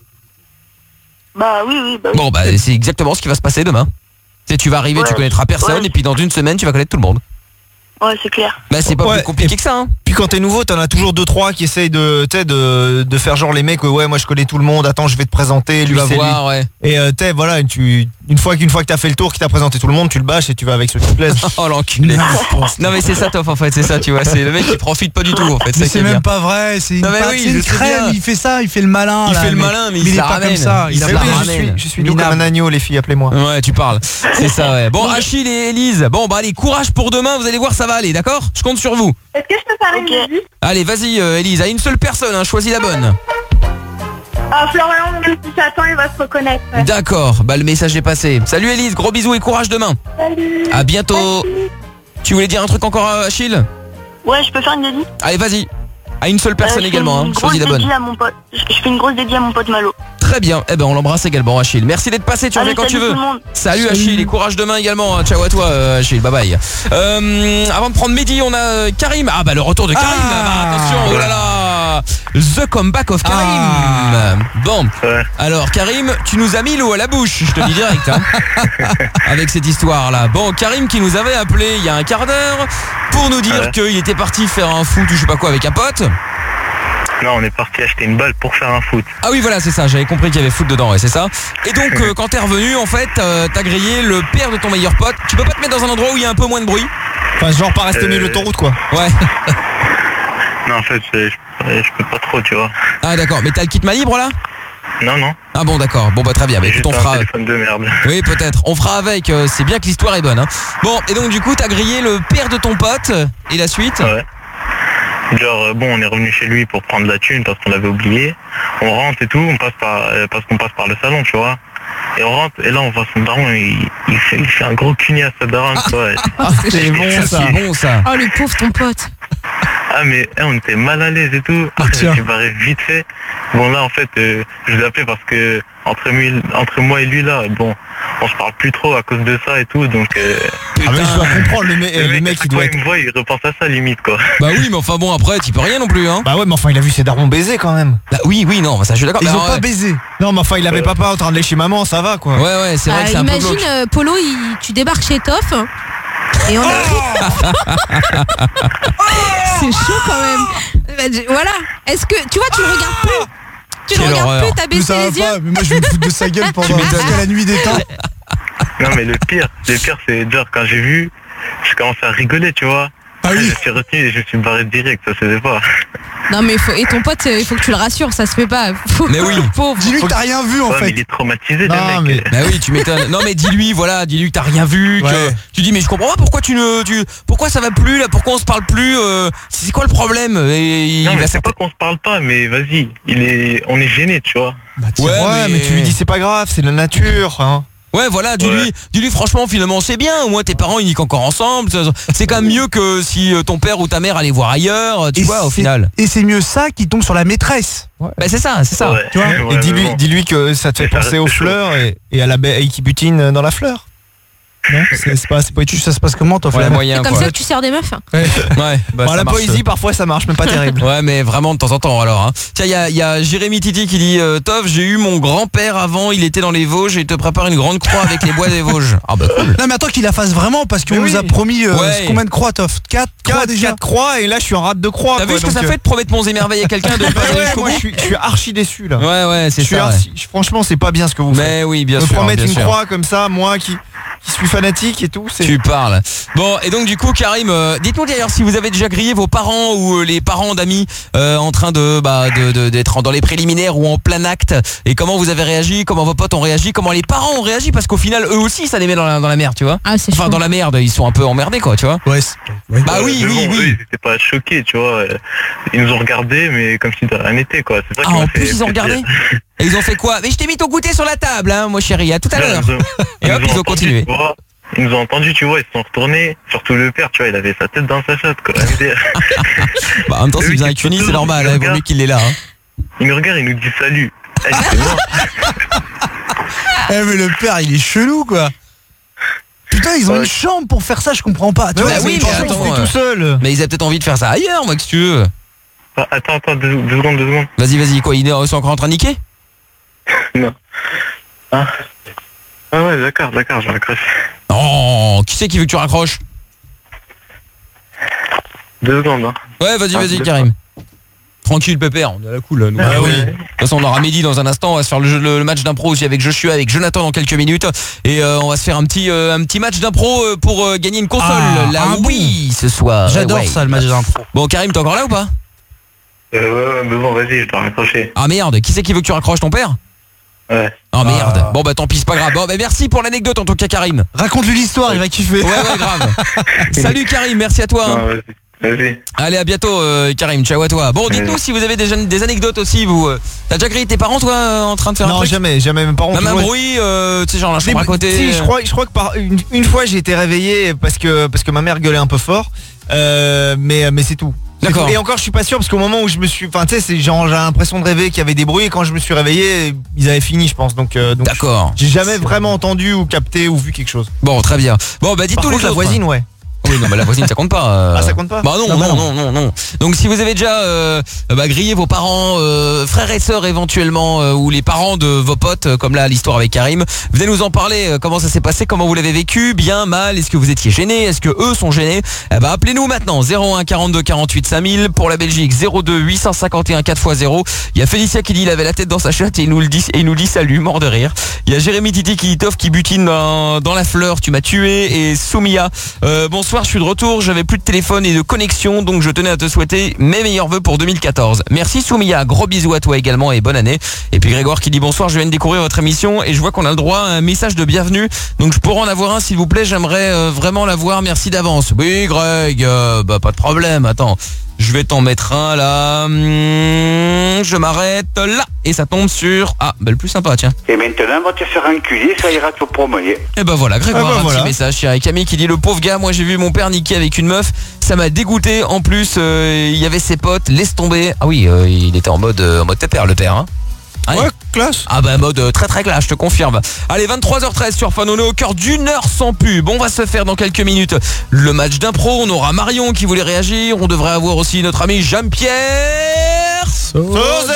Bah oui, oui. Bah, oui. Bon, bah c'est exactement ce qui va se passer demain. Tu sais, tu vas arriver, ouais, tu connaîtras personne, ouais. et puis dans une semaine, tu vas connaître tout le monde. Ouais, c'est clair. Bah c'est pas ouais, plus compliqué que ça hein. Puis quand t'es nouveau, t'en as toujours deux trois qui essayent de de de faire genre les mecs ouais moi je connais tout le monde, attends je vais te présenter, tu lui vas c'est voir, lui. Ouais. Et euh, t'es voilà, tu une fois qu'une fois que t'as fait le tour, qu'il t'a présenté tout le monde, tu le bâches et tu vas avec ceux qui te plaisent. Oh l'enculé. Non mais c'est ça Toff en fait, c'est ça tu vois, c'est le mec qui profite pas du tout en fait. Mais c'est même pas vrai, c'est une, non, part, oui, c'est une crème, il fait ça, il fait le malin. Il là, fait le mais, malin mais, mais il, il est la pas ramène. comme ça. Il, Il a se pas la je ramène. suis je suis doux comme un agneau les filles, appelez-moi. Ouais tu parles. C'est ça ouais. Bon Achille et Élise, bon bah allez courage pour demain, vous allez voir ça va aller, d'accord? Je compte sur vous. Est-ce que je peux parler okay. une musique? Allez vas-y euh, Élise, à une seule personne, hein, choisis la bonne. Ah Florian, même si j'attends, il va se reconnaître. Ouais. D'accord, bah le message est passé. Salut Élise, gros bisous et courage demain. Salut. À bientôt. Merci. Tu voulais dire un truc encore à Achille? Ouais, je peux faire une dédie? Allez vas-y. À une seule personne euh, également, hein. Choisis la bonne. À mon pote. Je fais une grosse dédie à mon pote Malo. Très bien, eh ben on l'embrasse également Achille. Merci d'être passé, tu reviens quand tu veux. Salut, salut Achille et courage demain également. Ciao à toi euh, Achille, bye bye. Euh, avant de prendre Mehdi, on a euh, Karim. Ah bah le retour de Karim. Ah, bah, attention, oh là là. The comeback of Karim. Ah. Bon, ouais. Alors Karim, tu nous as mis l'eau à la bouche, je te dis direct hein. Avec cette histoire là. Bon, Karim qui nous avait appelé il y a un quart d'heure pour nous dire ouais. qu'il était parti faire un foot ou je sais pas quoi avec un pote. Non, on est parti acheter une balle pour faire un foot. Ah oui voilà c'est ça, j'avais compris qu'il y avait foot dedans, ouais, c'est ça. Et donc euh, quand t'es revenu en fait euh, t'as grillé le père de ton meilleur pote. Tu peux pas te mettre dans un endroit où il y a un peu moins de bruit? Enfin genre pas rester euh... au milieu de l'autoroute quoi. Ouais. Non en fait je, je, je peux pas trop tu vois. Ah d'accord, mais t'as le kit main libre là? Non non. Ah bon d'accord, bon bah très bien, mais écoute on fera... un téléphone de merde. Oui peut-être, on fera avec, euh, c'est bien que l'histoire est bonne hein. Bon et donc du coup t'as grillé le père de ton pote et la suite? Ouais. Genre bon on est revenu chez lui pour prendre la thune parce qu'on l'avait oublié. On rentre et tout, on passe par euh, parce qu'on passe par le salon tu vois. Et on rentre et là on voit son daron, il, il, fait, il fait un gros cugnet à sa daronne quoi. Ah c'est bon ça, c'est bon ça. Oh le pauvre ton pote. Ah mais eh, on était mal à l'aise et tout. Ah, je me suis barré vite fait. Bon là en fait euh, je l'ai appelé parce que entre, entre moi et lui là, bon on se parle plus trop à cause de ça et tout donc euh, ah mais je dois comprendre le, mec, le mec, mec il doit être... il me voit, il repense à ça limite quoi. Bah oui mais enfin bon après tu peux rien non plus hein. Bah ouais mais enfin il a vu ses darons baiser quand même. Bah oui oui non ça je suis d'accord. Ils bah, ont ouais. pas baisé. Non mais enfin il avait euh... papa en train de lécher maman, ça va quoi. Ouais ouais c'est vrai ah, que c'est un peu imagine euh, Polo il, tu débarques chez Toff et on a c'est chaud quand même. Voilà. Est-ce que tu vois tu le regardes plus? Tu le Quelle regardes horreur. plus, t'as Mais baissé ça va les yeux. pas, mais moi je vais me foutre de sa gueule pendant Tu m'étonnes. jusqu'à la nuit des temps. Non mais le pire, le pire c'est genre quand j'ai vu, je commençais à rigoler, tu vois. Ah oui. Je suis retenu et je me suis barré direct, ça se faisait pas. Non mais faut... et ton pote, euh, il faut que tu le rassures, ça se fait pas. Faut... Mais oui. Pauvre. Dis-lui que t'as rien vu en Ouais, mais fait. il est traumatisé, Non, le mec. Bah oui, tu m'étonnes. Non mais dis-lui, voilà, dis-lui que t'as rien vu, que Ouais. tu dis mais je comprends pas pourquoi tu ne, tu, pourquoi ça va plus là, pourquoi on se parle plus, euh, c'est quoi le problème Et il Non va mais c'est s'atta- pas qu'on se parle pas, mais vas-y, il est, on est gêné, tu vois. Bah, tiens. Ouais, Ouais, mais... mais- tu lui dis c'est pas grave, c'est la nature. Hein. Ouais, voilà, dis-lui, Ouais. dis-lui franchement, finalement, c'est bien. Au moins, tes parents, ils niquent encore ensemble. C'est quand même mieux que si euh, ton père ou ta mère allaient voir ailleurs, tu Et vois, au c'est- final. Et c'est mieux ça qui tombe sur la maîtresse. Bah, c'est ça, c'est ça. Ouais. Tu vois, Ouais, Et dis-lui, mais bon. dis-lui que ça te fait Et ça penser reste aux chaud. fleurs et, et à l'abeille qui butine dans la fleur. Non, c'est c'est pas, c'est pas ça se passe comment toi Ouais, Flemme moyen, C'est comme quoi. ça que tu sers des meufs. Ouais, bah, Bon, ça la marche. poésie parfois ça marche mais pas terrible. Ouais, mais vraiment de temps en temps alors. Hein. Tiens, il y a, il y a Jérémy Titi qui dit euh, Tov, j'ai eu mon grand-père avant, il était dans les Vosges et il te prépare une grande croix avec les bois des Vosges. Ah bah cool. Non mais attends qu'il la fasse vraiment parce qu'on Mais nous oui. a promis euh, Ouais. combien de croix Toff quatre croix Quatre, déjà. quatre croix et là je suis en rate de croix. T'as vu quoi, ce que donc, ça euh, fait de promettre monts et merveilles à quelqu'un de Ouais, pas aller ouais, jusqu'au moi bout je suis, je suis archi déçu là. Ouais, ouais, c'est Je suis ça. ouais. archi- franchement c'est pas bien ce que vous faites. Mais oui, bien Me sûr. promettre bien une sûr. croix comme ça, moi qui, qui suis fanatique et tout, c'est. Tu parles. Bon, et donc du coup, Karim, euh, dites-nous d'ailleurs si vous avez déjà grillé vos parents ou euh, les parents d'amis euh, en train de bah de- de- d'être dans les préliminaires ou en plein acte, et comment vous avez réagi, comment vos potes ont réagi, comment les parents ont réagi, parce qu'au final, eux aussi, ça les met dans la, dans la merde, tu vois. Ah, c'est Enfin, chaud. dans la merde, ils sont un peu emmerdés, quoi, tu vois. Ouais. c'est- ouais. Bah oui, Mais oui, bon, eux, oui. ils étaient pas choqués, tu vois. euh, Ils nous ont regardés, mais comme si de rien n'était, quoi. C'est ça Ah, qui m'a en fait plus, ils ont plaisir. regardé. Et ils ont fait quoi? Mais je t'ai mis ton goûter sur la table, hein, moi chérie, à tout à Là, l'heure. ils ont- Et hop, nous ils ont entendu, continué. tu vois. Ils nous ont entendus, tu vois, ils se sont retournés, surtout le père, tu vois, il avait sa tête dans sa chatte, quoi. M D R. Bah, en même temps, Et s'il oui, faisait un c'est cuny, tout, c'est normal, il hein, il vaut regarde. mieux qu'il l'ait là. Hein. Il nous regarde, il nous dit salut. Eh, c'est mort. Eh mais le père il est chelou quoi. Putain ils ont Ouais. une chambre pour faire ça, je comprends pas. Tu Bah vois, oui, c'est- mais franchement, attends, on fait euh, tout seul. Mais ils avaient peut-être envie de faire ça ailleurs, moi, que tu veux. Ah, attends, attends, deux, deux secondes, deux secondes. Vas-y, vas-y, quoi, ils sont encore en train de niquer? Non. Ah, ah ouais, d'accord, d'accord, j'ai raccroché. Oh, qui c'est qui veut que tu raccroches? Deux secondes, hein. Ouais, vas-y, Ah, vas-y, deux Karim. Tranquille, pépère, on est à la cool. Là, nous. Ah oui. De toute façon, on aura Mehdi dans un instant. On va se faire le, jeu- le- le match d'impro aussi avec Joshua, avec Jonathan dans quelques minutes. Et euh, on va se faire un petit, euh, un petit match d'impro euh, pour euh, gagner une console. Ah, la un Wii ce soir. J'adore Ouais. ça le match d'impro. Bon, Karim, t'es encore là ou pas? Euh, ouais, ouais, mais bon, vas-y, je dois raccrocher. Ah merde, qui c'est qui veut que tu raccroches, ton père? Ouais. Oh merde. Ah. Bon bah tant pis, c'est pas grave. Bon bah merci pour l'anecdote en tout cas, Karim. Raconte-lui l'histoire, il va kiffer. Ouais, ouais, grave. Salut Karim, merci à toi. hein. Non, vas-y. Vas-y. Allez, à bientôt euh, Karim, ciao à toi. Bon, dites-nous si vous avez des, des anecdotes aussi, vous. euh, T'as déjà grillé tes parents, toi, euh, en train de faire un Non truc? jamais, jamais mes parents. Même un toujours- bruit, euh, tu sais, genre la chambre Mais, à côté. si, je euh, crois, je crois que par une, une fois j'ai été réveillé parce que parce que ma mère gueulait un peu fort, euh, mais mais c'est tout. C'est D'accord. tout. Et encore je suis pas sûr parce qu'au moment où je me suis, enfin tu sais, c'est genre j'ai l'impression de rêver qu'il y avait des bruits et quand je me suis réveillé, ils avaient fini, je pense. Donc, euh, donc D'accord. j'ai jamais vraiment entendu ou capté ou vu quelque chose. Bon, très bien. Bon, bah dites-nous Par les contre la autres. voisine, ouais. Oui, non, bah la voisine, ça compte pas. euh. Ah, ça compte pas Bah non, Ah, non, bah non, non. non, non. Donc si vous avez déjà euh, bah, grillé vos parents, euh, frères et sœurs éventuellement, euh, ou les parents de vos potes, euh, comme là l'histoire avec Karim, venez nous en parler. euh, comment ça s'est passé, comment vous l'avez vécu, bien, mal, est-ce que vous étiez gênés, est-ce que eux sont gênés? Eh bah appelez-nous maintenant zéro un quarante-deux quarante-huit cinq mille pour la Belgique, zéro deux huit cent cinquante et un quatre fois zéro. Il y a Félicia qui dit il avait la tête dans sa chatte et il nous le dit et il nous dit salut, mort de rire. Il y a Jérémy Titi qui dit Toff qui butine dans, dans la fleur, tu m'as tué. Et Soumia, euh, bonsoir, je suis de retour, j'avais plus de téléphone et de connexion, donc je tenais à te souhaiter mes meilleurs vœux pour deux mille quatorze. Merci Soumia, gros bisous à toi également et bonne année. Et puis Grégoire qui dit bonsoir, je viens de découvrir votre émission et je vois qu'on a le droit à un message de bienvenue, donc je pourrais en avoir un s'il vous plaît, j'aimerais euh, vraiment l'avoir, merci d'avance. Oui Greg, euh, bah pas de problème, attends. Je vais t'en mettre un là. Hum, je m'arrête là. Et ça tombe sur... Ah, bah le plus sympa, tiens. Et maintenant, va te faire enculer, ça ira te promener. Et ben voilà, Grégoire, Ah bah un voilà. petit message. Il y a Camille qui dit le pauvre gars, moi j'ai vu mon père niquer avec une meuf, ça m'a dégoûté. En plus, euh, il y avait ses potes, laisse tomber. Ah oui, euh, il était en mode euh, en mode pépère le père, hein. Allez. Ouais, classe. Ah bah mode euh, très très classe, je te confirme. Allez, vingt-trois heures treize sur Fun, on est au cœur d'une heure sans pub. On va se faire dans quelques minutes le match d'impro. On aura Marion qui voulait réagir. On devrait avoir aussi notre ami Jean-Pierre Sauzet.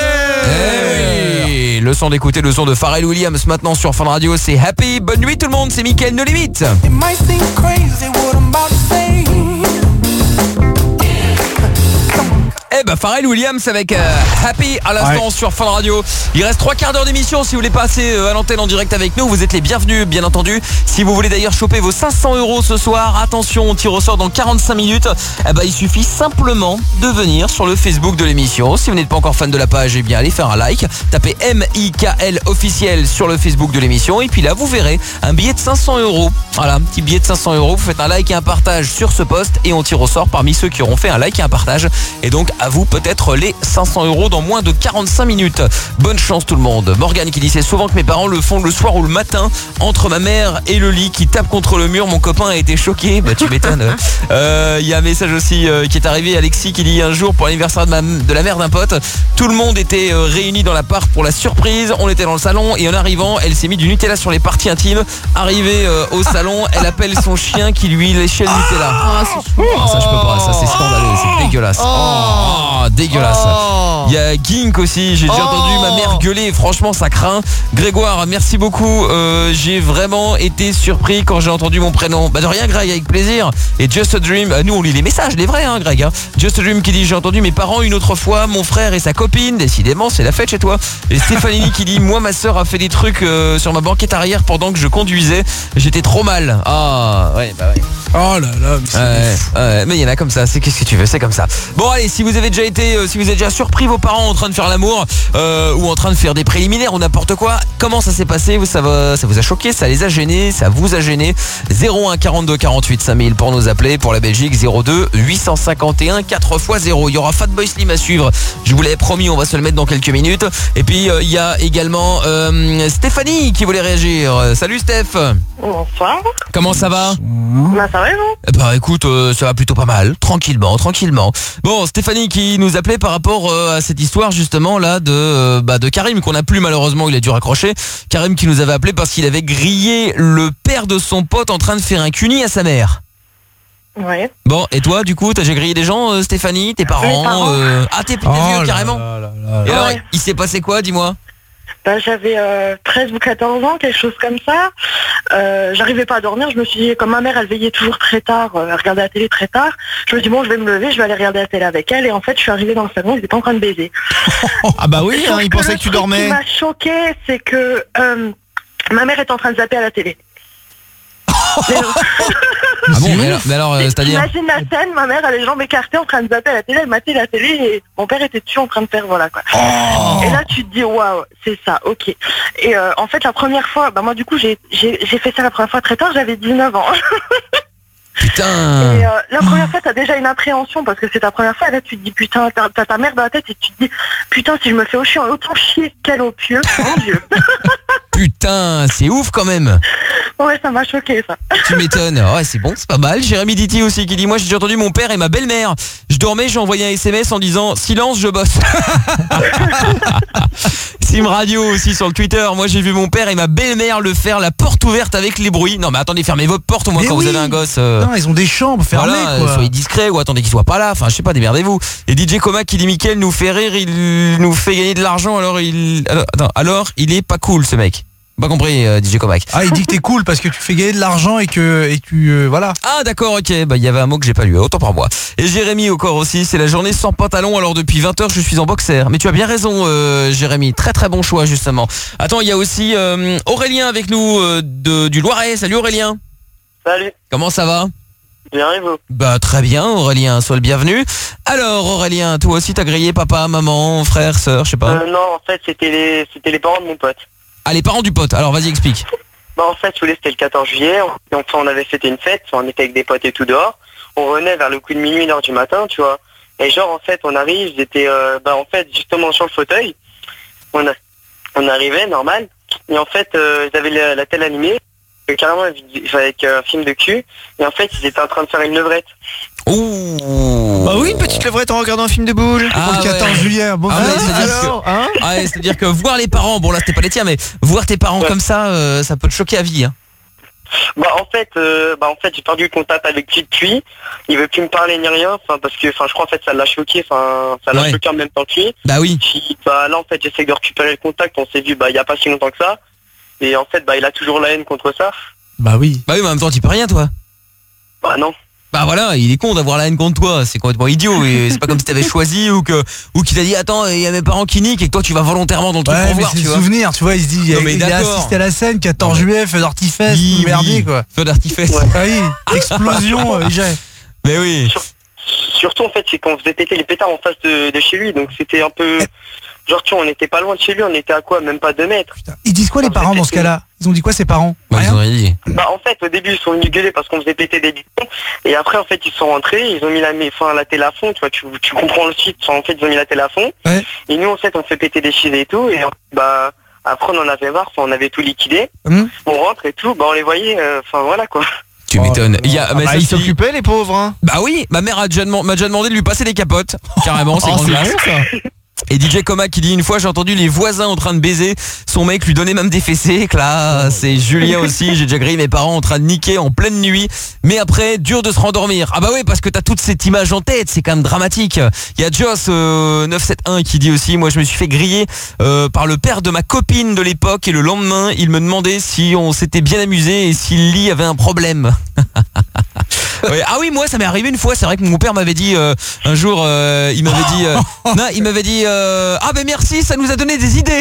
Eh oui. Le son d'écouter le son de Pharrell Williams maintenant sur Fun Radio, c'est Happy. Bonne nuit tout le monde, c'est Mickaël No Limite. It might seem crazy what I'm about to say. Eh bah Pharrell Williams avec euh, Happy à l'instant Ouais. sur Fun Radio. Il reste trois quarts d'heure d'émission. Si vous voulez passer euh, à l'antenne en direct avec nous, vous êtes les bienvenus bien entendu. Si vous voulez d'ailleurs choper vos cinq cents euros ce soir, attention, on tire au sort dans quarante-cinq minutes. Eh bah il suffit simplement de venir sur le Facebook de l'émission. Si vous n'êtes pas encore fan de la page, eh bien allez faire un like. Tapez M I K L officiel sur le Facebook de l'émission. Et puis là vous verrez un billet de cinq cents euros. Voilà, un petit billet de cinq cents euros. Vous faites un like et un partage sur ce post et on tire au sort parmi ceux qui auront fait un like et un partage. Et donc à vous peut-être les cinq cents euros dans moins de quarante-cinq minutes. Bonne chance tout le monde. Morgane qui dit c'est souvent que mes parents le font le soir ou le matin entre ma mère et le lit qui tape contre le mur. Mon copain a été choqué. Bah tu m'étonnes. Il euh, y a un message aussi euh, qui est arrivé. Alexis qui dit un jour pour l'anniversaire de, ma, de la mère d'un pote, tout le monde était euh, réuni dans l'appart pour la surprise. On était dans le salon et en arrivant elle s'est mis du Nutella sur les parties intimes. Arrivée euh, au salon, elle appelle son chien qui lui léchait le Nutella. Ah, c'est chou. Oh, ça je peux pas, ça c'est scandaleux, c'est dégueulasse. Oh, dégueulasse. Il y a Gink aussi, j'ai déjà Oh. entendu ma mère gueuler, franchement ça craint. Grégoire, merci beaucoup, euh, j'ai vraiment été surpris quand j'ai entendu mon prénom. Bah de rien Greg, avec plaisir. Et Just a Dream, euh, nous on lit les messages, les vrais hein Greg hein. Just a Dream qui dit j'ai entendu mes parents une autre fois, mon frère et sa copine, décidément c'est la fête chez toi. Et Stéphanie qui dit moi ma soeur a fait des trucs euh, sur ma banquette arrière pendant que je conduisais, j'étais trop mal. Ah ouais bah ouais. Oh là là, mais c'est Ouais, fou. ouais, mais il y en a comme ça, c'est qu'est-ce que tu veux, c'est comme ça. Bon allez, si vous avez déjà été, euh, si vous avez déjà surpris vos parents en train de faire l'amour euh, ou en train de faire des préliminaires ou n'importe quoi, comment ça s'est passé, vous, ça, va, ça vous a choqué, ça les a gênés, ça vous a gêné. Zéro un quarante-deux quarante-huit cinq mille pour nous appeler, pour la Belgique zéro deux huit cent cinquante et un quatre fois zéro. Il y aura Fatboy Slim à suivre, je vous l'avais promis, on va se le mettre dans quelques minutes. Et puis euh, il y a également euh, Stéphanie qui voulait réagir. Salut Steph. Bonsoir. Comment ça va? Bah ça va et vous? Bah écoute, euh, ça va plutôt pas mal, tranquillement, tranquillement. Bon, Stéphanie qui nous appelait par rapport euh, à cette histoire justement là de euh, bah, de Karim qu'on n'a plus malheureusement, il a dû raccrocher. Karim qui nous avait appelé parce qu'il avait grillé le père de son pote en train de faire un cuni à sa mère. Ouais. Bon, et toi du coup, t'as déjà grillé des gens, euh, Stéphanie, tes parents, parents. euh, Ah t'es t'es Oh vieux là carrément. là là là Et là. alors, Ouais. il s'est passé quoi, dis-moi? Bah, j'avais euh, treize ou quatorze ans, quelque chose comme ça. Euh, J'arrivais pas à dormir. Je me suis dit, comme ma mère, elle veillait toujours très tard, euh, elle regardait la télé très tard. Je me dis bon, je vais me lever, je vais aller regarder la télé avec elle. Et en fait, je suis arrivée dans le salon, ils étaient en train de baiser. Ah bah oui, hein, Sauf il que pensait le que tu truc dormais. qui m'a choqué, c'est que euh, ma mère est en train de zapper à la télé. Mais- Ah bon, mais alors, mais alors, euh, c'est-à-dire Imagine la scène, ma mère a les jambes écartées en train de zapper à la télé, elle matait la télé et mon père était dessus en train de faire voilà quoi. Oh. Et là tu te dis waouh, c'est ça, ok. Et euh, en fait la première fois, bah moi du coup j'ai j'ai j'ai fait ça la première fois très tard, j'avais dix-neuf ans. Putain. Et euh, la première fois t'as déjà une appréhension parce que c'est ta première fois, et là tu te dis putain, t'as t'as ta mère dans la tête et tu te dis putain si je me fais autant, autant chier qu'elle au pieu, mon dieu. Putain, c'est ouf quand même. Ouais ça m'a choqué ça. Tu m'étonnes. Ouais, c'est bon, c'est pas mal. Jérémy Diti aussi qui dit moi j'ai déjà entendu mon père et ma belle-mère. Je dormais, j'ai envoyé un S M S en disant silence, je bosse. Sim Radio aussi sur le Twitter. Moi j'ai vu mon père et ma belle-mère le faire la porte ouverte avec les bruits. Non mais attendez, fermez votre porte au moins Mais quand oui. vous avez un gosse. euh, Non, ils ont des chambres fermées, Voilà, quoi. euh, soyez discrets ou attendez qu'il soit pas là. Enfin, je sais pas, démerdez-vous. Et D J Coma qui dit Mickaël nous fait rire, il nous fait gagner de l'argent, alors il, alors, attends, alors il est pas cool ce mec. Pas compris, euh, D J Comac. Ah, il dit que t'es cool parce que tu fais gagner de l'argent et que et tu euh, voilà. Ah d'accord, ok, bah il y avait un mot que j'ai pas lu, autant pour moi. Et Jérémy au corps aussi, c'est la journée sans pantalon, alors depuis vingt heures je suis en boxer. Mais tu as bien raison euh, Jérémy, très très bon choix justement. Attends, il y a aussi euh, Aurélien avec nous euh, de, du Loiret. Salut Aurélien. Salut. Comment ça va? Bien et vous? Bah très bien Aurélien, sois le bienvenu. Alors Aurélien, toi aussi t'as grillé papa, maman, frère, sœur, je sais pas. Euh, non, en fait, c'était les, c'était les parents de mon pote. Ah, les parents du pote, alors vas-y explique. Bah, en fait, si vous voulez, c'était le quatorze juillet. Donc, on avait fêté une fête. On était avec des potes et tout dehors. On revenait vers le coup de minuit, une heure du matin, tu vois. Et genre, en fait, on arrive, j'étais, euh, bah, en fait, justement sur le fauteuil. On, a, on arrivait, normal. Et en fait, euh, ils avaient la, la télé animée. euh, Carrément avec un film de cul. Et en fait, ils étaient en train de faire une levrette. Ouh. Bah oui, une petite levrette en regardant un film de boule. Ah, Pour le quatorze ouais. juillet, bon Ah ouais, bah, c'est-à-dire alors, que- hein Ah ouais, c'est-à-dire que voir les parents, bon là c'était pas les tiens, mais voir tes parents Ouais. comme ça, euh, ça peut te choquer à vie. Hein. Bah en fait, euh, bah en fait, j'ai perdu le contact avec lui depuis. Il veut plus me parler ni rien. Enfin parce que, enfin, je crois en fait ça l'a choqué. Enfin, ça l'a Ouais. choqué en même temps que lui. Bah oui. Puis, bah là en fait, j'essaie de récupérer le contact. On s'est vu, bah il y a pas si longtemps que ça. Et en fait, bah il a toujours la haine contre ça. Bah oui. Bah oui, mais en même temps tu peux rien toi. Bah non. Bah voilà, il est con d'avoir la haine contre toi, c'est complètement idiot et c'est pas comme si t'avais choisi ou que ou qu'il t'a dit attends, il y a mes parents qui niquent et que toi tu vas volontairement dans le truc Ouais, pour mais voir, c'est tu le vois. souvenir, tu vois, il se dit, Non, il, mais il a d'accord. assisté à la scène, quatorze juillet, feu d'artifice, Oui, merdier oui. quoi. Feu d'artifice. Ah oui, explosion, euh, j'ai. Mais oui. Surtout en fait c'est qu'on faisait péter les pétards en face de, de chez lui, donc c'était un peu... Genre tu vois, on n'était pas loin de chez lui, on était à quoi, même pas deux mètres. Ils disent quoi les parents dans ce cas-là? Ils ont dit quoi ses parents? Bah, ils ont rien dit. Bah en fait au début ils sont venus gueuler parce qu'on faisait péter des bidons et après en fait ils sont rentrés, ils ont mis la, enfin, la télé à fond, tu vois, tu, tu comprends le site, en fait ils ont mis la télé à fond ouais. Et nous en fait on fait péter des chises et tout et bah après on en avait marre, on avait tout liquidé, mmh. On rentre et tout, bah on les voyait, enfin euh, voilà quoi. Tu m'étonnes. Il y a, Ah mais bah, ça, ils si- s'occupaient les pauvres hein. Bah oui, ma mère a déjà, dem- m'a déjà demandé de lui passer des capotes. Carrément, c'est Oh, grande c'est classe. bon, ça. Et D J Coma qui dit une fois j'ai entendu les voisins en train de baiser, son mec lui donnait même des fessées, classe. C'est Julien aussi, j'ai déjà grillé mes parents en train de niquer en pleine nuit, mais après dur de se rendormir. Ah bah oui, parce que t'as toute cette image en tête, c'est quand même dramatique. Il y a Joss euh, neuf sept un qui dit aussi moi je me suis fait griller euh, par le père de ma copine de l'époque et le lendemain il me demandait si on s'était bien amusé et si le lit avait un problème. Ouais, ah oui, moi ça m'est arrivé une fois, c'est vrai que mon père m'avait dit euh, un jour euh, il m'avait dit euh, non, il m'avait dit euh, ah ben merci, ça nous a donné des idées.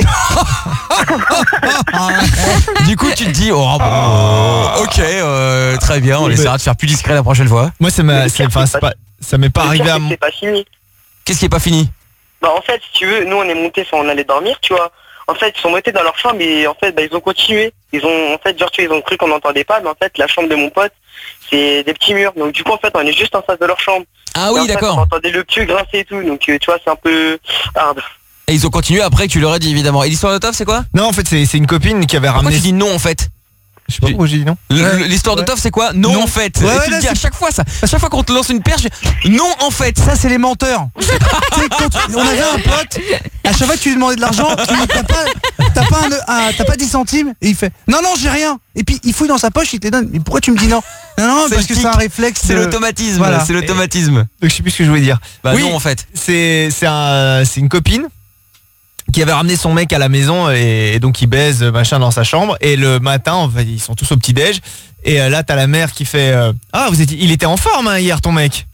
Du coup tu te dis oh bon, euh, OK, euh, très bien, on essaiera de faire plus discret la prochaine fois. Moi ça m'a c'est- enfin, c'est pas ça m'est pas Le arrivé pire, à c'est que mon c'est pas fini. Qu'est-ce qui est pas fini? Bah en fait si tu veux, nous on est montés, enfin on allait dormir, tu vois. En fait ils sont montés dans leur chambre et en fait bah, ils ont continué. Ils ont en fait genre tu vois, ils ont cru qu'on n'entendait pas, mais en fait la chambre de mon pote c'est des petits murs, donc du coup en fait on est juste en face de leur chambre. Ah Et oui, en fait, d'accord. on entendait le pieu grincer et tout, donc euh, tu vois c'est un peu hard. Et ils ont continué après que tu leur as dit évidemment. Et l'histoire de Toff c'est quoi? Non en fait c'est c'est une copine qui avait Pourquoi ramené tu dis non en fait? Je sais pas pourquoi j'ai dit non. Le- Ouais. le- L'histoire de Ouais. Toff c'est quoi? Non, Non. en fait. Ouais, Et ouais, tu là, le dis à c'est- chaque fois ça. À chaque fois qu'on te lance une perche, je- non en fait. Ça c'est les menteurs. Tu sais, quand tu- on avait un pote, à chaque fois que tu lui demandais de l'argent, tu lui dis, t'as pas, t'as pas, un- un- t'as pas dix centimes et il fait non non j'ai rien. Et puis il fouille dans sa poche, il te les donne. Mais pourquoi tu me dis non? Non non C'est parce le que c'est un tic. réflexe. C'est de- l'automatisme, Voilà. c'est l'automatisme. Donc je sais plus ce que je voulais dire. Bah oui, non en fait. c'est c'est un c'est une copine qui avait ramené son mec à la maison et, et donc il baise machin dans sa chambre et le matin en fait, ils sont tous au petit déj et euh, là t'as la mère qui fait euh, ah vous étiez il était en forme hein, hier ton mec.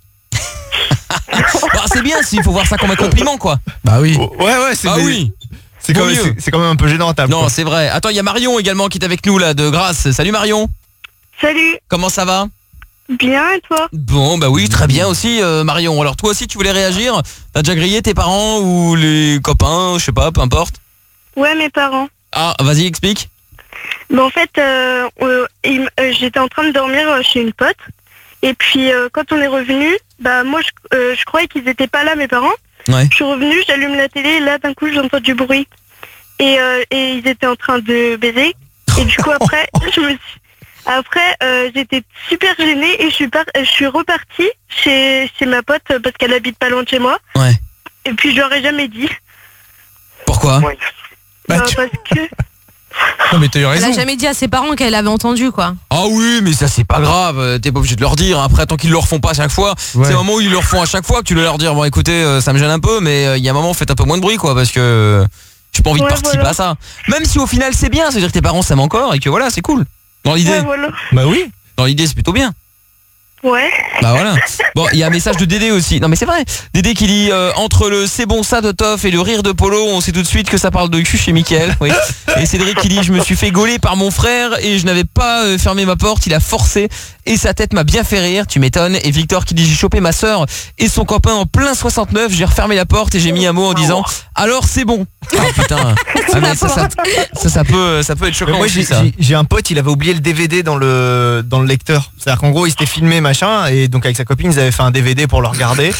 Bah, c'est bien, s'il faut voir ça comme un compliment quoi. Bah oui. Ouais ouais c'est Ah des- oui. c'est Vaut quand, même- mieux. c'est- c'est quand même un peu gênant à table. Non, quoi. c'est vrai. Attends, il y a Marion également qui est avec nous là de Grasse. Salut Marion. Salut, Comment ça va? bien et toi? Bon, bah oui, très bien aussi euh, Marion. Alors toi aussi tu voulais réagir? T'as déjà grillé tes parents ou les copains, je sais pas, peu importe. Ouais, mes parents. Ah, vas-y, explique. Bah, en fait, euh, euh, il m- euh, j'étais en train de dormir euh, chez une pote. Et puis, euh, quand on est revenu, bah moi, je, euh, je croyais qu'ils étaient pas là, mes parents. Ouais. Je suis revenue, j'allume la télé, et là, d'un coup, j'entends du bruit. Et, euh, et ils étaient en train de baiser. Et du coup, après, je me suis... Après, euh, j'étais super gênée et je suis, par... je suis repartie chez... chez ma pote euh, parce qu'elle habite pas loin de chez moi. Ouais. Et puis, je leur ai jamais dit. Pourquoi? Bah, Bah, tu- Parce que... Non mais t'as eu Elle raison. a jamais dit à ses parents qu'elle avait entendu quoi. Ah oui, mais ça c'est pas grave, euh, t'es pas obligé de leur dire. Après, tant qu'ils le refont pas à chaque fois, Ouais. c'est au moment où ils le refont à chaque fois que tu dois leur dire bon écoutez, euh, ça me gêne un peu, mais euh, il y a un moment faites un peu moins de bruit quoi, parce que euh, j'ai pas envie Ouais, de participer voilà. à ça. Même si au final c'est bien, c'est-à-dire que tes parents s'aiment encore et que voilà, c'est cool. Dans l'idée, Ouais, voilà. Bah oui. dans l'idée c'est plutôt bien. Ouais. Bah voilà. Bon, il y a un message de Dédé aussi. Non mais c'est vrai. Dédé qui dit euh, entre le c'est bon ça de Toff et le rire de Polo, on sait tout de suite que ça parle de cul chez Mickaël. Oui. Et Cédric qui dit je me suis fait gauler par mon frère et je n'avais pas euh, fermé ma porte, il a forcé et sa tête m'a bien fait rire, tu m'étonnes. Et Victor qui dit j'ai chopé ma sœur et son copain en plein soixante-neuf, j'ai refermé la porte et j'ai mis un mot en disant alors c'est bon. Ah putain. Ah, mais ça, ça, ça, ça peut ça peut être choquant Mais moi aussi, j'ai ça. j'ai- j'ai un pote, il avait oublié le D V D dans le dans le lecteur. C'est-à-dire qu'en gros il s'était filmé machin et donc avec sa copine ils avaient fait un D V D pour le regarder.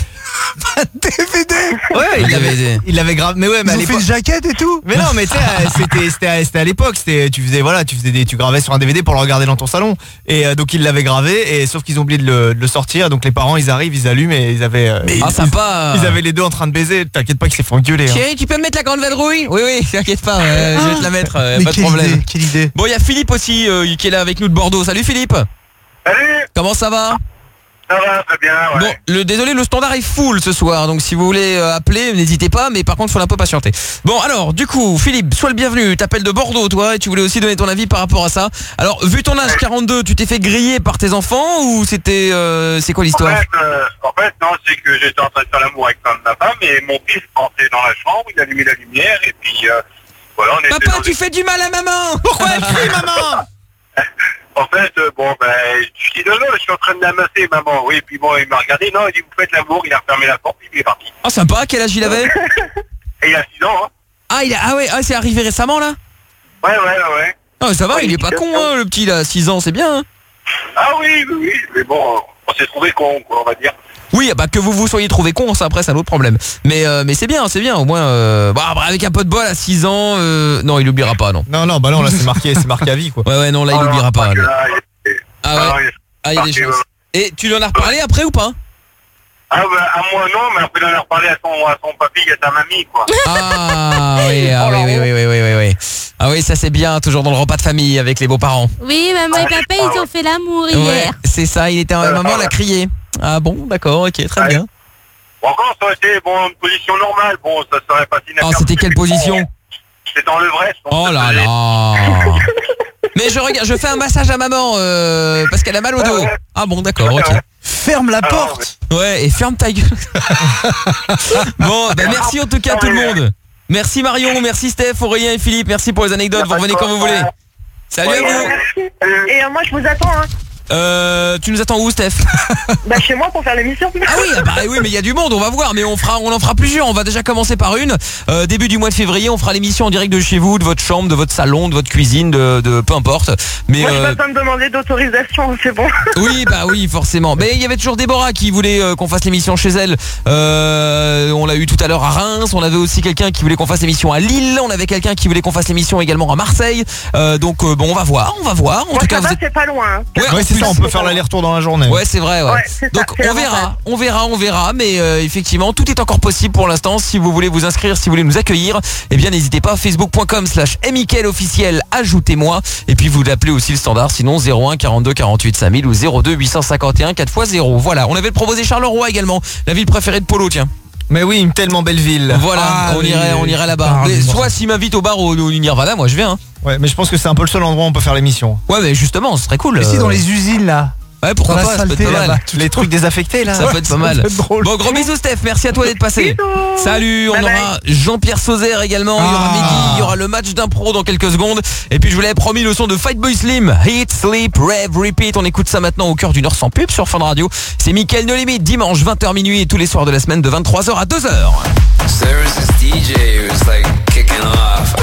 D V D. Ouais, il Le l'avait D V D. il l'avait grave. Mais ouais, mais Ils à ont fait l'époque. une jaquette et tout. Mais non, mais tu sais, euh, c'était c'était à, c'était à l'époque, c'était tu faisais voilà, tu faisais des tu gravais sur un D V D pour le regarder dans ton salon et euh, donc ils l'avaient gravé et sauf qu'ils ont oublié de le, de le sortir, donc les parents ils arrivent, ils allument et ils avaient euh, Ah ils, sympa. ils avaient les deux en train de baiser, t'inquiète pas qu'ils s'est fait engueuler. hein. Chérie, tu peux me mettre la grande vadrouille? Oui, oui, t'inquiète pas, euh, je vais te la mettre, euh, Mais pas de quelle problème. idée, quelle idée. Bon, il y a Philippe aussi euh, qui est là avec nous de Bordeaux. Salut Philippe. Salut. Comment ça va? Ça va, très bien, ouais. Bon, le, désolé, le standard est full ce soir, donc si vous voulez euh, appeler, n'hésitez pas, mais par contre, il faut un peu patienter. Bon, alors, du coup, Philippe, sois le bienvenu. T'appelles de Bordeaux, toi, et tu voulais aussi donner ton avis par rapport à ça. Alors, vu ton âge, quarante-deux, tu t'es fait griller par tes enfants ou c'était... Euh, c'est quoi l'histoire? En fait, euh, en fait, non, c'est que j'étais en train de faire l'amour avec ma femme et mon fils rentrait dans la chambre, il a allumé la lumière et puis euh, voilà, on était Papa, dans tu des- fais du mal à maman. Pourquoi elle crie, maman? En fait, euh, bon, ben, je dis non, non, je suis en train de l'amasser, maman. Oui, puis bon, il m'a regardé, non, il dit, vous faites l'amour, il a refermé la porte, puis il est parti. Ah, sympa, quel âge il avait? Et il a six ans, hein. Ah, il a, ah ouais, ah, c'est arrivé récemment, là? Ouais, ouais, ouais, ouais. Ah, ça va, il est pas con, hein, le petit, là, six ans, c'est bien, hein. Ah oui, oui, oui, mais bon, on s'est trouvé con, quoi, on va dire. Oui, bah que vous vous soyez trouvé con, ça après c'est un autre problème. Mais euh, mais c'est bien, c'est bien. Au moins, euh, bah, avec un peu de bol à six ans, euh, non, il oubliera pas, non. Non, non, bah non, là c'est marqué, c'est marqué à vie, quoi. Ouais, ouais, non, là il oubliera pas. là. Ah ouais. Ah, il y a des chances. Et tu lui en as reparlé après ou pas? Ah bah, à moi non, mais après il en a reparlé à son, à son papy et à sa mamie, quoi. Ah oui, ah, oui, oui, oui, oui, oui, oui, oui. Ah oui, ça c'est bien, toujours dans le repas de famille avec les beaux-parents. Oui, maman et papa, ils ont fait l'amour hier. Ouais, c'est ça, il était en maman, elle a crié. Ah bon, d'accord, ok, très bien. Bon, encore, ça aurait été, bon, une position normale, bon, ça serait pas si Oh, c'était quelle position? C'était dans le vrai. Oh là là. Mais je regarde, je fais un massage à maman euh, parce qu'elle a mal au dos. Ah bon, d'accord, ok. Ferme la porte. Ouais, et ferme ta gueule. Bon, bah merci en tout cas tout le monde. Merci Marion, merci Steph, Aurélien et Philippe, merci pour les anecdotes, vous revenez quand vous voulez. Salut à vous. Et euh, moi, je vous attends, hein. Euh, tu nous attends où, Steph? Bah, chez moi pour faire l'émission. Ah oui, bah oui, mais il y a du monde, on va voir, mais on fera, on en fera plusieurs. On va déjà commencer par une. Euh, début du mois de février, on fera l'émission en direct de chez vous, de votre chambre, de votre salon, de votre cuisine, de, de peu importe. Mais Moi, je euh, pas besoin de demander d'autorisation, c'est bon. oui, bah oui, forcément. Mais il y avait toujours Déborah qui voulait euh, qu'on fasse l'émission chez elle. Euh, on l'a eu tout à l'heure à Reims. On avait aussi quelqu'un qui voulait qu'on fasse l'émission à Lille. On avait quelqu'un qui voulait qu'on fasse l'émission également à Marseille. Euh, donc euh, bon, on va voir, on va voir. En Moi, tout cas, ça vous va, êtes... c'est pas loin. hein. Ouais, Ouais, c'est ça, on peut faire l'aller-retour dans la journée. Ouais, c'est vrai, ouais. Ouais, c'est ça, Donc c'est on l'avantage. verra, on verra, on verra, mais euh, effectivement, tout est encore possible pour l'instant. Si vous voulez vous inscrire, si vous voulez nous accueillir, eh bien n'hésitez pas, facebook.com slash Mickaël officiel, ajoutez-moi, et puis vous appelez aussi le standard, sinon zéro un quarante-deux quarante-huit cinq mille ou zéro deux huit cent cinquante et un quatre fois zéro. Voilà, on avait proposé Charleroi également, la ville préférée de Polo, tiens. Mais oui, une tellement belle ville. Voilà, Ah, on oui, irait, on oui. irait là-bas. Ah, Mais mais bon. soit s'il m'invite au bar au, au Nirvana, moi je viens. hein. Ouais, mais je pense que c'est un peu le seul endroit où on peut faire l'émission. Ouais, mais justement, ce serait cool. Ici, euh. dans les usines, là. Ouais, pourquoi Dans la pas, ça peut être saleté, pas mal. là-bas. Les trucs désaffectés là. Ça peut être pas mal. peut être drôle. Bon, gros bisous Steph, merci à toi d'être passé. Salut, on Bye bye. aura Jean-Pierre Sauzère également, il y aura Ah. Mehdi, il y aura le match d'impro dans quelques secondes. Et puis je vous l'avais promis le son de Fatboy Slim, Hit, Sleep, Rave, Repeat. On écoute ça maintenant au cœur d'une heure sans pub sur Fun Radio. C'est Mickaël No Limit, dimanche vingt heures minuit et tous les soirs de la semaine de vingt-trois heures à deux heures. There's this D J who's like kicking off.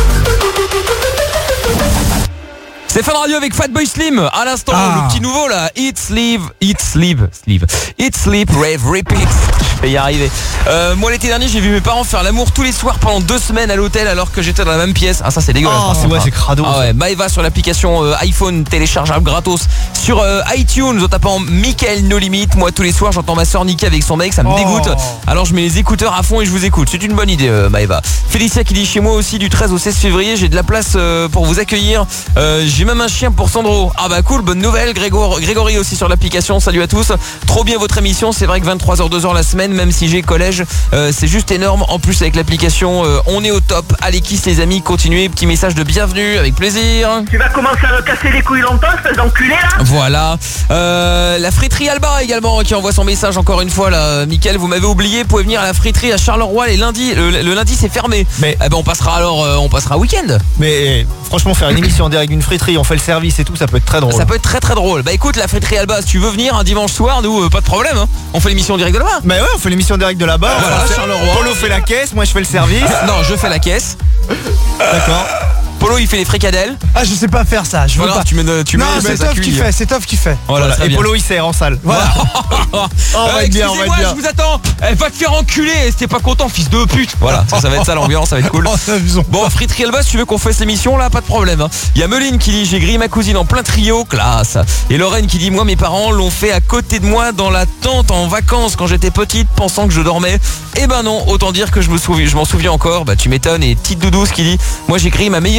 C'est Fun Radio avec Fatboy Slim à l'instant, Ah. le petit nouveau là, Eat, Sleep, Eat, Sleep, Sleep, Eat, Sleep, Rave, Repeat. Je vais y arriver. Euh, moi l'été dernier j'ai vu mes parents faire l'amour tous les soirs pendant deux semaines à l'hôtel alors que j'étais dans la même pièce. Ah ça c'est dégueulasse. Oh, c'est ouais, c'est crado. Ah ouais, Maëva sur l'application euh, iPhone téléchargeable gratos sur euh, iTunes en tapant Mickaël No Limit. Moi tous les soirs j'entends ma soeur niquer avec son mec, ça me Oh. dégoûte. Alors je mets les écouteurs à fond et je vous écoute. C'est une bonne idée euh, Maëva. Félicia qui dit chez moi aussi du treize au seize février, j'ai de la place euh, pour vous accueillir. Euh, j'ai même un chien pour Sandro. Ah bah cool, bonne nouvelle. Grégor, Grégory aussi sur l'application. Salut à tous. Trop bien votre émission. C'est vrai que vingt-trois heures deux heures la semaine, même si j'ai collège, euh, c'est juste énorme. En plus avec l'application, euh, on est au top. Allez kiss les amis, continuez. Petit message de bienvenue avec plaisir. Tu vas commencer à me casser les couilles longtemps, espèce d'enculé là. Voilà. Euh, la friterie Alba également qui envoie son message encore une fois là. Mickaël, vous m'avez oublié, vous pouvez venir à la friterie à Charleroi les lundis. Le, le lundi c'est fermé. Mais eh ben on passera alors, euh, on passera week-end. Mais franchement, faire une émission en direct d'une friterie, on fait le service et tout, ça peut être très drôle. Ça peut être très très drôle. Bah écoute, la friterie Alba, si tu veux venir un dimanche soir, nous euh, pas de problème. Hein. On fait l'émission en direct de là-bas. Mais ouais, on fait l'émission direct de là-bas. Voilà, Enfin, Charleroi. Polo fait la caisse, moi je fais le service. Non, je fais la caisse. D'accord. Polo il fait les fricadelles. Ah, je sais pas faire ça. Je veux Voilà, pas. tu mets, tu non, mets c'est ça Toff cuit. qui fait. C'est Toff qui fait. Voilà, très Et bien. Polo il sert en salle. Voilà. Oh, on va euh, être bien, on va excusez-moi, être bien. je vous attends. Elle va te faire enculer. C'était pas content, fils de pute. Voilà, ça, ça va être ça l'ambiance, ça va être cool. Bon, friterie Alba, si tu veux qu'on fasse l'émission là, pas de problème. hein. Il y a Meline qui dit j'ai grillé ma cousine en plein trio, classe. Et Lorraine qui dit moi mes parents l'ont fait à côté de moi dans la tente en vacances quand j'étais petite, pensant que je dormais. Eh ben non, autant dire que je me souviens, je m'en souviens encore. Bah tu m'étonnes. Et petite Doudouce qui dit moi j'ai grillé ma meilleure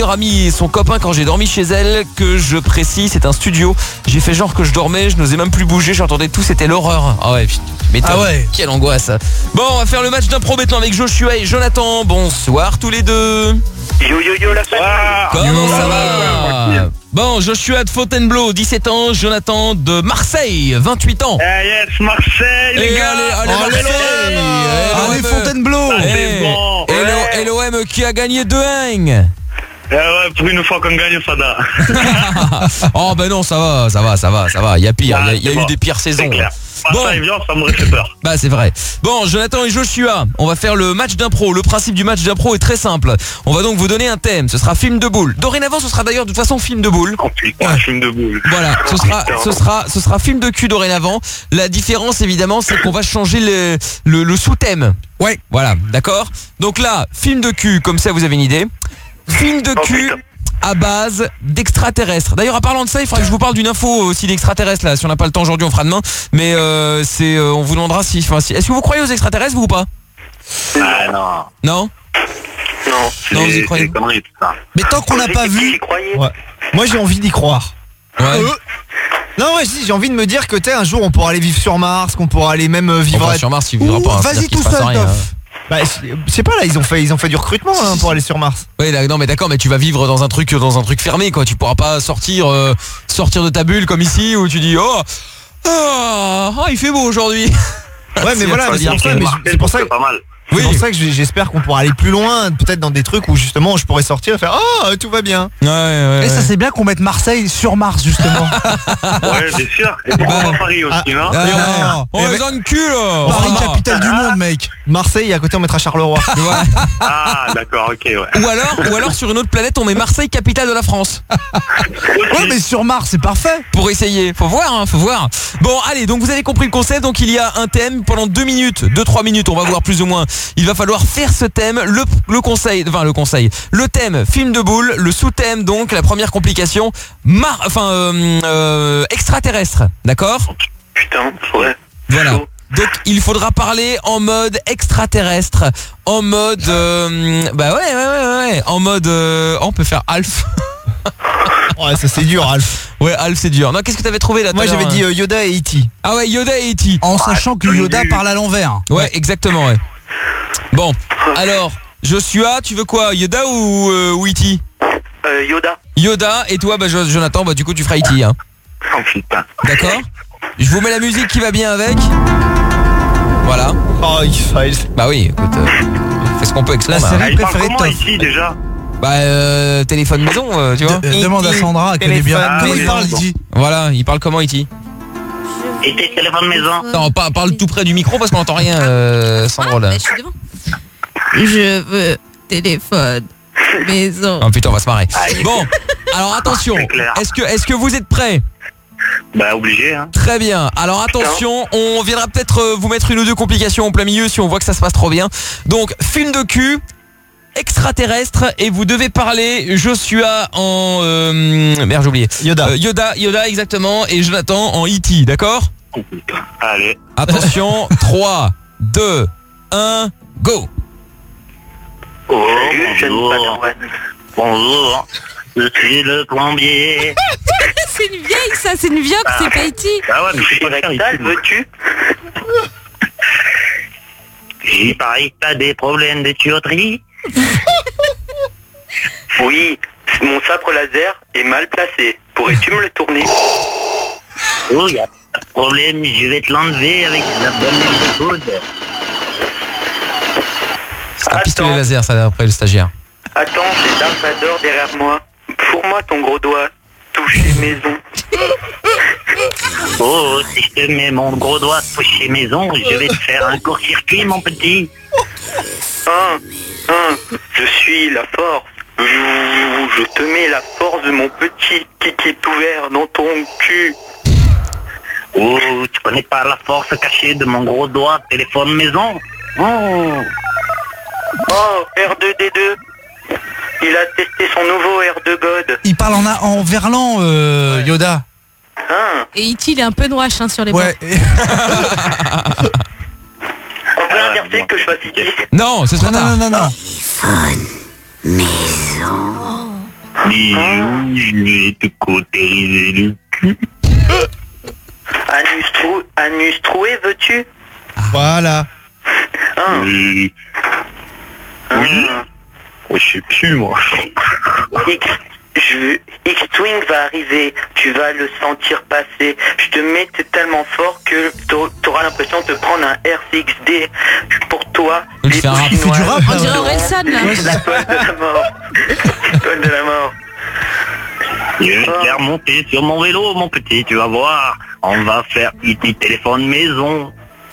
meilleure amie et son copain quand j'ai dormi chez elle, que je précise, c'est un studio. J'ai fait genre que je dormais, je n'osais même plus bouger, j'entendais tout, c'était l'horreur. Ah ouais, putain, m'étonnes. Ah ouais. Quelle angoisse. Bon, on va faire le match d'impro maintenant avec Joshua et Jonathan. Bonsoir tous les deux. Yo yo yo la famille. Comment ça va? Bon, Joshua de Fontainebleau, dix-sept ans, Jonathan de Marseille, vingt-huit ans. Eh yes, Marseille, les Et gars. allez, allez, Allez, Marseille. Allez, Fontainebleau. Eh, bon. et le- et l'O M qui a gagné deux un. Eh ouais, pour une fois qu'on gagne, ça da. Oh ben non, ça va, ça va, ça va, ça va. Il y a pire, il y a, il y a Ah, c'est eu bon. des pires saisons. C'est clair. Bon. Ça vient, ça m'aurait fait peur. Bah c'est vrai. Bon, Jonathan et Joshua, on va faire le match d'impro. Le principe du match d'impro est très simple. On va donc vous donner un thème. Ce sera film de boule. Dorénavant, ce sera d'ailleurs de toute façon film de boule. Oh putain, film de boule. Voilà, ce sera, ce sera, ce sera film de cul dorénavant. La différence évidemment, c'est qu'on va changer le, le, le sous-thème. Ouais. Voilà, d'accord. Donc là, film de cul, comme ça vous avez une idée. Film de cul à base d'extraterrestres. D'ailleurs, en parlant de ça, il faudra que je vous parle d'une info aussi d'extraterrestres là. Si on n'a pas le temps aujourd'hui, on fera demain. Mais euh, c'est, euh, on vous demandera si, enfin, si. Est-ce que vous croyez aux extraterrestres vous ou pas? Ah non. Non. Non, c'est Non, vous y des, croyez c'est des conneries tout ça. Mais tant qu'on n'a pas vu. Ouais. Moi j'ai envie d'y croire. Ouais. Euh, Non ouais, si, j'ai envie de me dire que t'es un jour on pourra aller vivre sur Mars, qu'on pourra aller même euh, vivre Enfin, à- sur Mars, il vivra Ouh, pas. hein, vas-y c'est-à-dire qu'il tout se passe seul, rien, Toff. hein. Bah, je sais pas là, ils ont fait ils ont fait du recrutement hein, pour aller sur Mars. Oui, là, non, mais d'accord, mais tu vas vivre dans un truc, dans un truc fermé, quoi. Tu pourras pas sortir, euh, sortir de ta bulle comme ici où tu dis, oh, ah, ah, il fait beau aujourd'hui. Ouais, mais voilà, mais c'est pour ça, mais je- c'est pour ça que- pas mal. c'est pour ça que j'ai- j'espère qu'on pourra aller plus loin, peut-être dans des trucs où justement je pourrais sortir et faire oh tout va bien. Ouais, ouais, Et ça c'est bien qu'on mette Marseille sur Mars justement. Ouais, bien sûr. Et pourquoi pas Paris aussi, non Ah, Et non, on- on et les avec- encule. Paris Ah. capitale du monde mec. Marseille et à côté on mettra Charleroi. Ouais. Ah, d'accord, ok, ouais. Ou alors, ou alors sur une autre planète, on met Marseille capitale de la France. Ouais mais sur Mars c'est parfait. Pour essayer, faut voir, hein, faut voir. Bon, allez, donc vous avez compris le concept. Donc il y a un thème pendant deux minutes, deux trois minutes, on va voir plus ou moins. Il va falloir faire ce thème, le, le conseil, enfin le conseil, le thème film de boule, le sous-thème donc la première complication, mar, enfin euh, euh, extraterrestre, d'accord? Putain, ouais. Voilà. Donc il faudra parler en mode extraterrestre, en mode, euh, bah ouais, ouais, ouais, ouais, en mode, euh, oh, on peut faire Alf. Ouais, ça c'est dur Alf. Ouais, Alf c'est dur. Non, qu'est-ce que t'avais trouvé là tout Moi à l'heure, j'avais dit hein euh, Yoda et E T. Ah ouais, Yoda et E T. En sachant que Yoda parle à l'envers. Ouais, exactement, ouais. Bon, alors, Joshua, tu veux quoi, Yoda ou, euh, ou E T? Euh, Yoda. Yoda, et toi, bah, Jo- Jonathan, bah, du coup, tu feras E T, hein. Oh putain. D'accord? Je vous mets la musique qui va bien avec. Voilà. Oh, il fallait. Bah oui, écoute, euh, fais ce qu'on peut avec ce La qu'on a. série Ah, il parle préférée de comment Toff. ici déjà? Bah, euh, téléphone maison, euh, tu vois. De- euh, demande à Sandra, elle connaît bien. téléphone, Comment il téléphone. parle, il dit. Voilà, il parle comment, E T? Et tes téléphones maison? Non, pas- parle tout près du micro parce qu'on n'entend rien, euh, Sandra, là. Ah, je suis devant. Je veux téléphone, maison. Oh putain, on va se marrer. Bon, alors attention, C'est clair. est-ce que, est-ce que vous êtes prêts? Bah obligé, hein. Très bien. Alors attention, on viendra peut-être euh, vous mettre une ou deux complications en plein milieu si on voit que ça se passe trop bien. Donc, film de cul, extraterrestre, et vous devez parler Joshua en... Euh, merde, j'ai oublié. Yoda. Euh, Yoda, Yoda exactement, et Jonathan en E T, d'accord? Oh putain. Allez. Attention, trois, deux, un, go. Oh, Salut, bonjour. jeune patron. Bonjour. Je suis le plombier. C'est une vieille ça, c'est une vieille, c'est pas E T. Ah ouais, mais je suis pas Rectal, veux-tu? Il paraît que t'as des problèmes de tuyauterie. Oui, mon sabre laser est mal placé. Pourrais-tu me le tourner? Oh, y a pas de problème, je vais te l'enlever avec la bonne de coude. C'est un pistolet laser, ça, après le stagiaire. Attends, j'ai Dark Vador derrière moi. Fourre-moi ton gros doigt. Toucher maison. Oh, si je te mets mon gros doigt toucher maison, je vais te faire un court-circuit, mon petit. Un, un, je suis la force. Je te mets la force de mon petit kiki ouvert dans ton cul. Oh, tu connais pas la force cachée de mon gros doigt téléphone maison? Oh. Oh, R deux D deux. Il a testé son nouveau R deux God. Il parle en, a- en verlan, euh, Yoda. Hein? Et E T il est un peu noache hein, sur les Ouais. bords. On peut inverser que je fasse ici. Non, ce sera Non, non, tard. non, non, non. Bisous, je vais te cautériser le cul. Anus, trou... Anus troué, veux-tu? Voilà. Ah. Euh... Oui. Oh, je sais plus, moi. X, je... X-Twing va arriver, tu vas le sentir passer. Je te mets tellement fort que t'auras l'impression de prendre un R C X D. Pour toi, il fait un rap, il fait du rap. On dirait Orelsan, là. La toile de la mort. La toile de la mort. Je vais te faire monter sur mon vélo, mon petit, tu vas voir. On va faire petit téléphone maison.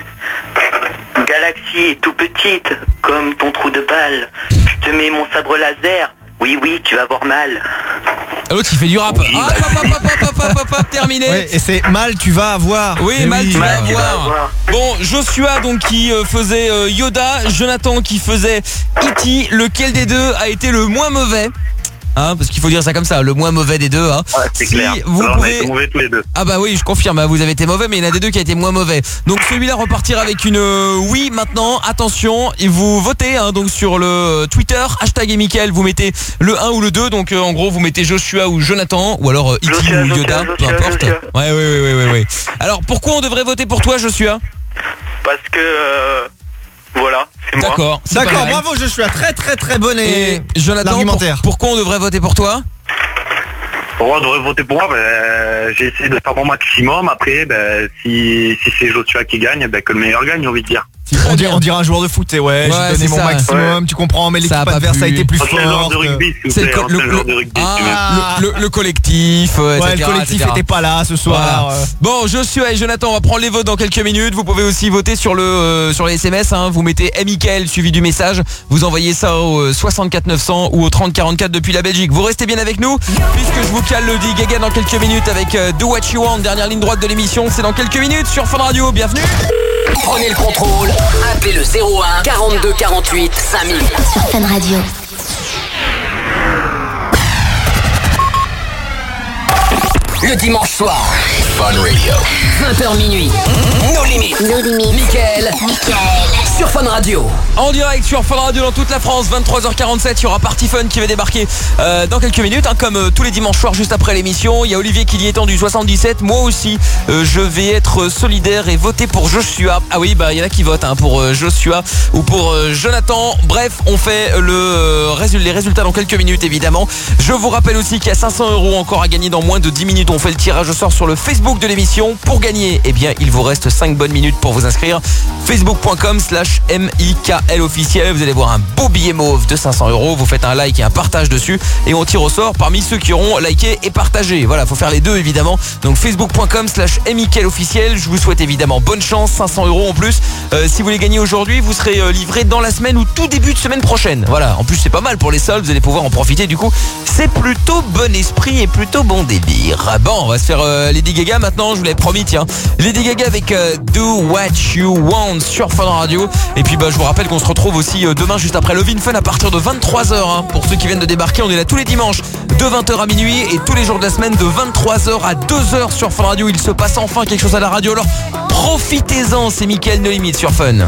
Galaxie est tout petite, comme ton trou de balle. Je te mets mon sabre laser. Oui, oui, tu vas avoir mal. L'autre il fait du rap. Ah, hop, hop, hop, hop, hop, hop, hop, terminé. Ouais, et c'est mal tu vas avoir. Oui, Mais mal oui. tu vas Mal, tu vas avoir. avoir. Bon, Joshua donc qui euh, faisait euh, Yoda, Jonathan qui faisait E T. Lequel des deux a été le moins mauvais? Hein, parce qu'il faut dire ça comme ça, le moins mauvais des deux. Hein. Ouais, c'est Si clair. vous Alors, pouvez... on a été mauvais tous les deux. Ah bah oui, je confirme, hein, vous avez été mauvais, mais il y en a des deux qui a été moins mauvais. Donc celui-là repartira avec une euh, oui maintenant. Attention, et vous votez hein, donc sur le Twitter, hashtag et Mickaël, vous mettez le un ou le deux. Donc euh, en gros, vous mettez Joshua ou Jonathan, ou alors euh, E T Joshua, ou Joshua, Yoda, Joshua, peu importe. Joshua. Ouais, ouais, ouais, ouais, ouais, ouais. Alors pourquoi on devrait voter pour toi, Joshua? Parce que... Euh, voilà, c'est moi. D'accord, c'est pas D'accord, mal. bravo, je suis à très très très bonne et, Et Jonathan, pour- l'argumentaire. pourquoi on devrait voter pour toi? Pour moi, on devrait voter pour moi. Ben, j'ai essayé de faire mon maximum. Après, ben, si, si c'est Joshua qui gagne, ben, que le meilleur gagne, j'ai envie de dire. On dirait, on dirait un joueur de foot, c'est ouais, Ouais, j'ai c'est donné mon ça. maximum, Ouais. tu comprends, mais l'équipe Ça a pas adverse a plu. été plus C'est le genre forte. de rugby, s'il vous C'est plaît. le, hein, le- c'est le genre le- de rugby. ah, tu veux. le- le- le collectif, euh, Ouais, et cetera, le collectif et cetera. était pas là ce soir. Voilà. euh. Bon, Joshua et Jonathan, on va prendre les votes dans quelques minutes. Vous pouvez aussi voter sur le euh, sur les S M S. Hein. Vous mettez Mickaël suivi du message. Vous envoyez ça au euh, soixante-quatre neuf cents ou au trente quarante-quatre depuis la Belgique. Vous restez bien avec nous puisque je vous cale le dit Gaga dans quelques minutes avec euh, Do What You Want, dernière ligne droite de l'émission. C'est dans quelques minutes sur Fun Radio. Bienvenue. Prenez le contrôle. Appelez le zéro un quarante-deux quarante-huit cinq mille. Sur Fun Radio. Le dimanche soir. Fun Radio. vingt heures minuit. Nos limites. Nos limites. Mickaël. Sur Fun Radio. En direct sur Fun Radio dans toute la France, vingt-trois heures quarante-sept, il y aura Party Fun qui va débarquer euh, dans quelques minutes, hein, comme euh, tous les dimanches soirs juste après l'émission. Il y a Olivier qui y est du soixante-dix-sept. Moi aussi, euh, je vais être solidaire et voter pour Joshua. Ah oui, bah il y en a qui votent hein, pour euh, Joshua ou pour euh, Jonathan. Bref, on fait le euh, résul- les résultats dans quelques minutes évidemment. Je vous rappelle aussi qu'il y a cinq cents euros encore à gagner dans moins de dix minutes. On fait le tirage au sort sur le Facebook de l'émission. Pour gagner, eh bien, il vous reste cinq bonnes minutes pour vous inscrire. facebook point com slash M I K L officiel. Vous allez voir un beau billet mauve de cinq cents euros. Vous faites un like et un partage dessus et on tire au sort parmi ceux qui auront liké et partagé. Voilà, faut faire les deux évidemment. Donc facebook point com slash M I K L officiel. Je vous souhaite évidemment bonne chance. cinq cents euros en plus. Euh, si vous les gagnez aujourd'hui, vous serez euh, livré dans la semaine ou tout début de semaine prochaine. Voilà. En plus, c'est pas mal pour les soldes. Vous allez pouvoir en profiter. Du coup, c'est plutôt bon esprit et plutôt bon délire. Bon, on va se faire euh, Lady Gaga maintenant. Je vous l'avais promis, tiens. Lady Gaga avec euh, Do What You Want sur Fun Radio. Et puis, bah, je vous rappelle qu'on se retrouve aussi euh, demain juste après Love in Fun à partir de vingt-trois heures. Hein. Pour ceux qui viennent de débarquer, on est là tous les dimanches de vingt heures à minuit et tous les jours de la semaine de vingt-trois heures à deux heures sur Fun Radio. Il se passe enfin quelque chose à la radio. Alors, profitez-en. C'est Mickaël No Limite sur Fun.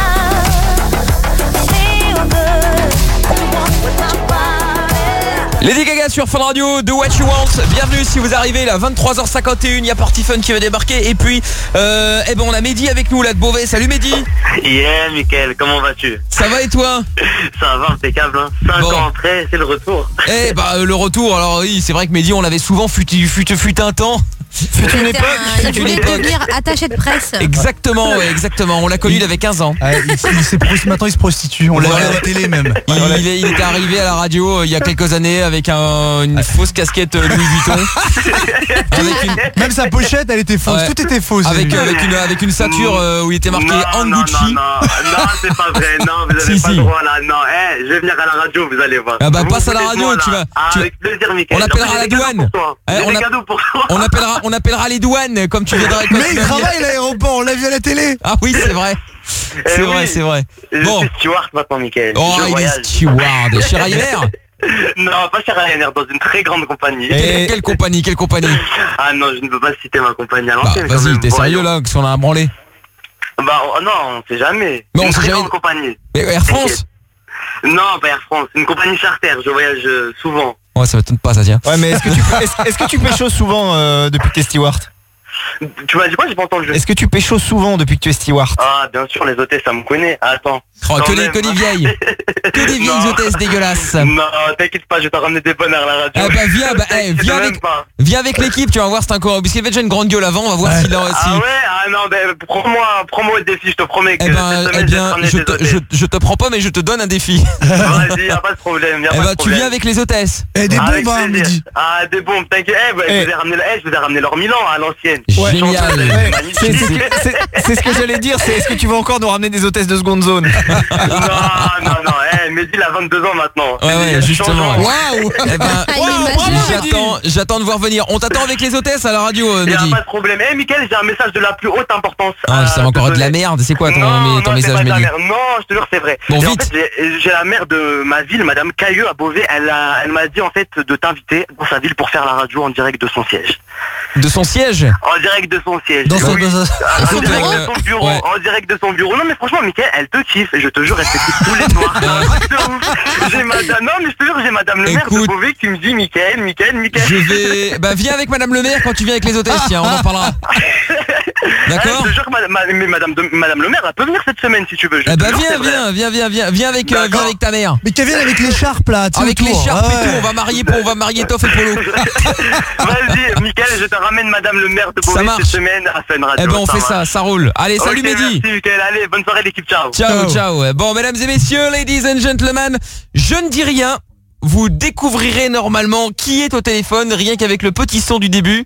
Lady Gaga sur Fun Radio, Do What You Want. Bienvenue si vous arrivez là, vingt-trois heures cinquante et une, il y a Party Fun qui va débarquer. Et puis, euh, eh ben on a Mehdi avec nous là de Beauvais. Salut Mehdi. Yeah, Mickaël, comment vas-tu? Ça va et toi? Ça va, impeccable, hein. cinq Bon. ans après, c'est le retour. Eh bah euh, le retour, alors oui, c'est vrai que Mehdi on l'avait souvent fut, fut, fut un temps. Fut une C'était époque. un- Il Fut une voulait époque. devenir attaché de presse. Exactement, ouais, exactement. On l'a connu, il avait quinze ans. Ouais, il, il s'est pro- maintenant il se prostitue, on l'a vu à la télé même. Il, il est, il était arrivé à la radio euh, il y a quelques années avec un- une fausse casquette euh, Louis Vuitton. Avec une- Même sa pochette elle était fausse, Ouais. tout était faux. avec, euh, avec, une, avec une ceinture euh, où il était marqué Non, non, non, Angucci. non, non, c'est pas vrai, non, vous avez Si, pas si. le droit là, non, eh, je vais venir à la radio, vous allez voir. Ah bah Vous passe à la foutez de radio, moi, tu là. vas- Ah, tu- avec plaisir, Mickaël. On appellera En plus, la j'ai des cadeaux douane. pour toi. Eh, J'ai on des a- cadeaux pour toi. On appellera, on appellera les douanes comme tu viendras. comme Mais tu il vas venir. travaille à l'aéroport, on l'a vu à la télé. Ah oui, c'est vrai. C'est Eh vrai, oui. c'est vrai. Je Bon. suis steward maintenant, Mickaël. Oh, Je il voyage. est steward. Chez Ryanair. Non, pas chez Ryanair, dans une très grande compagnie. Et quelle compagnie, quelle compagnie? Ah non, je ne peux pas citer ma compagnie à Bah, l'ancienne. quand vas-y, même. t'es Voyons. sérieux là, si on a un branlé? Bah oh, non, on sait jamais. Non, on une sait très jamais. grande compagnie. Mais Air France? Non, pas Air France, une compagnie charter, je voyage euh, souvent. Ouais, ça m'étonne pas, ça tient. Ouais, mais est-ce que tu est-ce, est-ce que tu pécho souvent euh, depuis que t'es steward? Tu m'as dit quoi? J'ai pas entendu. Est-ce que tu pécho souvent depuis que tu es steward? Ah, bien sûr, les hôtesses, ça me connaît. Attends. Oh, que, les, que les vieilles. Que des vieilles hôtesses dégueulasses. Non, t'inquiète pas, je vais t'en ramener des bonnes à la radio. Ah bah viens, bah, hey, viens, avec, viens avec l'équipe, tu vas voir, c'est un corps. Parce qu'il avait déjà une grande gueule avant, on va voir ouais. s'il a aussi. Ah ouais, ah non, ben prends-moi, prends-moi le défi, je te promets que eh ben, cette eh semaine, bien, je, je, te, je, je te prends pas, mais je te donne un défi. Vas-y, y'a pas de problème. Y'a eh pas bah, de problème. tu viens avec les hôtesses. Eh, des bombes, hein, Mehdi. Ah, des bombes, t'inquiète. Eh, bah, eh. je, vous ai ramené, eh, je vous ai ramené leur Milan à l'ancienne. Ouais. Génial. Ouais. C'est, c'est, c'est, c'est ce que j'allais dire, c'est est-ce que tu vas encore nous ramener des hôtesses de seconde zone? Non, non, non, eh, Mehdi, il a vingt-deux ans maintenant. Ouais, ouais, justement. Waouh. Eh ben, j'attends, j'attends de voir venir. On t'attend avec les hôtesses à la radio, euh, Mehdi. Mehdi. Y'a pas de problème. Eh, Mickaël, j'ai un message de la plus haute importance. Ah, ça va encore de la merde. C'est quoi ton, non, ton non, message, Mehdi? Mehdi? Non, je te jure, c'est vrai. Bon, et vite. En fait, j'ai, j'ai la maire de ma ville, Madame Cailleux à Beauvais. Elle, a, elle m'a dit en fait de t'inviter dans sa ville pour faire la radio en direct de son siège. De son siège? En direct de son siège. Dans son, oui. dans son... En, en direct bureau de son bureau. ouais. En direct de son bureau. Non mais franchement, Mickaël, elle te kiffe. Et je te jure, elle te kiffe tous les soirs. C'est ouf. J'ai madame... Non mais je te jure, j'ai Madame le maire Écoute, de Beauvais qui me dit Mickaël, Mickaël, Mickaël. Je vais... Bah viens avec Madame le maire quand tu viens avec les hôtesses, tiens, on en parlera. D'accord. Je te jure que madame, mais madame, de, madame le maire, elle peut venir cette semaine si tu veux. Je Eh bah te jure, viens, c'est vrai. viens, viens, viens, viens, viens avec, euh, viens avec ta mère. Mais qu'elle vienne avec l'écharpe là, tu sais, Avec autour. l'écharpe Ah et ouais. tout, on va marier, on va marier Toff et Polo. Vas-y, Mickaël, je te ramène Madame le maire de Ça Beauvais marche. cette semaine à Fun Radio. Eh ben on fait marche. ça, ça roule. Allez, salut Ok, Mehdi. Merci Mickaël, allez, bonne soirée l'équipe, ciao. Ciao, ciao. Bon, mesdames et messieurs, ladies and gentlemen, je ne dis rien. Vous découvrirez normalement qui est au téléphone, rien qu'avec le petit son du début.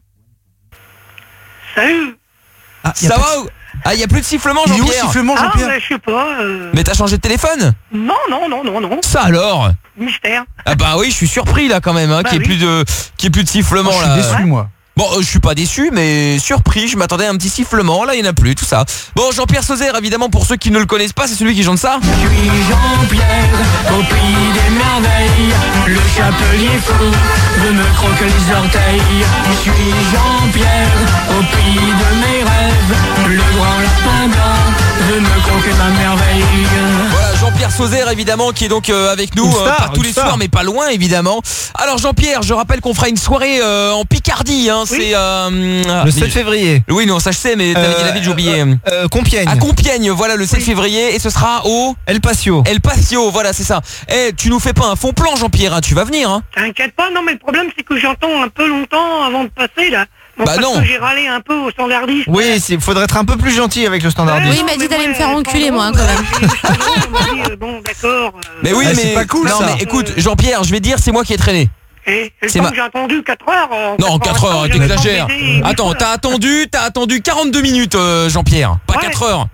Salut. Ah, y a Ça pas va ou... Ah, il n'y a plus de sifflement, Il est où, Jean-Pierre? sifflement, Ah, Jean-Pierre? mais je sais pas. euh, Mais t'as changé de téléphone? Non, non, non, non, non. Ça alors? Mystère. Ah bah oui, je suis surpris là quand même, hein, Bah qu'il n'y ait oui. plus de, qu'il y ait plus de sifflement Oh, je là. suis déçu, moi. Bon, euh, je suis pas déçu, mais surpris. Je m'attendais à un petit sifflement. Là, il n'y en a plus, tout ça. Bon, Jean-Pierre Sauzère, évidemment, pour ceux qui ne le connaissent pas, c'est celui qui chante ça. Je suis Jean-Pierre, au pays des merveilles. Le chapelier fou veut me croquer les orteils. Je suis Jean-Pierre, au pays de mes rêves. Le grand lapin blanc veut me croquer ma merveille. Voilà, Jean-Pierre Sauzère, évidemment, qui est donc euh, avec nous, Une euh, star, pas tous une les star. soirs, mais pas loin, évidemment. Alors, Jean-Pierre, je rappelle qu'on fera une soirée euh, en Picardie. Hein, Oui. C'est euh, ah, Le mais- sept février. Oui, non, ça je sais, mais t'avais Euh, dit la ville, j'ai oublié. Euh, euh, Compiègne. À Compiègne, voilà, le sept février, et ce sera au El Patio. El Patio, voilà, c'est ça. Eh, tu nous fais pas un faux plan, Jean-Pierre, hein, tu vas venir, hein. T'inquiète pas, non, mais le problème, c'est que j'entends un peu longtemps avant de passer, là. Bon, Bah parce non. que j'ai râlé un peu au standardiste. Oui, il faudrait être un peu plus gentil avec le standardiste. Oui, il m'a dit d'aller me faire enculer, moi, quand même. On m'a dit, euh, bon, d'accord. euh, Mais oui, Ah, mais c'est pas cool, non, ça. mais écoute, Jean-Pierre, je vais dire, c'est moi qui ai traîné. Et le C'est temps ma- que j'ai attendu quatre heures. euh, Non, quatre heures, j'avais pas t'exagères. baisé huit Attends, fois. t'as attendu, t'as attendu quarante-deux minutes, euh, Jean-Pierre, pas Ouais. quatre heures.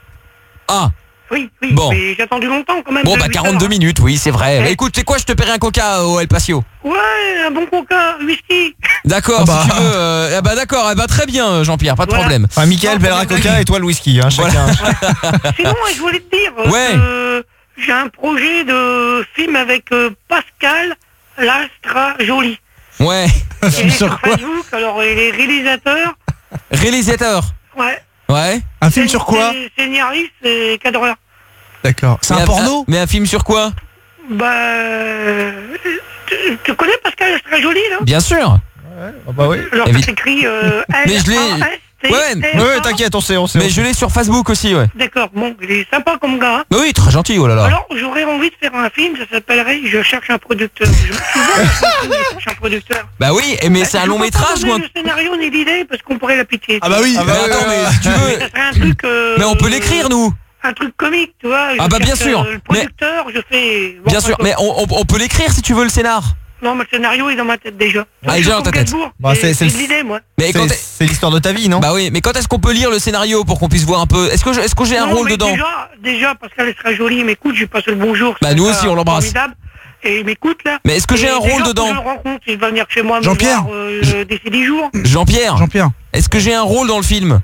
Ah, Oui, oui, Bon. mais j'ai attendu longtemps quand même. bon de bah huit quarante-deux heures. minutes, oui, c'est vrai. Ouais. Bah, écoute, c'est quoi, je te paierai un coca au El Patio. Ouais, un bon coca, whisky. D'accord, Ah bah. si tu veux. euh, ah bah d'accord, eh bah très bien, Jean-Pierre, pas de Voilà. problème. Enfin, Mickaël, Bellera Coca et toi le whisky, hein, chacun. Sinon, je voulais te dire euh, Ouais. que j'ai un projet de film avec euh, Pascal Lastra Jolie. Ouais. Il est sur Facebook, alors il est réalisateur. Réalisateur. Ouais. Ouais. Un film sur quoi? C'est scénariste et cadreur. D'accord. C'est Mais un porno? Mais un film sur quoi? Bah. euh, Tu, tu connais Pascal Lastra Jolie, là? Bien sûr. Ah bah oui. Alors, Évi- ça s'écrit euh, Mais je l'ai- L A S T Ouais, R A. Ouais, t'inquiète, on sait, on sait. Mais on je sait. l'ai sur Facebook aussi, ouais. D'accord, bon, il est sympa comme gars. Bah oui, très gentil, oh là là. Alors, j'aurais envie de faire un film, ça s'appellerait Je cherche un producteur. Je, souvent, je cherche un producteur. Bah oui, et mais c'est un Je long peux pas métrage ou donner un... le scénario ni l'idée parce qu'on pourrait la pitié. Ah bah oui. Ah bah ouais, attends, ouais, mais ouais. si tu veux... Ça serait un truc. euh, Mais on peut l'écrire, nous. Un truc comique, tu vois. Je Ah bah bien cherche, sûr, euh, Le mais- producteur, je fais. bon, Bien sûr, enfin, mais on, on- on peut l'écrire si tu veux le scénar. Non, mais le scénario est dans ma tête déjà. Ah, il est déjà dans ta tête. Bah, c'est- c'est c'est de le- l'idée, moi. Mais quand C'est est- c'est l'histoire de ta vie, non? Bah oui, mais quand est-ce qu'on peut lire le scénario pour qu'on puisse voir un peu? Est-ce que je- est-ce que j'ai un Non, rôle mais dedans? Déjà, déjà, Pascal sera jolie, il m'écoute, je lui passe le bonjour. Bah, c'est nous ça, aussi, on l'embrasse. formidable. Et il m'écoute là. Mais est-ce que j'ai Et un déjà rôle que dedans? Je le rencontre, il va venir chez moi me Jean-Pierre. voir euh, d'ici dix jours. Jean-Pierre, Jean-Pierre. est-ce que j'ai un rôle dans le film?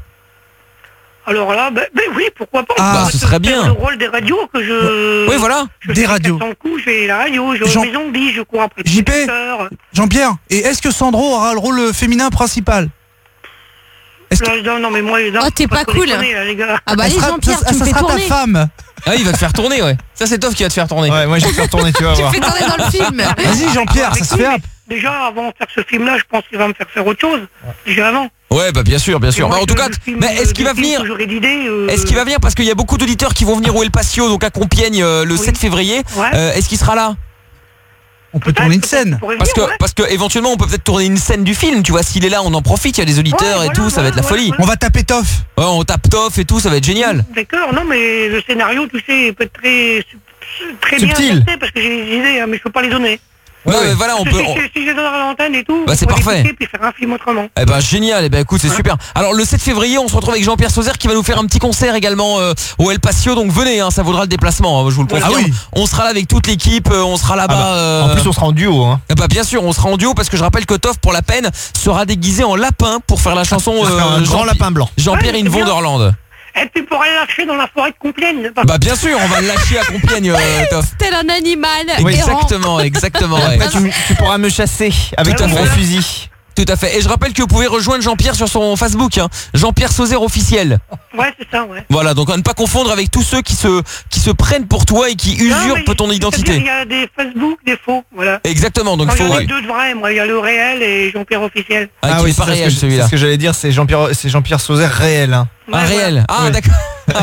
Alors là, ben ben oui, pourquoi pas. Ah, On va ce se serait faire bien. Le rôle des radios que je. Oui, voilà. je Des fais radios. quatre cents coups, je fais la radio, je Jean- fais mes zombies, je cours après. J P. producteurs. Jean-Pierre. Et est-ce que Sandro aura le rôle féminin principal? que... Non, non, mais moi, non, Oh, t'es pas cool. déconner, là, les gars. Ah bah Elle allez sera- Jean-Pierre, ça, tu me ça fais sera tourner. ta femme. Ah, il va te faire tourner, ouais. Ça, c'est Toff qui va te faire tourner. Ouais, moi je vais te faire tourner, tu vas Tu me voir. fais tourner dans le film. Vas-y Jean-Pierre, ça se fait. Déjà, avant de faire ce film-là, je pense qu'il va me faire faire autre chose. Déjà avant. Ouais, bah bien sûr, bien sûr. Et moi, Bah, en tout je- cas, je filme, mais est-ce euh, qu'il des va films venir que j'aurais d'idées, euh, Est-ce qu'il va venir parce qu'il y a beaucoup d'auditeurs qui vont venir au El Patio, donc à Compiègne euh, le sept février. Ouais. Euh, est-ce qu'il sera là? On peut tourner une scène. Parce que parce que éventuellement on peut peut-être tourner une scène du film, tu vois, s'il est là, on en profite, il y a des auditeurs Ouais, et voilà, tout, ça va être la voilà, folie. On va taper Toff. Ouais, on tape Toff et tout, ça va être génial. D'accord, non, mais le scénario, tu sais, peut être très, très bien Subtil. adapté parce que j'ai des idées, hein, mais je peux pas les donner. Ouais, mais voilà, on Parce peut que on- Si, si je les donne à l'antenne et tout, Bah, on c'est pourrait parfait. l'écouter puis faire un film autrement. Eh ben génial, eh ben écoute, c'est super. Alors le sept février, on se retrouve avec Jean-Pierre Sauzère qui va nous faire un petit concert également euh, au El Patio, donc venez, hein, ça vaudra le déplacement, hein, je vous le confirme. Ah oui. On sera là avec toute l'équipe, euh, on sera là-bas. Ah bah, euh, En plus, on sera en duo. Hein. eh bah bien sûr, on sera en duo parce que je rappelle que Toff pour la peine sera déguisé en lapin pour faire la chanson Ça sera un grand Jean- lapin blanc. Jean-Pierre Ouais, in c'est bien. Wonderland. Et puis pour aller lâcher dans la forêt de Compiègne. Bah bien sûr, on va le lâcher à Compiègne, euh, Toff. Tel un animal. Oui, errant. exactement, exactement. Et ouais. après, tu, tu pourras me chasser avec Tout à ton fait. gros fusil. Tout à fait. Et je rappelle que vous pouvez rejoindre Jean-Pierre sur son Facebook, hein. Jean-Pierre Sauzère officiel. Ouais, c'est ça, ouais. Voilà, donc à ne pas confondre avec tous ceux qui se qui se prennent pour toi et qui Non, usurpent mais ton c'est-à-dire, identité. Il y a des Facebook, des faux, voilà. Exactement, donc Moi, faut. il y en a ouais. deux de vrais, moi, il y a le réel et Jean-Pierre officiel. Ah, qui est pas c'est ce réel que je- celui-là. c'est ce que j'allais dire, c'est Jean-Pierre, c'est Jean-Pierre Sauzère réel. Hein. Ah Ouais, réel. Ah Ouais. d'accord.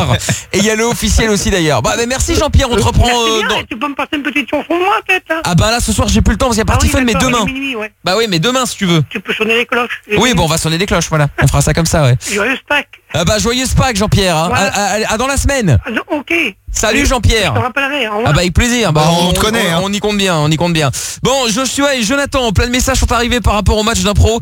Et il y a le officiel aussi d'ailleurs. Bah mais merci Jean-Pierre, on te reprend Merci euh, bien, dans... et tu peux me passer une petite chanson de moi, peut-être, hein. Ah bah là ce soir j'ai plus le temps parce qu'il y a Ah partie oui, fun mais d'accord, demain. il est minuit, ouais. Bah oui mais demain si tu veux. Tu peux sonner les cloches. Oui bon on va sonner des cloches voilà. On fera ça comme ça ouais. Joyeux Pâques. Ah bah joyeuse Pâques Jean-Pierre. Hein. Voilà. À, à- à dans la semaine. Ah, non, ok. Salut Je Jean-Pierre. te rappellerai, au revoir. Ah bah avec plaisir. Bah, Bah, on te connaît, hein. On y compte bien, on y compte bien. Bon, Joshua et Jonathan, plein de messages sont arrivés par rapport au match d'impro.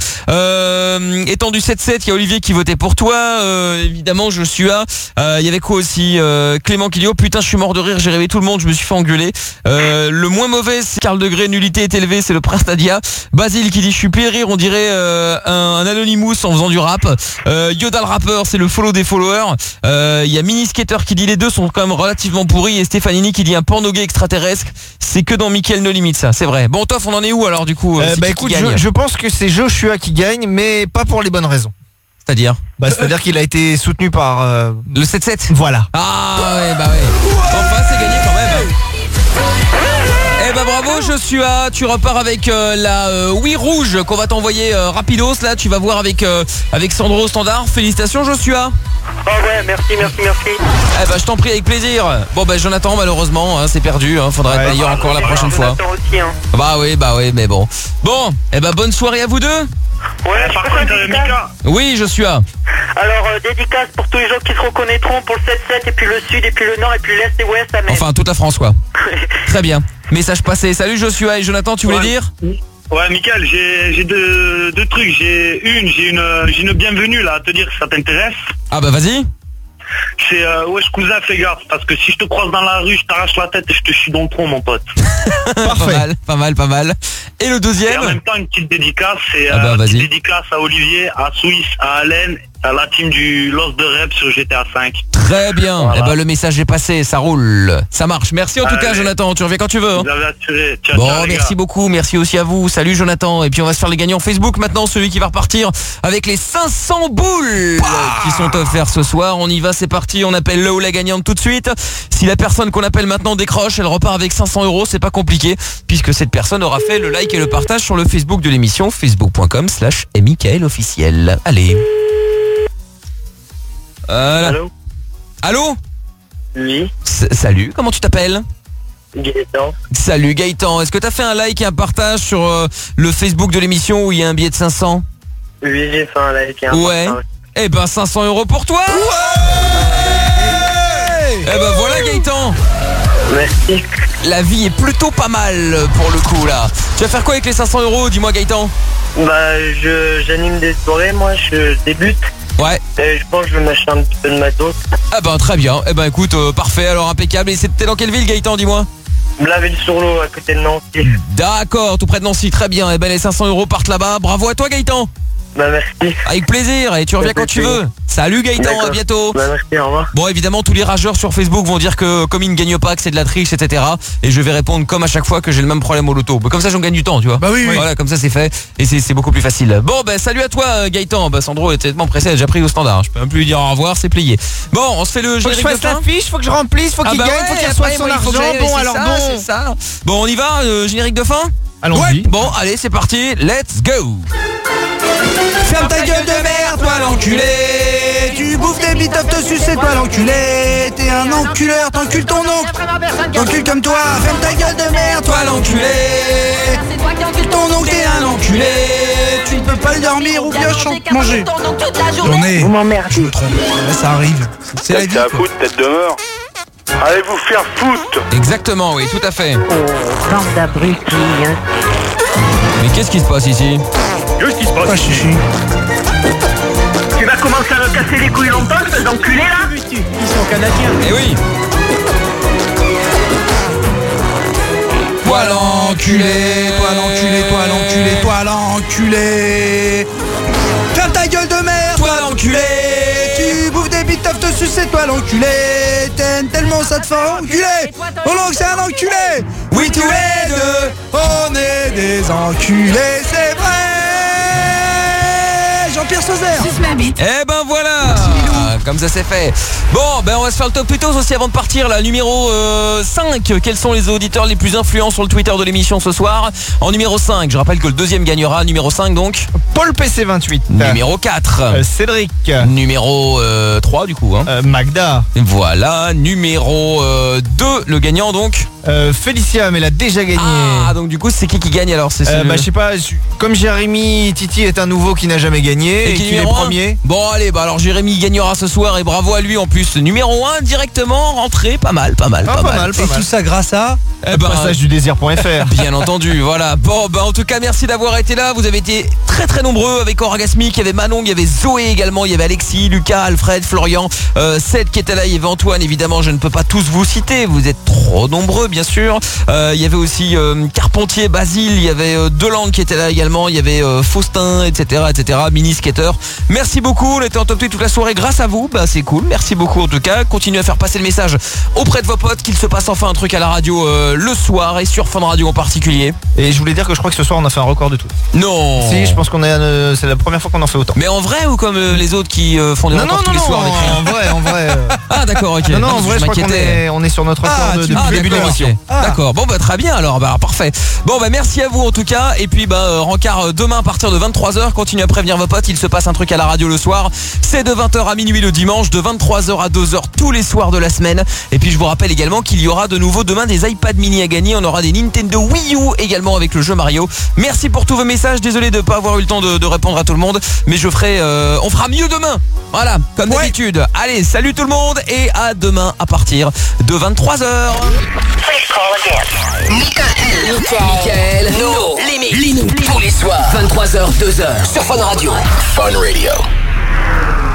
Euh, étant du sept sept, il y a Olivier qui votait pour toi. Euh, évidemment, Joshua. Euh, Il y avait quoi aussi euh, Clément qui dit oh putain, je suis mort de rire, j'ai rêvé tout le monde, je me suis fait engueuler. Euh, le moins mauvais, c'est Carl Degré, nullité est élevée, c'est le prince Nadia. Basile qui dit je suis plié rire, on dirait euh, un, un Anonymous en faisant du rap. Euh, Yoda le rappeur, c'est le follow des followers. Euh, Il y a Mini Skater qui dit les deux sont quand même relativement pourris et Stéphanini qui dit un porno gay extraterrestre, c'est que dans Mickaël No Limit ça, c'est vrai. Bon Toff, on en est où alors du coup euh, Euh, c'est bah qui écoute, qui gagne je, je pense que c'est Joshua qui gagne, mais pas pour les bonnes raisons. C'est-à-dire Bah c'est-à-dire qu'il a été soutenu par euh, le sept sept. Voilà. Ah ouais bah ouais. Enfin c'est gagné quand même. Eh bah bravo Joshua, tu repars avec euh, la euh, oui rouge qu'on va t'envoyer euh, rapidos là, tu vas voir avec euh, avec Sandro au standard. Félicitations Joshua. Oh ouais, merci, merci, merci. Eh bah je t'en prie avec plaisir. Bon bah Jonathan malheureusement hein, c'est perdu, hein, faudra être meilleur encore la prochaine fois. Aussi, hein. Bah oui bah oui mais bon. Bon, eh bah bonne soirée à vous deux. Ouais, par contre, Mika. Oui Joshua. Alors, euh, dédicace pour tous les gens qui se reconnaîtront pour le sept sept, et puis le sud, et puis le nord, et puis l'est et ouest, amen. Enfin toute la France quoi. Très bien. Message passé. Salut Joshua et Jonathan, tu voulais Ouais. dire? Ouais, Mickaël, j'ai j'ai deux, deux trucs. J'ai une, j'ai une, j'ai une bienvenue là à te dire si ça t'intéresse. Ah bah vas-y. C'est euh, wesh cousin, fais gaffe, parce que si je te croise dans la rue, je t'arrache la tête et je te chie dans le tronc, mon pote. Pas mal, pas mal, pas mal. Et le Et deuxième? en même temps, une petite dédicace, c'est Ah bah, euh, une vas-y. petite dédicace à Olivier, à Suisse, à Alain, à la team du Lost de Rep sur G T A cinq. Très bien. Voilà. Eh ben le message est passé, ça roule, ça marche. Merci en tout Allez. cas Jonathan, tu reviens quand tu veux. hein. Vous avez assuré. Ciao, Bon, ciao, les merci gars. beaucoup, merci aussi à vous. Salut Jonathan. Et puis on va se faire les gagnants Facebook maintenant, celui qui va repartir avec les cinq cents boules qui sont offertes ce soir. On y va, c'est parti. On appelle le ou la gagnante tout de suite. Si la personne qu'on appelle maintenant décroche, elle repart avec cinq cents euros. C'est pas compliqué puisque cette personne aura fait le like et le partage sur le Facebook de l'émission, facebook point com slash Mickaël officiel. Allez. Voilà. Allô? Allô? Oui, S- Salut, comment tu t'appelles? Gaëtan. Salut Gaëtan, est-ce que t'as fait un like et un partage sur euh, le Facebook de l'émission où il y a un billet de cinq cents? Oui, j'ai fait un like. et un Ouais. partage. Eh ben cinq cents euros pour toi. Eh ben voilà Gaëtan. Merci. La vie est plutôt pas mal pour le coup là. Tu vas faire quoi avec les cinq cents euros? Dis-moi Gaëtan. Bah, je, j'anime des soirées, moi, je débute. Ouais. Et je pense que je vais m'acheter un petit peu de matos. Ah ben très bien. Eh ben écoute, euh, parfait, alors impeccable. Et c'était dans quelle ville Gaëtan, dis-moi? Blavel-sur-l'eau, à côté de Nancy. D'accord, tout près de Nancy, très bien. Eh ben les cinq cents euros partent là-bas. Bravo à toi Gaëtan. Bah merci. Avec plaisir, et tu reviens quand tu veux. Salut Gaëtan, D'accord. à bientôt. Bah merci, au revoir. Bon, évidemment, tous les rageurs sur Facebook vont dire que comme ils ne gagnent pas, que c'est de la triche, et cetera. Et je vais répondre comme à chaque fois que j'ai le même problème au loto. Bah, comme ça, j'en gagne du temps, tu vois. Bah oui, oui. Voilà, comme ça, c'est fait. Et c'est c'est beaucoup plus facile. Bon, bah salut à toi Gaëtan. Bah Sandro est tellement pressé, elle a déjà pris au standard. Je peux même plus lui dire au revoir, c'est plié. Bon, on se fait le Faut que je générique de fasse la fin. fiche, faut que je remplisse, faut Ah qu'il bah gagne, ouais, faut qu'il après, reçoive son moi, il faut que argent. j'aille- Bon, c'est alors ça, bon. c'est ça. Bon, on y va, euh, générique de fin. Allons-y. Bon, allez, c'est parti. Let's go. Ferme ta gueule de merde, toi l'enculé. Tu bouffes des biteufs, te sucer, toi l'enculé. T'es un enculeur, t'encules ton oncle. T'encules comme toi, ferme ta gueule de merde, toi l'enculé. Ton oncle est un enculé. Tu ne peux pas le dormir ou bien chan- manger. J'en ai. Vous m'emmerdez. Je me trompe. Là, ça arrive. C'est la vie. T'as à foutre, tête de mort. Allez vous faire foutre. Exactement, oui, tout à fait. Bande d'abrutis, hein. Mais qu'est-ce qui se passe ici? Qu'est-ce qui se passe? Ah, chichi. Tu vas commencer à me casser les couilles longtemps, ces enculés là? Ils sont canadiens. Eh oui. Toi l'enculé, toi l'enculé, toi l'enculé, toi l'enculé. Ferme ta gueule de merde, toi l'enculé. Tu bouffes des biteufs, te sucer, toi l'enculé. T'aimes tellement ça te fait enculer. Oh non, c'est un enculé. Oui, tous les deux, on est des enculés, c'est vrai. Jean-Pierre Sauzère. Eh ben voilà. Comme ça c'est fait. Bon, ben on va se faire le top tutos aussi avant de partir. Là, numéro euh, cinq. Quels sont les auditeurs les plus influents sur le Twitter de l'émission ce soir? En numéro cinq, je rappelle que le deuxième gagnera. Numéro cinq donc. Paul P C vingt-huit. Numéro quatre. Euh, Cédric. Numéro euh, trois du coup. Hein. Euh, Magda. Voilà. Numéro euh, deux, le gagnant donc. Euh, Félicia, mais elle a déjà gagné. Ah, donc du coup c'est qui qui gagne alors? C'est Euh, celui- bah je sais pas, je- comme Jérémy Titi est un nouveau qui n'a jamais gagné et, qui est qu'il est numéro un? premier. Bon allez, bah alors Jérémy gagnera ce soir et bravo à lui en plus. Numéro un directement rentré, pas mal, pas mal, Ah, pas, pas mal. mal, pas Et mal. tout ça grâce à. Eh ben, Passage du désir point F R. bien entendu, voilà. Bon, bah en tout cas, merci d'avoir été là. Vous avez été très très nombreux avec Orgasmic. Il y avait Manon, il y avait Zoé également, il y avait Alexis, Lucas, Alfred, Florian, euh, Seth qui était là, il y avait Antoine. Évidemment, je ne peux pas tous vous citer. Vous êtes trop nombreux, bien sûr. Euh, il y avait aussi euh, Carpentier, Basile, il y avait euh, Delangue qui était là également. Il y avait euh, Faustin, et cetera, et cetera. Mini Skater. Merci beaucoup. On était en top tweet toute la soirée grâce à vous. Bah c'est cool. Merci beaucoup en tout cas. Continuez à faire passer le message auprès de vos potes qu'il se passe enfin un truc à la radio euh, le soir et sur Fun Radio en particulier. Et je voulais dire que je crois que ce soir on a fait un record de tout. Non. Si, je pense qu'on est, euh, c'est la première fois qu'on en fait autant. Mais en vrai ou comme euh, les autres qui euh, font des Non, records non, tous non, les soirs avec rien en vrai, en vrai. euh. Ah d'accord, ok. Non, non, en parce que vrai, je crois qu'on m'inquiétais. est, on est sur notre record Ah, de- tu- depuis Ah, le début de d'accord, l'émission. ok. Ah. D'accord, bon bah très bien alors, bah parfait. Bon bah merci à vous en tout cas. Et puis bah euh, rencard euh, demain à partir de vingt-trois heures. Continuez à prévenir vos potes, il se passe un truc à la radio le soir. C'est de vingt heures à minuit le dimanche, de vingt-trois heures à deux heures tous les soirs de la semaine. Et puis je vous rappelle également qu'il y aura de nouveau demain des iPad mini à gagner. On aura des Nintendo Wii U également avec le jeu Mario. Merci pour tous vos messages. Désolé de ne pas avoir eu le temps de, de répondre à tout le monde, mais je ferai, euh, on fera mieux demain. Voilà, comme Ouais. d'habitude. Allez, salut tout le monde et à demain à partir de vingt-trois heures. Michael, nos limites, tous les soirs, vingt-trois heures, deux heures, sur Fun Radio. Fun Radio.